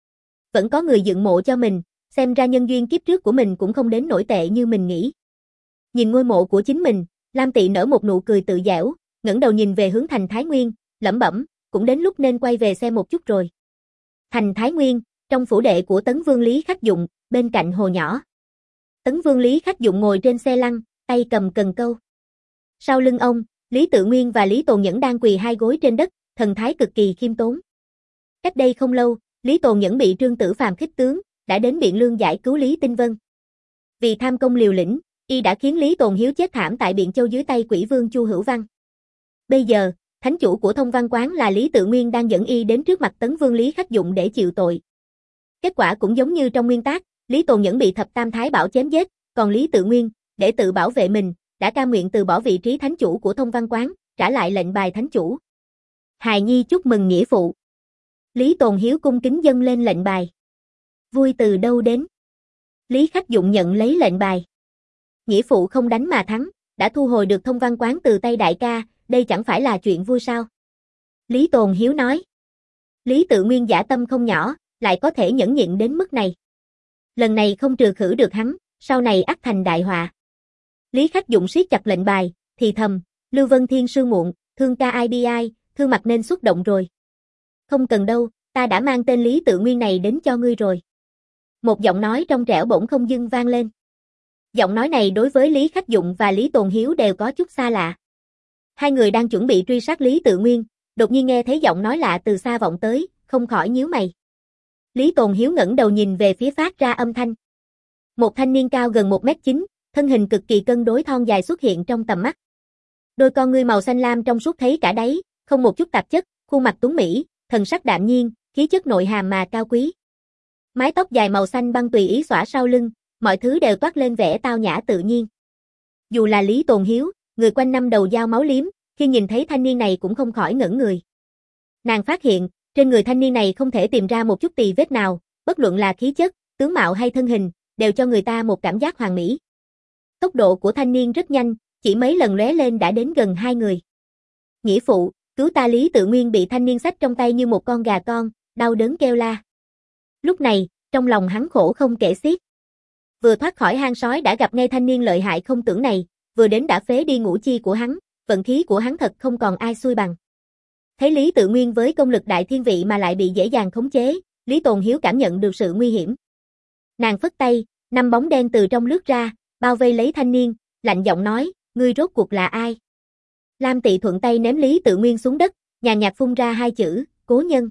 S1: Vẫn có người dựng mộ cho mình, xem ra nhân duyên kiếp trước của mình cũng không đến nổi tệ như mình nghĩ. Nhìn ngôi mộ của chính mình, Lam Tị nở một nụ cười tự giễu, ngẩng đầu nhìn về hướng thành Thái Nguyên, lẩm bẩm, cũng đến lúc nên quay về xem một chút rồi. Thành Thái Nguyên, trong phủ đệ của Tấn Vương Lý Khắc Dụng, bên cạnh hồ nhỏ. Tấn Vương Lý Khắc Dụng ngồi trên xe lăn, tay cầm cần câu. Sau lưng ông, Lý Tự Nguyên và Lý Tồn Nhẫn đang quỳ hai gối trên đất, thần thái cực kỳ khiêm tốn. Cách đây không lâu, Lý Tồn Nhẫn bị Trương Tử Phàm khích tướng, đã đến Biện Lương giải cứu Lý Tinh Vân. Vì tham công liều lĩnh, y đã khiến Lý Tồn Hiếu chết thảm tại Biện Châu dưới tay Quỷ Vương Chu Hữu Văn. Bây giờ, thánh chủ của Thông Văn Quán là Lý Tự Nguyên đang dẫn y đến trước mặt Tấn Vương Lý Khắc Dụng để chịu tội. Kết quả cũng giống như trong nguyên tác, Lý Tồn Nhẫn bị Thập Tam Thái Bảo chém giết, còn Lý Tự Nguyên, để tự bảo vệ mình, đã cam nguyện từ bỏ vị trí thánh chủ của Thông Văn Quán, trả lại lệnh bài thánh chủ. Hài nhi chúc mừng nghĩa phụ. Lý Tồn Hiếu cung kính dâng lên lệnh bài. Vui từ đâu đến? Lý Khắc Dụng nhận lấy lệnh bài. Nghĩa phụ không đánh mà thắng, đã thu hồi được Thông Văn Quán từ tay đại ca, đây chẳng phải là chuyện vui sao? Lý Tồn Hiếu nói. Lý Tự Nguyên dã tâm không nhỏ, lại có thể nhẫn nhịn đến mức này. Lần này không trừ khử được hắn, sau này ắt thành đại họa. Lý Khắc Dụng siết chặt lệnh bài, thì thầm, Lưu Vân Thiên sư muộn, thương ca IBI, thương mặt nên xúc động rồi. Không cần đâu, ta đã mang tên Lý Tự Nguyên này đến cho ngươi rồi. Một giọng nói trong trẻo bỗng không dưng vang lên. Giọng nói này đối với Lý Khắc Dụng và Lý Tồn Hiếu đều có chút xa lạ. Hai người đang chuẩn bị truy sát Lý Tự Nguyên, đột nhiên nghe thấy giọng nói lạ từ xa vọng tới, không khỏi nhíu mày. Lý Tồn Hiếu ngẩng đầu nhìn về phía phát ra âm thanh. Một thanh niên cao gần 1m9, thân hình cực kỳ cân đối thon dài xuất hiện trong tầm mắt. Đôi con ngươi màu xanh lam trong suốt thấy cả đáy, không một chút tạp chất, khuôn mặt tuấn mỹ, thần sắc đạm nhiên, khí chất nội hàm mà cao quý. Mái tóc dài màu xanh băng tùy ý xõa sau lưng, mọi thứ đều toát lên vẻ tao nhã tự nhiên. Dù là Lý Tồn Hiếu, người quanh năm đầu dao máu liếm, khi nhìn thấy thanh niên này cũng không khỏi ngẩn người. Nàng phát hiện, trên người thanh niên này không thể tìm ra một chút tì vết nào, bất luận là khí chất, tướng mạo hay thân hình, đều cho người ta một cảm giác hoàn mỹ. Tốc độ của thanh niên rất nhanh, chỉ mấy lần lóe lên đã đến gần hai người. Nghĩa phụ, cứu ta! Lý Tự Nguyên bị thanh niên xách trong tay như một con gà con, đau đớn kêu la. Lúc này, trong lòng hắn khổ không kể xiết. Vừa thoát khỏi hang sói đã gặp ngay thanh niên lợi hại không tưởng này, vừa đến đã phế đi ngũ chi của hắn, vận khí của hắn thật không còn ai xui bằng. Thấy Lý Tự Nguyên với công lực đại thiên vị mà lại bị dễ dàng khống chế, Lý Tồn Hiếu cảm nhận được sự nguy hiểm. Nàng phất tay, 5 bóng đen từ trong lướt ra, bao vây lấy thanh niên, lạnh giọng nói, ngươi rốt cuộc là ai? Lam Tị thuận tay ném Lý Tự Nguyên xuống đất, nhàn nhạt phun ra 2 chữ, cố nhân.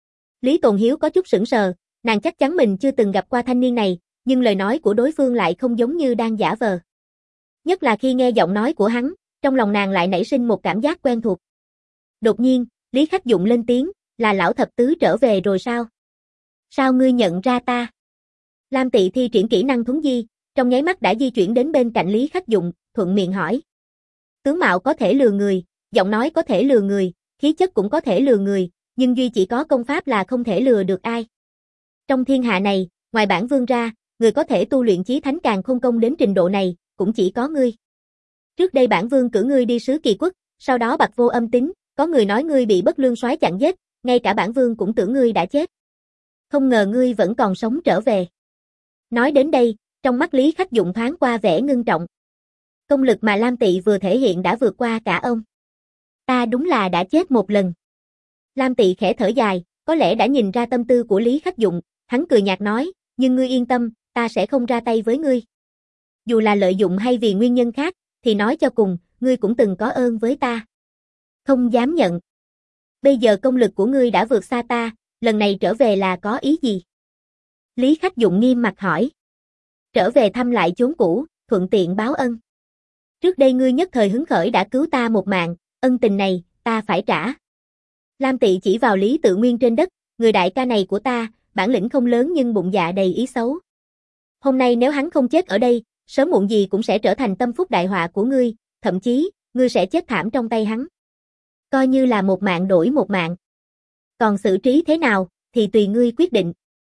S1: Lý Tồn Hiếu có chút sững sờ, nàng chắc chắn mình chưa từng gặp qua thanh niên này, nhưng lời nói của đối phương lại không giống như đang giả vờ. Nhất là khi nghe giọng nói của hắn, trong lòng nàng lại nảy sinh một cảm giác quen thuộc. Đột nhiên, Lý Khắc Dụng lên tiếng, là lão thập tứ trở về rồi sao? Sao ngươi nhận ra ta? Lam Tị thi triển kỹ năng thuấn di, trong nháy mắt đã di chuyển đến bên cạnh Lý Khắc Dụng, thuận miệng hỏi. Tướng mạo có thể lừa người, giọng nói có thể lừa người, khí chất cũng có thể lừa người, nhưng duy chỉ có công pháp là không thể lừa được ai. Trong thiên hạ này, ngoài bản vương ra, người có thể tu luyện chí thánh càn khôn công đến trình độ này, cũng chỉ có ngươi. Trước đây bản vương cử ngươi đi sứ Kỳ Quốc, sau đó bặt vô âm tín, có người nói ngươi bị Bất Lương soái chặn giết, ngay cả bản vương cũng tưởng ngươi đã chết. Không ngờ ngươi vẫn còn sống trở về. Nói đến đây, trong mắt Lý Khắc Dụng thoáng qua vẻ ngưng trọng. Công lực mà Lam Tị vừa thể hiện đã vượt qua cả ông. Ta đúng là đã chết một lần. Lam Tị khẽ thở dài, có lẽ đã nhìn ra tâm tư của Lý Khắc Dụng, hắn cười nhạt nói, nhưng ngươi yên tâm, ta sẽ không ra tay với ngươi. Dù là lợi dụng hay vì nguyên nhân khác, thì nói cho cùng, ngươi cũng từng có ơn với ta. Không dám nhận. Bây giờ công lực của ngươi đã vượt xa ta, lần này trở về là có ý gì? Lý Khắc Dụng nghiêm mặt hỏi. Trở về thăm lại chốn cũ, thuận tiện báo ân. Trước đây ngươi nhất thời hứng khởi đã cứu ta một mạng, ân tình này, ta phải trả. Lam Tị chỉ vào Lý Tự Nguyên trên đất, người đại ca này của ta, bản lĩnh không lớn nhưng bụng dạ đầy ý xấu. Hôm nay nếu hắn không chết ở đây, sớm muộn gì cũng sẽ trở thành tâm phúc đại họa của ngươi, thậm chí, ngươi sẽ chết thảm trong tay hắn. Coi như là một mạng đổi một mạng. Còn xử trí thế nào, thì tùy ngươi quyết định.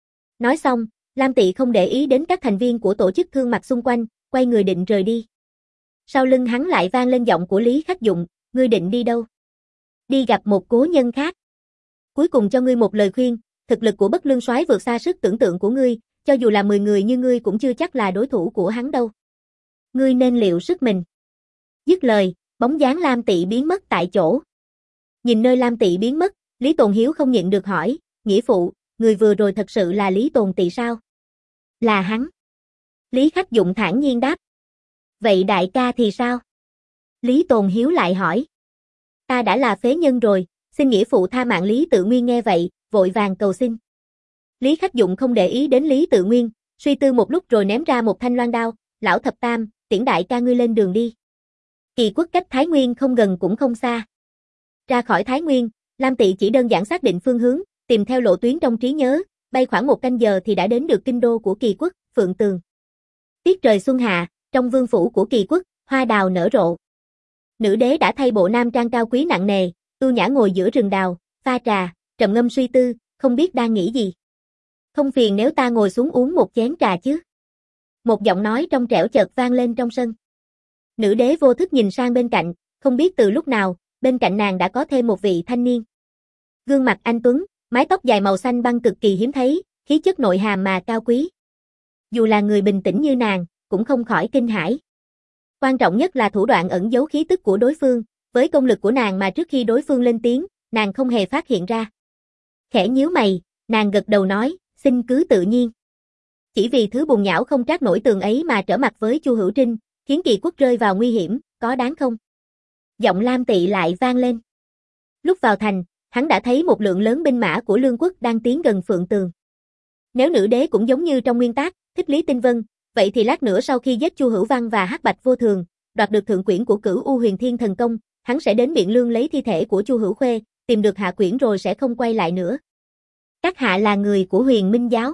S1: Nói xong, Lam Tị không để ý đến các thành viên của tổ chức thương mặt xung quanh, quay người định rời đi. Sau lưng hắn lại vang lên giọng của Lý Khắc Dụng, ngươi định đi đâu? Đi gặp một cố nhân khác. Cuối cùng cho ngươi một lời khuyên, thực lực của Bất Lương Soái vượt xa sức tưởng tượng của ngươi, cho dù là 10 người như ngươi cũng chưa chắc là đối thủ của hắn đâu. Ngươi nên liệu sức mình. Dứt lời, bóng dáng Lam Tị biến mất tại chỗ. Nhìn nơi Lam Tị biến mất, Lý Tồn Hiếu không nhịn được hỏi, nghĩa phụ, người vừa rồi thật sự là Lý Tồn Tị sao? Là hắn. Lý Khắc Dụng thản nhiên đáp. Vậy đại ca thì sao? Lý Tồn Hiếu lại hỏi. Ta đã là phế nhân rồi, xin nghĩa phụ tha mạng. Lý Tự Nguyên nghe vậy, vội vàng cầu xin. Lý Khắc Dụng không để ý đến Lý Tự Nguyên, suy tư một lúc rồi ném ra một thanh loan đao, lão thập tam, tiễn đại ca ngươi lên đường đi. Kỳ Quốc cách Thái Nguyên không gần cũng không xa. Ra khỏi Thái Nguyên, Lam Tị chỉ đơn giản xác định phương hướng, tìm theo lộ tuyến trong trí nhớ, bay khoảng 1 canh giờ thì đã đến được kinh đô của Kỳ Quốc, Phượng Tường. Tiết trời xuân hạ, trong vương phủ của Kỳ Quốc, hoa đào nở rộ. Nữ đế đã thay bộ nam trang cao quý nặng nề, ưu nhã ngồi giữa rừng đào, pha trà, trầm ngâm suy tư, không biết đang nghĩ gì. Không phiền nếu ta ngồi xuống uống một chén trà chứ? Một giọng nói trong trẻo chợt vang lên trong sân. Nữ đế vô thức nhìn sang bên cạnh, không biết từ lúc nào, bên cạnh nàng đã có thêm một vị thanh niên. Gương mặt anh tuấn, mái tóc dài màu xanh băng cực kỳ hiếm thấy, khí chất nội hàm mà cao quý. Dù là người bình tĩnh như nàng, cũng không khỏi kinh hãi. Quan trọng nhất là thủ đoạn ẩn giấu khí tức của đối phương, với công lực của nàng mà trước khi đối phương lên tiếng, nàng không hề phát hiện ra. Khẽ nhíu mày, nàng gật đầu nói, xin cứ tự nhiên. Chỉ vì thứ bùn nhão không trát nổi tường ấy mà trở mặt với Chu Hữu Trinh, khiến Kỳ Quốc rơi vào nguy hiểm, có đáng không? Giọng Lam Tị lại vang lên. Lúc vào thành, hắn đã thấy một lượng lớn binh mã của Lương Quốc đang tiến gần Phượng Tường. Nếu nữ đế cũng giống như trong nguyên tác, thích Lý Tinh Vân, vậy thì lát nữa sau khi giết Chu Hữu Văn và Hắc Bạch Vô Thường, đoạt được thượng quyển của Cửu U Huyền Thiên Thần Công, hắn sẽ đến Biện Lương lấy thi thể của Chu Hữu Khuê, tìm được hạ quyển rồi sẽ không quay lại nữa. Các hạ là người của Huyền Minh giáo.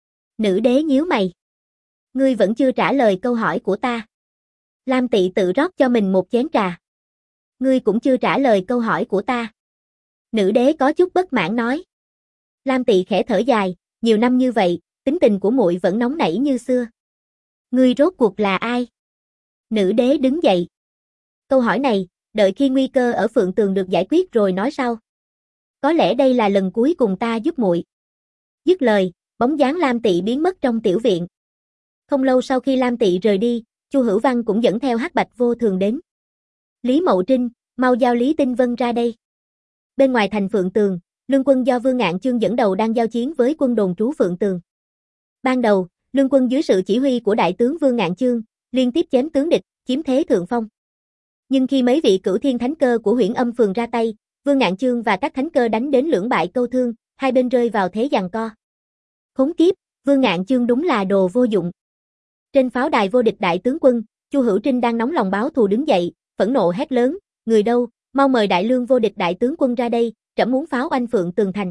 S1: Nữ đế nhíu mày. Ngươi vẫn chưa trả lời câu hỏi của ta. Lam Tị tự rót cho mình một chén trà. Ngươi cũng chưa trả lời câu hỏi của ta. Nữ đế có chút bất mãn nói. Lam Tị khẽ thở dài, nhiều năm như vậy, tính tình của muội vẫn nóng nảy như xưa. Ngươi rốt cuộc là ai? Nữ đế đứng dậy. Câu hỏi này, đợi khi nguy cơ ở Phượng Tường được giải quyết rồi nói sau. Có lẽ đây là lần cuối cùng ta giúp muội. Dứt lời, bóng dáng Lam Tị biến mất trong tiểu viện. Không lâu sau khi Lam Tị rời đi, Chu Hữu Văn cũng dẫn theo Hắc Bạch Vô Thường đến. Lý Mậu Trinh, mau giao Lý Tinh Vân ra đây. Bên ngoài thành Phượng Tường, Lương quân do Vương Ngạn Chương dẫn đầu đang giao chiến với quân đồn trú Phượng Tường. Ban đầu, Lương quân dưới sự chỉ huy của đại tướng Vương Ngạn Chương, liên tiếp chém tướng địch, chiếm thế thượng phong. Nhưng khi mấy vị cửu thiên thánh cơ của Huyễn Âm Phường ra tay, Vương Ngạn Chương và các thánh cơ đánh đến lưỡng bại câu thương, hai bên rơi vào thế giằng co. Khốn kiếp, Vương Ngạn Chương đúng là đồ vô dụng. Trên pháo đài vô địch đại tướng quân, Chu Hữu Trinh đang nóng lòng báo thù đứng dậy, phẫn nộ hét lớn, người đâu, mau mời đại lương vô địch đại tướng quân ra đây, trẫm muốn pháo anh Phượng Tường thành.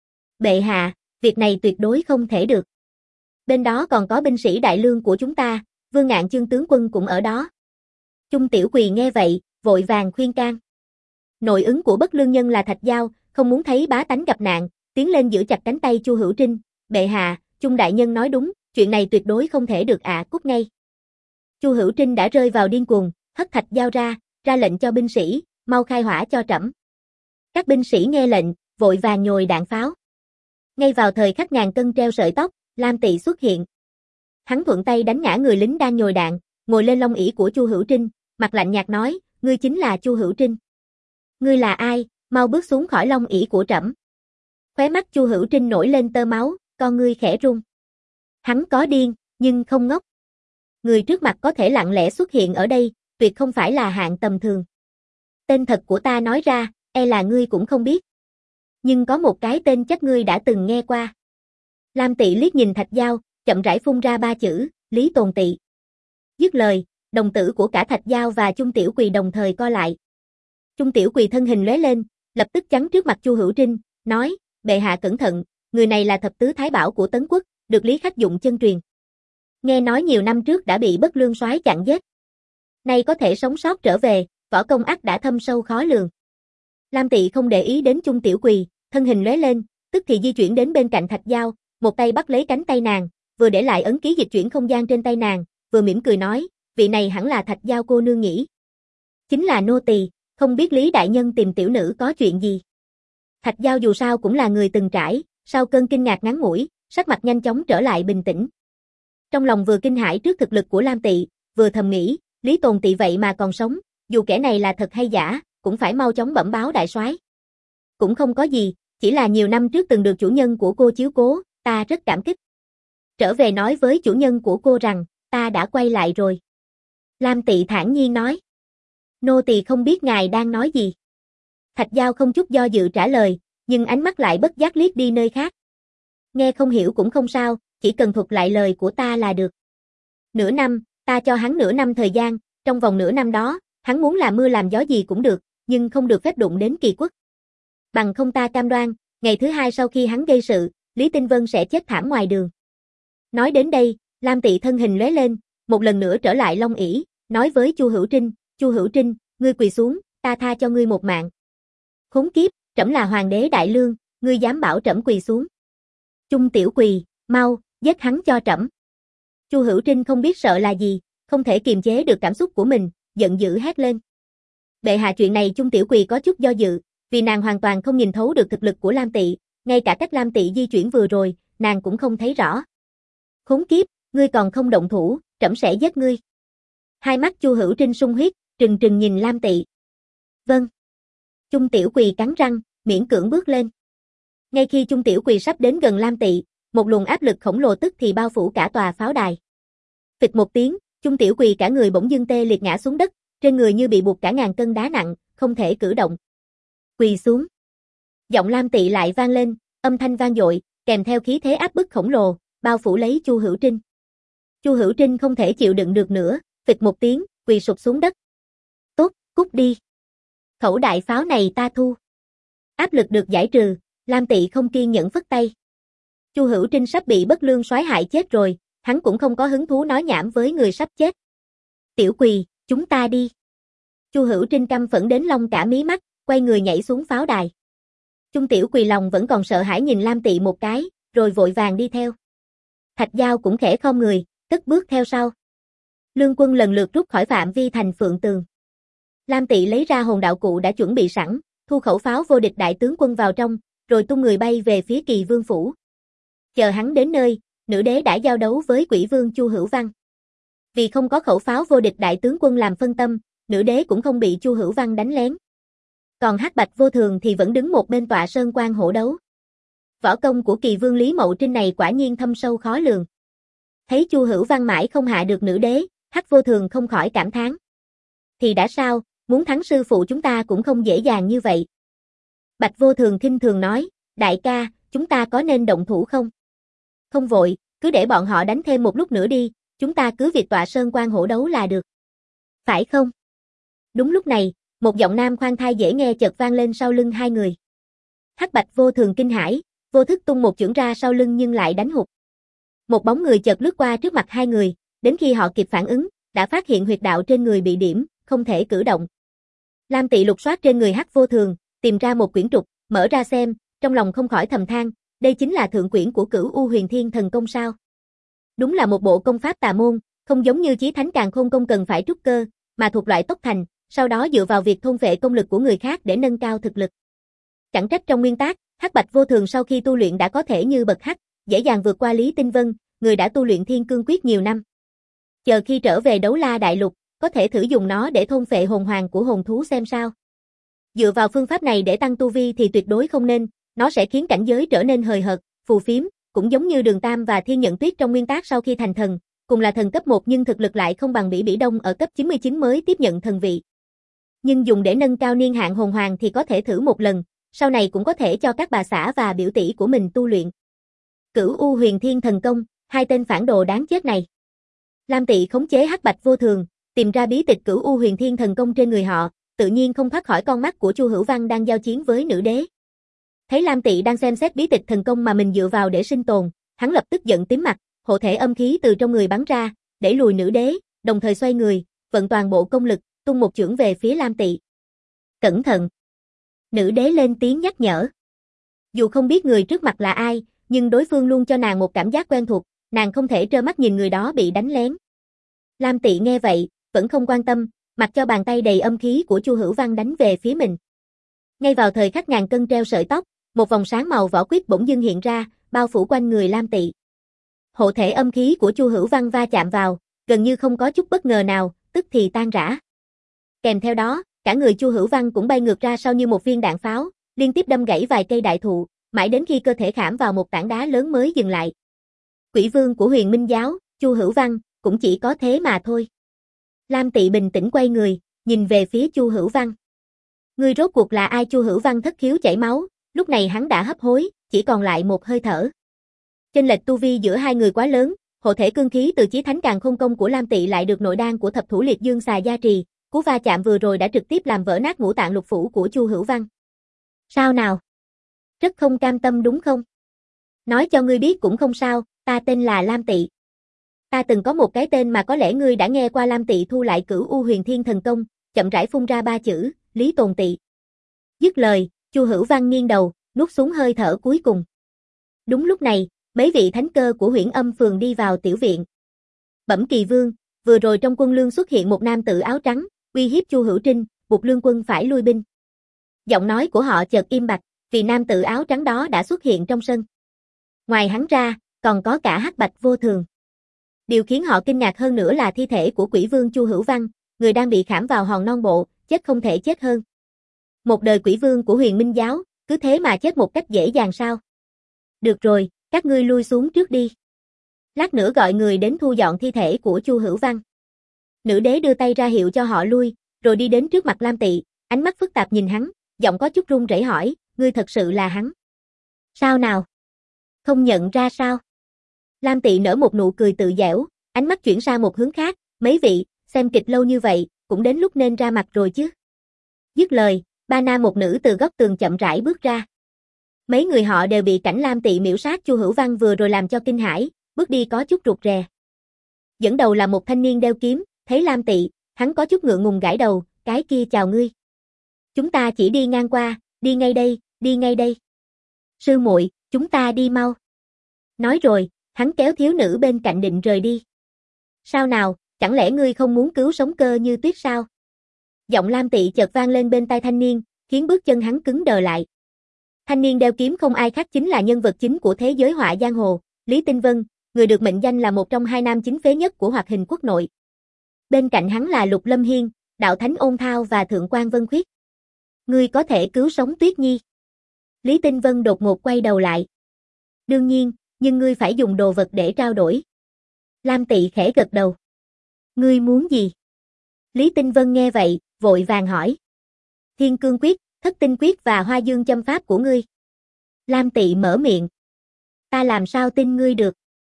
S1: Bệ hạ, việc này tuyệt đối không thể được. Bên đó còn có binh sĩ đại lương của chúng ta, Vương Ngạn Chương tướng quân cũng ở đó. Chung Tiểu Quỳ nghe vậy, vội vàng khuyên can. Nội ứng của Bất Lương Nhân là Thạch Giao, không muốn thấy bá tánh gặp nạn, tiến lên giữ chặt cánh tay Chu Hữu Trinh. Bệ hạ, Chung đại nhân nói đúng, chuyện này tuyệt đối không thể được cút ngay. Chu Hữu Trinh đã rơi vào điên cuồng, hất Thạch Giao ra lệnh cho binh sĩ, mau khai hỏa cho trẫm. Các binh sĩ nghe lệnh, vội vàng nhồi đạn pháo. Ngay vào thời khắc ngàn cân treo sợi tóc, Lam Tị xuất hiện. Hắn thuận tay đánh ngã người lính đang nhồi đạn, ngồi lên lông ỷ của Chu Hữu Trinh, mặt lạnh nhạt nói, ngươi chính là Chu Hữu Trinh. Ngươi là ai, mau bước xuống khỏi lông ỷ của trẫm. Khóe mắt Chu Hữu Trinh nổi lên tơ máu, con ngươi khẽ run. Hắn có điên, nhưng không ngốc. Người trước mặt có thể lặng lẽ xuất hiện ở đây, tuyệt không phải là hạng tầm thường. Tên thật của ta nói ra, e là ngươi cũng không biết. Nhưng có một cái tên chắc ngươi đã từng nghe qua. Lam Tị liếc nhìn Thạch Giao, chậm rãi phun ra 3 chữ, Lý Tồn Tị. Dứt lời, đồng tử của cả Thạch Giao và Chung Tiểu Quỳ đồng thời co lại. Chung Tiểu Quỳ thân hình lóe lên, lập tức chắn trước mặt Chu Hữu Trinh, nói, bệ hạ cẩn thận, người này là thập tứ thái bảo của Tấn Quốc, được Lý Khách Dụng chân truyền. Nghe nói nhiều năm trước đã bị Bất Lương soái chặn giết. Nay có thể sống sót trở về, võ công ắt đã thâm sâu khó lường. Lam Tị không để ý đến Chung Tiểu Quỳ, thân hình lóe lên, tức thì di chuyển đến bên cạnh Thạch Giao, một tay bắt lấy cánh tay nàng, vừa để lại ấn ký dịch chuyển không gian trên tay nàng, vừa mỉm cười nói, vị này hẳn là Thạch Giao cô nương nhỉ? Chính là nô tỳ, không biết Lý đại nhân tìm tiểu nữ có chuyện gì. Thạch Giao dù sao cũng là người từng trải, sau cơn kinh ngạc ngắn ngủi, sắc mặt nhanh chóng trở lại bình tĩnh. Trong lòng vừa kinh hãi trước thực lực của Lam Tị, vừa thầm nghĩ, Lý Tồn Tị vậy mà còn sống, dù kẻ này là thật hay giả, cũng phải mau chóng bẩm báo đại soái. Cũng không có gì, chỉ là nhiều năm trước từng được chủ nhân của cô chiếu cố, ta rất cảm kích. Trở về nói với chủ nhân của cô rằng, ta đã quay lại rồi. Lam Tị thản nhiên nói. Nô tỳ không biết ngài đang nói gì. Thạch Giao không chút do dự trả lời, nhưng ánh mắt lại bất giác liếc đi nơi khác. Nghe không hiểu cũng không sao, chỉ cần thuật lại lời của ta là được. Nửa năm, ta cho hắn nửa năm thời gian, trong vòng nửa năm đó, hắn muốn làm mưa làm gió gì cũng được, nhưng không được phép đụng đến Kỳ Quốc. Bằng không ta cam đoan, ngày thứ hai sau khi hắn gây sự, Lý Tinh Vân sẽ chết thảm ngoài đường. Nói đến đây, Lam Tị thân hình lóe lên, một lần nữa trở lại Long ỷ, nói với Chu Hữu Trinh, Chu Hữu Trinh, ngươi quỳ xuống, ta tha cho ngươi một mạng. Khốn kiếp, trẫm là hoàng đế đại lương, ngươi dám bảo trẫm quỳ xuống. Chung Tiểu Quỳ, mau, giết hắn cho trẫm. Chu Hữu Trinh không biết sợ là gì, không thể kiềm chế được cảm xúc của mình, giận dữ hét lên. Bệ hạ, chuyện này Chung Tiểu Quỳ có chút do dự, vì nàng hoàn toàn không nhìn thấu được thực lực của Lam Tị, ngay cả cách Lam Tị di chuyển vừa rồi, nàng cũng không thấy rõ. Khốn kiếp, ngươi còn không động thủ, trẫm sẽ giết ngươi. Hai mắt Chu Hữu Trinh sung huyết, trừng trừng nhìn Lam Tị. Vâng. Chung Tiểu Quỳ cắn răng, miễn cưỡng bước lên. Ngay khi Chung Tiểu Quỳ sắp đến gần Lam Tị, một luồng áp lực khổng lồ tức thì bao phủ cả tòa pháo đài. Phịch một tiếng, Chung Tiểu Quỳ cả người bỗng dưng tê liệt ngã xuống đất, trên người như bị buộc cả ngàn cân đá nặng, không thể cử động. Quỳ xuống. Giọng Lam Tị lại vang lên, âm thanh vang dội, kèm theo khí thế áp bức khổng lồ, bao phủ lấy Chu Hữu Trinh. Chu Hữu Trinh không thể chịu đựng được nữa, phịch một tiếng, quỳ sụp xuống đất. Tốt, cút đi. Khẩu đại pháo này ta thu. Áp lực được giải trừ, Lam Tị không kiên nhẫn phất tay. Chu Hữu Trinh sắp bị Bất Lương soái hại chết rồi, hắn cũng không có hứng thú nói nhảm với người sắp chết. Tiểu Quỳ, chúng ta đi. Chu Hữu Trinh căm phẫn đến lông cả mí mắt, quay người nhảy xuống pháo đài. Chung Tiểu Quỳ lòng vẫn còn sợ hãi nhìn Lam Tị một cái, rồi vội vàng đi theo. Thạch Giao cũng khẽ khom người, cất bước theo sau. Lương quân lần lượt rút khỏi phạm vi thành Phượng Tường. Lam Tị lấy ra hồn đạo cụ đã chuẩn bị sẵn, thu khẩu pháo vô địch đại tướng quân vào trong, rồi tung người bay về phía Kỳ Vương phủ. Chờ hắn đến nơi, nữ đế đã giao đấu với Quỷ Vương Chu Hữu Văn. Vì không có khẩu pháo vô địch đại tướng quân làm phân tâm, nữ đế cũng không bị Chu Hữu Văn đánh lén. Còn Hắc Bạch Vô Thường thì vẫn đứng một bên tọa sơn quan hổ đấu. Võ công của Kỳ Vương Lý Mậu Trinh này quả nhiên thâm sâu khó lường. Thấy Chu Hữu Văn mãi không hạ được nữ đế, Hắc Vô Thường không khỏi cảm thán. Thì đã sao, muốn thắng sư phụ chúng ta cũng không dễ dàng như vậy. Bạch Vô Thường khinh thường nói, đại ca, chúng ta có nên động thủ không? Không vội, cứ để bọn họ đánh thêm một lúc nữa đi, chúng ta cứ việc tọa sơn quan hổ đấu là được. Phải không? Đúng lúc này, một giọng nam khoan thai dễ nghe chợt vang lên sau lưng hai người. Hắc Bạch Vô Thường kinh hãi, vô thức tung một chưởng ra sau lưng nhưng lại đánh hụt. Một bóng người chợt lướt qua trước mặt hai người, đến khi họ kịp phản ứng, đã phát hiện huyệt đạo trên người bị điểm, không thể cử động. Lam Tị lục soát trên người Hắc Vô Thường, tìm ra một quyển trục, mở ra xem, trong lòng không khỏi thầm than, đây chính là thượng quyển của Cửu U Huyền Thiên Thần Công sao? Đúng là một bộ công pháp tà môn, không giống như Chí Thánh Càn Khôn Công cần phải trúc cơ, mà thuộc loại tốc thành, sau đó dựa vào việc thôn phệ công lực của người khác để nâng cao thực lực. Chẳng trách trong nguyên tác, Hắc Bạch Vô Thường sau khi tu luyện đã có thể như bậc hắc, dễ dàng vượt qua Lý Tinh Vân, người đã tu luyện Thiên Cương Quyết nhiều năm. Chờ khi trở về Đấu La Đại Lục, có thể thử dùng nó để thôn phệ hồn hoàng của hồn thú xem sao. Dựa vào phương pháp này để tăng tu vi thì tuyệt đối không nên, nó sẽ khiến cảnh giới trở nên hời hợt, phù phiếm, cũng giống như Đường Tam và Thiên Nhận Tuyết trong nguyên tác sau khi thành thần, cùng là thần cấp 1 nhưng thực lực lại không bằng Bỉ Bỉ Đông ở cấp 99 mới tiếp nhận thần vị. Nhưng dùng để nâng cao niên hạn hồn hoàng thì có thể thử một lần, sau này cũng có thể cho các bà xã và biểu tỷ của mình tu luyện. Cửu U Huyền Thiên Thần Công, hai tên phản đồ đáng chết này. Lam Tị khống chế Hắc Bạch Vô Thường, tìm ra bí tịch Cửu U Huyền Thiên Thần Công trên người họ, tự nhiên không thoát khỏi con mắt của Chu Hữu Văn đang giao chiến với nữ đế. Thấy Lam Tị đang xem xét bí tịch thần công mà mình dựa vào để sinh tồn, hắn lập tức giận tím mặt, hộ thể âm khí từ trong người bắn ra, đẩy lùi nữ đế, đồng thời xoay người, vận toàn bộ công lực, tung một chưởng về phía Lam Tị. Cẩn thận! Nữ đế lên tiếng nhắc nhở. Dù không biết người trước mặt là ai, nhưng đối phương luôn cho nàng một cảm giác quen thuộc, nàng không thể trơ mắt nhìn người đó bị đánh lén. Lam Tị nghe vậy, vẫn không quan tâm, mặc cho bàn tay đầy âm khí của Chu Hữu Văn đánh về phía mình. Ngay vào thời khắc ngàn cân treo sợi tóc, một vòng sáng màu vỏ quýt bỗng dưng hiện ra, bao phủ quanh người Lam Tị. Hộ thể âm khí của Chu Hữu Văn va chạm vào, gần như không có chút bất ngờ nào, tức thì tan rã. Kèm theo đó, cả người Chu Hữu Văn cũng bay ngược ra sau như một viên đạn pháo, liên tiếp đâm gãy vài cây đại thụ, mãi đến khi cơ thể khảm vào một tảng đá lớn mới dừng lại. Quỷ vương của Huyền Minh giáo, Chu Hữu Văn, cũng chỉ có thế mà thôi. Lam Tị bình tĩnh quay người, nhìn về phía Chu Hữu Văn. Ngươi rốt cuộc là ai? Chu Hữu Văn thất khiếu chảy máu, lúc này hắn đã hấp hối, chỉ còn lại một hơi thở. Chênh lệch tu vi giữa hai người quá lớn, hộ thể cương khí từ chí thánh càn khôn công của Lam Tị lại được nội đan của thập thủ liệt dương xà gia trì, cú va chạm vừa rồi đã trực tiếp làm vỡ nát ngũ tạng lục phủ của Chu Hữu Văn. Sao nào? Rất không cam tâm đúng không? Nói cho ngươi biết cũng không sao, ta tên là Lam Tị. Ta từng có một cái tên mà có lẽ ngươi đã nghe qua. Lam Tị thu lại Cửu U Huyền Thiên thần công, chậm rãi phun ra ba chữ, Lý Tồn Tị. Dứt lời, Chu Hữu Văn nghiêng đầu, nuốt xuống hơi thở cuối cùng. Đúng lúc này, mấy vị thánh cơ của Huyễn Âm phường đi vào tiểu viện. Bẩm Kỳ Vương, vừa rồi trong quân lương xuất hiện một nam tử áo trắng, uy hiếp Chu Hữu Trinh, buộc lương quân phải lui binh. Giọng nói của họ chợt im bặt, vì nam tử áo trắng đó đã xuất hiện trong sân. Ngoài hắn ra, còn có cả Hắc Bạch Vô Thường. Điều khiến họ kinh ngạc hơn nữa là thi thể của quỷ vương Chu Hữu Văn, người đang bị khảm vào hòn non bộ, chết không thể chết hơn. Một đời quỷ vương của Huyền Minh giáo, cứ thế mà chết một cách dễ dàng sao? Được rồi, các ngươi lui xuống trước đi. Lát nữa gọi người đến thu dọn thi thể của Chu Hữu Văn. Nữ đế đưa tay ra hiệu cho họ lui, rồi đi đến trước mặt Lam Tị, ánh mắt phức tạp nhìn hắn, giọng có chút run rẩy hỏi, ngươi thật sự là hắn? Sao nào? Không nhận ra sao? Lam Tị nở một nụ cười tự giễu, ánh mắt chuyển sang một hướng khác, mấy vị, xem kịch lâu như vậy, cũng đến lúc nên ra mặt rồi chứ. Dứt lời, ba nam một nữ từ góc tường chậm rãi bước ra. Mấy người họ đều bị cảnh Lam Tị miểu sát Chu Hữu Văn vừa rồi làm cho kinh hãi, bước đi có chút rụt rè. Dẫn đầu là một thanh niên đeo kiếm, thấy Lam Tị, hắn có chút ngượng ngùng gãi đầu, cái kia chào ngươi. Chúng ta chỉ đi ngang qua, đi ngay đây, đi ngay đây. Sư muội, chúng ta đi mau. Nói rồi, hắn kéo thiếu nữ bên cạnh định rời đi. Sao nào, chẳng lẽ ngươi không muốn cứu sống Cơ Như Tuyết sao? Giọng Lam Tị chợt vang lên bên tai thanh niên, khiến bước chân hắn cứng đờ lại. Thanh niên đeo kiếm không ai khác chính là nhân vật chính của thế giới họa giang hồ, Lý Tinh Vân, người được mệnh danh là một trong hai nam chính phế nhất của Hoạt Hình quốc nội. Bên cạnh hắn là Lục Lâm Hiên, Đạo Thánh Ôn Thao và Thượng quan Vân Khuyết. Ngươi có thể cứu sống Tuyết Nhi. Lý Tinh Vân đột ngột quay đầu lại. Đương nhiên, nhưng ngươi phải dùng đồ vật để trao đổi. Lam Tị khẽ gật đầu. Ngươi muốn gì? Lý Tinh Vân nghe vậy, vội vàng hỏi. Thiên Cương Quyết, Thất Tinh Quyết và Hoa Dương Châm Pháp của ngươi. Lam Tị mở miệng. Ta làm sao tin ngươi được?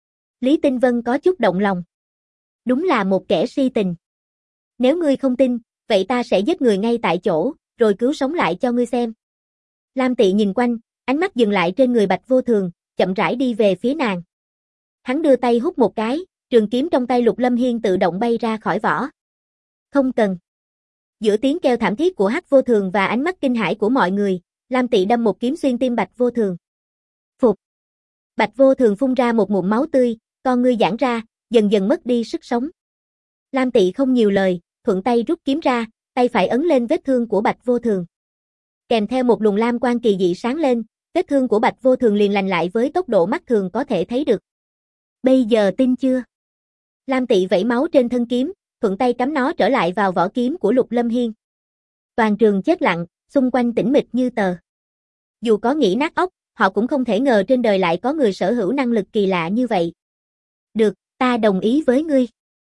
S1: Lý Tinh Vân có chút động lòng. Đúng là một kẻ si tình. Nếu ngươi không tin, vậy ta sẽ giết người ngay tại chỗ, rồi cứu sống lại cho ngươi xem. Lam Tị nhìn quanh, ánh mắt dừng lại trên người Bạch Vô Thường, chậm rãi đi về phía nàng. Hắn đưa tay hút một cái, trường kiếm trong tay Lục Lâm Hiên tự động bay ra khỏi vỏ. Không cần. Giữa tiếng kêu thảm thiết của Hắc Vô Thường và ánh mắt kinh hãi của mọi người, Lam Tị đâm một kiếm xuyên tim Bạch Vô Thường. Phục. Bạch Vô Thường phun ra một ngụm máu tươi, con ngươi giãn ra, dần dần mất đi sức sống. Lam Tị không nhiều lời, thuận tay rút kiếm ra, tay phải ấn lên vết thương của Bạch Vô Thường. Kèm theo một luồng lam quang kỳ dị sáng lên, vết thương của Bạch Vô Thường liền lành lại với tốc độ mắt thường có thể thấy được. Bây giờ tin chưa? Lam Tị vẩy máu trên thân kiếm, thuận tay cắm nó trở lại vào vỏ kiếm của Lục Lâm Hiên. Toàn trường chết lặng, xung quanh tĩnh mịch như tờ. Dù có nghĩ nát óc, họ cũng không thể ngờ trên đời lại có người sở hữu năng lực kỳ lạ như vậy. Được, ta đồng ý với ngươi.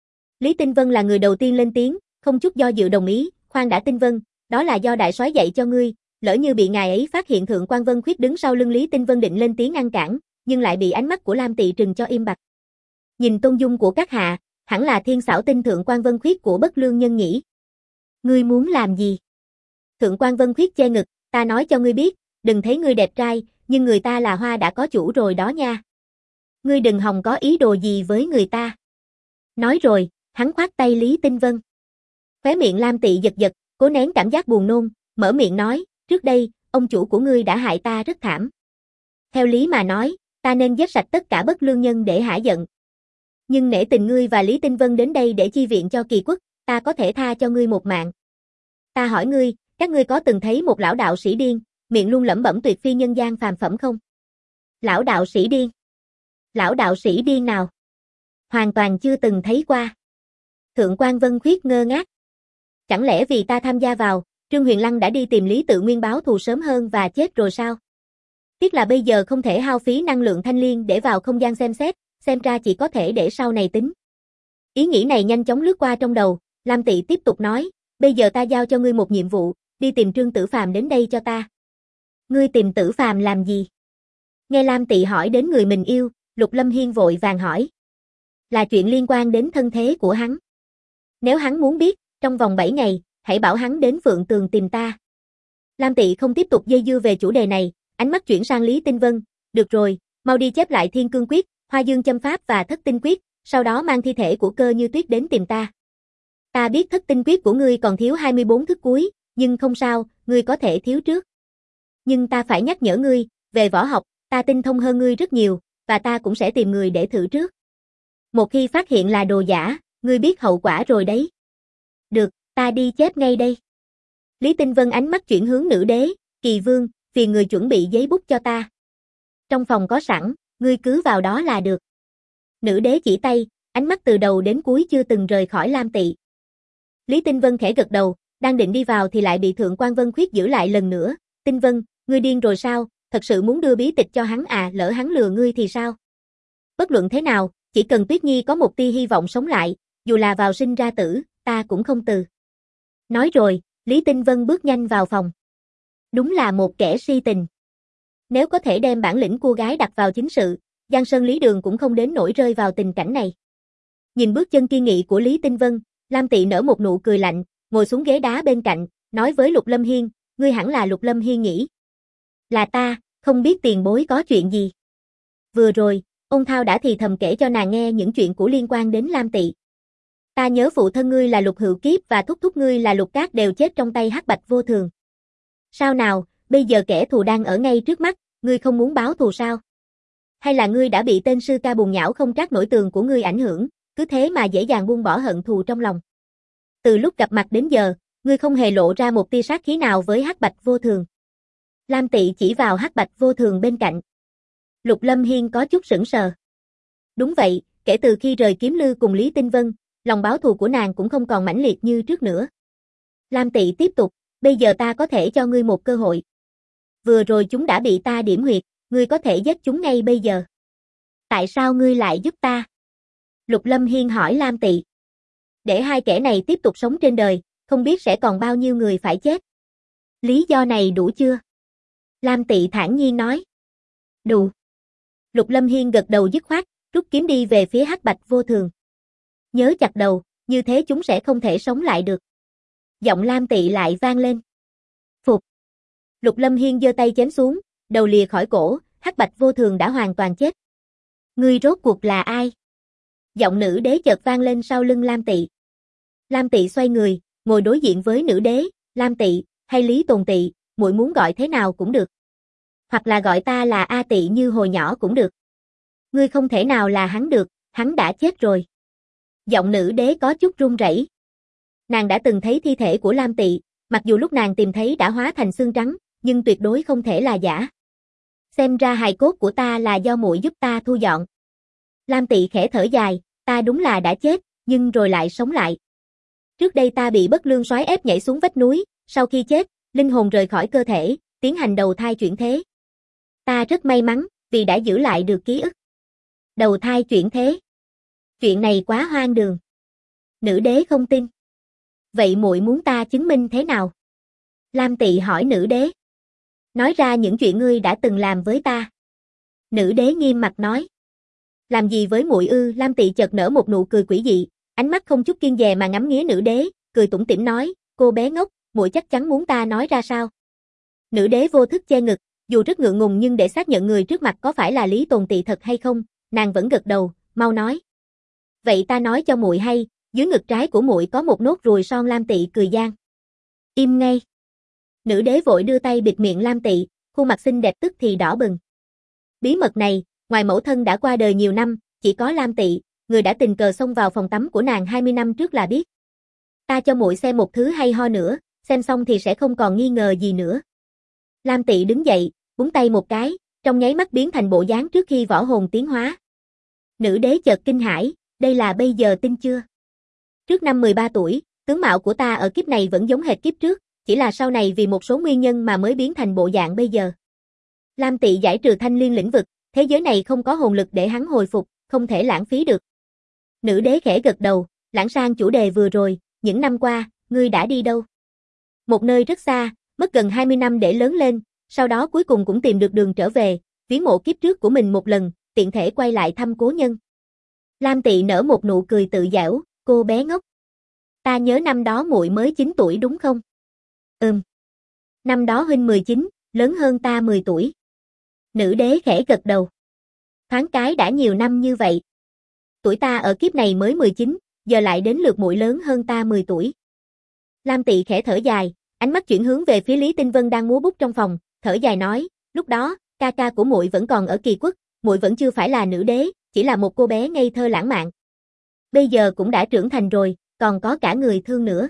S1: Lý Tinh Vân là người đầu tiên lên tiếng, không chút do dự đồng ý, khoan đã Tinh Vân, đó là do đại soái dạy cho ngươi, lỡ như bị ngài ấy phát hiện Thượng quan Vân Khuyết đứng sau lưng Lý Tinh Vân định lên tiếng ngăn cản, nhưng lại bị ánh mắt của Lam Tị trừng cho im bặt. Nhìn tôn dung của các hạ, hẳn là thiên xảo tinh Thượng quan Vân Khuyết của Bất Lương Nhân nhỉ. Ngươi muốn làm gì? Thượng quan Vân Khuyết che ngực, ta nói cho ngươi biết, đừng thấy ngươi đẹp trai, nhưng người ta là hoa đã có chủ rồi đó nha. Ngươi đừng hòng có ý đồ gì với người ta. Nói rồi, hắn khoát tay Lý Tinh Vân. Khóe miệng Lam Tị giật giật, cố nén cảm giác buồn nôn, mở miệng nói, trước đây, ông chủ của ngươi đã hại ta rất thảm. Theo lý mà nói, ta nên giết sạch tất cả bất lương nhân để hả giận. Nhưng nể tình ngươi và Lý Tinh Vân đến đây để chi viện cho Kỳ Quốc, ta có thể tha cho ngươi một mạng. Ta hỏi ngươi, các ngươi có từng thấy một lão đạo sĩ điên, miệng luôn lẩm bẩm tuyệt phi nhân gian phàm phẩm không? Lão đạo sĩ điên? Lão đạo sĩ điên nào? Hoàn toàn chưa từng thấy qua. Thượng quan Vân Khuyết ngơ ngác. Chẳng lẽ vì ta tham gia vào, Trương Huyền Lăng đã đi tìm Lý Tự Nguyên báo thù sớm hơn và chết rồi sao? Tiếc là bây giờ không thể hao phí năng lượng thanh liên để vào không gian xem xét, xem ra chỉ có thể để sau này tính. Ý nghĩ này nhanh chóng lướt qua trong đầu, Lam Tị tiếp tục nói, bây giờ ta giao cho ngươi một nhiệm vụ, đi tìm Trương Tử Phàm đến đây cho ta. Ngươi tìm Tử Phàm làm gì? Nghe Lam Tị hỏi đến người mình yêu, Lục Lâm Hiên vội vàng hỏi. Là chuyện liên quan đến thân thế của hắn. Nếu hắn muốn biết, trong vòng 7 ngày, hãy bảo hắn đến Phượng Tường tìm ta. Lam Tị không tiếp tục dây dưa về chủ đề này, ánh mắt chuyển sang Lý Tinh Vân. Được rồi, mau đi chép lại Thiên Cương Quyết, Hoa Dương Châm Pháp và Thất Tinh Quyết, sau đó mang thi thể của Cơ Như Tuyết đến tìm ta. Ta biết Thất Tinh Quyết của ngươi còn thiếu 24 thức cuối, nhưng không sao, ngươi có thể thiếu trước. Nhưng ta phải nhắc nhở ngươi, về võ học, ta tinh thông hơn ngươi rất nhiều, và ta cũng sẽ tìm người để thử trước. Một khi phát hiện là đồ giả, ngươi biết hậu quả rồi đấy. Được, ta đi chép ngay đây. Lý Tinh Vân ánh mắt chuyển hướng nữ đế, Kỳ Vương, phiền người chuẩn bị giấy bút cho ta. Trong phòng có sẵn, ngươi cứ vào đó là được. Nữ đế chỉ tay, ánh mắt từ đầu đến cuối chưa từng rời khỏi Lam Tị. Lý Tinh Vân khẽ gật đầu, đang định đi vào thì lại bị Thượng quan Vân Khuyết giữ lại lần nữa. Tinh Vân, ngươi điên rồi sao, thật sự muốn đưa bí tịch cho hắn à, lỡ hắn lừa ngươi thì sao? Bất luận thế nào, chỉ cần Tuyết Nhi có một tia hy vọng sống lại, dù là vào sinh ra tử, ta cũng không từ. Nói rồi, Lý Tinh Vân bước nhanh vào phòng. Đúng là một kẻ si tình. Nếu có thể đem bản lĩnh cô gái đặt vào chính sự, Giang Sơn Lý Đường cũng không đến nỗi rơi vào tình cảnh này. Nhìn bước chân kiên nghị của Lý Tinh Vân, Lam Tị nở một nụ cười lạnh, ngồi xuống ghế đá bên cạnh, nói với Lục Lâm Hiên, ngươi hẳn là Lục Lâm Hiên nhỉ? Là ta, không biết tiền bối có chuyện gì. Vừa rồi, ông Thao đã thì thầm kể cho nàng nghe những chuyện của liên quan đến Lam Tị. Ta nhớ phụ thân ngươi là Lục Hữu Kiếp và thúc thúc ngươi là Lục Cát đều chết trong tay Hắc Bạch Vô Thường. Sao nào, bây giờ kẻ thù đang ở ngay trước mắt, ngươi không muốn báo thù sao? Hay là ngươi đã bị tên sư ca bùn nhão không trắc nổi tường của ngươi ảnh hưởng, cứ thế mà dễ dàng buông bỏ hận thù trong lòng? Từ lúc gặp mặt đến giờ, ngươi không hề lộ ra một tia sát khí nào với Hắc Bạch Vô Thường. Lam Tị chỉ vào Hắc Bạch Vô Thường bên cạnh. Lục Lâm Hiên có chút sững sờ. Đúng vậy, kể từ khi rời Kiếm Lư cùng Lý Tinh Vân, lòng báo thù của nàng cũng không còn mãnh liệt như trước nữa. Lam Tị tiếp tục, bây giờ ta có thể cho ngươi một cơ hội. Vừa rồi chúng đã bị ta điểm huyệt, ngươi có thể giết chúng ngay bây giờ. Tại sao ngươi lại giúp ta? Lục Lâm Hiên hỏi Lam Tị. Để hai kẻ này tiếp tục sống trên đời, không biết sẽ còn bao nhiêu người phải chết. Lý do này đủ chưa? Lam Tị thản nhiên nói. Đủ. Lục Lâm Hiên gật đầu dứt khoát, rút kiếm đi về phía Hắc Bạch Vô Thường. Nhớ chặt đầu, như thế chúng sẽ không thể sống lại được. Giọng Lam Tị lại vang lên. Phục. Lục Lâm Hiên giơ tay chém xuống, đầu lìa khỏi cổ, Hắc Bạch Vô Thường đã hoàn toàn chết. Ngươi rốt cuộc là ai? Giọng nữ đế chợt vang lên sau lưng Lam Tị. Lam Tị xoay người, ngồi đối diện với nữ đế, Lam Tị, hay Lý Tồn Tị, muội muốn gọi thế nào cũng được. Hoặc là gọi ta là A Tị như hồi nhỏ cũng được. Ngươi không thể nào là hắn được, hắn đã chết rồi. Giọng nữ đế có chút run rẩy. Nàng đã từng thấy thi thể của Lam Tị, mặc dù lúc nàng tìm thấy đã hóa thành xương trắng, nhưng tuyệt đối không thể là giả. Xem ra hài cốt của ta là do muội giúp ta thu dọn. Lam Tị khẽ thở dài, ta đúng là đã chết, nhưng rồi lại sống lại. Trước đây ta bị bất lương soái ép nhảy xuống vách núi, sau khi chết, linh hồn rời khỏi cơ thể, tiến hành đầu thai chuyển thế. Ta rất may mắn, vì đã giữ lại được ký ức. Đầu thai chuyển thế. Chuyện này quá hoang đường. Nữ đế không tin. Vậy muội muốn ta chứng minh thế nào? Lam Tị hỏi nữ đế. Nói ra những chuyện ngươi đã từng làm với ta. Nữ đế nghiêm mặt nói. Làm gì với muội ư? Lam Tị chợt nở một nụ cười quỷ dị, ánh mắt không chút kiêng dè mà ngắm nghía nữ đế, cười tủm tỉm nói, cô bé ngốc, muội chắc chắn muốn ta nói ra sao? Nữ đế vô thức che ngực, dù rất ngượng ngùng nhưng để xác nhận người trước mặt có phải là Lý Tồn Tị thật hay không, nàng vẫn gật đầu, mau nói. Vậy ta nói cho muội hay, dưới ngực trái của muội có một nốt ruồi son. Lam Tị cười gian. Im ngay. Nữ đế vội đưa tay bịt miệng Lam Tị, khuôn mặt xinh đẹp tức thì đỏ bừng. Bí mật này, ngoài mẫu thân đã qua đời nhiều năm, chỉ có Lam Tị, người đã tình cờ xông vào phòng tắm của nàng 20 năm trước là biết. Ta cho muội xem một thứ hay ho nữa, xem xong thì sẽ không còn nghi ngờ gì nữa. Lam Tị đứng dậy, búng tay một cái, trong nháy mắt biến thành bộ dáng trước khi võ hồn tiến hóa. Nữ đế chợt kinh hãi, đây là bây giờ tin chưa? Trước năm 13 tuổi, tướng mạo của ta ở kiếp này vẫn giống hệt kiếp trước, chỉ là sau này vì một số nguyên nhân mà mới biến thành bộ dạng bây giờ. Lam Tị giải trừ thanh liên lĩnh vực, thế giới này không có hồn lực để hắn hồi phục, không thể lãng phí được. Nữ đế khẽ gật đầu, lãng sang chủ đề vừa rồi, những năm qua, ngươi đã đi đâu? Một nơi rất xa, mất gần 20 năm để lớn lên, sau đó cuối cùng cũng tìm được đường trở về, viếng mộ kiếp trước của mình một lần, tiện thể quay lại thăm cố nhân. Lam Tị nở một nụ cười tự giễu, cô bé ngốc. Ta nhớ năm đó muội mới 9 tuổi đúng không? Năm đó huynh 19, lớn hơn ta 10 tuổi. Nữ đế khẽ gật đầu. Thoáng cái đã nhiều năm như vậy. Tuổi ta ở kiếp này mới 19, giờ lại đến lượt muội lớn hơn ta 10 tuổi. Lam Tị khẽ thở dài, ánh mắt chuyển hướng về phía Lý Tinh Vân đang múa bút trong phòng, thở dài nói, lúc đó, ca ca của muội vẫn còn ở Kỳ Quốc, muội vẫn chưa phải là nữ đế, chỉ là một cô bé ngây thơ lãng mạn. Bây giờ cũng đã trưởng thành rồi, còn có cả người thương nữa.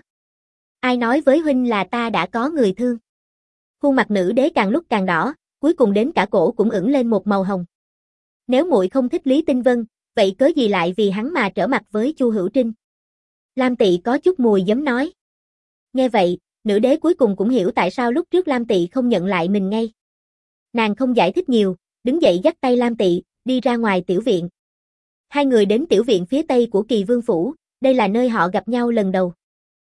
S1: Ai nói với huynh là ta đã có người thương? Khuôn mặt nữ đế càng lúc càng đỏ, cuối cùng đến cả cổ cũng ửng lên một màu hồng. Nếu muội không thích Lý Tinh Vân, vậy cớ gì lại vì hắn mà trở mặt với Chu Hữu Trinh? Lam Tị có chút mùi giấm nói. Nghe vậy, nữ đế cuối cùng cũng hiểu tại sao lúc trước Lam Tị không nhận lại mình ngay. Nàng không giải thích nhiều, đứng dậy dắt tay Lam Tị, đi ra ngoài tiểu viện. Hai người đến tiểu viện phía tây của Kỳ Vương Phủ, đây là nơi họ gặp nhau lần đầu.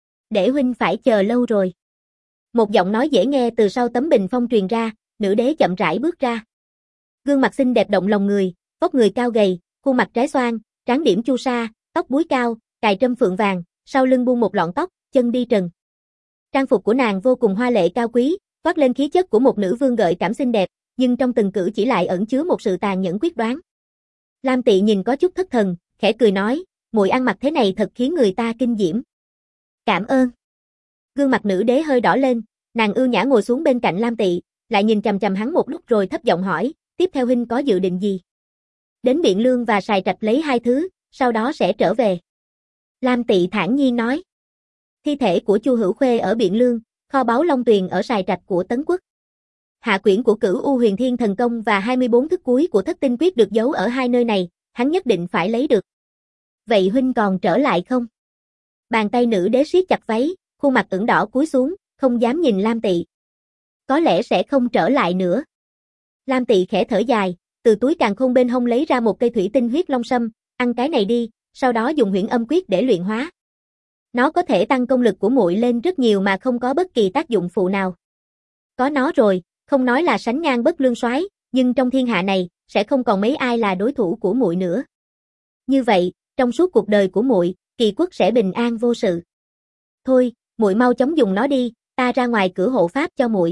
S1: Để huynh phải chờ lâu rồi. Một giọng nói dễ nghe từ sau tấm bình phong truyền ra, nữ đế chậm rãi bước ra. Gương mặt xinh đẹp động lòng người, vóc người cao gầy, khuôn mặt trái xoan, trán điểm chu sa, tóc búi cao, cài trâm phượng vàng, sau lưng buông một lọn tóc, chân đi trần. Trang phục của nàng vô cùng hoa lệ cao quý, toát lên khí chất của một nữ vương gợi cảm xinh đẹp, nhưng trong từng cử chỉ lại ẩn chứa một sự tàn nhẫn quyết đoán. Lam Tị nhìn có chút thất thần, khẽ cười nói, muội ăn mặc thế này thật khiến người ta kinh diễm. Cảm ơn. Gương mặt nữ đế hơi đỏ lên, nàng ưu nhã ngồi xuống bên cạnh Lam Tị, lại nhìn chằm chằm hắn một lúc rồi thấp giọng hỏi, tiếp theo huynh có dự định gì? Đến Biện Lương và Sài Trạch lấy hai thứ, sau đó sẽ trở về. Lam Tị thản nhiên nói. Thi thể của Chu Hữu Khuê ở Biện Lương, kho báu Long Tuyền ở Sài Trạch của Tấn Quốc. Hạ quyển của Cửu U Huyền Thiên Thần Công và 24 thức cuối của Thất Tinh Quyết được giấu ở hai nơi này, hắn nhất định phải lấy được. Vậy huynh còn trở lại không? Bàn tay nữ đế siết chặt váy, khuôn mặt ửng đỏ cúi xuống, không dám nhìn Lam Tị. Có lẽ sẽ không trở lại nữa. Lam Tị khẽ thở dài, từ túi càn khôn bên hông lấy ra một cây thủy tinh huyết long sâm, ăn cái này đi, sau đó dùng huyễn âm quyết để luyện hóa. Nó có thể tăng công lực của muội lên rất nhiều mà không có bất kỳ tác dụng phụ nào. Có nó rồi, không nói là sánh ngang Bất Lương soái, nhưng trong thiên hạ này sẽ không còn mấy ai là đối thủ của muội nữa. Như vậy, trong suốt cuộc đời của muội, Kỳ Quốc sẽ bình an vô sự. Thôi, muội mau chóng dùng nó đi, ta ra ngoài cửa hộ pháp cho muội.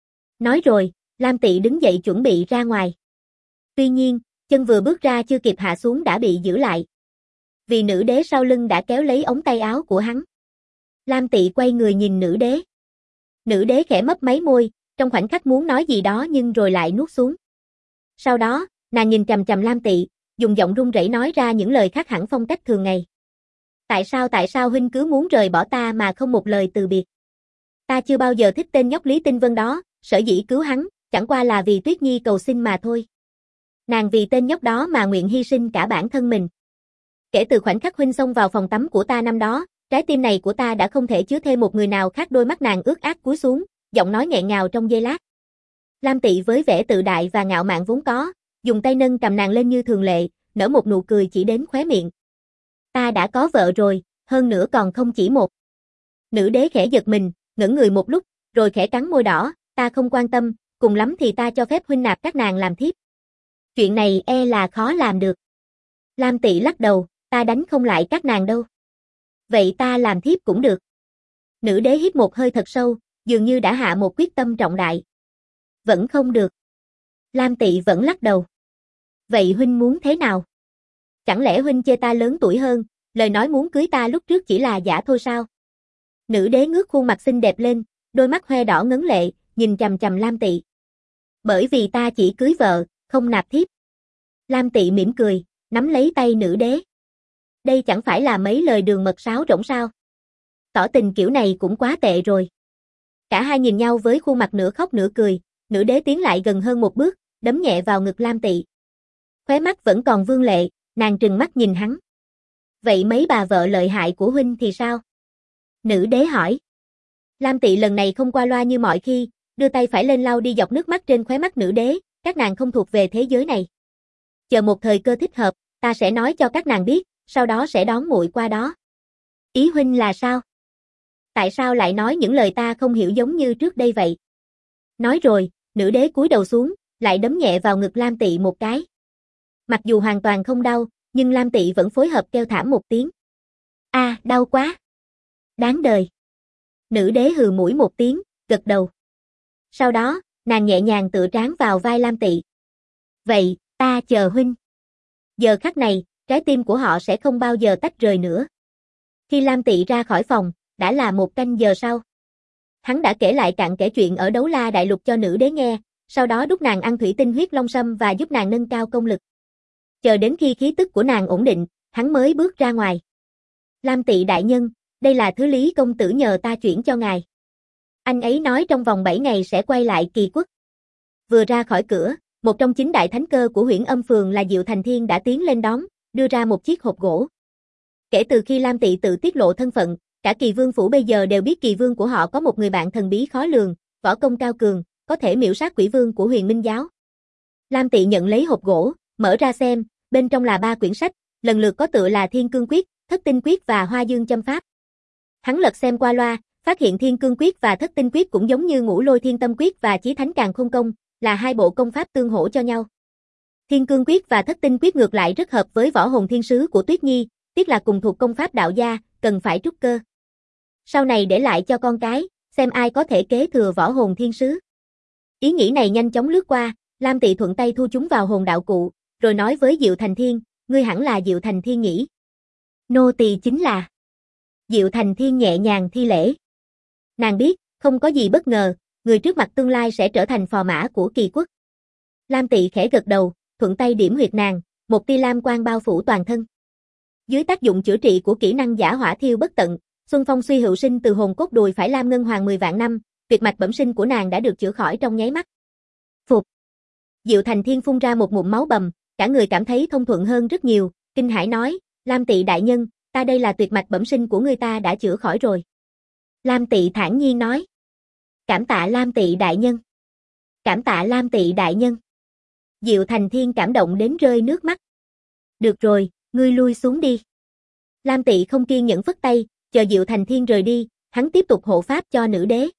S1: Nói rồi, Lam Tị đứng dậy chuẩn bị ra ngoài. Tuy nhiên, chân vừa bước ra chưa kịp hạ xuống đã bị giữ lại. Vì nữ đế sau lưng đã kéo lấy ống tay áo của hắn. Lam Tị quay người nhìn nữ đế. Nữ đế khẽ mấp máy môi, trong khoảnh khắc muốn nói gì đó nhưng rồi lại nuốt xuống. Sau đó, nàng nhìn chằm chằm Lam Tị, dùng giọng run rẩy nói ra những lời khác hẳn phong cách thường ngày. Tại sao huynh cứ muốn rời bỏ ta mà không một lời từ biệt? Ta chưa bao giờ thích tên nhóc Lý Tinh Vân đó, sở dĩ cứu hắn, chẳng qua là vì Tuyết Nhi cầu xin mà thôi. Nàng vì tên nhóc đó mà nguyện hy sinh cả bản thân mình. Kể từ khoảnh khắc huynh xông vào phòng tắm của ta năm đó, trái tim này của ta đã không thể chứa thêm một người nào khác. Đôi mắt nàng ướt át cúi xuống, giọng nói nghẹn ngào trong giây lát. Lam Tị với vẻ tự đại và ngạo mạn vốn có, dùng tay nâng cầm nàng lên như thường lệ, nở một nụ cười chỉ đến khóe miệng. Ta đã có vợ rồi, hơn nữa còn không chỉ một. Nữ đế khẽ giật mình, ngẩn người một lúc, rồi khẽ cắn môi đỏ, ta không quan tâm, cùng lắm thì ta cho phép huynh nạp các nàng làm thiếp. Chuyện này e là khó làm được. Lam Tị lắc đầu, ta đánh không lại các nàng đâu. Vậy ta làm thiếp cũng được. Nữ đế hít một hơi thật sâu, dường như đã hạ một quyết tâm trọng đại. Vẫn không được. Lam Tị vẫn lắc đầu. Vậy huynh muốn thế nào? Chẳng lẽ huynh chê ta lớn tuổi hơn, lời nói muốn cưới ta lúc trước chỉ là giả thôi sao? Nữ đế ngước khuôn mặt xinh đẹp lên, đôi mắt hoe đỏ ngấn lệ, nhìn chằm chằm Lam Tị. Bởi vì ta chỉ cưới vợ, không nạp thiếp. Lam Tị mỉm cười, nắm lấy tay nữ đế. Đây chẳng phải là mấy lời đường mật sáo rỗng sao? Tỏ tình kiểu này cũng quá tệ rồi. Cả hai nhìn nhau với khuôn mặt nửa khóc nửa cười, nữ đế tiến lại gần hơn một bước, đấm nhẹ vào ngực Lam Tị. Khóe mắt vẫn còn vương lệ, nàng trừng mắt nhìn hắn. Vậy mấy bà vợ lợi hại của huynh thì sao? Nữ đế hỏi. Lam Tị lần này không qua loa như mọi khi, đưa tay phải lên lau đi giọt nước mắt trên khóe mắt nữ đế, các nàng không thuộc về thế giới này. Chờ một thời cơ thích hợp, ta sẽ nói cho các nàng biết, sau đó sẽ đón muội qua đó. Ý huynh là sao? Tại sao lại nói những lời ta không hiểu giống như trước đây vậy? Nói rồi, nữ đế cúi đầu xuống, lại đấm nhẹ vào ngực Lam Tị một cái. Mặc dù hoàn toàn không đau, nhưng Lam Tị vẫn phối hợp kêu thảm một tiếng. Đau quá. Đáng đời. Nữ đế hừ mũi một tiếng, gật đầu. Sau đó, nàng nhẹ nhàng tựa trán vào vai Lam Tị. Vậy, ta chờ huynh. Giờ khắc này, trái tim của họ sẽ không bao giờ tách rời nữa. Khi Lam Tị ra khỏi phòng, đã là 1 canh giờ sau. Hắn đã kể lại cặn kẽ chuyện ở Đấu La Đại Lục cho nữ đế nghe, sau đó đút nàng ăn thủy tinh huyết long sâm và giúp nàng nâng cao công lực. Chờ đến khi khí tức của nàng ổn định, hắn mới bước ra ngoài. Lam Tị đại nhân, đây là thứ Lý công tử nhờ ta chuyển cho ngài. Anh ấy nói trong vòng 7 ngày sẽ quay lại Kỳ Quốc. Vừa ra khỏi cửa, một trong 9 đại thánh cơ của Huyễn Âm Phường là Diệu Thành Thiên đã tiến lên đón, đưa ra một chiếc hộp gỗ. Kể từ khi Lam Tị tự tiết lộ thân phận, cả Kỳ Vương phủ bây giờ đều biết Kỳ Vương của họ có một người bạn thần bí khó lường, võ công cao cường, có thể miểu sát Quỷ Vương của Huyền Minh giáo. Lam Tị nhận lấy hộp gỗ, mở ra xem, bên trong là 3 quyển sách, lần lượt có tựa là Thiên Cương Quyết, Thất Tinh Quyết và Hoa Dương Châm Pháp. Hắn lật xem qua loa, phát hiện Thiên Cương Quyết và Thất Tinh Quyết cũng giống như Ngũ Lôi Thiên Tâm Quyết và Chí Thánh Càn Khôn Công, là 2 bộ công pháp tương hỗ cho nhau. Thiên Cương Quyết và Thất Tinh Quyết ngược lại rất hợp với Võ Hồn Thiên Sứ của Tuyết Nhi, tiếc là cùng thuộc công pháp đạo gia, cần phải trúc cơ. Sau này để lại cho con cái, xem ai có thể kế thừa Võ Hồn Thiên Sứ. Ý nghĩ này nhanh chóng lướt qua, Lam Tị thuận tay thu chúng vào hồn đạo cụ, rồi nói với Diệu Thành Thiên, ngươi hẳn là Diệu Thành Thiên nhỉ? Nô tỳ chính là. Diệu Thành Thiên nhẹ nhàng thi lễ. Nàng biết, không có gì bất ngờ, người trước mặt tương lai sẽ trở thành phò mã của Kỳ Quốc. Lam Tị khẽ gật đầu, thuận tay điểm huyệt nàng, một tia lam quang bao phủ toàn thân. Dưới tác dụng chữa trị của kỹ năng giả hỏa thiêu bất tận, Xuân Phong suy hữu sinh từ hồn cốt đùi phải lam ngân hoàng 10 vạn năm, tuyệt mạch bẩm sinh của nàng đã được chữa khỏi trong nháy mắt. Phục. Diệu Thành Thiên phun ra một ngụm máu bầm, cả người cảm thấy thông thuận hơn rất nhiều, kinh hãi nói, Lam Tị đại nhân, ta đây là tuyệt mạch bẩm sinh của ngươi ta đã chữa khỏi rồi. Lam Tị thản nhiên nói. Cảm tạ Lam Tị đại nhân. Cảm tạ Lam Tị đại nhân. Diệu Thành Thiên cảm động đến rơi nước mắt. Được rồi, ngươi lui xuống đi. Lam Tị không kiên nhẫn phất tay, chờ Diệu Thành Thiên rời đi, hắn tiếp tục hộ pháp cho nữ đế.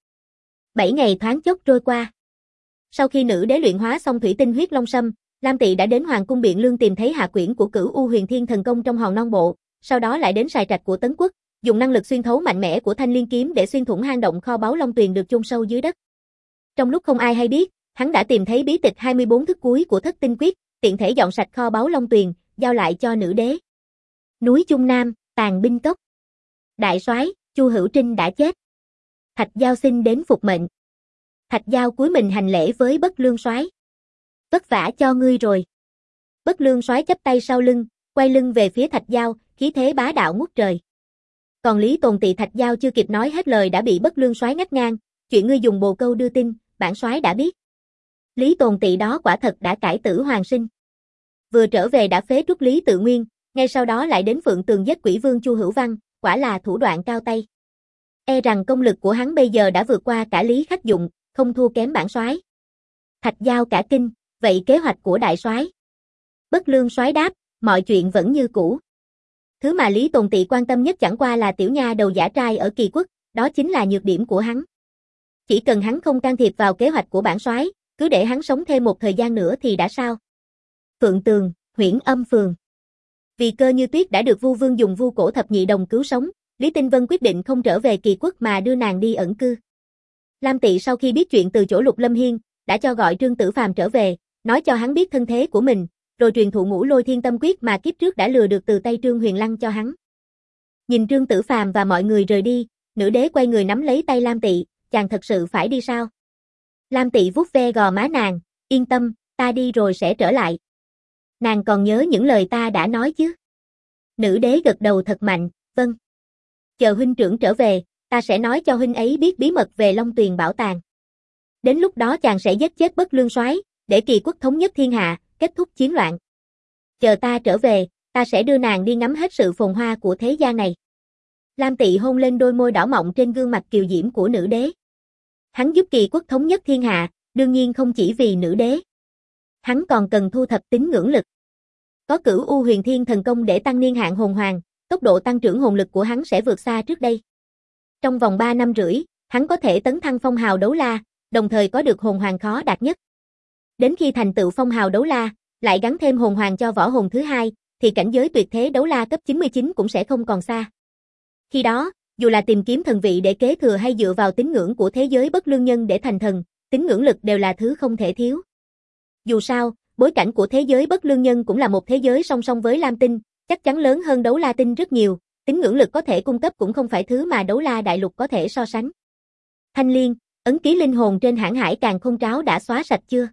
S1: 7 ngày thoáng chốc trôi qua. Sau khi nữ đế luyện hóa xong thủy tinh huyết long sâm, Lam Tị đã đến Hoàng cung Biện Lương tìm thấy hạ quyển của Cửu U Huyền Thiên thần công trong hòn non bộ, sau đó lại đến Sài Trạch của Tấn Quốc, dùng năng lực xuyên thấu mạnh mẽ của Thanh Liên kiếm để xuyên thủng hang động kho báu Long Tuyền được chôn sâu dưới đất. Trong lúc không ai hay biết, hắn đã tìm thấy bí tịch 24 thức cuối của Thất Tinh Quyết, tiện thể dọn sạch kho báu Long Tuyền, giao lại cho nữ đế. Núi Trung Nam, Tàn Binh Cốc. Đại soái, Chu Hữu Trinh đã chết. Thạch Giao xin đến phục mệnh. Thạch Giao cúi mình hành lễ với Bất Lương soái. Vất vả cho ngươi rồi. Bất Lương soái chắp tay sau lưng, quay lưng về phía Thạch Giao, khí thế bá đạo ngút trời. Còn Lý Tồn Tị Thạch Giao chưa kịp nói hết lời đã bị Bất Lương soái ngắt ngang, chuyện ngươi dùng bồ câu đưa tin, bản soái đã biết. Lý Tồn Tị đó quả thật đã cải tử hoàn sinh. Vừa trở về đã phế truất Lý Tự Nguyên, ngay sau đó lại đến Phượng Tường giết Quỷ Vương Chu Hữu Văn, quả là thủ đoạn cao tay. E rằng công lực của hắn bây giờ đã vượt qua cả Lý Khắc Dụng, không thua kém bản soái. Thạch Giao cả kinh, vậy kế hoạch của đại soái? Bất Lương soái đáp, mọi chuyện vẫn như cũ. Thứ mà Lý Tồn Tị quan tâm nhất chẳng qua là tiểu nha đầu giả trai ở Kỳ Quốc, đó chính là nhược điểm của hắn. Chỉ cần hắn không can thiệp vào kế hoạch của bản soái, cứ để hắn sống thêm một thời gian nữa thì đã sao? Phượng Tường, Huyễn Âm Phường. Vì Cơ Như Tuyết đã được Vu Vương dùng vu cổ thập nhị đồng cứu sống, Lý Tinh Vân quyết định không trở về Kỳ Quốc mà đưa nàng đi ẩn cư. Lam Tị sau khi biết chuyện từ chỗ Lục Lâm Hiên, đã cho gọi Trương Tử Phàm trở về, nói cho hắn biết thân thế của mình, rồi truyền thụ Ngũ Lôi Thiên Tâm Quyết mà kiếp trước đã lừa được từ tay Trương Huyền Lăng cho hắn. Nhìn Trương Tử Phàm và mọi người rời đi, nữ đế quay người nắm lấy tay Lam Tị, chàng thật sự phải đi sao? Lam Tị vuốt ve gò má nàng, yên tâm, ta đi rồi sẽ trở lại. Nàng còn nhớ những lời ta đã nói chứ? Nữ đế gật đầu thật mạnh, vâng. Chờ huynh trưởng trở về, ta sẽ nói cho huynh ấy biết bí mật về Long Tuyền bảo tàng. Đến lúc đó chàng sẽ giết chết Bất Lương Soái, để Kỳ quốc thống nhất thiên hạ, kết thúc chiến loạn. Chờ ta trở về, ta sẽ đưa nàng đi ngắm hết sự phồn hoa của thế gian này. Lam Tị hôn lên đôi môi đỏ mọng trên gương mặt kiều diễm của nữ đế. Hắn giúp Kỳ quốc thống nhất thiên hạ, đương nhiên không chỉ vì nữ đế. Hắn còn cần thu thập tín ngưỡng lực. Có Cửu U Huyền Thiên thần công để tăng niên hạn hồn hoàng, tốc độ tăng trưởng hồn lực của hắn sẽ vượt xa trước đây. Trong vòng 3 năm rưỡi, hắn có thể tấn thăng phong hào đấu la, đồng thời có được hồn hoàng khó đạt nhất. Đến khi thành tựu phong hào đấu la, lại gắn thêm hồn hoàng cho võ hồn thứ hai, thì cảnh giới tuyệt thế đấu la cấp 99 cũng sẽ không còn xa. Khi đó, dù là tìm kiếm thần vị để kế thừa hay dựa vào tín ngưỡng của thế giới bất lương nhân để thành thần, tín ngưỡng lực đều là thứ không thể thiếu. Dù sao, bối cảnh của thế giới bất lương nhân cũng là một thế giới song song với Lam Tinh, chắc chắn lớn hơn đấu la tinh rất nhiều, tín ngưỡng lực có thể cung cấp cũng không phải thứ mà đấu la đại lục có thể so sánh. Thanh Liên, ấn ký linh hồn trên Hãn Hải Càn Khôn Tráo đã xóa sạch chưa?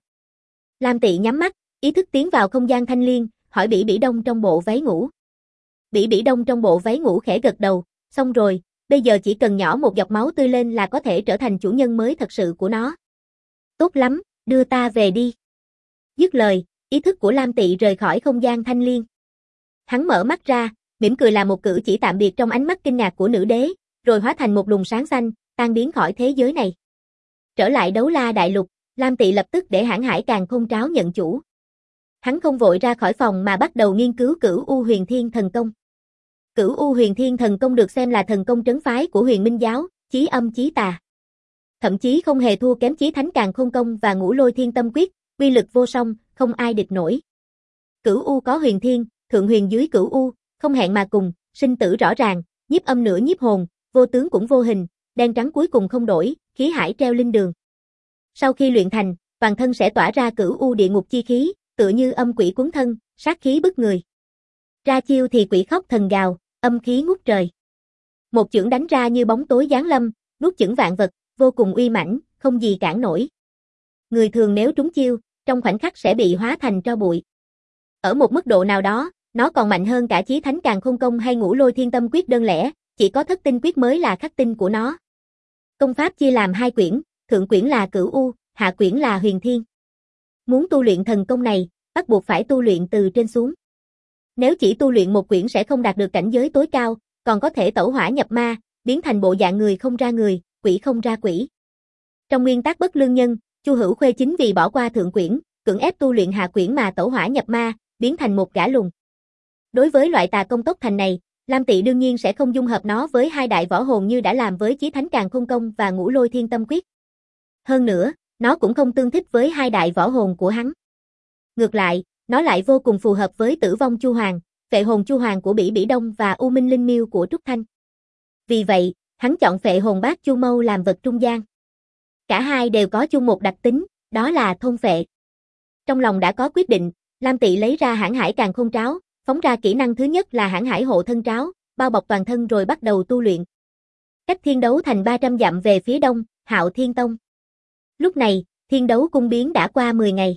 S1: Lam Tị nhắm mắt, ý thức tiến vào không gian Thanh Liên, hỏi Bỉ Bỉ Đông trong bộ váy ngủ. Bỉ Bỉ Đông trong bộ váy ngủ khẽ gật đầu, xong rồi, bây giờ chỉ cần nhỏ một giọt máu tươi lên là có thể trở thành chủ nhân mới thật sự của nó. Tốt lắm, đưa ta về đi. Dứt lời, ý thức của Lam Tị rời khỏi không gian Thanh Liên. Hắn mở mắt ra, mỉm cười làm một cử chỉ tạm biệt trong ánh mắt kinh ngạc của nữ đế, rồi hóa thành một luồng sáng xanh, tan biến khỏi thế giới này. Trở lại đấu la đại lục, Lam Tị lập tức để Hãn Hải Càn Khôn Tráo nhận chủ. Hắn không vội ra khỏi phòng mà bắt đầu nghiên cứu Cửu U Huyền Thiên thần công. Cửu U Huyền Thiên thần công được xem là thần công trấn phái của Huyền Minh giáo, chí âm chí tà. Thậm chí không hề thua kém Chí Thánh Càn Khôn công và Ngũ Lôi Thiên Tâm Quyết, uy lực vô song, không ai địch nổi. Cửu U có huyền thiên, thượng huyền dưới Cửu U, không hẹn mà cùng, sinh tử rõ ràng, nhiếp âm nửa nhiếp hồn, vô tướng cũng vô hình, đen trắng cuối cùng không đổi, khí hải treo linh đường. Sau khi luyện thành, toàn thân sẽ tỏa ra Cửu U địa ngục chi khí, tựa như âm quỷ cuốn thân, sát khí bức người. Ra chiêu thì quỷ khóc thần gào, âm khí ngút trời. Một chưởng đánh ra như bóng tối giáng lâm, nuốt chửng vạn vật, vô cùng uy mãnh, không gì cản nổi. Người thường nếu trúng chiêu, trong khoảnh khắc sẽ bị hóa thành tro bụi. Ở một mức độ nào đó, nó còn mạnh hơn cả Chí Thánh Càn Khôn công hay Ngũ Lôi Thiên Tâm Quyết đơn lẻ, chỉ có Thất Tinh Quyết mới là khắc tinh của nó. Công pháp chia làm 2 quyển, thượng quyển là Cửu U, hạ quyển là Huyền Thiên. Muốn tu luyện thần công này, bắt buộc phải tu luyện từ trên xuống. Nếu chỉ tu luyện một quyển sẽ không đạt được cảnh giới tối cao, còn có thể tẩu hỏa nhập ma, biến thành bộ dạng người không ra người, quỷ không ra quỷ. Trong nguyên tắc bất lương nhân, Chu Hữu Khuê chính vì bỏ qua thượng quyển, cưỡng ép tu luyện hạ quyển mà tẩu hỏa nhập ma, biến thành một gã lùn. Đối với loại tà công tốc thành này, Lam Tị đương nhiên sẽ không dung hợp nó với 2 đại võ hồn như đã làm với Chí Thánh Càn Khôn công và Ngũ Lôi Thiên Tâm Quyết. Hơn nữa, nó cũng không tương thích với 2 đại võ hồn của hắn. Ngược lại, nó lại vô cùng phù hợp với Tử Vong Chu Hoàng, Phệ hồn Chu Hoàng của Bỉ Bỉ Đông và U Minh Linh Miêu của Trúc Thanh. Vì vậy, hắn chọn Phệ hồn Bát Chu Mâu làm vật trung gian. Cả hai đều có chung một đặc tính, đó là thôn phệ. Trong lòng đã có quyết định, Lam Tị lấy ra Hãn Hải Càn Khôn Tráo, phóng ra kỹ năng thứ nhất là Hãn Hải Hộ Thân Tráo, bao bọc toàn thân rồi bắt đầu tu luyện. Cách Thiên Đấu Thành 300 dặm về phía đông, Hạo Thiên Tông. Lúc này, Thiên Đấu cung biến đã qua 10 ngày.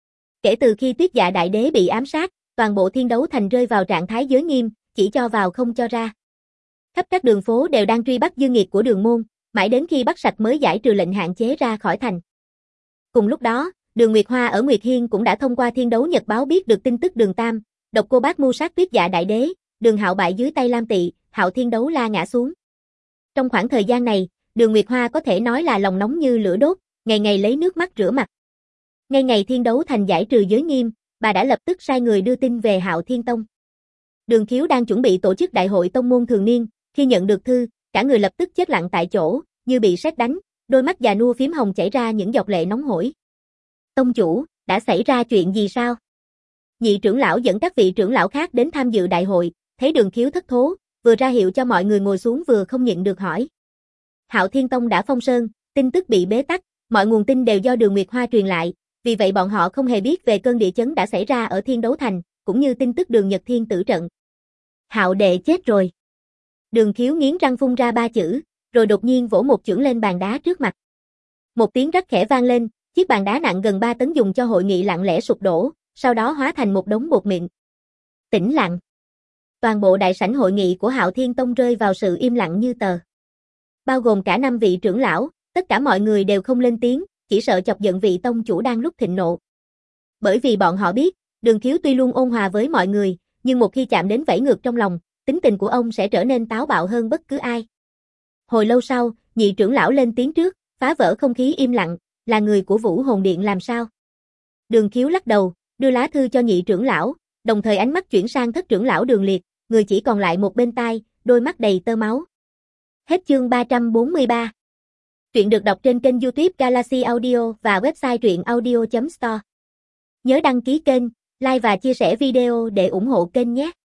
S1: Kể từ khi Tuyết Dạ Đại Đế bị ám sát, toàn bộ Thiên Đấu Thành rơi vào trạng thái giới nghiêm, chỉ cho vào không cho ra. Khắp các đường phố đều đang truy bắt dư nghiệt của Đường môn, mãi đến khi bắt sạch mới giải trừ lệnh hạn chế ra khỏi thành. Cùng lúc đó, Đường Nguyệt Hoa ở Nguyệt Hiên cũng đã thông qua Thiên Đấu Nhật báo biết được tin tức Đường Tam, Độc Cô Bác mưu sát Tuyết Dạ Đại Đế, Đường Hạo bại dưới tay Lam Tị, Hạo Thiên Đấu La ngã xuống. Trong khoảng thời gian này, Đường Nguyệt Hoa có thể nói là lòng nóng như lửa đốt, ngày ngày lấy nước mắt rửa mặt. Ngay ngày Thiên Đấu Thành giải trừ giới nghiêm, bà đã lập tức sai người đưa tin về Hạo Thiên Tông. Đường Khiếu đang chuẩn bị tổ chức đại hội tông môn thường niên, khi nhận được thư, cả người lập tức chết lặng tại chỗ, như bị sét đánh, đôi mắt già nua phím hồng chảy ra những giọt lệ nóng hổi. Tông chủ, đã xảy ra chuyện gì sao? Nhị trưởng lão dẫn các vị trưởng lão khác đến tham dự đại hội, thấy Đường Khiếu thất thố, vừa ra hiệu cho mọi người ngồi xuống vừa không nhịn được hỏi. Hạo Thiên Tông đã phong sơn, tin tức bị bế tắc, mọi nguồn tin đều do Đường Nguyệt Hoa truyền lại, Vì vậy bọn họ không hề biết về cơn địa chấn đã xảy ra ở Thiên Đấu Thành, cũng như tin tức Đường Nhật Thiên tử trận. Hạo đệ chết rồi. Đường Khiếu nghiến răng phun ra 3 chữ, rồi đột nhiên vỗ một chưởng lên bàn đá trước mặt. Một tiếng rắc khẽ vang lên, chiếc bàn đá nặng gần 3 tấn dùng cho hội nghị lặng lẽ sụp đổ, sau đó hóa thành một đống bột mịn. Tĩnh lặng. Toàn bộ đại sảnh hội nghị của Hạo Thiên Tông rơi vào sự im lặng như tờ. Bao gồm cả 5 vị trưởng lão, tất cả mọi người đều không lên tiếng, chỉ sợ chọc giận vị tông chủ đang lúc thịnh nộ. Bởi vì bọn họ biết, Đường Khiếu tuy luôn ôn hòa với mọi người, nhưng một khi chạm đến vẫy ngược trong lòng, tính tình của ông sẽ trở nên táo bạo hơn bất cứ ai. Hồi lâu sau, nhị trưởng lão lên tiếng trước, phá vỡ không khí im lặng, là người của Vũ Hồn Điện làm sao? Đường Khiếu lắc đầu, đưa lá thư cho nhị trưởng lão, đồng thời ánh mắt chuyển sang thất trưởng lão Đường Liệt, người chỉ còn lại một bên tai, đôi mắt đầy tơ máu. Hết chương 343. Truyện được đọc trên kênh YouTube Galaxy Audio và website truyệnaudio.store. Nhớ đăng ký kênh, like và chia sẻ video để ủng hộ kênh nhé.